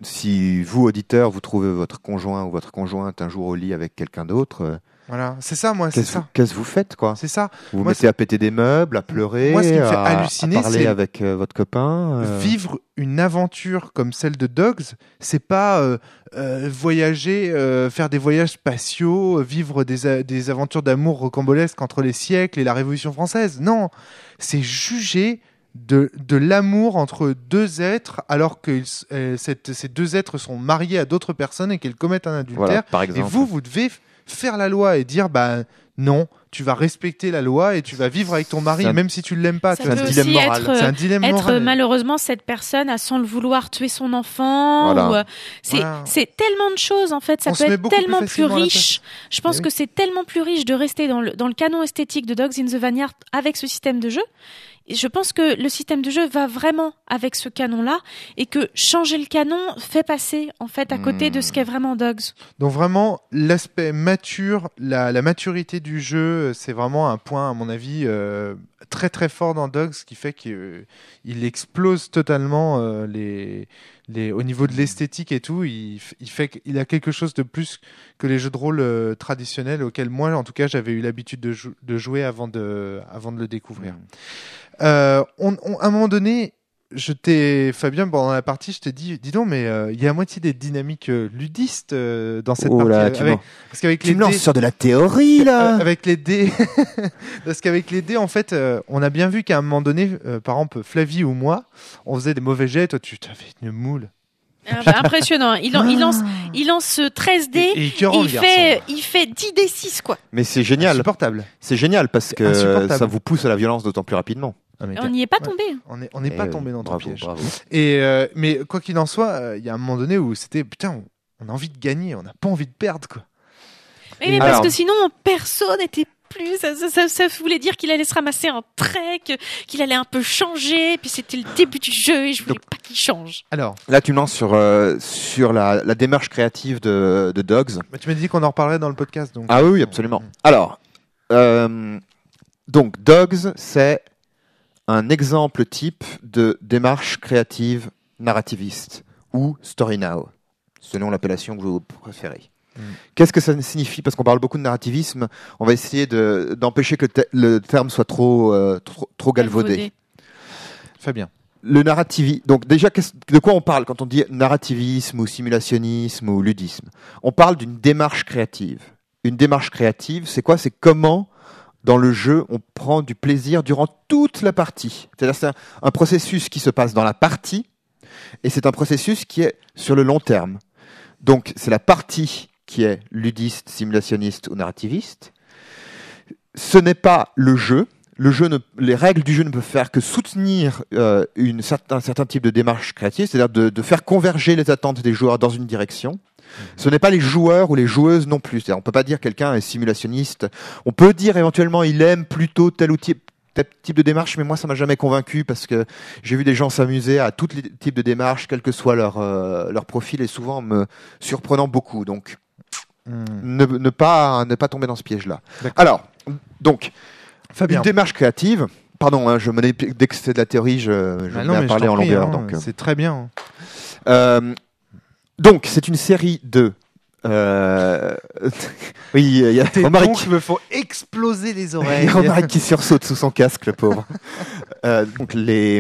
si vous auditeurs, vous trouvez votre conjoint ou votre conjointe un jour au lit avec quelqu'un d'autre, euh, Voilà, c'est ça, moi, c'est qu'est-ce ça. vous- qu'est-ce que vous faites, quoi? C'est ça. Vous vous Moi, mettez à péter des meubles, à pleurer, Moi, ce qui me fait à, halluciner, à parler c'est avec euh, votre copain. euh, Vivre une aventure comme celle de Dogs, c'est pas euh, euh, voyager, euh, faire des voyages spatiaux, euh, vivre des, a- des aventures d'amour rocambolesques entre les siècles et la Révolution française. Non, c'est juger de, de l'amour entre deux êtres alors que ils s- euh, cette- ces deux êtres sont mariés à d'autres personnes et qu'ils commettent un adultère. Voilà, par Et exemple. vous, vous devez f- faire la loi et dire, bah non, tu vas respecter la loi et tu vas vivre avec ton mari, C'est un- même si tu ne l'aimes pas. Ça tu vois, peut c'est un aussi dilemme moral. être, euh, C'est un dilemme Être moral. euh, malheureusement cette personne à sans le vouloir tuer son enfant. Voilà. Ou, euh, c'est Voilà. c'est tellement de choses en fait. Ça On se peut met être beaucoup plus tellement plus, facilement à la riche. Je pense Mais que c'est tellement plus riche de rester dans le dans le canon esthétique de Dogs in the Vineyard avec ce système de jeu. Et je pense que le système de jeu va vraiment avec ce canon-là et que changer le canon fait passer en fait à côté de ce qu'est vraiment Dogs. Donc vraiment, l'aspect mature, la, la maturité du jeu, c'est vraiment un point, à mon avis, euh, très très fort dans Dogs, ce qui fait qu'il euh, il explose totalement euh, les, les, au niveau de l'esthétique et tout. Il, f- il fait qu'il a quelque chose de plus que les jeux de rôle euh, traditionnels auxquels moi, en tout cas, j'avais eu l'habitude de, jou- de jouer avant de, avant de le découvrir. Euh, on, on- à un moment donné, je t'ai, Fabien, pendant la partie, je t'ai dit, dis donc, mais euh, il y a à moitié des dynamiques euh, ludistes euh, dans cette Oh partie. là, tu avec, m'en- parce qu'avec Tu les me lances dés, sur de la théorie, là. euh, avec les dés, parce qu'avec les dés, en fait, euh, on a bien vu qu'à un moment donné, euh, par exemple, Flavie ou moi, on faisait des mauvais jets. Toi, tu t'avais une moule. Euh, bah, impressionnant. Il, lan- il lance il lance treize dés. Et, et Et écœurant, il le fait, garçon. il fait dix D six, quoi. Mais c'est génial. Insupportable. C'est génial parce que insupportable. ça vous pousse à la violence d'autant plus rapidement. Ah, mais On n'y est pas Ouais. tombé. on n'est on est Eh pas oui, tombé dans ton bravo, piège. bravo. Et euh, mais quoi qu'il en soit, euh, il y a un moment donné où c'était putain, on, on a envie de gagner, on n'a pas envie de perdre, quoi. Oui, mais parce Alors- que sinon, personne n'était plus. Ça, ça, ça, ça voulait dire qu'il allait se ramasser un trait, que- qu'il allait un peu changer. Puis c'était le début du jeu et je voulais pas qu'il change. Alors, Là, tu me lances sur, euh, sur la, la démarche créative de, de Dogs. bah, tu m'as dit qu'on en reparlerait dans le podcast, donc. Ah oui, oui, absolument. Alors, euh, donc, Dogs, c'est un exemple type de démarche créative narrativiste ou story now, selon l'appellation que vous préférez. Mm. Qu'est-ce que ça signifie? Parce qu'on parle beaucoup de narrativisme, on va essayer de, d'empêcher que le, te- le terme soit trop, euh, trop, trop galvaudé. Fabien. Le narrativisme. Donc déjà, qu'est-ce- de quoi on parle quand on dit narrativisme ou simulationnisme ou ludisme? On parle d'une démarche créative. Une démarche créative, c'est quoi? C'est comment, dans le jeu, on prend du plaisir durant toute la partie. C'est-à-dire, c'est un, un processus qui se passe dans la partie, et c'est un processus qui est sur le long terme. Donc, c'est la partie qui est ludiste, simulationniste ou narrativiste. Ce n'est pas le jeu. Le jeu ne, les règles du jeu ne peuvent faire que soutenir euh, une certain, un certain type de démarche créative, c'est-à-dire de, de faire converger les attentes des joueurs dans une direction. Ce n'est pas les joueurs ou les joueuses non plus. C'est-à-dire, on peut pas dire quelqu'un est simulationniste. On peut dire éventuellement il aime plutôt tel ou type, type de démarche, mais moi, ça m'a jamais convaincu parce que j'ai vu des gens s'amuser à tous les types de démarches, quel que soit leur, euh, leur profil, et souvent me surprenant beaucoup. Donc, mmh. ne, ne, pas, ne pas tomber dans ce piège-là. D'accord. Alors, donc, Fabien. Une démarche créative. Pardon, hein, je me dès que c'est de la théorie, je, je ah me non, mets à parler en longueur. Hein, donc, c'est très bien. Euh, donc, c'est une série de... Euh... oui, il y a Romaric qui me font exploser les oreilles. Romaric qui sursaute sous son casque, le pauvre. euh, donc les,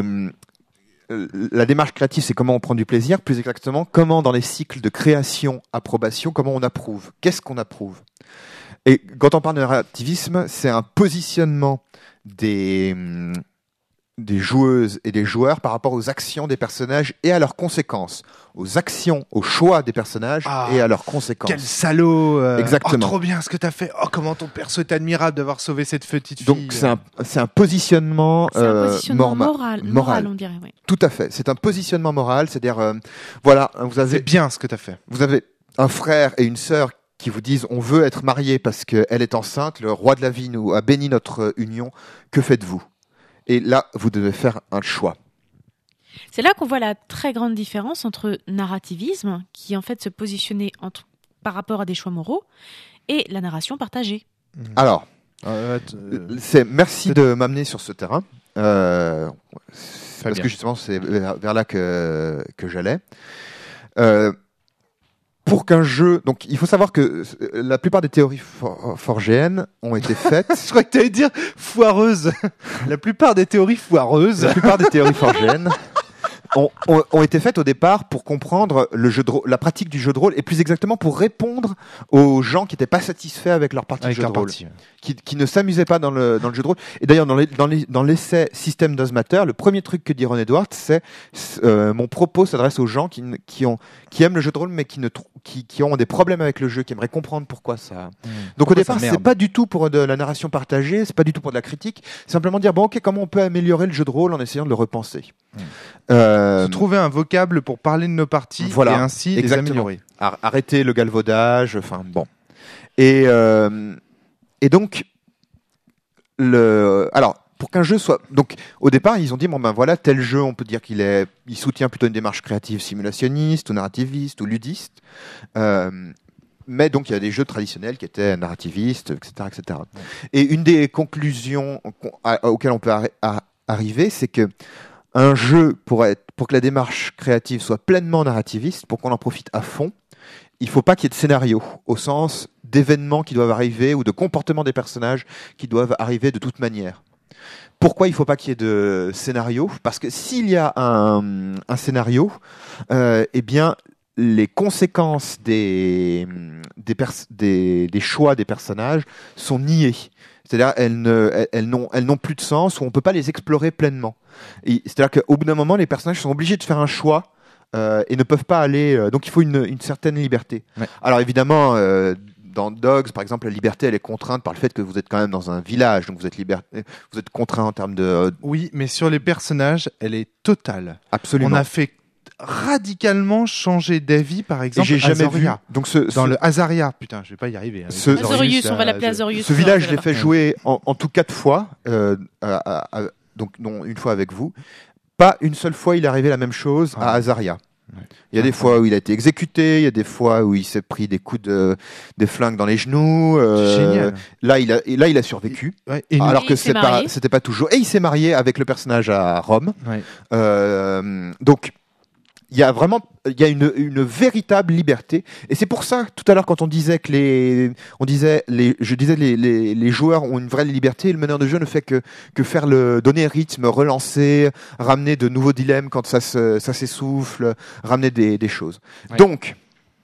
la démarche créative, c'est comment on prend du plaisir, plus exactement, comment dans les cycles de création, approbation, comment on approuve. Qu'est-ce qu'on approuve ? Et quand on parle de narrativisme, c'est un positionnement des des joueuses et des joueurs par rapport aux actions des personnages et à leurs conséquences. Aux actions, aux choix des personnages ah, et à leurs conséquences. Quel salaud euh... Exactement. Oh, trop bien ce que t'as fait. Oh, comment ton perso est admirable d'avoir sauvé cette petite fille. Donc, c'est un, c'est un positionnement, c'est un positionnement euh, moral, moral, moral, on dirait, oui. Tout à fait. C'est un positionnement moral. C'est-à-dire, euh, voilà, vous avez... C'est bien ce que t'as fait. Vous avez un frère et une sœur qui vous disent on veut être mariés parce qu'elle est enceinte, le roi de la vie nous a béni notre union. Que faites-vous ? Et là, vous devez faire un choix. C'est là qu'on voit la très grande différence entre narrativisme, qui en fait se positionnait entre, par rapport à des choix moraux, et la narration partagée. Alors, euh, c'est, merci de m'amener sur ce terrain, euh, parce que justement, c'est vers, vers là que, que j'allais. Euh, Pour qu'un jeu, donc il faut savoir que la plupart des théories for- forgéennes ont été faites. Je crois que tu allais dire foireuses. La plupart des théories foireuses. La plupart des théories forgéennes ont, ont, ont été faites au départ pour comprendre le jeu de rôle, la pratique du jeu de rôle, et plus exactement pour répondre aux gens qui n'étaient pas satisfaits avec leur partie avec de jeu de rôle, partie, ouais. qui, qui ne s'amusaient pas dans le, dans le jeu de rôle. Et d'ailleurs, dans, les, dans, les, dans l'essai System Does Matter, le premier truc que dit Ron Edwards, c'est euh, mon propos s'adresse aux gens qui, qui, ont, qui aiment le jeu de rôle, mais qui, ne, qui, qui ont des problèmes avec le jeu, qui aimeraient comprendre pourquoi ça. Mmh. Donc pourquoi au départ, c'est pas du tout pour de la narration partagée, c'est pas du tout pour de la critique, c'est simplement dire bon, ok, comment on peut améliorer le jeu de rôle en essayant de le repenser. Mmh. Euh, Se trouver un vocable pour parler de nos parties voilà, et ainsi exactement. les améliorer. Arrêter le galvaudage, enfin bon. Et, euh, et donc, le, alors, pour qu'un jeu soit... Donc, au départ, ils ont dit, bon ben voilà, tel jeu, on peut dire qu'il est, il soutient plutôt une démarche créative simulationniste, ou narrativiste, ou ludiste. Euh, mais donc, il y a des jeux traditionnels qui étaient narrativistes, et cetera, et cetera. Ouais. Et une des conclusions auxquelles on peut arri- à, arriver, c'est que un jeu, pour, être, pour que la démarche créative soit pleinement narrativiste, pour qu'on en profite à fond, il ne faut pas qu'il y ait de scénario, au sens d'événements qui doivent arriver ou de comportements des personnages qui doivent arriver de toute manière. Pourquoi il ne faut pas qu'il y ait de scénario ? Parce que s'il y a un, un scénario, euh, eh bien, les conséquences des, des, pers- des, des choix des personnages sont niées. C'est-à-dire elles, ne, elles, elles, n'ont, elles n'ont plus de sens ou on ne peut pas les explorer pleinement. Et c'est-à-dire qu'au bout d'un moment, les personnages sont obligés de faire un choix euh, et ne peuvent pas aller... Euh, donc il faut une, une certaine liberté. Ouais. Alors évidemment, euh, dans Dogs, par exemple, la liberté, elle est contrainte par le fait que vous êtes quand même dans un village, donc vous êtes, liber... vous êtes contraint en termes de... Euh... Oui, mais sur les personnages, elle est totale. Absolument. On a fait radicalement changer d'avis, par exemple. Et j'ai jamais Azaria. vu. Donc ce, dans ce... le Azaria, putain, je vais pas y arriver. Ce... Azorius, on va l'appeler Azorius. Ce village, je l'ai fait jouer en, en tout quatre fois, euh, à, à, à, donc non, une fois avec vous. Pas une seule fois, il est arrivé la même chose ah. à Azaria. Ouais. Il y a des fois où il a été exécuté, il y a des fois où il s'est pris des coups de des flingues dans les genoux. Euh, Génial. Là, il a là il a survécu. Ouais, et alors que c'est pas c'était pas toujours. Et il s'est marié avec le personnage à Rome. Ouais. Euh, donc il y a vraiment, il y a une, une véritable liberté, et c'est pour ça tout à l'heure quand on disait que les, on disait les, je disais les, les, les joueurs ont une vraie liberté, et le meneur de jeu ne fait que que faire le donner rythme, relancer, ramener de nouveaux dilemmes quand ça se, ça s'essouffle, ramener des, des choses. Ouais. Donc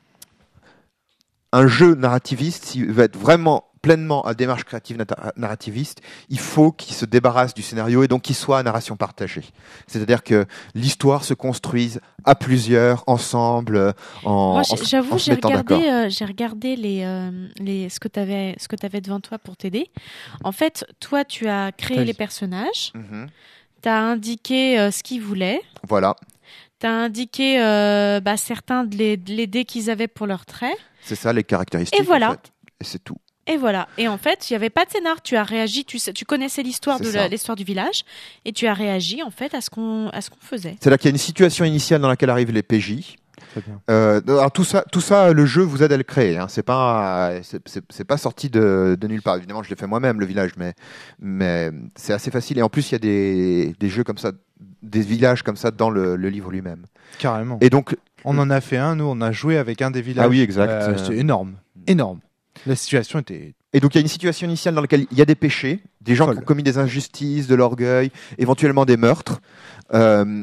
un jeu narrativiste, s'il veut être vraiment pleinement à démarche créative narrativiste, il faut qu'il se débarrasse du scénario et donc qu'il soit à narration partagée. C'est-à-dire que l'histoire se construise à plusieurs, ensemble, en, Moi, en, j'avoue, en j'ai regardé, euh, j'ai regardé les, euh, les, ce que tu avais, ce que tu avais devant toi pour t'aider. En fait, toi, tu as créé Très les personnages, mm-hmm. tu as indiqué euh, ce qu'ils voulaient. Voilà. Tu as indiqué euh, bah, certains de les, de les dés qu'ils avaient pour leurs traits. C'est ça, les caractéristiques. Et voilà. En fait. Et c'est tout. Et voilà. Et en fait, il y avait pas de scénar. Tu as réagi. Tu sais, tu connaissais l'histoire C'est de ça. la- l'histoire du village et tu as réagi en fait à ce qu'on à ce qu'on faisait. C'est-à-dire qu'il y a une situation initiale dans laquelle arrivent les P J. Très bien. Euh, alors tout ça, tout ça, le jeu vous aide à le créer. Hein. C'est pas, c'est, c'est, c'est pas sorti de, de nulle part. Évidemment, je l'ai fait moi-même le village, mais, mais c'est assez facile. Et en plus, il y a des, des jeux comme ça, des villages comme ça dans le, le livre lui-même. Carrément. Et donc, On en a fait un, nous, on a joué avec un des villages. Ah oui, exact. Euh, C'était énorme. Énorme. La situation était. et donc il y a une situation initiale dans laquelle il y a des péchés, des gens Folle. qui ont commis des injustices, de l'orgueil, éventuellement des meurtres. Euh,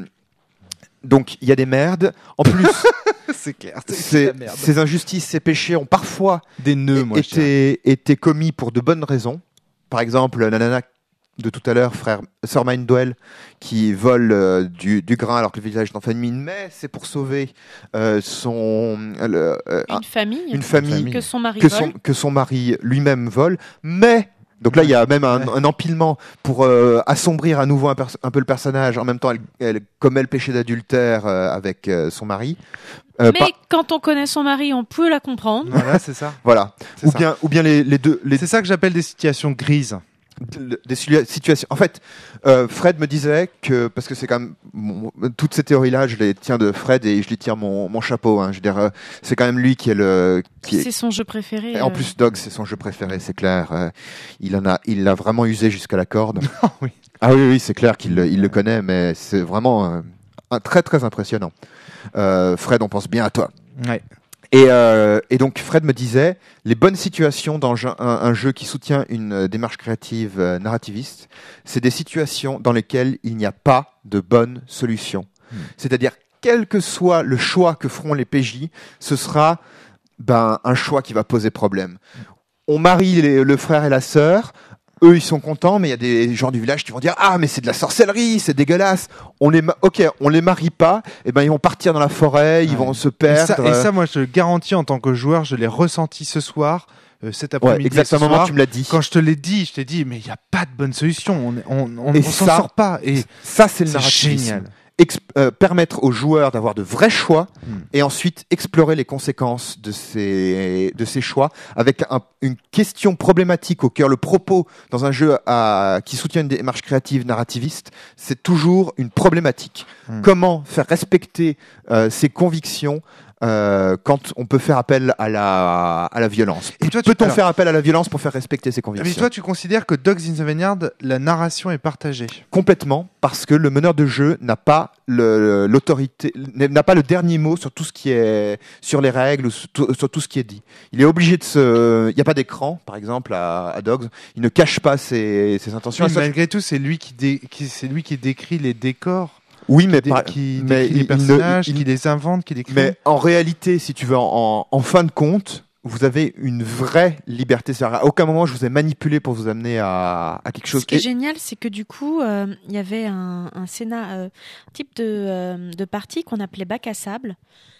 donc il y a des merdes. En plus, c'est clair. ces, ces injustices, ces péchés ont parfois Des nœuds, moi, je dirais. été, été commis pour de bonnes raisons. Par exemple, la nana de tout à l'heure, frère Sir Mindwell, qui vole euh, du, du grain alors que le village est en famine, mais c'est pour sauver euh, son le, euh, Une famille. une famille famille. Que son mari que vole. son, que son mari lui-même vole, mais donc là il y a même un, Ouais. un empilement pour euh, assombrir à nouveau un, pers- un peu le personnage. En même temps, elle, elle commet le péché d'adultère euh, avec euh, son mari. Euh, Mais par- quand on connaît son mari, on peut la comprendre. Voilà, c'est ça. voilà. C'est Ou ça. bien, ou bien les, les deux, les, C'est ça que j'appelle des situations grises. de- des situa- situations. En fait, euh, Fred me disait que, parce que c'est quand même, mon- toutes ces théories-là, je les tiens de Fred et je lui tire mon, mon chapeau. Hein. Je veux dire, euh, c'est quand même lui qui est le. Qui est, C'est son jeu préféré. et en euh. plus, Dog, c'est son jeu préféré, c'est clair. Euh, il en a, il l'a vraiment usé jusqu'à la corde. Ah oui. Ah oui, oui, c'est clair qu'il le- il le connaît, mais c'est vraiment euh, un, très, très impressionnant. Euh, Fred, on pense bien à toi. Ouais. Et, euh, et donc Fred me disait, les bonnes situations dans un, un- un jeu qui soutient une euh, démarche créative euh, narrativiste, c'est des situations dans lesquelles il n'y a pas de bonne solution. Hmm. C'est-à-dire, quel que soit le choix que feront les P J, ce sera ben, un choix qui va poser problème. On marie les- le frère et la sœur. Eux, ils sont contents, mais il y a des gens du village qui vont dire « Ah, mais c'est de la sorcellerie, c'est dégueulasse !» On les, ma- ok, on les marie pas, et ben ils vont partir dans la forêt, ils Ouais. vont se Et perdre. ça, et ça, moi, je le garantis en tant que joueur, je l'ai ressenti ce soir, euh, cet ouais, après-midi. exactement, ce soir. tu me l'as dit. Quand je te l'ai dit, je t'ai dit, mais il n'y a pas de bonne solution. On on, on, Et on s'en ça, sort pas. Et Ça, c'est le c'est narrativisme. génial. Exp- euh, permettre aux joueurs d'avoir de vrais choix Hmm. et ensuite explorer les conséquences de ces, de ces choix avec un- une question problématique au cœur. Le propos dans un jeu à, qui soutient une démarche créative narrativiste, c'est toujours une problématique. Hmm. Comment faire respecter euh, ses convictions euh, quand on peut faire appel à la, à la violence. Et toi, tu- Peut-on alors- faire appel à la violence pour faire respecter ses Mais convictions? toi, tu considères que Dogs in the Vineyard, la narration est partagée. Complètement, parce que le meneur de jeu n'a pas le- l'autorité, n'a pas le dernier mot sur tout ce qui est sur les règles ou sur tout, sur tout ce qui est dit. Il est obligé de se, il n'y a pas d'écran, par exemple à, à Dogs. Il ne cache pas ses, ses intentions. Oui, La seule- malgré tout, c'est lui qui, dé- qui- c'est lui qui décrit les décors, oui, mais, dé- par- qui mais décrit il- les il ne- personnages, il- qui les invente, qui décrit. mais en réalité, si tu veux, en, en fin de compte, vous avez une vraie liberté. C'est-à-dire, à aucun moment je vous ai manipulé pour vous amener à, à quelque chose. Ce qui est Et- génial, c'est que du coup, euh, il y avait un, un Sénat, euh, un type de, euh, de partie qu'on appelait bac à sable,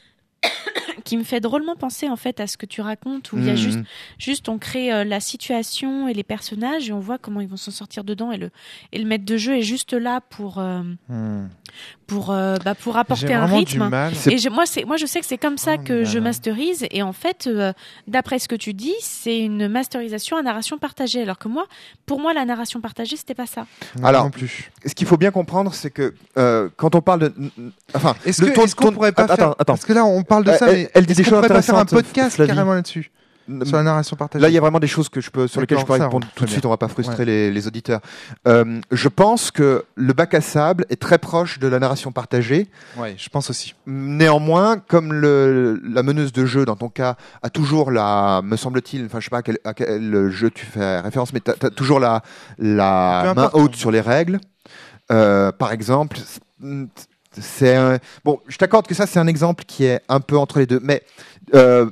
qui me fait drôlement penser en fait à ce que tu racontes, où il y a Mhm. juste, juste on crée euh, la situation et les personnages et on voit comment ils vont s'en sortir dedans et le, et le maître de jeu est juste là pour, euh, Hmm. pour, euh, bah, pour apporter J'ai un vraiment rythme. du mal. C'est- Et je- moi, c'est, moi, je sais que c'est comme ça Oh que là je là. masterise. Et en fait, euh, d'après ce que tu dis, c'est une masterisation à narration partagée. Alors que moi, pour moi, la narration partagée, c'était pas ça. Non, Alors, non plus. Ce qu'il faut bien comprendre, c'est que euh, quand on parle de, enfin, Est-ce le que- ton- est-ce qu'on ton- pourrait pas attends, faire attends. Parce que là, on parle de Euh, ça, elle- mais elle dit est-ce des qu'on choses pourrait pas faire un intéressantes, podcast Flavie. carrément là-dessus, sur la narration partagée. Là, il y a vraiment des choses que je peux, sur lesquelles je peux D'accord, ça, répondre très tout de bien. suite. On va pas frustrer les, les auditeurs. Euh, je pense que le bac à sable est très proche de la narration partagée. Ouais, je pense aussi. Néanmoins, comme le, la meneuse de jeu, dans ton cas, a toujours la, me semble-t-il, enfin, je sais pas à quel, à quel jeu tu fais référence, mais tu as toujours la, la Peu main importe. haute sur les règles. Euh, par exemple, c'est un... bon, je t'accorde que ça, c'est un exemple qui est un peu entre les deux, mais euh,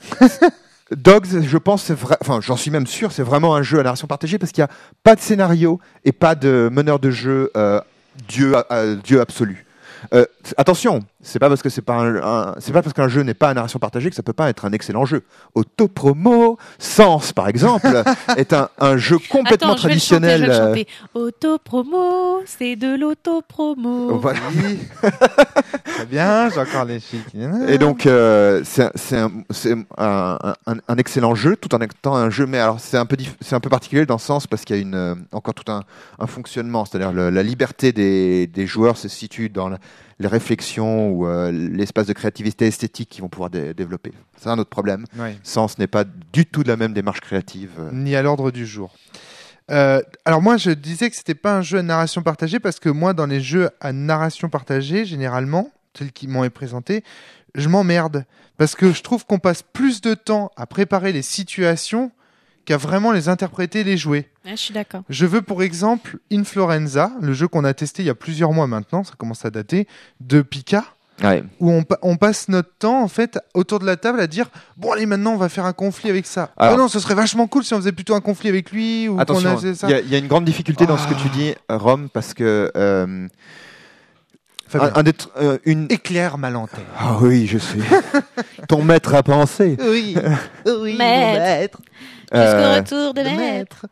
Dogs, je pense, c'est vrai, enfin, j'en suis même sûr, c'est vraiment un jeu à narration partagée parce qu'il n'y a pas de scénario et pas de meneur de jeu euh, dieu, euh, dieu absolu. Euh, attention, c'est pas parce que c'est pas un, un- c'est pas parce qu'un jeu n'est pas à narration partagée que ça peut pas être un excellent jeu. Autopromo, Sens par exemple, est un, un jeu complètement Attends, je vais le traditionnel. chanter, je vais le euh, chanter. Autopromo, c'est de l'autopromo. voilà. Oui. Très bien, j'ai encore les chics. Et donc, euh, c'est c'est un, c'est un, un- un excellent jeu, tout en étant un jeu. Mais alors, c'est un peu, dif- c'est un peu particulier dans le sens parce qu'il y a une, euh, encore tout un, un fonctionnement. C'est-à-dire le- la liberté des, des joueurs se situe dans la- les réflexions ou euh, l'espace de créativité esthétique qu'ils vont pouvoir dé- développer. C'est un autre problème. Ouais. Sens n'est pas du tout de la même démarche créative. euh. Ni à l'ordre du jour. Euh, alors moi, je disais que c'était pas un jeu à narration partagée parce que moi, dans les jeux à narration partagée, généralement, tels qu'ils m'ont été présentés, je m'emmerde parce que je trouve qu'on passe plus de temps à préparer les situations qu'à vraiment les interpréter, les jouer. Ouais, je suis d'accord. Je veux pour exemple Influenza, le jeu qu'on a testé il y a plusieurs mois maintenant, ça commence à dater, de Pika, Ouais. où on, pa- on passe notre temps en fait autour de la table à dire bon allez maintenant on va faire un conflit avec ça. Alors- oh non, ce serait vachement cool si on faisait plutôt un conflit avec lui ou qu'on Attention, faisait ça. il y, a- il y a une grande difficulté dans ce que Ah. tu dis, euh, Rome, parce que euh, Fabien, un, un des tr- euh, une. éclaire ma lanterne. Ah oui, je sais. Ton maître à penser. Oui, oui, Maître. Euh, Jusqu'au retour de maître.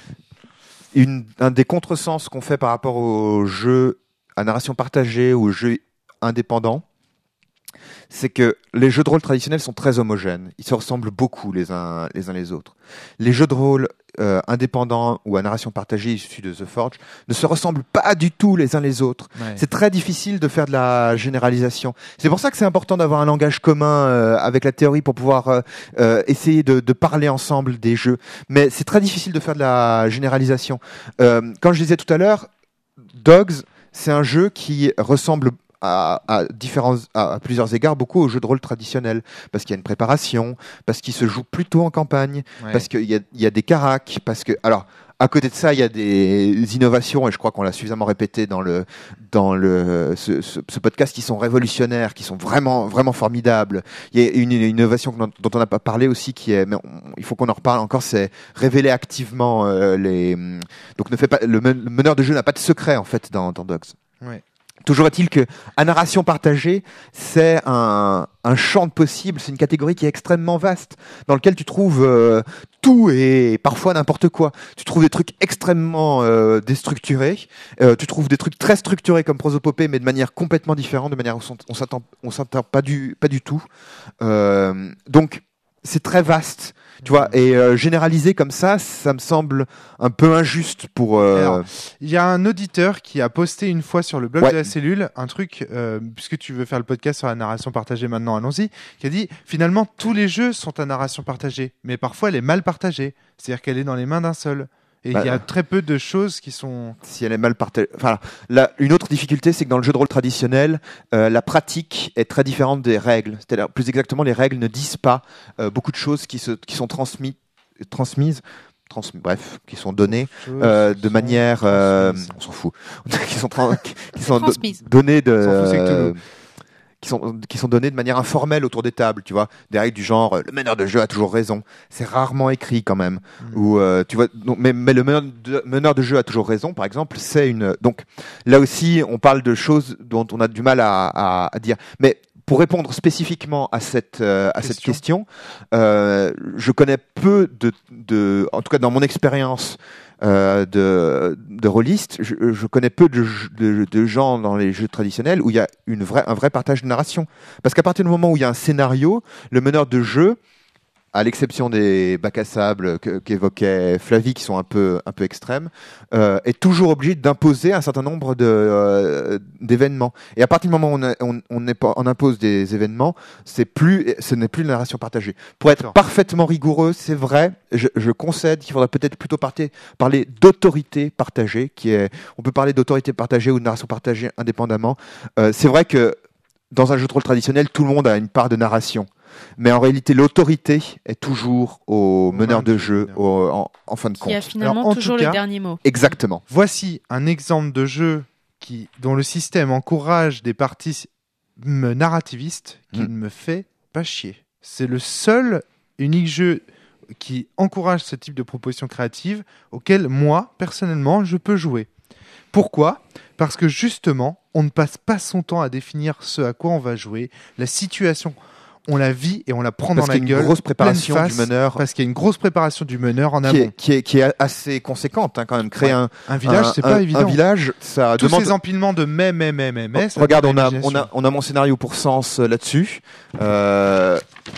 une, un des contresens qu'on fait par rapport aux jeux à narration partagée ou aux jeux indépendants, c'est que les jeux de rôle traditionnels sont très homogènes. Ils se ressemblent beaucoup les uns les, uns les autres. Les jeux de rôle euh, indépendants ou à narration partagée issus de The Forge ne se ressemblent pas du tout les uns les autres. Ouais. C'est très difficile de faire de la généralisation. C'est pour ça que c'est important d'avoir un langage commun euh, avec la théorie pour pouvoir euh, euh, essayer de, de parler ensemble des jeux. Mais c'est très difficile de faire de la généralisation. Euh, quand je disais tout à l'heure, Dogs, c'est un jeu qui ressemble à, à, différents, à, à plusieurs égards beaucoup au jeu de rôle traditionnel, parce qu'il y a une préparation, parce qu'il se joue plutôt en campagne, Ouais. parce qu'il y a, il y a des caracs, parce que... Alors, à côté de ça, il y a des innovations, et je crois qu'on l'a suffisamment répété dans le dans le ce, ce, ce podcast, qui sont révolutionnaires, qui sont vraiment vraiment formidables. Il y a une, une innovation dont, dont on n'a pas parlé aussi, qui est, mais on- il faut qu'on en reparle encore, c'est révéler activement euh, les. Donc ne fait pas le, men- le meneur de jeu n'a pas de secret en fait dans, dans Dogs. Ouais. Toujours est-il que à narration partagée, c'est un, un champ de possibles, c'est une catégorie qui est extrêmement vaste, dans lequel tu trouves euh, tout et parfois n'importe quoi. Tu trouves des trucs extrêmement euh, déstructurés, euh, tu trouves des trucs très structurés comme prosopopée, mais de manière complètement différente, de manière où on on s'attend, on s'attend pas du, pas du tout. Euh, donc c'est très vaste, tu vois, et euh, généraliser comme ça, ça me semble un peu injuste pour. Euh, Alors, il y a un auditeur qui a posté une fois sur le blog Ouais. de la cellule un truc, euh, puisque tu veux faire le podcast sur la narration partagée maintenant, allons-y, qui a dit finalement tous les jeux sont à narration partagée, mais parfois elle est mal partagée, c'est-à-dire qu'elle est dans les mains d'un seul. Et Bah, il y a très peu de choses qui sont. si elle est mal partagée. Enfin, là, une autre difficulté, c'est que dans le jeu de rôle traditionnel, euh, la pratique est très différente des règles. C'est-à-dire, plus exactement, les règles ne disent pas euh, beaucoup de choses qui, se, qui sont transmis, transmises, trans, bref, qui sont données euh, de sont manière. euh, transmises. on s'en fout. qui sont, tran- qui- qui sont do- Transmises. données de. On s'en fout, c'est que euh, Toulouse. qui sont, qui sont données de manière informelle autour des tables, tu vois. Des règles du genre, euh, le meneur de jeu a toujours raison. C'est rarement écrit quand même. Mm. Ou euh, tu vois, donc, mais, mais le meneur de, meneur de jeu a toujours raison, par exemple, c'est une. Donc là aussi, on parle de choses dont on a du mal à, à, à dire. Mais pour répondre spécifiquement à cette euh, à cette question, euh, je connais peu de, de, en tout cas dans mon expérience euh, de de rôliste, je, je connais peu de, de, de gens dans les jeux traditionnels où il y a une vraie un vrai partage de narration. Parce qu'à partir du moment où il y a un scénario, le meneur de jeu, à l'exception des bacs à sable que- qu'évoquait Flavie, qui sont un peu, un peu extrêmes, euh, est toujours obligé d'imposer un certain nombre de, euh, d'événements. Et à partir du moment où on, a- on, on, est pas- on impose des événements, c'est plus, ce n'est plus une narration partagée. Pour être D'accord. parfaitement rigoureux, c'est vrai, je, je concède qu'il faudrait peut-être plutôt partir, parler d'autorité partagée, qui est, on peut parler d'autorité partagée ou de narration partagée indépendamment. Euh, c'est vrai que dans un jeu de rôle traditionnel, tout le monde a une part de narration. Mais en réalité, l'autorité est toujours au Au meneur mains de du jeu, meneur. au- en, en fin de Qui a compte. finalement Alors, en toujours tout le cas- dernier mot. Exactement. Voici un exemple de jeu qui, dont le système encourage des parties m- narrativistes qui Mm. ne me fait pas chier. C'est le seul unique jeu qui encourage ce type de proposition créative auquel moi, personnellement, je peux jouer. Pourquoi ? Parce que justement, on ne passe pas son temps à définir ce à quoi on va jouer, la situation. On la vit et on la prend parce dans la qu'il y a gueule. Une grosse préparation face, du meneur. Parce qu'il y a une grosse préparation du meneur en qui amont. est, qui, est, qui est assez conséquente, hein, quand même. Créer Ouais. un, Un village, un, c'est pas un, évident. Un village, ça Tous demande. ces empilements de mais, mais, mais, mais, mais. Oh, regarde, on a, on, a, on a mon scénario pour Sens euh, là-dessus. Euh,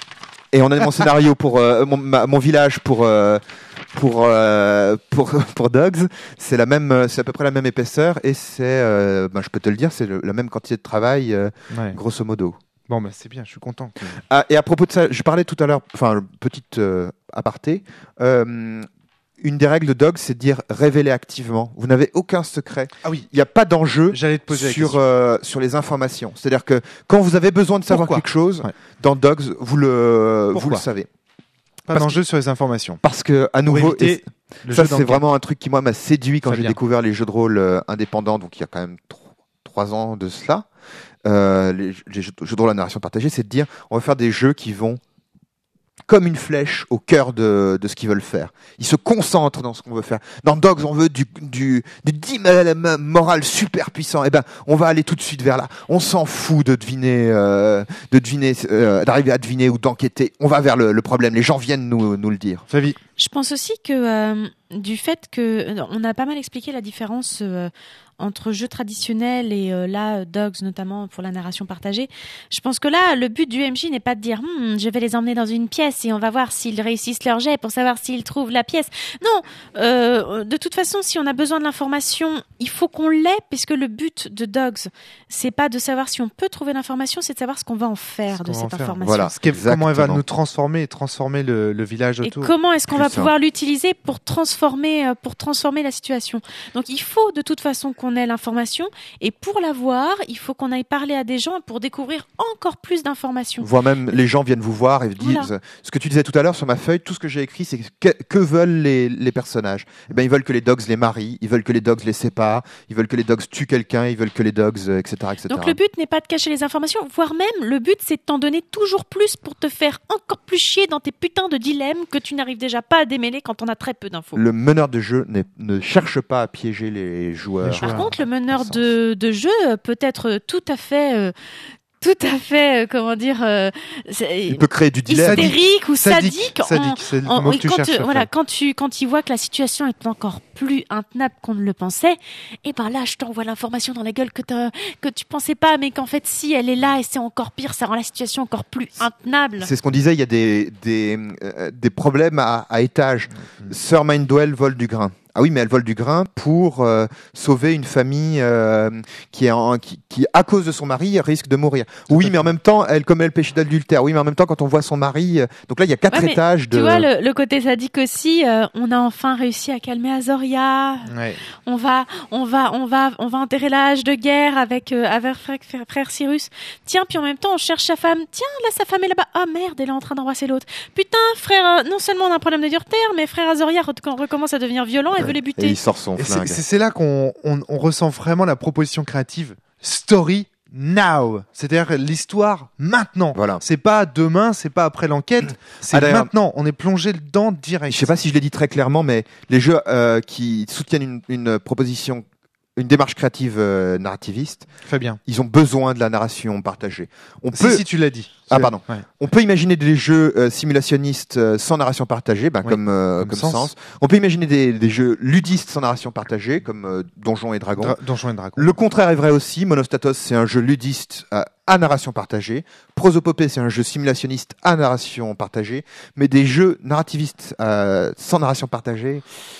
et on a mon scénario pour euh, mon, ma, mon village pour. Euh, Pour, euh, pour, pour Dogs, c'est, la même, c'est à peu près la même épaisseur et c'est, euh, ben, je peux te le dire, c'est le, la même quantité de travail, euh, ouais. grosso modo. Bon, bah, c'est bien, je suis content. Ah, et à propos de ça, je parlais tout à l'heure, enfin, petite euh, aparté, euh, une des règles de Dogs, c'est de dire révéler activement. Vous n'avez aucun secret. Ah oui, il n'y a pas d'enjeu j'allais te poser sur, la question. euh, sur les informations. C'est-à-dire que quand vous avez besoin de savoir Pourquoi quelque chose, ouais. dans Dogs, vous le, vous le savez. Pas Parce d'enjeu sur les informations. Parce que, à nouveau, éviter le ça jeu c'est d'enquête. vraiment un truc qui moi m'a séduit quand Très j'ai bien. découvert les jeux de rôle euh, indépendants, donc il y a quand même tro- trois ans de cela. Euh, les, les jeux, jeux de rôle à narration partagée, c'est de dire on va faire des jeux qui vont comme une flèche au cœur de, de ce qu'ils veulent faire. Ils se concentrent dans ce qu'on veut faire. Dans Dogs, on veut du, du, du dynamisme moral super puissant. Eh ben, on va aller tout de suite vers là. On s'en fout de deviner, euh, de deviner, euh, d'arriver à deviner ou d'enquêter. On va vers le, le problème. Les gens viennent nous, nous le dire. Flavie. Je pense aussi que euh, du fait que on a pas mal expliqué la différence euh, entre jeux traditionnels et euh, là Dogs notamment pour la narration partagée. Je pense que là le but du M J n'est pas de dire hm, je vais les emmener dans une pièce et on va voir s'ils réussissent leur jet pour savoir s'ils trouvent la pièce. Non, euh, de toute façon si on a besoin de l'information, il faut qu'on l'ait puisque le but de Dogs c'est pas de savoir si on peut trouver l'information, c'est de savoir ce qu'on va en faire Ce de qu'on va cette en faire. information. Voilà. Ce qu'est- comment elle va Exactement. nous transformer et transformer le, le village Et autour. comment est-ce qu'on Plus va simple. pouvoir l'utiliser pour transformer, euh, pour transformer la situation. Donc il faut de toute façon qu'on ait l'information et pour l'avoir, il faut qu'on aille parler à des gens pour découvrir encore plus d'informations. Voire même les gens viennent vous voir et vous disent Voilà. ce que tu disais tout à l'heure sur ma feuille, tout ce que j'ai écrit, c'est que, que veulent les, les personnages. Eh ben, ils veulent que les dogs les marient, ils veulent que les dogs les séparent, ils veulent que les dogs tuent quelqu'un, ils veulent que les dogs, euh, et cetera, et cetera. Donc le but n'est pas de cacher les informations, voire même le but c'est de t'en donner toujours plus pour te faire encore plus chier dans tes putains de dilemmes que tu n'arrives déjà pas à démêler quand on a très peu d'infos. Le meneur de jeu n'est- ne cherche pas à piéger les joueurs. Les Par joueurs. contre, le meneur Sens. de, de jeu peut être tout à fait, euh, tout à fait, euh, comment dire, euh, c'est- Il peut créer du dilemme. Sadique. hystérique ou sadique. Sadique, en- sadique, c'est le en- mot oui, que tu quand, cherches. tu, voilà, Flavie. quand tu quand il voit que la situation est encore plus intenable qu'on ne le pensait, et ben là, je t'envoie l'information dans la gueule que t'as- que tu pensais pas, mais qu'en fait, si elle est là et c'est encore pire, ça rend la situation encore plus intenable. C'est ce qu'on disait, il y a des, des, euh, des problèmes à, à étage. Sœur Mindwell vole du grain. Ah oui, mais elle vole du grain pour euh, sauver une famille euh, qui, est en, qui, qui, à cause de son mari, risque de mourir. Oui, mais en même temps, elle commet le péché d'adultère. Oui, mais en même temps, quand on voit son mari... euh, donc là, il y a quatre Ouais, mais étages de... Tu vois, le, le côté sadique aussi, euh, on a enfin réussi à calmer Azoria. Ouais. On va, on va, on va, on va enterrer la hache de guerre avec, euh, avec frère, frère, frère Cyrus. Tiens, puis en même temps, on cherche sa femme. Tiens, là, sa femme est là-bas. Ah merde, elle est en train d'embrasser l'autre. Putain, frère, euh, non seulement on a un problème de dureté, mais frère Azoria re- recommence à devenir violent et veut les Et buter. il sort son Et c'est- flingue. c'est c'est là qu'on on, on ressent vraiment la proposition créative. Story now. C'est-à-dire l'histoire maintenant. Voilà. C'est pas demain, c'est pas après l'enquête. C'est Ah, d'ailleurs- maintenant. On est plongé dedans direct. Je sais pas si je l'ai dit très clairement, mais les jeux euh, qui soutiennent une, une proposition, une démarche créative euh, narrativiste, Fabien. ils ont besoin de la narration partagée. On Si, peut, si, tu l'as dit. Ah, Tu l'as- pardon. ouais. on peut imaginer des jeux euh, simulationnistes euh, sans narration partagée, ben, Oui, comme, euh, comme comme Sens. Sens. On peut imaginer des, des jeux ludistes sans narration partagée, comme euh, Donjons et Dragons. Dra- Donjons et Dragons. Le contraire est vrai aussi. Monostatos, c'est un jeu ludiste euh, à narration partagée. Prosopopée, c'est un jeu simulationniste à narration partagée. Mais des jeux narrativistes euh, sans narration partagée,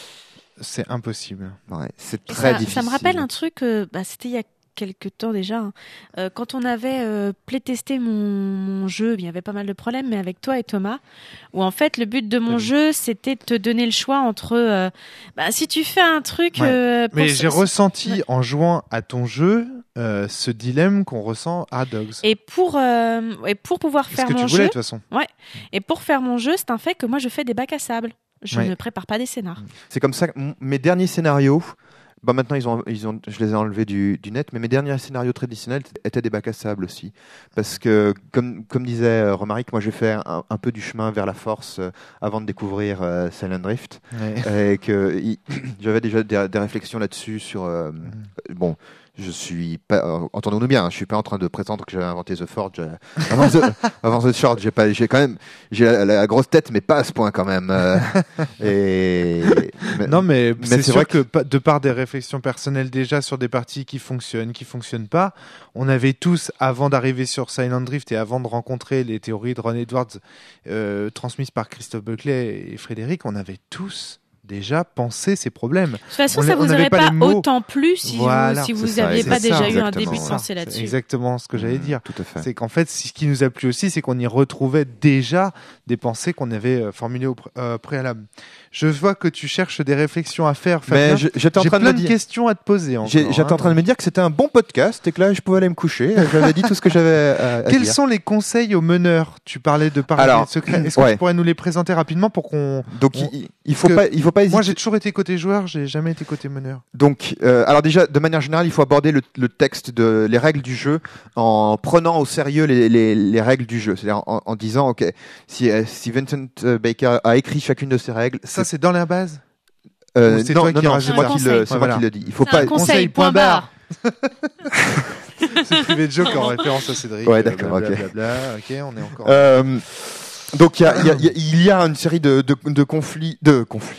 C'est impossible. ouais, c'est Et très ça, difficile. ça me rappelle un truc, euh, bah, c'était il y a quelques temps déjà, hein. Euh, quand on avait euh, playtesté mon, mon jeu, il y avait pas mal de problèmes, mais avec toi et Thomas, où en fait le but de mon Oui. jeu, c'était de te donner le choix entre, euh, bah, si tu fais un truc... Ouais. euh, pour Mais ce- j'ai ressenti Ouais. en jouant à ton jeu euh, ce dilemme qu'on ressent à Dogs. Et pour, euh, et pour pouvoir Ce faire que tu mon voulais de jeu, toute façon. et pour faire mon jeu, c'est un fait que moi je fais des bacs à sable. Je Ouais. ne prépare pas des scénars. C'est comme ça que m- mes derniers scénarios, bah maintenant ils ont, ils ont, je les ai enlevés du, du net, mais mes derniers scénarios traditionnels étaient des bacs à sable aussi, parce que comme, comme disait euh, Romaric, moi j'ai fait un, un peu du chemin vers la force euh, avant de découvrir euh, Silent Drift, Ouais. et que y- j'avais déjà des, des réflexions là-dessus sur euh, Mm. bon. Je suis pas, euh, entendons-nous bien, hein, je suis pas en train de prétendre que j'avais inventé The Forge. euh, avant, The, avant The Short, j'ai pas, j'ai quand même, j'ai la, la grosse tête, mais pas à ce point quand même. euh, et mais- Non, mais, mais c'est c'est sûr vrai que, pa- de par des réflexions personnelles déjà sur des parties qui fonctionnent, qui fonctionnent pas, on avait tous, avant d'arriver sur Silent Drift et avant de rencontrer les théories de Ron Edwards euh, transmises par Christophe Buckley et Frédéric, on avait tous déjà pensé ces problèmes. De toute façon, On ça a- on vous n'avait aurait pas pas, les mots. autant plu si Voilà, vous si c'est vous ça, n'aviez c'est pas ça, déjà eu un exactement. début de C'est pensée C'est là-dessus. exactement ce que j'allais Mmh, dire. Tout à fait. C'est qu'en fait, ce qui nous a plu aussi, c'est qu'on y retrouvait déjà des pensées qu'on avait euh, formulées au pr- euh, préalable. Je vois que tu cherches des réflexions à faire, Fabien. Mais je- j'étais en J'ai train de plein me de dire. questions à te poser encore. J'ai- J'étais hein. en train de me dire que c'était un bon podcast et que là je pouvais aller me coucher. J'avais dit tout ce que j'avais à, à Quels dire. sont les conseils aux meneurs? Tu parlais de parler Alors, de secrets. Est-ce que ouais. tu pourrais nous les présenter rapidement pour qu'on... Donc on- il, il faut que pas, il faut pas hésiter. Moi, j'ai toujours été côté joueur, j'ai jamais été côté meneur. Donc, euh, alors déjà, de manière générale, il faut aborder le, le texte de les règles du jeu en prenant au sérieux les, les, les règles du jeu. C'est-à-dire en, en disant, ok, si, euh, si Vincent euh, Baker a écrit chacune de ces règles, Ça, c'est dans la base. euh, ou c'est non, toi non, qui non, rajoutes c'est moi ça qui Ouais, le, c'est moi voilà. qui le dis. Il faut C'est pas. un conseil, conseil, point point barre. C'est privé de joke en référence à Cédric. Ouais, euh, d'accord, blablabla, ok, on est encore... Euh, donc il y a, il y a- il y a- il y a une série de, de, de conflits, de conflits,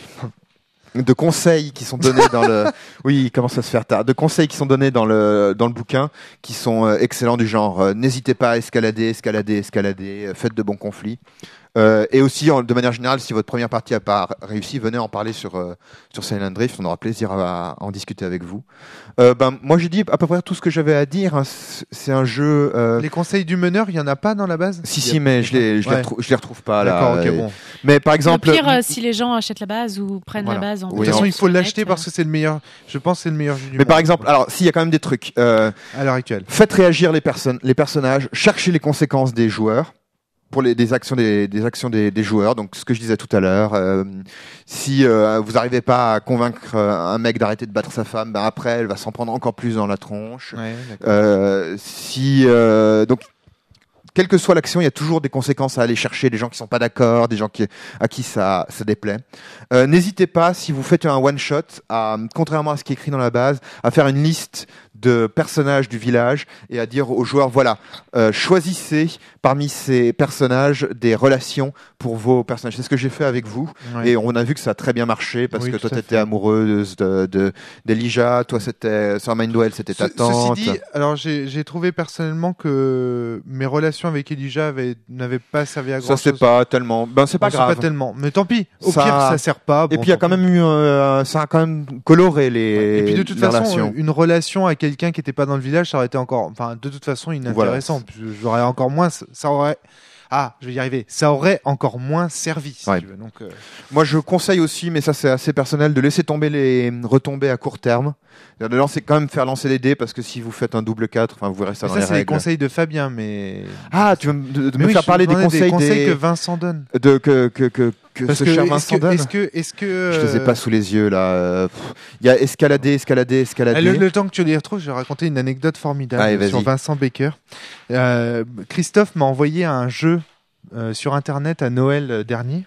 de conseils qui sont donnés dans le. Oui, il commence à se faire tard. De conseils qui sont donnés dans le dans le bouquin, qui sont euh, excellents du genre euh, n'hésitez pas à escalader, escalader, escalader, euh, faites de bons conflits. Euh, et aussi, en- de manière générale, si votre première partie n'a pas réussi, venez en parler sur, euh, sur Silent Drift. On aura plaisir à, à en discuter avec vous. Euh, ben, moi, j'ai dit à peu près tout ce que j'avais à dire. hein. C'est c'est un jeu. euh, Les conseils du meneur, il y en a pas dans la base? Si, Il y a- si, mais je les, je les, Ouais. retrou- je les retrouve pas là. D'accord, ok, Euh, bon. Mais par Au exemple. pire, euh, si les gens achètent la base ou prennent Voilà. la base en Oui, De toute non. façon, il faut sur l'acheter net, parce que c'est le meilleur. Je pense que c'est le meilleur jeu du Mais monde. par exemple, alors, s'il y a quand même des trucs. Euh, à l'heure actuelle. Faites réagir les personnes, les personnages, cherchez les conséquences des joueurs pour les des actions des, des actions des, des joueurs. Donc ce que je disais tout à l'heure, euh, si euh, vous n'arrivez pas à convaincre euh, un mec d'arrêter de battre sa femme, ben après elle va s'en prendre encore plus dans la tronche. Ouais, d'accord. Euh, si euh, donc quelle que soit l'action, il y a toujours des conséquences à aller chercher, des gens qui sont pas d'accord, des gens qui, à qui ça, ça déplaît. Euh, n'hésitez pas, si vous faites un one-shot, à, contrairement à ce qui est écrit dans la base, à faire une liste de personnages du village et à dire aux joueurs, voilà, euh, choisissez parmi ces personnages des relations pour vos personnages. C'est ce que j'ai fait avec vous. Ouais. Et on a vu que ça a très bien marché parce Oui, que toi, tout à tu étais fait. amoureuse de, de, d'Elijah, toi, c'était, sur Mindwell, c'était ta Ce- tante. Ceci dit, alors j'ai j'ai trouvé personnellement que mes relations avec Elijah avaient- n'avaient pas servi à grand Ça, chose. c'est pas tellement, ben, c'est pas Bon, grave. Pas tellement, mais tant pis. Au Ça- pire, ça sert pas. Et bon, puis il y a tant quand pis. même eu, euh, ça a quand même coloré les, Et puis de toute les façon, relations. euh, une relation à quelqu'un qui n'était pas dans le village, ça aurait été encore, enfin, de toute façon, inintéressant. J'aurais encore moins, ça aurait, ah, je vais y arriver, ça aurait encore moins servi. Si Ouais. tu veux. Donc, euh, Moi, je conseille aussi, mais ça c'est assez personnel, de laisser tomber les retombées à court terme. De lancer quand même faire lancer les dés parce que si vous faites un double quatre, enfin vous verrez ça mais dans ça, les c'est les règles. conseils de Fabien, mais. Ah, tu veux me, de, de Mais me oui, faire je parler des demandais conseils, conseils des- que Vincent donne. de que que que, que Parce ce que cher est-ce Vincent que, donne. est-ce que, est-ce que, Je les ai euh, pas sous les yeux là. Euh, pff, Il y a escalader, escalader, escalader. Ah, Le, le temps que tu les retrouves, je vais raconter une anecdote formidable Allez, vas-y. sur Vincent Baker. Euh, Christophe m'a envoyé un jeu euh, sur Internet à Noël euh, dernier.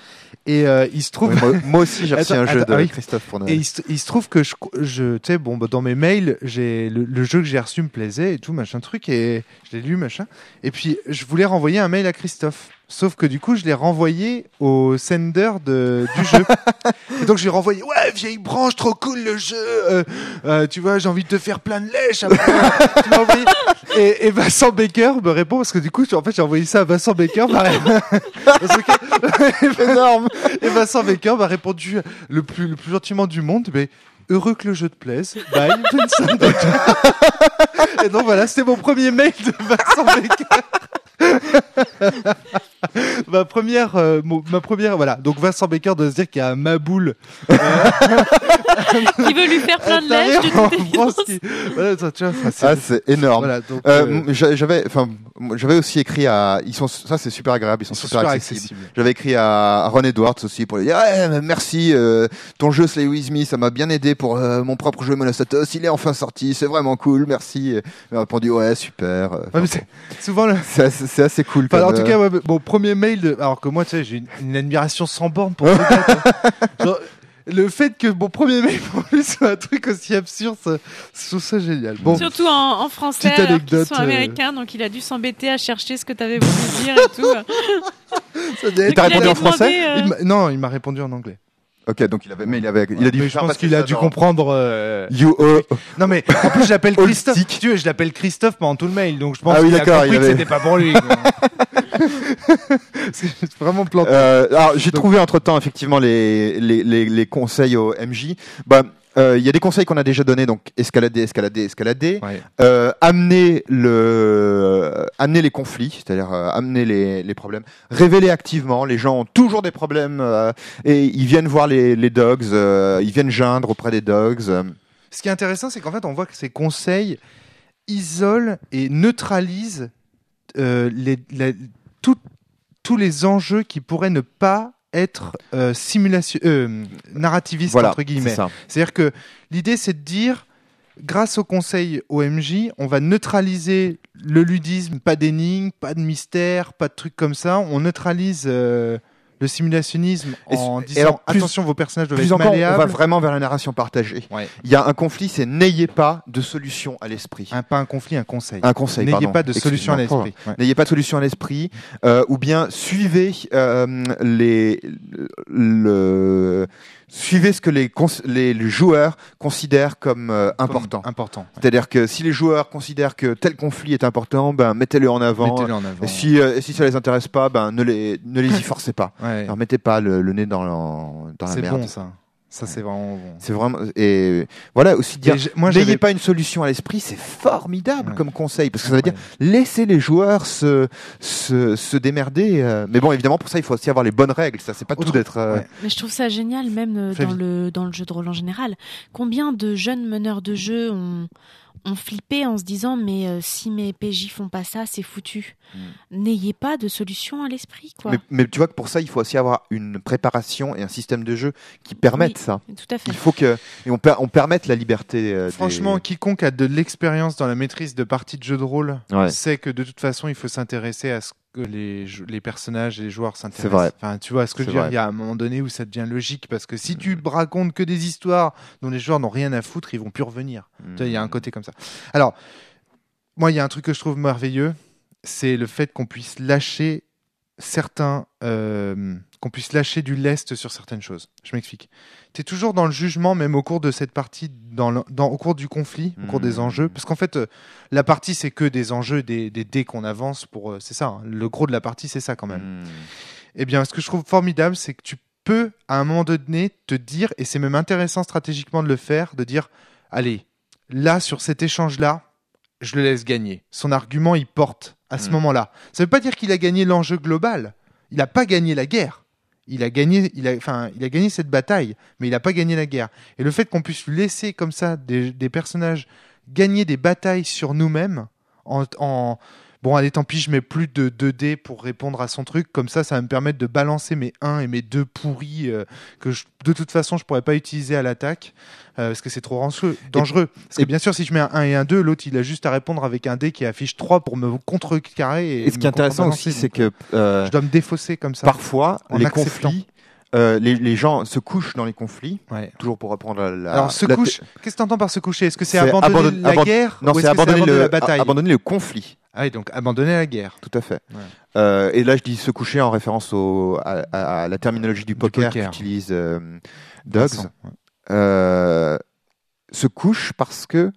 Et euh, il se trouve... Oui, moi, moi aussi j'ai reçu Attends, un jeu attends, de ah oui. Christophe pour Et Noël. il se, il se trouve que je, je tu sais, bon, bah, dans mes mails, j'ai le, le jeu que j'ai reçu me plaisait et tout, machin truc, et je l'ai lu, machin. Et puis, je voulais renvoyer un mail à Christophe. Sauf que du coup, je l'ai renvoyé au sender de, du jeu. Et donc, je lui ai renvoyé, ouais, vieille branche, trop cool le jeu. Euh, euh, tu vois, j'ai envie de te faire plein de lèche. après. Tu m'as envoyé. Et, et Vincent Baker me répond, parce que du coup, en fait, j'ai envoyé ça à Vincent Baker. Pareil. Parce que- énorme. Et Vincent Baker m'a répondu le plus, le plus gentiment du monde, mais heureux que le jeu te plaise. Bye, Vincent Baker. Et donc voilà, c'était mon premier mail de Vincent Baker. ma première, euh, mon- ma première, voilà. Donc Vincent Becker doit se dire qu'il y a un Maboul euh, Qui veut lui faire plein de lèche de en toute France évidence. qui- voilà, ça, tu vois, ça, c'est- Ah, c'est énorme. voilà, donc, Euh, euh, m- j'a- j'avais, enfin, m- j'avais aussi écrit à, ils sont, ça c'est super agréable, ils sont, ils sont super, super accessibles. accessibles. J'avais écrit à à Ron Edwards aussi pour lui dire ouais, mais merci, euh, ton jeu Slay With Me, ça m'a bien aidé pour euh, mon propre jeu Monostatos, il est enfin sorti, c'est vraiment cool, merci. Il m'a répondu ouais, super. euh, Ouais, mais c'est souvent le. c'est assez, c'est assez cool. Enfin, en comme, tout euh, cas, ouais, mon premier mail, de... alors que moi, tu sais, j'ai une, une admiration sans borne pour ce gars, quoi. Genre, le fait que mon premier mail pour lui soit un truc aussi absurde, ça, je trouve ça génial. Bon, Surtout en, en français, Petite alors qu'ils anecdote, sont euh, américains, donc il a dû s'embêter à chercher ce que t'avais voulu dire et tout. ça devait Donc, t'as il répondu avait en français demandé, euh, il m'a- non, il m'a répondu en anglais. Ok, donc il avait, mais il avait, il a dû. mais je faire pense passer qu'il a ça dû dans- comprendre. euh, You owe- Non, mais en plus, je l'appelle Old Christophe. stick. Si tu veux, je l'appelle Christophe pendant tout le mail, donc je pense Ah oui, qu'il a d'accord, compris il que avait- c'était pas pour lui. quoi. C'est vraiment planté. Euh, alors j'ai Donc- trouvé entre temps effectivement les, les, les, les conseils au M J. Bah, euh, il y a des conseils qu'on a déjà donnés, donc escalader, escalader, escalader. Ouais. Euh, amener le, euh, amener les conflits, c'est-à-dire euh, amener les, les problèmes. Révéler activement. Les gens ont toujours des problèmes euh, et ils viennent voir les, les dogs, euh, ils viennent geindre auprès des dogs. euh. Ce qui est intéressant, c'est qu'en fait, on voit que ces conseils isolent et neutralisent euh, les, la- tout- tous les enjeux qui pourraient ne pas être euh, simulation, euh, narrativistes, Voilà, entre c'est guillemets. ça. C'est-à-dire que l'idée, c'est de dire, grâce au conseil O M J, on va neutraliser le ludisme, pas d'énigmes, pas de mystère, pas de trucs comme ça. On neutralise euh, le simulationnisme Et en et disant alors, plus- attention, vos personnages doivent Plus être encore, on malléables. va vraiment vers la narration partagée. Ouais. Il y a un conflit, c'est n'ayez pas de solution à l'esprit. Un, pas un conflit, un conseil. Un conseil, N'ayez pardon. pas de solution à Excuse-moi. l'esprit. Ouais. N'ayez pas de solution à l'esprit, euh, ou bien suivez euh, les le suivez ce que les cons- les, les joueurs considèrent comme euh, important. Comme important. ouais. C'est-à-dire que si les joueurs considèrent que tel conflit est important, ben mettez-le en avant. Mettez-le en avant. Et si euh, et si ça les intéresse pas, ben ne les ne les y forcez pas. Ouais. Alors mettez pas le, le nez dans la, dans la C'est merde. bon ça. Ça c'est vraiment bon. C'est vraiment et voilà aussi dire Et j'ai- moi, n'ayez j'avais- pas une solution à l'esprit, c'est formidable Ouais. comme conseil parce que ça veut dire Ouais. laissez les joueurs se se, se démerder. euh. Mais bon, évidemment pour ça il faut aussi avoir les bonnes règles. Ça c'est pas tout Autre- d'être. euh, ouais. Mais je trouve ça génial, même euh, Flavie. dans le, dans le jeu de rôle en général. Combien de jeunes meneurs de jeu ont, ont flippé en se disant mais euh, si mes P J font pas ça, c'est foutu. N'ayez pas de solution à l'esprit, quoi. Mais, mais tu vois que pour ça il faut aussi avoir une préparation et un système de jeu qui permettent Oui. ça. Tout à fait. Il faut que et on, per- on permette la liberté. euh, des- Franchement, quiconque a de l'expérience dans la maîtrise de parties de jeux de rôle Ouais. sait que de toute façon, il faut s'intéresser à ce que les, jou- les personnages et les joueurs s'intéressent. C'est vrai. Enfin, tu vois ce que je C'est veux dire. vrai. Il y a un moment donné où ça devient logique parce que si tu racontes que des histoires dont les joueurs n'ont rien à foutre, ils vont plus revenir. Tu vois, il y a un côté comme ça. Alors, moi, il y a un truc que je trouve merveilleux, c'est le fait qu'on puisse lâcher certains, euh, qu'on puisse lâcher du lest sur certaines choses. Je m'explique. Tu es toujours dans le jugement, même au cours de cette partie, dans le- dans, au cours du conflit, au cours des Mmh. enjeux, parce qu'en fait, euh, la partie c'est que des enjeux, des, des dés qu'on avance pour, euh, c'est ça. hein. Le gros de la partie, c'est ça quand même. Hmm. Eh bien, ce que je trouve formidable, c'est que tu peux, à un moment donné, te dire, et c'est même intéressant stratégiquement de le faire, de dire, allez, là, sur cet échange-là, je le laisse gagner. Son argument, il porte à ce Mm. moment-là. Ça ne veut pas dire qu'il a gagné l'enjeu global. Il n'a pas gagné la guerre. Il a gagné, il a, enfin, il a gagné cette bataille, mais il n'a pas gagné la guerre. Et le fait qu'on puisse lui laisser comme ça des, des personnages gagner des batailles sur nous-mêmes, en, en bon, allez, tant pis, je mets plus de deux dés pour répondre à son truc. Comme ça, ça va me permettre de balancer mes un et mes deux pourris euh, que je, de toute façon, je pourrais pas utiliser à l'attaque euh, parce que c'est trop rançeux- dangereux. Parce que et- bien sûr, si je mets un un et un deux, l'autre, il a juste à répondre avec un dé qui affiche trois pour me contrecarrer. Et, Et ce qui est me intéressant contrebalancer. aussi, c'est Donc, que euh, je dois me défausser comme ça. parfois en les acceptant. conflits, euh, les, les gens se couchent dans les conflits. Ouais. Toujours pour reprendre la. la- Alors, se la- couche, qu'est-ce que tu entends par se coucher? Est-ce que c'est C'est abandonner abandonne- la abandonne- guerre Non, ou c'est est-ce que abandonner le la bataille? abandonner le conflit. Ah oui, donc abandonner la guerre. Tout à fait. Ouais. Euh, et là, je dis se coucher en référence au, à, à- à la terminologie du poker, poker. qu'utilise euh, Dogs. Vincent, ouais. Euh, se couche parce que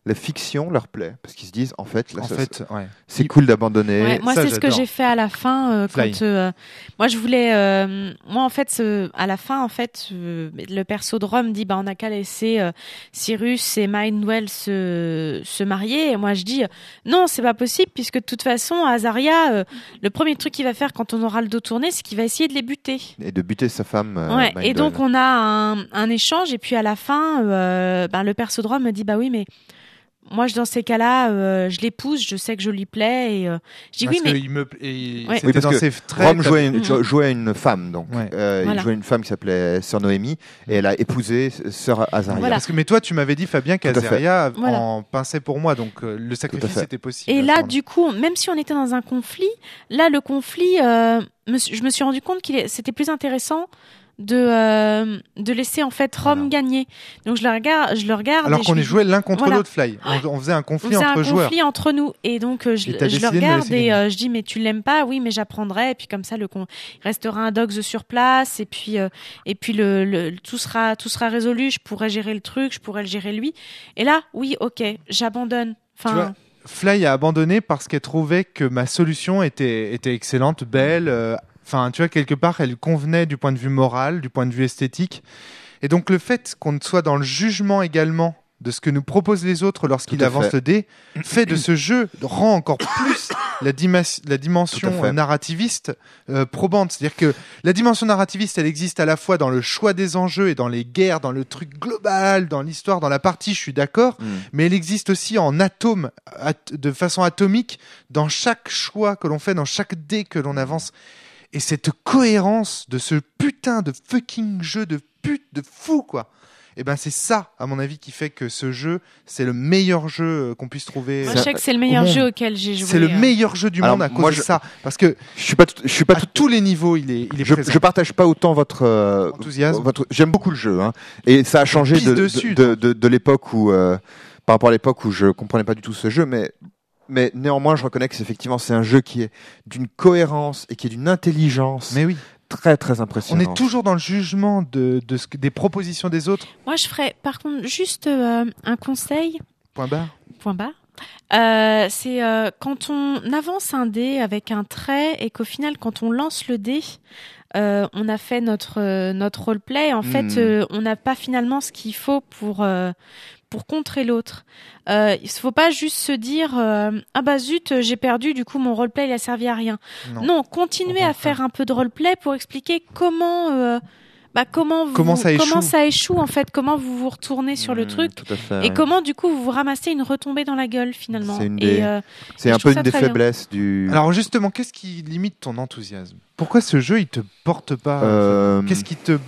la fiction leur plaît parce qu'ils se disent en fait, là, En ça, fait, ouais. c'est cool d'abandonner. Ouais, moi, ça, c'est ce que j'adore. j'ai fait à la fin. Euh, Fly. quand, euh, moi, je voulais. Euh, moi, en fait, ce- à la fin, en fait, euh, le perso de Rome dit, bah, on n'a qu'à laisser euh, Cyrus et Mindwell se se marier. Et moi, je dis, euh, non, c'est pas possible, puisque de toute façon, Azaria, euh, le premier truc qu'il va faire quand on aura le dos tourné, c'est qu'il va essayer de les buter. Et de buter sa femme. euh, Ouais. Mindwell. Et donc, on a un, un échange, et puis à la fin, euh, ben, le perso de Rome me dit, bah oui, mais. Moi, je, dans ces cas-là, euh, je l'épouse, je sais que je lui plais, et euh, je dis Parce oui, mais que il me, et Ouais. c'était Oui, parce dans que ses traits. Rome t'as- jouait une, Mhm. jouait une femme, donc Ouais. euh, Voilà. il jouait une femme qui s'appelait Sœur Noémie, et elle a épousé Sœur Azaria. Voilà. Parce que, mais toi, tu m'avais dit, Fabien, Tout à fait. qu'Azaria Voilà. en pinçait pour moi, donc euh, le sacrifice fait. était possible. Et à ce là, moment-là. du coup, même si on était dans un conflit, là, le conflit, euh, me suis- je me suis rendu compte qu'il est- c'était plus intéressant de euh, de laisser en fait Rome Voilà. gagner. Donc je le regarde, je le regarde. Alors et je qu'on lui est dis- joué l'un contre Voilà. l'autre, Fly. On, on faisait un on conflit faisait entre un joueurs. conflit entre nous, et donc euh, je, Et t'as je le décidé de me regarde laisser et gagner. euh, je dis mais tu l'aimes pas? Oui, mais j'apprendrai, et puis comme ça le con... il restera un dogs sur place, et puis euh, et puis le, le tout sera tout sera résolu. Je pourrai gérer le truc, je pourrai le gérer lui. Et là, oui, ok, j'abandonne. Tu vois, Enfin, Fly a abandonné parce qu'elle trouvait que ma solution était, était excellente, belle. euh, Enfin, tu vois, quelque part, elle convenait du point de vue moral, du point de vue esthétique. Et donc, le fait qu'on soit dans le jugement également de ce que nous proposent les autres lorsqu'ils Tout à avancent fait. le dé, fait de ce jeu, rend encore plus la, dima- la Tout dimension à fait. euh, narrativiste euh, probante. C'est-à-dire que la dimension narrativiste, elle existe à la fois dans le choix des enjeux et dans les guerres, dans le truc global, dans l'histoire, dans la partie, je suis d'accord, Mm. mais elle existe aussi en atomes, at- de façon atomique, dans chaque choix que l'on fait, dans chaque dé que l'on avance. Et cette cohérence de ce putain de fucking jeu de pute, de fou, quoi. Et ben c'est ça, à mon avis, qui fait que ce jeu, c'est le meilleur jeu euh, qu'on puisse trouver. moi, euh, je sais que c'est le meilleur au monde. jeu auquel j'ai joué. C'est le euh. meilleur jeu du Alors, monde à cause moi, de je- ça. Parce que Je suis pas, tout- je suis pas à tout, tous les niveaux, il est, il est je, présent. je partage pas autant votre euh, Enthousiasme. votre- j'aime beaucoup le jeu, hein, et ça a changé pisse de, dessus, de, de, de, de l'époque où, euh, par rapport à l'époque où je comprenais pas du tout ce jeu, mais mais néanmoins, je reconnais que c'est effectivement c'est un jeu qui est d'une cohérence et qui est d'une intelligence Mais oui, très très on impressionnante. est toujours dans le jugement de, de ce que- des propositions des autres. Moi, je ferais, par contre, juste euh, un conseil. Point barre. Point barre. Euh, c'est euh, quand on avance un dé avec un trait et qu'au final, quand on lance le dé, euh, on a fait notre euh, notre roleplay. En Hmm. fait, euh, on n'a pas finalement ce qu'il faut pour euh, pour contrer l'autre. Euh, il faut pas juste se dire euh, ah bah zut, j'ai perdu, du coup mon roleplay il a servi à rien. Non. Non, continuez Au à contraire. faire un peu de roleplay pour expliquer comment euh, bah comment vous, Comment ça échoue. comment ça échoue en fait, comment vous vous retournez sur le Mm, truc. tout à fait, Et ouais. comment du coup vous vous ramassez une retombée dans la gueule finalement. C'est une Et, des- euh, C'est je un trouve peu ça une des très bien. faiblesses du. Alors justement, qu'est-ce qui limite ton enthousiasme? Pourquoi ce jeu, il te porte pas? Euh, Qu'est-ce qui te...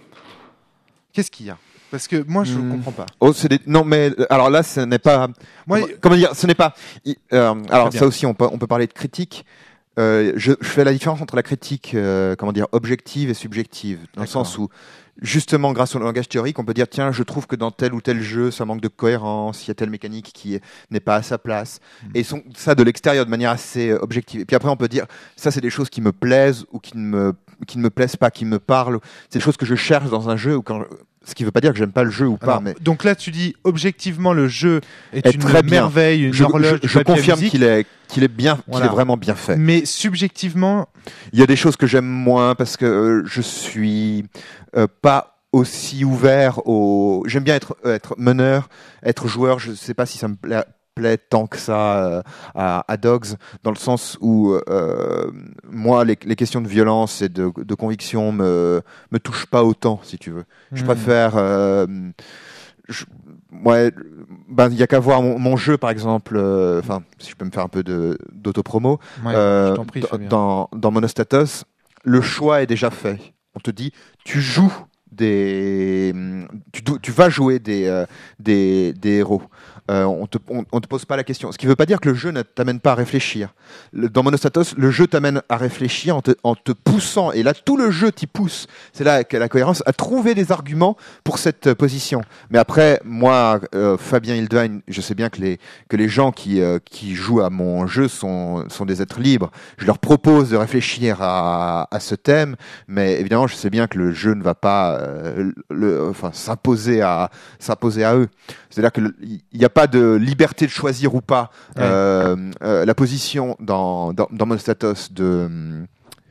Qu'est-ce qu'il y a? Parce que moi, je ne Hmm. comprends pas. Oh, c'est des... Non, mais euh, alors là, ce n'est pas. Moi, comment, comment dire, ce n'est pas. i- euh, alors bien. ça aussi, on peut, on peut parler de critique. Euh, je, je fais la différence entre la critique, euh, comment dire, objective et subjective, dans le D'accord. sens où, justement, grâce au langage théorique, on peut dire tiens, je trouve que dans tel ou tel jeu, ça manque de cohérence, il y a telle mécanique qui est- n'est pas à sa place, Mm. et son- ça de l'extérieur, de manière assez euh, objective. Et puis après, on peut dire ça, c'est des choses qui me plaisent ou qui ne me, qui ne me plaisent pas, qui me parlent. C'est des choses que je cherche dans un jeu ou quand. Ce qui ne veut pas dire que j'aime pas le jeu ou pas, alors, mais donc là, tu dis objectivement, le jeu est, Est une très bien. merveille, une je, horloge. je- du je papier à confirme musique. qu'il est, qu'il est bien, qu'il Voilà. est vraiment bien fait. Mais subjectivement, Il y a des choses que j'aime moins parce que euh, je suis euh, pas aussi ouvert au. J'aime bien être être meneur, être joueur. Je sais pas si ça me plaît, plaît tant que ça euh, à, à Dogs, dans le sens où euh, moi les, les questions de violence et de, de conviction me me touchent pas autant, si tu veux. Je Hmm. préfère. euh, je- ouais, ben il y a qu'à voir mon, mon jeu par exemple. euh, Enfin, si je peux me faire un peu de d'autopromo. ouais, Euh, je t'en prie, dans- Fabien. dans, dans Monostatos, le choix est déjà fait. On te dit, tu joues des, tu, dou- tu vas jouer des, euh, des, des héros. Euh, on te, on, on te pose pas la question. Ce qui veut pas dire que le jeu ne t'amène pas à réfléchir. Le- dans Monostatos, le jeu t'amène à réfléchir en te, en te poussant. Et là, tout le jeu t'y pousse. C'est là que la cohérence a trouvé des arguments pour cette euh, position. Mais après, moi, euh, Fabien Hildwein, je sais bien que les, que les gens qui, euh, qui jouent à mon jeu sont, sont des êtres libres. Je leur propose de réfléchir à, à ce thème, mais évidemment, je sais bien que le jeu ne va pas euh, le, enfin, s'imposer à, s'imposer à eux. C'est-à-dire qu'il n'y a pas pas de liberté de choisir ou pas Ouais. euh, euh, la position dans, dans, dans Monostatos de...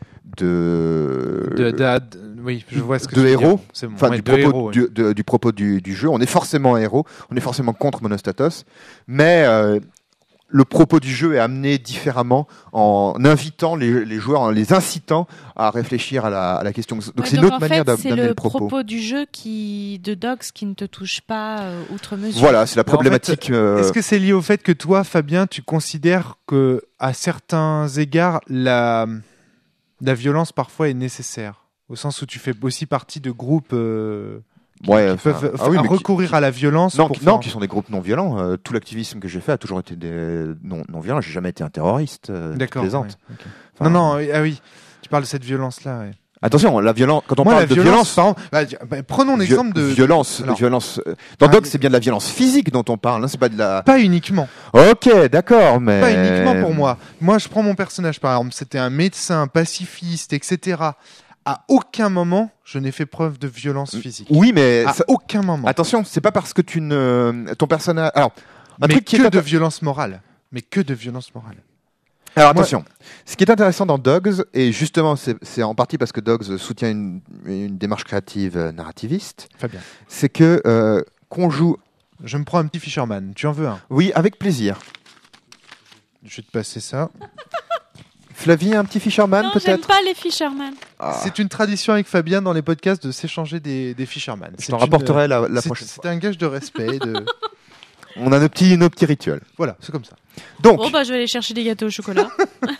de, De, de- de- oui, je vois ce que de tu veux héros, dire. C'est bon. enfin Ouais, du, de propos, héros, oui. du, de- du propos du, du jeu. On est forcément un héros, on est forcément contre Monostatos, mais euh, le propos du jeu est amené différemment en invitant les, les joueurs, en les incitant à réfléchir à la, à la question. Donc Ouais, c'est une donc autre en manière fait, d'am- c'est d'amener le le propos. propos du jeu qui de Dogs qui ne te touche pas euh, outre mesure. Voilà, c'est la Mais en problématique. euh, Est-ce que c'est lié au fait que toi, Fabien, tu considères que à certains égards, la, la violence parfois est nécessaire, au sens où tu fais aussi partie de groupes euh, qui, ouais, qui enfin, peuvent ah oui, f- mais qui- recourir à la violence Non, pour qui, faire- non, qui sont des groupes non violents. Euh, tout l'activisme que j'ai fait a toujours été des non, non violents. J'ai jamais été un terroriste. Euh, tu D'accord. plaisantes. ouais, ok. Enfin, non, non, oui, ah oui, tu parles de cette violence-là. Ouais. Attention, la violence. Quand on Moi, parle la de violence, violence, par exemple, bah, di- bah, prenons vi- l'exemple de violence, Alors- violence. euh, Dans Ah, Dog, mais- c'est bien de la violence physique dont on parle. Hein, c'est pas de la. pas uniquement. Ok, d'accord, mais Pas uniquement pour moi. Moi, je prends mon personnage, par exemple. C'était un médecin, pacifiste, et cetera. À aucun moment, je n'ai fait preuve de violence physique. Oui, mais À ça- aucun moment. attention, c'est pas parce que tu ne ton personnage. Alors, un Mais truc qui que est de intér- violence morale. Mais que de violence morale. Alors Moi- attention, ce qui est intéressant dans Dogs, et justement c'est c'est en partie parce que Dogs soutient une, une démarche créative euh, narrativiste, Fabien, c'est que euh, qu'on joue, je me prends un petit Fisherman. Tu en veux un? oui, avec plaisir. Je vais te passer ça. Flavie, un petit Fisherman Non, j'aime peut-être. pas les Fisherman. Ah, C'est une tradition avec Fabien dans les podcasts de s'échanger des, des Fisherman. je C'est t'en une- rapporterai la, la c'est- prochaine fois. C'est un gage de respect. De... On a nos petits, nos petits rituels. Voilà, c'est comme ça. Donc, Bon bah je vais aller chercher des gâteaux au chocolat.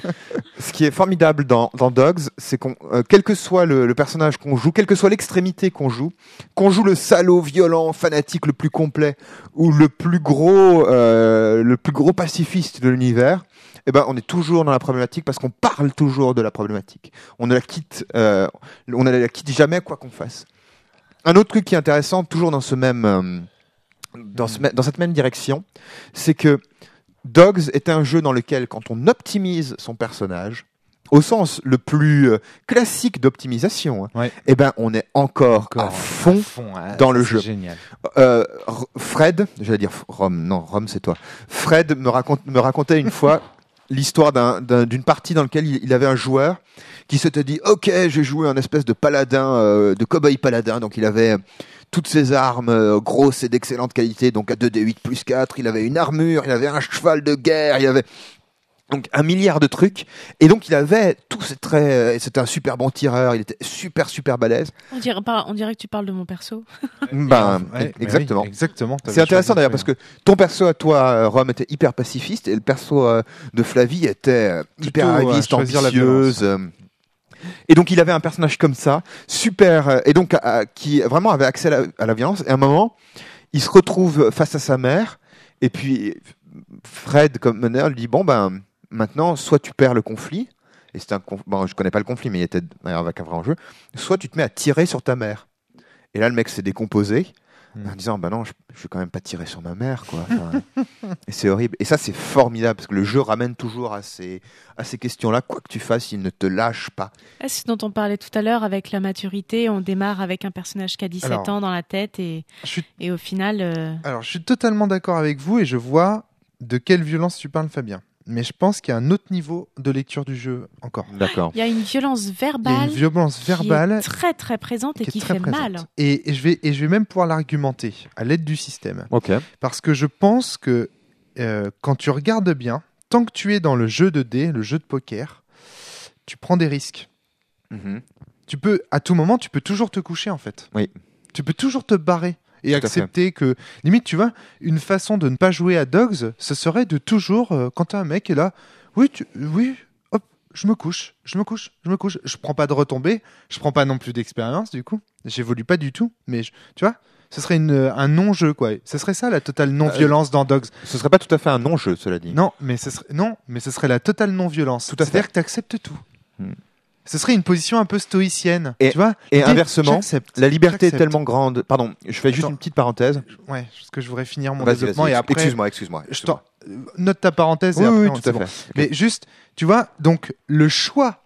ce qui est formidable dans, dans Dogs, c'est qu'on, euh, quel que soit le, le personnage qu'on joue, quelle que soit l'extrémité qu'on joue, qu'on joue le salaud, violent, fanatique le plus complet, ou le plus gros, euh, le plus gros pacifiste de l'univers, eh ben, on est toujours dans la problématique parce qu'on parle toujours de la problématique. On ne la quitte, euh, on ne la quitte jamais quoi qu'on fasse. Un autre truc qui est intéressant, toujours dans ce même, euh, dans, ce, dans cette même direction, c'est que Dogs est un jeu dans lequel, quand on optimise son personnage, au sens le plus euh, classique d'optimisation, hein, Ouais. eh ben, on est encore, Encore à fond. hein, dans le c'est jeu. Génial. Euh, R- Fred, j'allais dire Rome, non, Rome c'est toi. Fred me, raconte, me racontait une fois l'histoire d'un- d'un- d'une partie dans laquelle il, il avait un joueur qui s'était dit ok, j'ai joué un espèce de paladin, euh, de cow-boy paladin, donc il avait euh, toutes ses armes euh, grosses et d'excellente qualité, donc à deux D huit plus quatre, il avait une armure, il avait un cheval de guerre, il avait donc un milliard de trucs, et donc il avait tous ces traits, euh, c'était un super bon tireur, il était super super balèze. On dirait, pas, on dirait que tu parles de mon perso. Ben, Ouais, mais exactement. oui, exactement. t'avais C'est intéressant choisi d'ailleurs très parce que ton perso à toi, euh, Rome, était hyper pacifiste et le perso euh, de Flavie était euh, hyper Plutôt, ouais, arriviste, choisir la ambitieuse. euh. Et donc il avait un personnage comme ça, super, euh, et donc euh, qui vraiment avait accès à la, à la violence. Et à un moment, il se retrouve face à sa mère, et puis Fred, comme meneur, lui dit bon ben maintenant, soit tu perds le conflit, et c'est un conf- bon, je connais pas le conflit, mais il était d'ailleurs avec un vrai enjeu, soit tu te mets à tirer sur ta mère. Et là, le mec s'est décomposé Mm. en disant bah non, je, je vais quand même pas tirer sur ma mère, quoi. Enfin, et c'est horrible. Et ça, c'est formidable parce que le jeu ramène toujours à ces à ces questions-là. Quoi que tu fasses, il ne te lâche pas. Ah, c'est ce dont on parlait tout à l'heure avec la maturité. On démarre avec un personnage qui a dix-sept Alors, ans dans la tête et, Je suis, et au final... euh, alors, je suis totalement d'accord avec vous et je vois de quelle violence tu parles, Fabien. Mais je pense qu'il y a un autre niveau de lecture du jeu encore. D'accord. il y a une violence Il y a verbale une violence verbale qui est très très présente et qui est qui très fait présente. mal. Et, et je vais, et je vais même pouvoir l'argumenter à l'aide du système. Ok. Parce que je pense que euh, quand tu regardes bien, tant que tu es dans le jeu de dés, le jeu de poker, tu prends des risques. Mhm. Tu peux, à tout moment, tu peux toujours te coucher en fait. Oui. Tu peux toujours te barrer et Tout à accepter que, limite, tu vois, une façon de ne pas jouer à Dogs, ce serait de toujours, euh, quand t'as un mec est là, oui, tu, oui, hop, je me couche, je me couche, je me couche. Je prends pas de retombées, je prends pas non plus d'expérience du coup. J'évolue pas du tout, mais je- tu vois, ce serait une, un non-jeu quoi. Ce serait ça la totale non-violence dans Dogs. Ce serait pas tout à fait un non-jeu, cela dit. Non, mais ce serait, non, mais ce serait la totale non-violence. Tout à fait. C'est-à-dire que tu acceptes tout. Hmm. Ce serait une position un peu stoïcienne. Et- tu vois et Dès- inversement, j'accepte, La liberté est j'accepte. tellement grande. Pardon, je fais juste Attends. une petite parenthèse. Ouais, parce que je voudrais finir mon Vas-y, développement vas-y, et après. excuse-moi, excuse-moi. Je excuse-moi. t'en- euh, note ta parenthèse et Oui, après oui, on- tout c'est à bon. fait. Ok. Mais juste, tu vois, donc le choix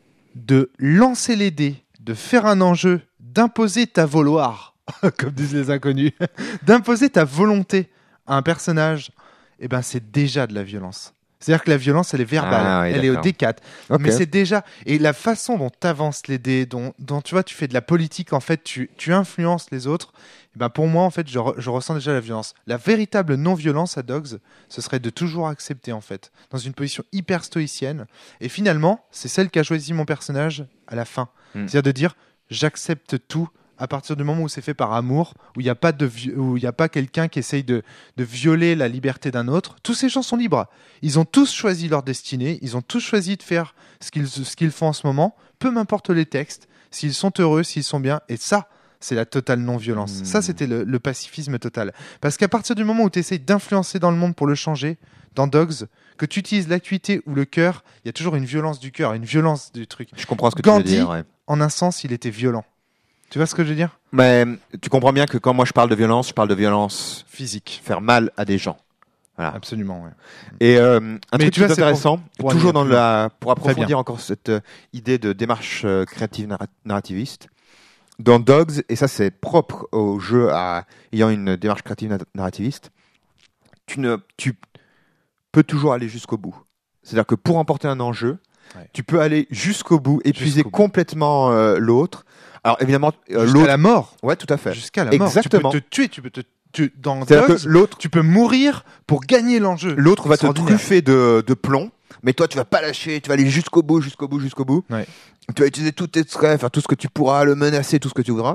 de lancer les dés, de faire un enjeu, d'imposer ta vouloir, comme disent les inconnus, d'imposer ta volonté à un personnage, eh ben, c'est déjà de la violence. C'est-à-dire que la violence, elle est verbale, Ah, oui, elle est au d'accord. D quatre. Ok. Mais c'est déjà... Et la façon dont tu avances les dés, dont, dont tu vois, tu fais de la politique, en fait, tu, tu influences les autres, eh ben, pour moi, en fait, je, re- je ressens déjà la violence. La véritable non-violence à Dogs, ce serait de toujours accepter, en fait, dans une position hyper stoïcienne. Et finalement, c'est celle qu'a choisi mon personnage à la fin. Mm. C'est-à-dire de dire, j'accepte tout à partir du moment où c'est fait par amour, où il n'y a pas de vi- où il y a pas quelqu'un qui essaye de, de violer la liberté d'un autre. Tous ces gens sont libres. Ils ont tous choisi leur destinée. Ils ont tous choisi de faire ce qu'ils ce qu'ils font en ce moment. Peu m'importe les textes, s'ils sont heureux, s'ils sont bien. Et ça, c'est la totale non-violence. Mmh. Ça, c'était le, le pacifisme total. Parce qu'à partir du moment où tu essayes d'influencer dans le monde pour le changer, dans Dogs, que tu utilises l'acuité ou le cœur, il y a toujours une violence du cœur, une violence du truc. Je comprends ce que Gandhi, tu veux dire. Ouais. En un sens, il était violent. Tu vois ce que je veux dire? Mais tu comprends bien que quand moi je parle de violence, je parle de violence Physique. faire mal à des gens. Voilà. Absolument, ouais. Et euh, un Mais truc tu vois, plus c'est pour- intéressant, pour toujours aller dans plus la, pour Très approfondir encore cette euh, idée de démarche euh, créative narra- narrativiste. Dans Dogs, et ça c'est propre au jeu à, ayant une démarche créative na- narrativiste, tu, ne, tu peux toujours aller jusqu'au bout. C'est-à-dire que pour emporter un enjeu, Ouais. tu peux aller jusqu'au bout, épuiser Jusqu'au bout. complètement euh, l'autre. Alors évidemment, euh, Jusqu'à l'autre... la mort. Ouais, tout à fait. Jusqu'à la mort. Exactement. Tu peux te tuer, tu peux te tu, dans C'est-à-dire Dogs, que l'autre, tu peux mourir pour gagner l'enjeu. l'autre va te Extraordinaire. truffer de, de plomb, mais toi tu vas pas lâcher, tu vas aller jusqu'au bout, jusqu'au bout, jusqu'au bout. Ouais. Tu vas utiliser tous tes traits, faire tout ce que tu pourras, le menacer, tout ce que tu voudras.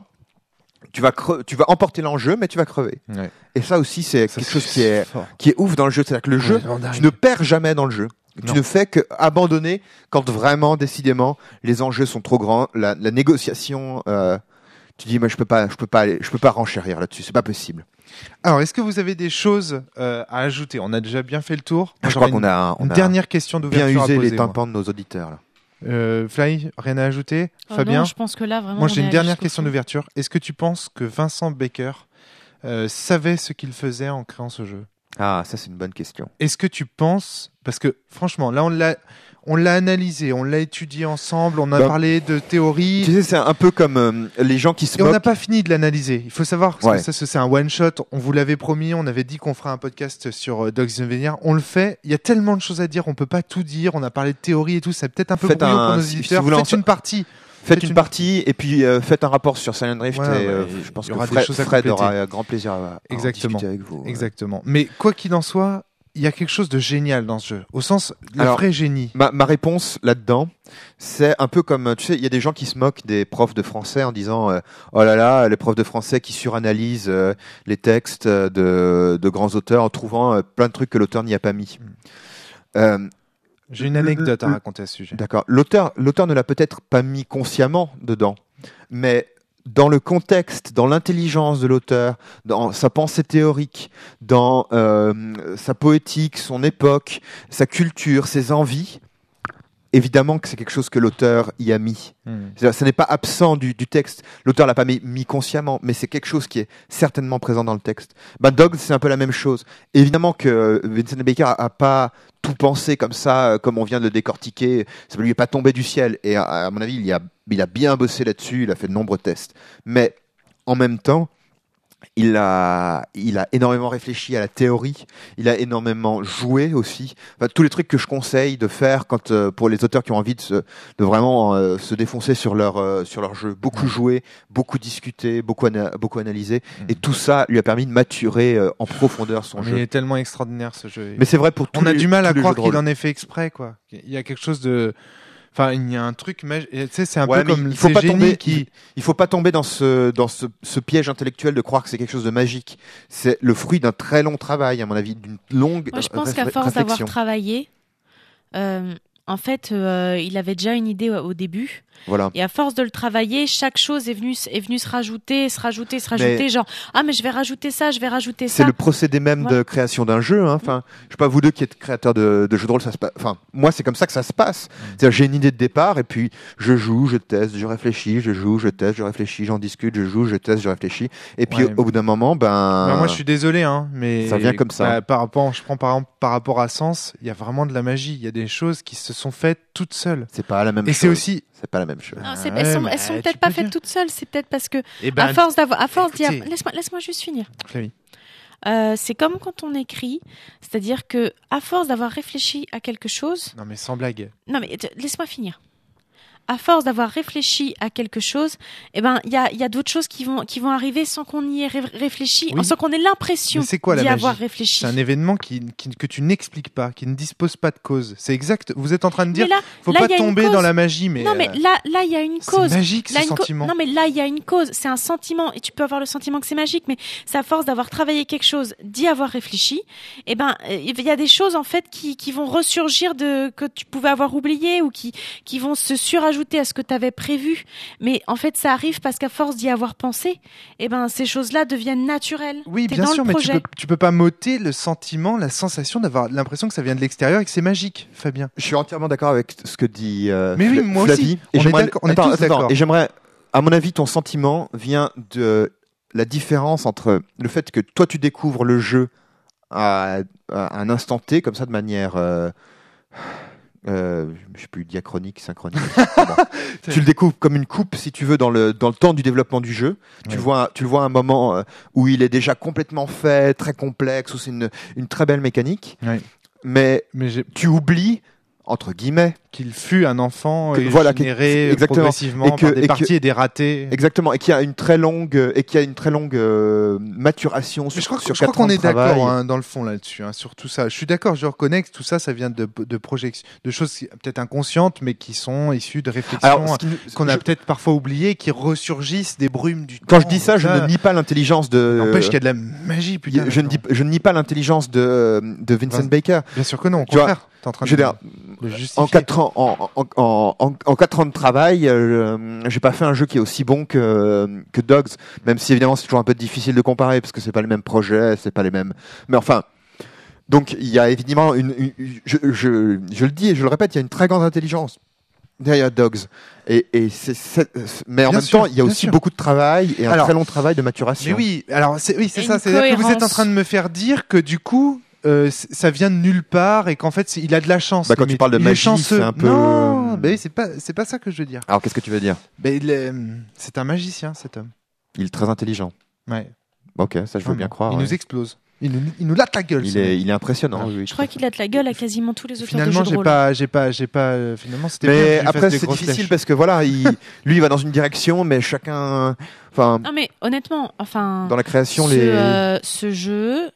Tu vas, cre- tu vas emporter l'enjeu, mais tu vas crever. Ouais. Et ça aussi, c'est Ça, quelque chose c'est qui est, fort. qui est ouf dans le jeu. C'est-à-dire que le jeu, Ouais, tu ne perds jamais dans le jeu. Non. Tu ne fais que abandonner quand vraiment, décidément, les enjeux sont trop grands. La, la négociation, euh, tu dis, moi, je peux pas, je peux pas, aller, je peux pas renchérir là-dessus. C'est pas possible. Alors, est-ce que vous avez des choses euh, à ajouter? On a déjà bien fait le tour. Moi, je crois j'aurais qu'on une, a, on une a dernière question bien d'ouverture à usé poser. les moi. tympans de nos auditeurs. Là. Euh, Fly, rien à ajouter? Oh Fabien? non, je pense que là, vraiment. Moi, on j'ai est une allé dernière jusqu'au question fond. d'ouverture. Est-ce que tu penses que Vincent Baker euh, savait ce qu'il faisait en créant ce jeu? Ah, ça, c'est une bonne question. Est-ce que tu penses, parce que franchement, là on l'a, on l'a analysé, on l'a étudié ensemble, on a Bah, parlé de théorie, Tu sais, c'est un peu comme euh, les gens qui se et on moquent. n'a pas fini de l'analyser. Il faut savoir parce Ouais. que ça, ce- c'est un one shot. On vous l'avait promis, on avait dit qu'on ferait un podcast sur euh, Dogs Venir. On le fait. Il y a tellement de choses à dire, on peut pas tout dire. On a parlé de théorie et tout. C'est peut-être un peu Faites brouillon un- pour nos si- si éditeurs. vous voulez en Faites sa- une partie. Faites Faites une une- partie et puis euh, faites un rapport sur Silent Rift Ouais, et euh, ouais, je pense il y que aura des Fred, choses à Fred compléter. aura grand plaisir à, à en Exactement. discuter avec vous. Exactement. Mais quoi qu'il en soit, il y a quelque chose de génial dans ce jeu, au sens le Alors, vrai génie. Ma, ma réponse là-dedans, c'est un peu comme, tu sais, il y a des gens qui se moquent des profs de français en disant euh, oh là là, les profs de français qui suranalysent euh, les textes euh, de, de grands auteurs en trouvant euh, plein de trucs que l'auteur n'y a pas mis. Euh, J'ai une anecdote à raconter à ce sujet. D'accord. L'auteur, l'auteur ne l'a peut-être pas mis consciemment dedans, mais dans le contexte, dans l'intelligence de l'auteur, dans sa pensée théorique, dans euh, sa poétique, son époque, sa culture, ses envies, évidemment que c'est quelque chose que l'auteur y a mis. Hmm. C'est-à-dire, ce n'est pas absent du, du texte. L'auteur l'a pas mis, mis consciemment, mais c'est quelque chose qui est certainement présent dans le texte. Ben, Dogs, c'est un peu la même chose. Évidemment que Vincent Baker a, a pas tout pensé comme ça, euh, comme on vient de le décortiquer. Ça ne lui est pas tombé du ciel. Et à, à mon avis, il, y a, il a bien bossé là-dessus. Il a fait de nombreux tests. Mais en même temps, il a, il a énormément réfléchi à la théorie, il a énormément joué aussi. Enfin, tous les trucs que je conseille de faire quand, euh, pour les auteurs qui ont envie de, se, de vraiment euh, se défoncer sur leur, euh, sur leur jeu. Beaucoup jouer, beaucoup discuter, beaucoup, ana- beaucoup analyser. Et tout ça lui a permis de maturer euh, en profondeur son Mais jeu. il est tellement extraordinaire ce jeu. Mais c'est vrai pour tous on a les- du mal tous à les croire jeux de qu'il rôle. en ait fait exprès, quoi. Il y a quelque chose de, enfin, il y a un truc, mag- et tu sais, c'est un Ouais, peu mais comme il faut ces pas génies tomber- qui. Il faut pas tomber dans ce, dans ce, ce piège intellectuel de croire que c'est quelque chose de magique. C'est le fruit d'un très long travail, à mon avis, d'une longue Moi, je pense réfl- qu'à force d'avoir réflexion. travaillé, euh, en fait, euh, il avait déjà une idée au au début. Voilà. Et à force de le travailler, chaque chose est venue, est venue se rajouter, se rajouter, se Mais- rajouter. Genre, ah, mais je vais rajouter ça, je vais rajouter C'est ça. le procédé même Ouais. de création d'un jeu. Hein. Enfin, je sais pas, vous deux qui êtes créateurs de, de jeux de rôle, ça se passe. Enfin, moi, c'est comme ça que ça se passe. C'est-à-dire, j'ai une idée de départ et puis je joue, je teste, je réfléchis, je joue, je teste, je réfléchis, j'en discute, je joue, je teste, je réfléchis. Et puis, Ouais. au bout d'un moment, ben. Bah, moi, je suis désolé, hein, mais Ça vient comme ça. bah, par rapport, je prends par exemple par rapport à Sens, il y a vraiment de la magie. Il y a des choses qui se sont faites toutes seules. C'est pas la même Et chose. c'est aussi. C'est pas la même chose. Non, c'est- Ouais, elles sont, mais elles sont tu peut-être peux pas faites dire. toutes seules. C'est peut-être parce que, Eh ben, à force d'avoir, à force d'y écoutez. avoir- laisse-moi, laisse-moi juste finir. Flavie. Euh, c'est comme quand on écrit, c'est-à-dire que à force d'avoir réfléchi à quelque chose, Non, mais sans blague. non mais t- laisse-moi finir. À force d'avoir réfléchi à quelque chose, eh ben il y a, il y a d'autres choses qui vont qui vont arriver sans qu'on y ait ré- réfléchi, Oui. sans qu'on ait l'impression Mais c'est quoi la d'y magie avoir réfléchi. C'est un événement qui, qui- que tu n'expliques pas, qui ne dispose pas de cause. C'est exact. Vous êtes en train de dire, Mais là, faut là, pas il y a une tomber cause. dans la magie, mais, non mais euh, là là il y a une c'est cause. magique Là, ce une co- sentiment. Non mais là il y a une cause, c'est un sentiment et tu peux avoir le sentiment que c'est magique, mais c'est à force d'avoir travaillé quelque chose, d'y avoir réfléchi, eh ben euh, il y a des choses en fait qui qui vont ressurgir de que tu pouvais avoir oublié ou qui qui vont se surajouter à ce que tu avais prévu. Mais en fait ça arrive parce qu'à force d'y avoir pensé, eh ben ces choses-là deviennent naturelles. Oui, T'es bien dans sûr, le mais tu projet. peux, tu peux pas m'ôter le sentiment, la sensation d'avoir l'impression que ça vient de l'extérieur et que c'est magique, Fabien. Je suis entièrement d'accord avec ce que dit euh, Mais oui, Fla- moi Flavie. aussi. Et On est j'aimerais- d'accord- on est attends, tous attends, d'accord. Et j'aimerais, à mon avis, ton sentiment vient de la différence entre le fait que toi tu découvres le jeu à, à un instant T, comme ça, de manière, euh, euh, je sais plus, diachronique, synchronique. Bon. Tu le découvres comme une coupe, si tu veux, dans le dans le temps du développement du jeu. Tu Ouais. le vois, tu le vois à un moment euh, où il est déjà complètement fait, très complexe, où c'est une une très belle mécanique. Ouais. Mais Mais j'ai- tu oublies, entre guillemets, qu'il fut un enfant Que- et voilà, que- généré exactement. progressivement Et que- par des et que- parties et des ratés. exactement, et qui a une très longue et qui a une très longue euh, maturation Mais sur, je crois, que- sur je crois quatre ans qu'on de est travail. d'accord hein, dans le fond là-dessus, hein, sur tout ça. Je suis d'accord, je reconnais que tout ça, ça vient de, de projections, de choses qui- peut-être inconscientes, mais qui sont issues de réflexions Alors, ce qui nous- qu'on a je- peut-être parfois oubliées, qui ressurgissent des brumes du quand temps. je dis ça, je Ça ne nie pas l'intelligence de. N'empêche qu'il y a de la magie, putain. je ne dis, je ne nie pas l'intelligence de, de Vincent Vincent- Baker. Bien sûr que non, au Tu vois, contraire. T'es en train Je veux de, dire, de justifier. En quatre ans, en, en, en, en, en quatre ans de travail, euh, j'ai pas fait un jeu qui est aussi bon que que Dogs, même si évidemment c'est toujours un peu difficile de comparer parce que c'est pas le même projet, c'est pas les mêmes. Mais enfin, donc il y a évidemment une, une- une- je, je, je le dis et je le répète, il y a une très grande intelligence derrière Dogs. Et, et c'est, c'est- mais en Bien même sûr, temps, il y a bien aussi sûr. beaucoup de travail et un Alors, très long travail de maturation. Mais oui, alors c'est oui, c'est Et ça. une C'est-à-dire que vous êtes en cohérence. train de me faire dire que du coup. euh, c- ça vient de nulle part et qu'en fait c'est- il a de la chance. Bah, quand tu limite. parles de Il est magie, chanceux. c'est un peu- Non, bah oui, c'est pas c'est pas ça que je veux dire. Alors qu'est-ce que tu veux dire? Bah, il est- c'est un magicien cet homme. Il est très intelligent. Ouais. Ok, ça je veux Vraiment. bien croire. Il ouais. nous explose. Il nous, il nous latte la gueule. Il ce est, mec. il est impressionnant. Ouais. oui, oui, Je crois tout à qu'il a de la gueule à quasiment tous les auteurs Finalement, de jeux j'ai de rôle. pas, j'ai pas, j'ai pas. euh, finalement, c'était bien que je Mais lui après, fasse des c'est grosses difficile flèches. parce que voilà, il, lui, il va dans une direction, mais chacun, enfin, Non mais honnêtement, enfin, dans la création, ce, les. euh, ce jeu,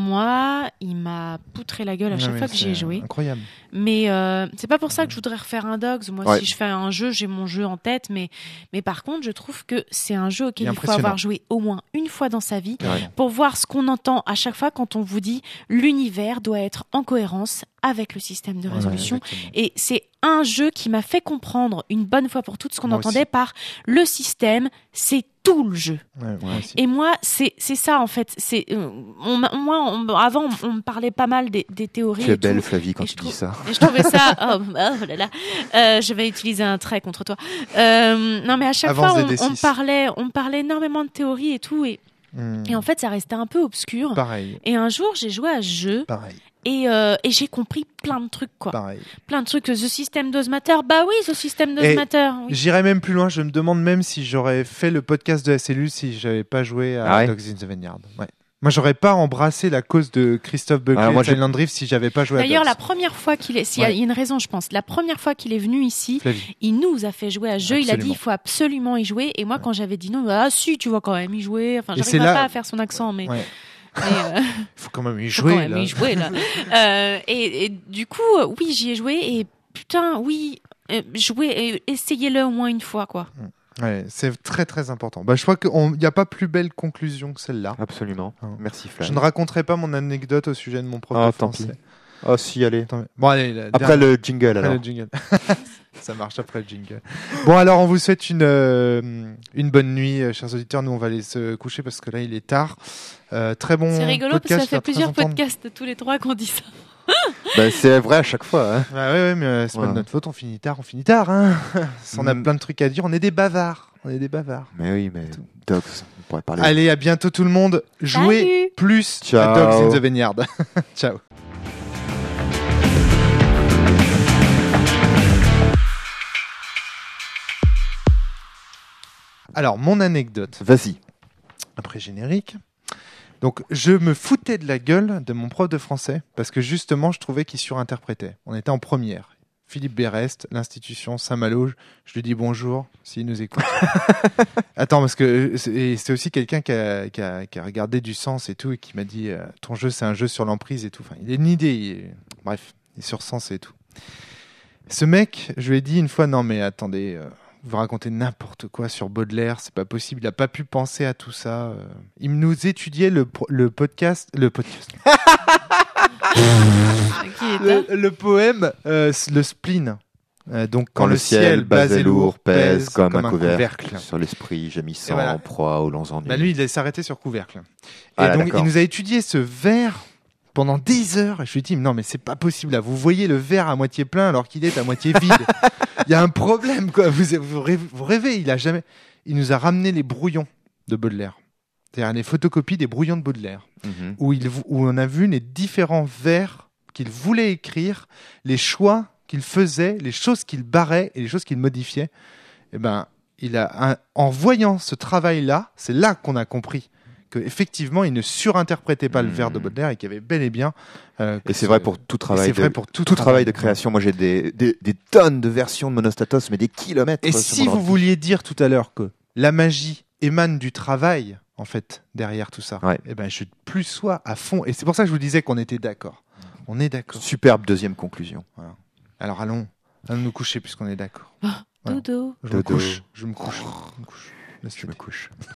moi, il m'a poutré la gueule à Non, chaque mais fois que j'y c'est ai joué. Incroyable. Mais euh, c'est pas pour ça que je voudrais refaire un Dogs. Moi, Ouais. si je fais un jeu, j'ai mon jeu en tête. Mais, mais par contre, je trouve que c'est un jeu auquel Il est il faut impressionnant. avoir joué au moins une fois dans sa vie Ouais. pour voir ce qu'on entend à chaque fois quand on vous dit l'univers doit être en cohérence avec le système de résolution. Ouais, exactement. Et c'est un jeu qui m'a fait comprendre une bonne fois pour toutes ce qu'on Moi entendait aussi. par le système, c'est tout le jeu. Ouais, moi aussi. Et moi, c'est c'est ça en fait. C'est euh, on m'a- moi on- avant on, on me parlait pas mal des, des théories. Tu es et belle, tout. Flavie, quand Et tu je dis trouve- ça. Et je trouvais ça. Oh, oh là là. Euh, je vais utiliser un trait contre toi. Euh, non mais à chaque Avance fois des on, D on six. parlait, on parlait énormément de théories et tout. Et, Hmm. et en fait, ça restait un peu obscur. Pareil, Et un jour, j'ai joué à ce jeu pareil, et, euh, et j'ai compris plein de trucs quoi. pareil. Plein de trucs. The System Does Matter. Bah oui, The System Does Et Matter. Oui. J'irais même plus loin. Je me demande même si j'aurais fait le podcast de la cellule si j'avais pas joué à Ah ouais Dogs in the Vineyard. Ouais. Moi, j'aurais pas embrassé la cause de Christophe Buckley Alors moi, et j'ai- Silent Drift si j'avais pas joué à D'ailleurs, Dogs. la première fois qu'il est, s'il y a Ouais. il y a une raison, je pense, la première fois qu'il est venu ici, Flavie. il nous a fait jouer à ce jeu. Il a dit, Absolument. il faut absolument y jouer. Et moi, quand j'avais dit non, ah si, tu vas quand même y jouer. Enfin, Et c'est j'arriverai là- pas à faire son accent, mais, Ouais. mais, euh, Il faut quand même y faut jouer. quand même là. y jouer là. Euh, et, et du coup, euh, oui, j'y ai joué. Et putain, oui, euh, jouez, euh, essayez-le au moins une fois, quoi. Ouais, c'est très très important. Bah, je crois qu'il n'y a pas plus belle conclusion que celle-là. Absolument. Hein. Merci, Je Flavie. ne raconterai pas mon anecdote au sujet de mon prof Ah, de tant français. pis. Oh, si, allez. Attends, mais- Bon, allez. la Après dernière- le jingle, après alors. le jingle. Ça marche après le jingle. Bon, alors, on vous souhaite une, euh, une bonne nuit, euh, chers auditeurs. Nous, on va aller se coucher parce que là, il est tard. Euh, très bon C'est rigolo parce que podcast. ça fait très plusieurs entendre. podcasts tous les trois qu'on dit ça. Bah, c'est vrai à chaque fois. Hein. Ouais, ouais, ouais, mais euh, c'est pas Ouais. de notre faute. On finit tard, on finit tard. Hein. on a Mm. plein de trucs à dire. On est des bavards. On est des bavards. Mais oui, mais Dogs, on pourrait parler. Allez, à bientôt tout le monde. Jouez Salut. plus Ciao. à Dogs in the Vineyard. Ciao. Alors, mon anecdote, Vas-y. après générique. Donc, je me foutais de la gueule de mon prof de français parce que justement, je trouvais qu'il surinterprétait. On était en première. Philippe Berest, l'institution Saint-Malo. Je lui dis bonjour s'il nous écoute. Attends, parce que c'est, c'est aussi quelqu'un qui a, qui, a, qui a regardé du sens et tout et qui m'a dit euh, ton jeu, c'est un jeu sur l'emprise et tout. Enfin, il a une idée. Il est... Bref, il est sur sens et tout. Ce mec, je lui ai dit une fois non, mais attendez. Euh... Vous racontez n'importe quoi sur Baudelaire, c'est pas possible. Il a pas pu penser à tout ça. Euh. Il nous étudiait le, le podcast, le podcast, le, le poème, euh, le spleen. Euh, donc quand, Quand le ciel bas et lourd pèse comme, comme un un couvercle, couvercle. sur l'esprit gémissant, voilà. en proie aux longs ennuis. Bah lui, il s'est arrêté sur couvercle. Et Ah, donc d'accord. il nous a étudié ce vers pendant des heures. Et je lui ai dit non mais c'est pas possible là. Vous voyez le verre à moitié plein alors qu'il est à moitié vide. Il y a un problème, quoi. Vous, vous, rêvez, vous rêvez, il a jamais. Il nous a ramené les brouillons de Baudelaire. C'est-à-dire les photocopies des brouillons de Baudelaire. Mhm. Où, il, où on a vu les différents vers qu'il voulait écrire, les choix qu'il faisait, les choses qu'il barrait et les choses qu'il modifiait. Et ben, il a, un, en voyant ce travail-là, c'est là qu'on a compris qu'effectivement, il ne surinterprétait pas mmh. le vers de Baudelaire et qu'il y avait bel et bien... Euh, et c'est vrai pour tout travail, c'est de, vrai pour tout, tout travail travail de création. Moi, j'ai des, des, des tonnes de versions de Monostatos, mais des kilomètres. Et sur si mon vous ordi. vouliez dire tout à l'heure que la magie émane du travail, en fait, derrière tout ça, Ouais. eh ben, je plus sois à fond. Et c'est pour ça que je vous disais qu'on était d'accord. On est d'accord. Superbe deuxième conclusion. Voilà. Alors allons, allons nous coucher puisqu'on est d'accord. Dodo. Je me Dodo. couche. Je me couche. Je me couche. Laisse Je me couche.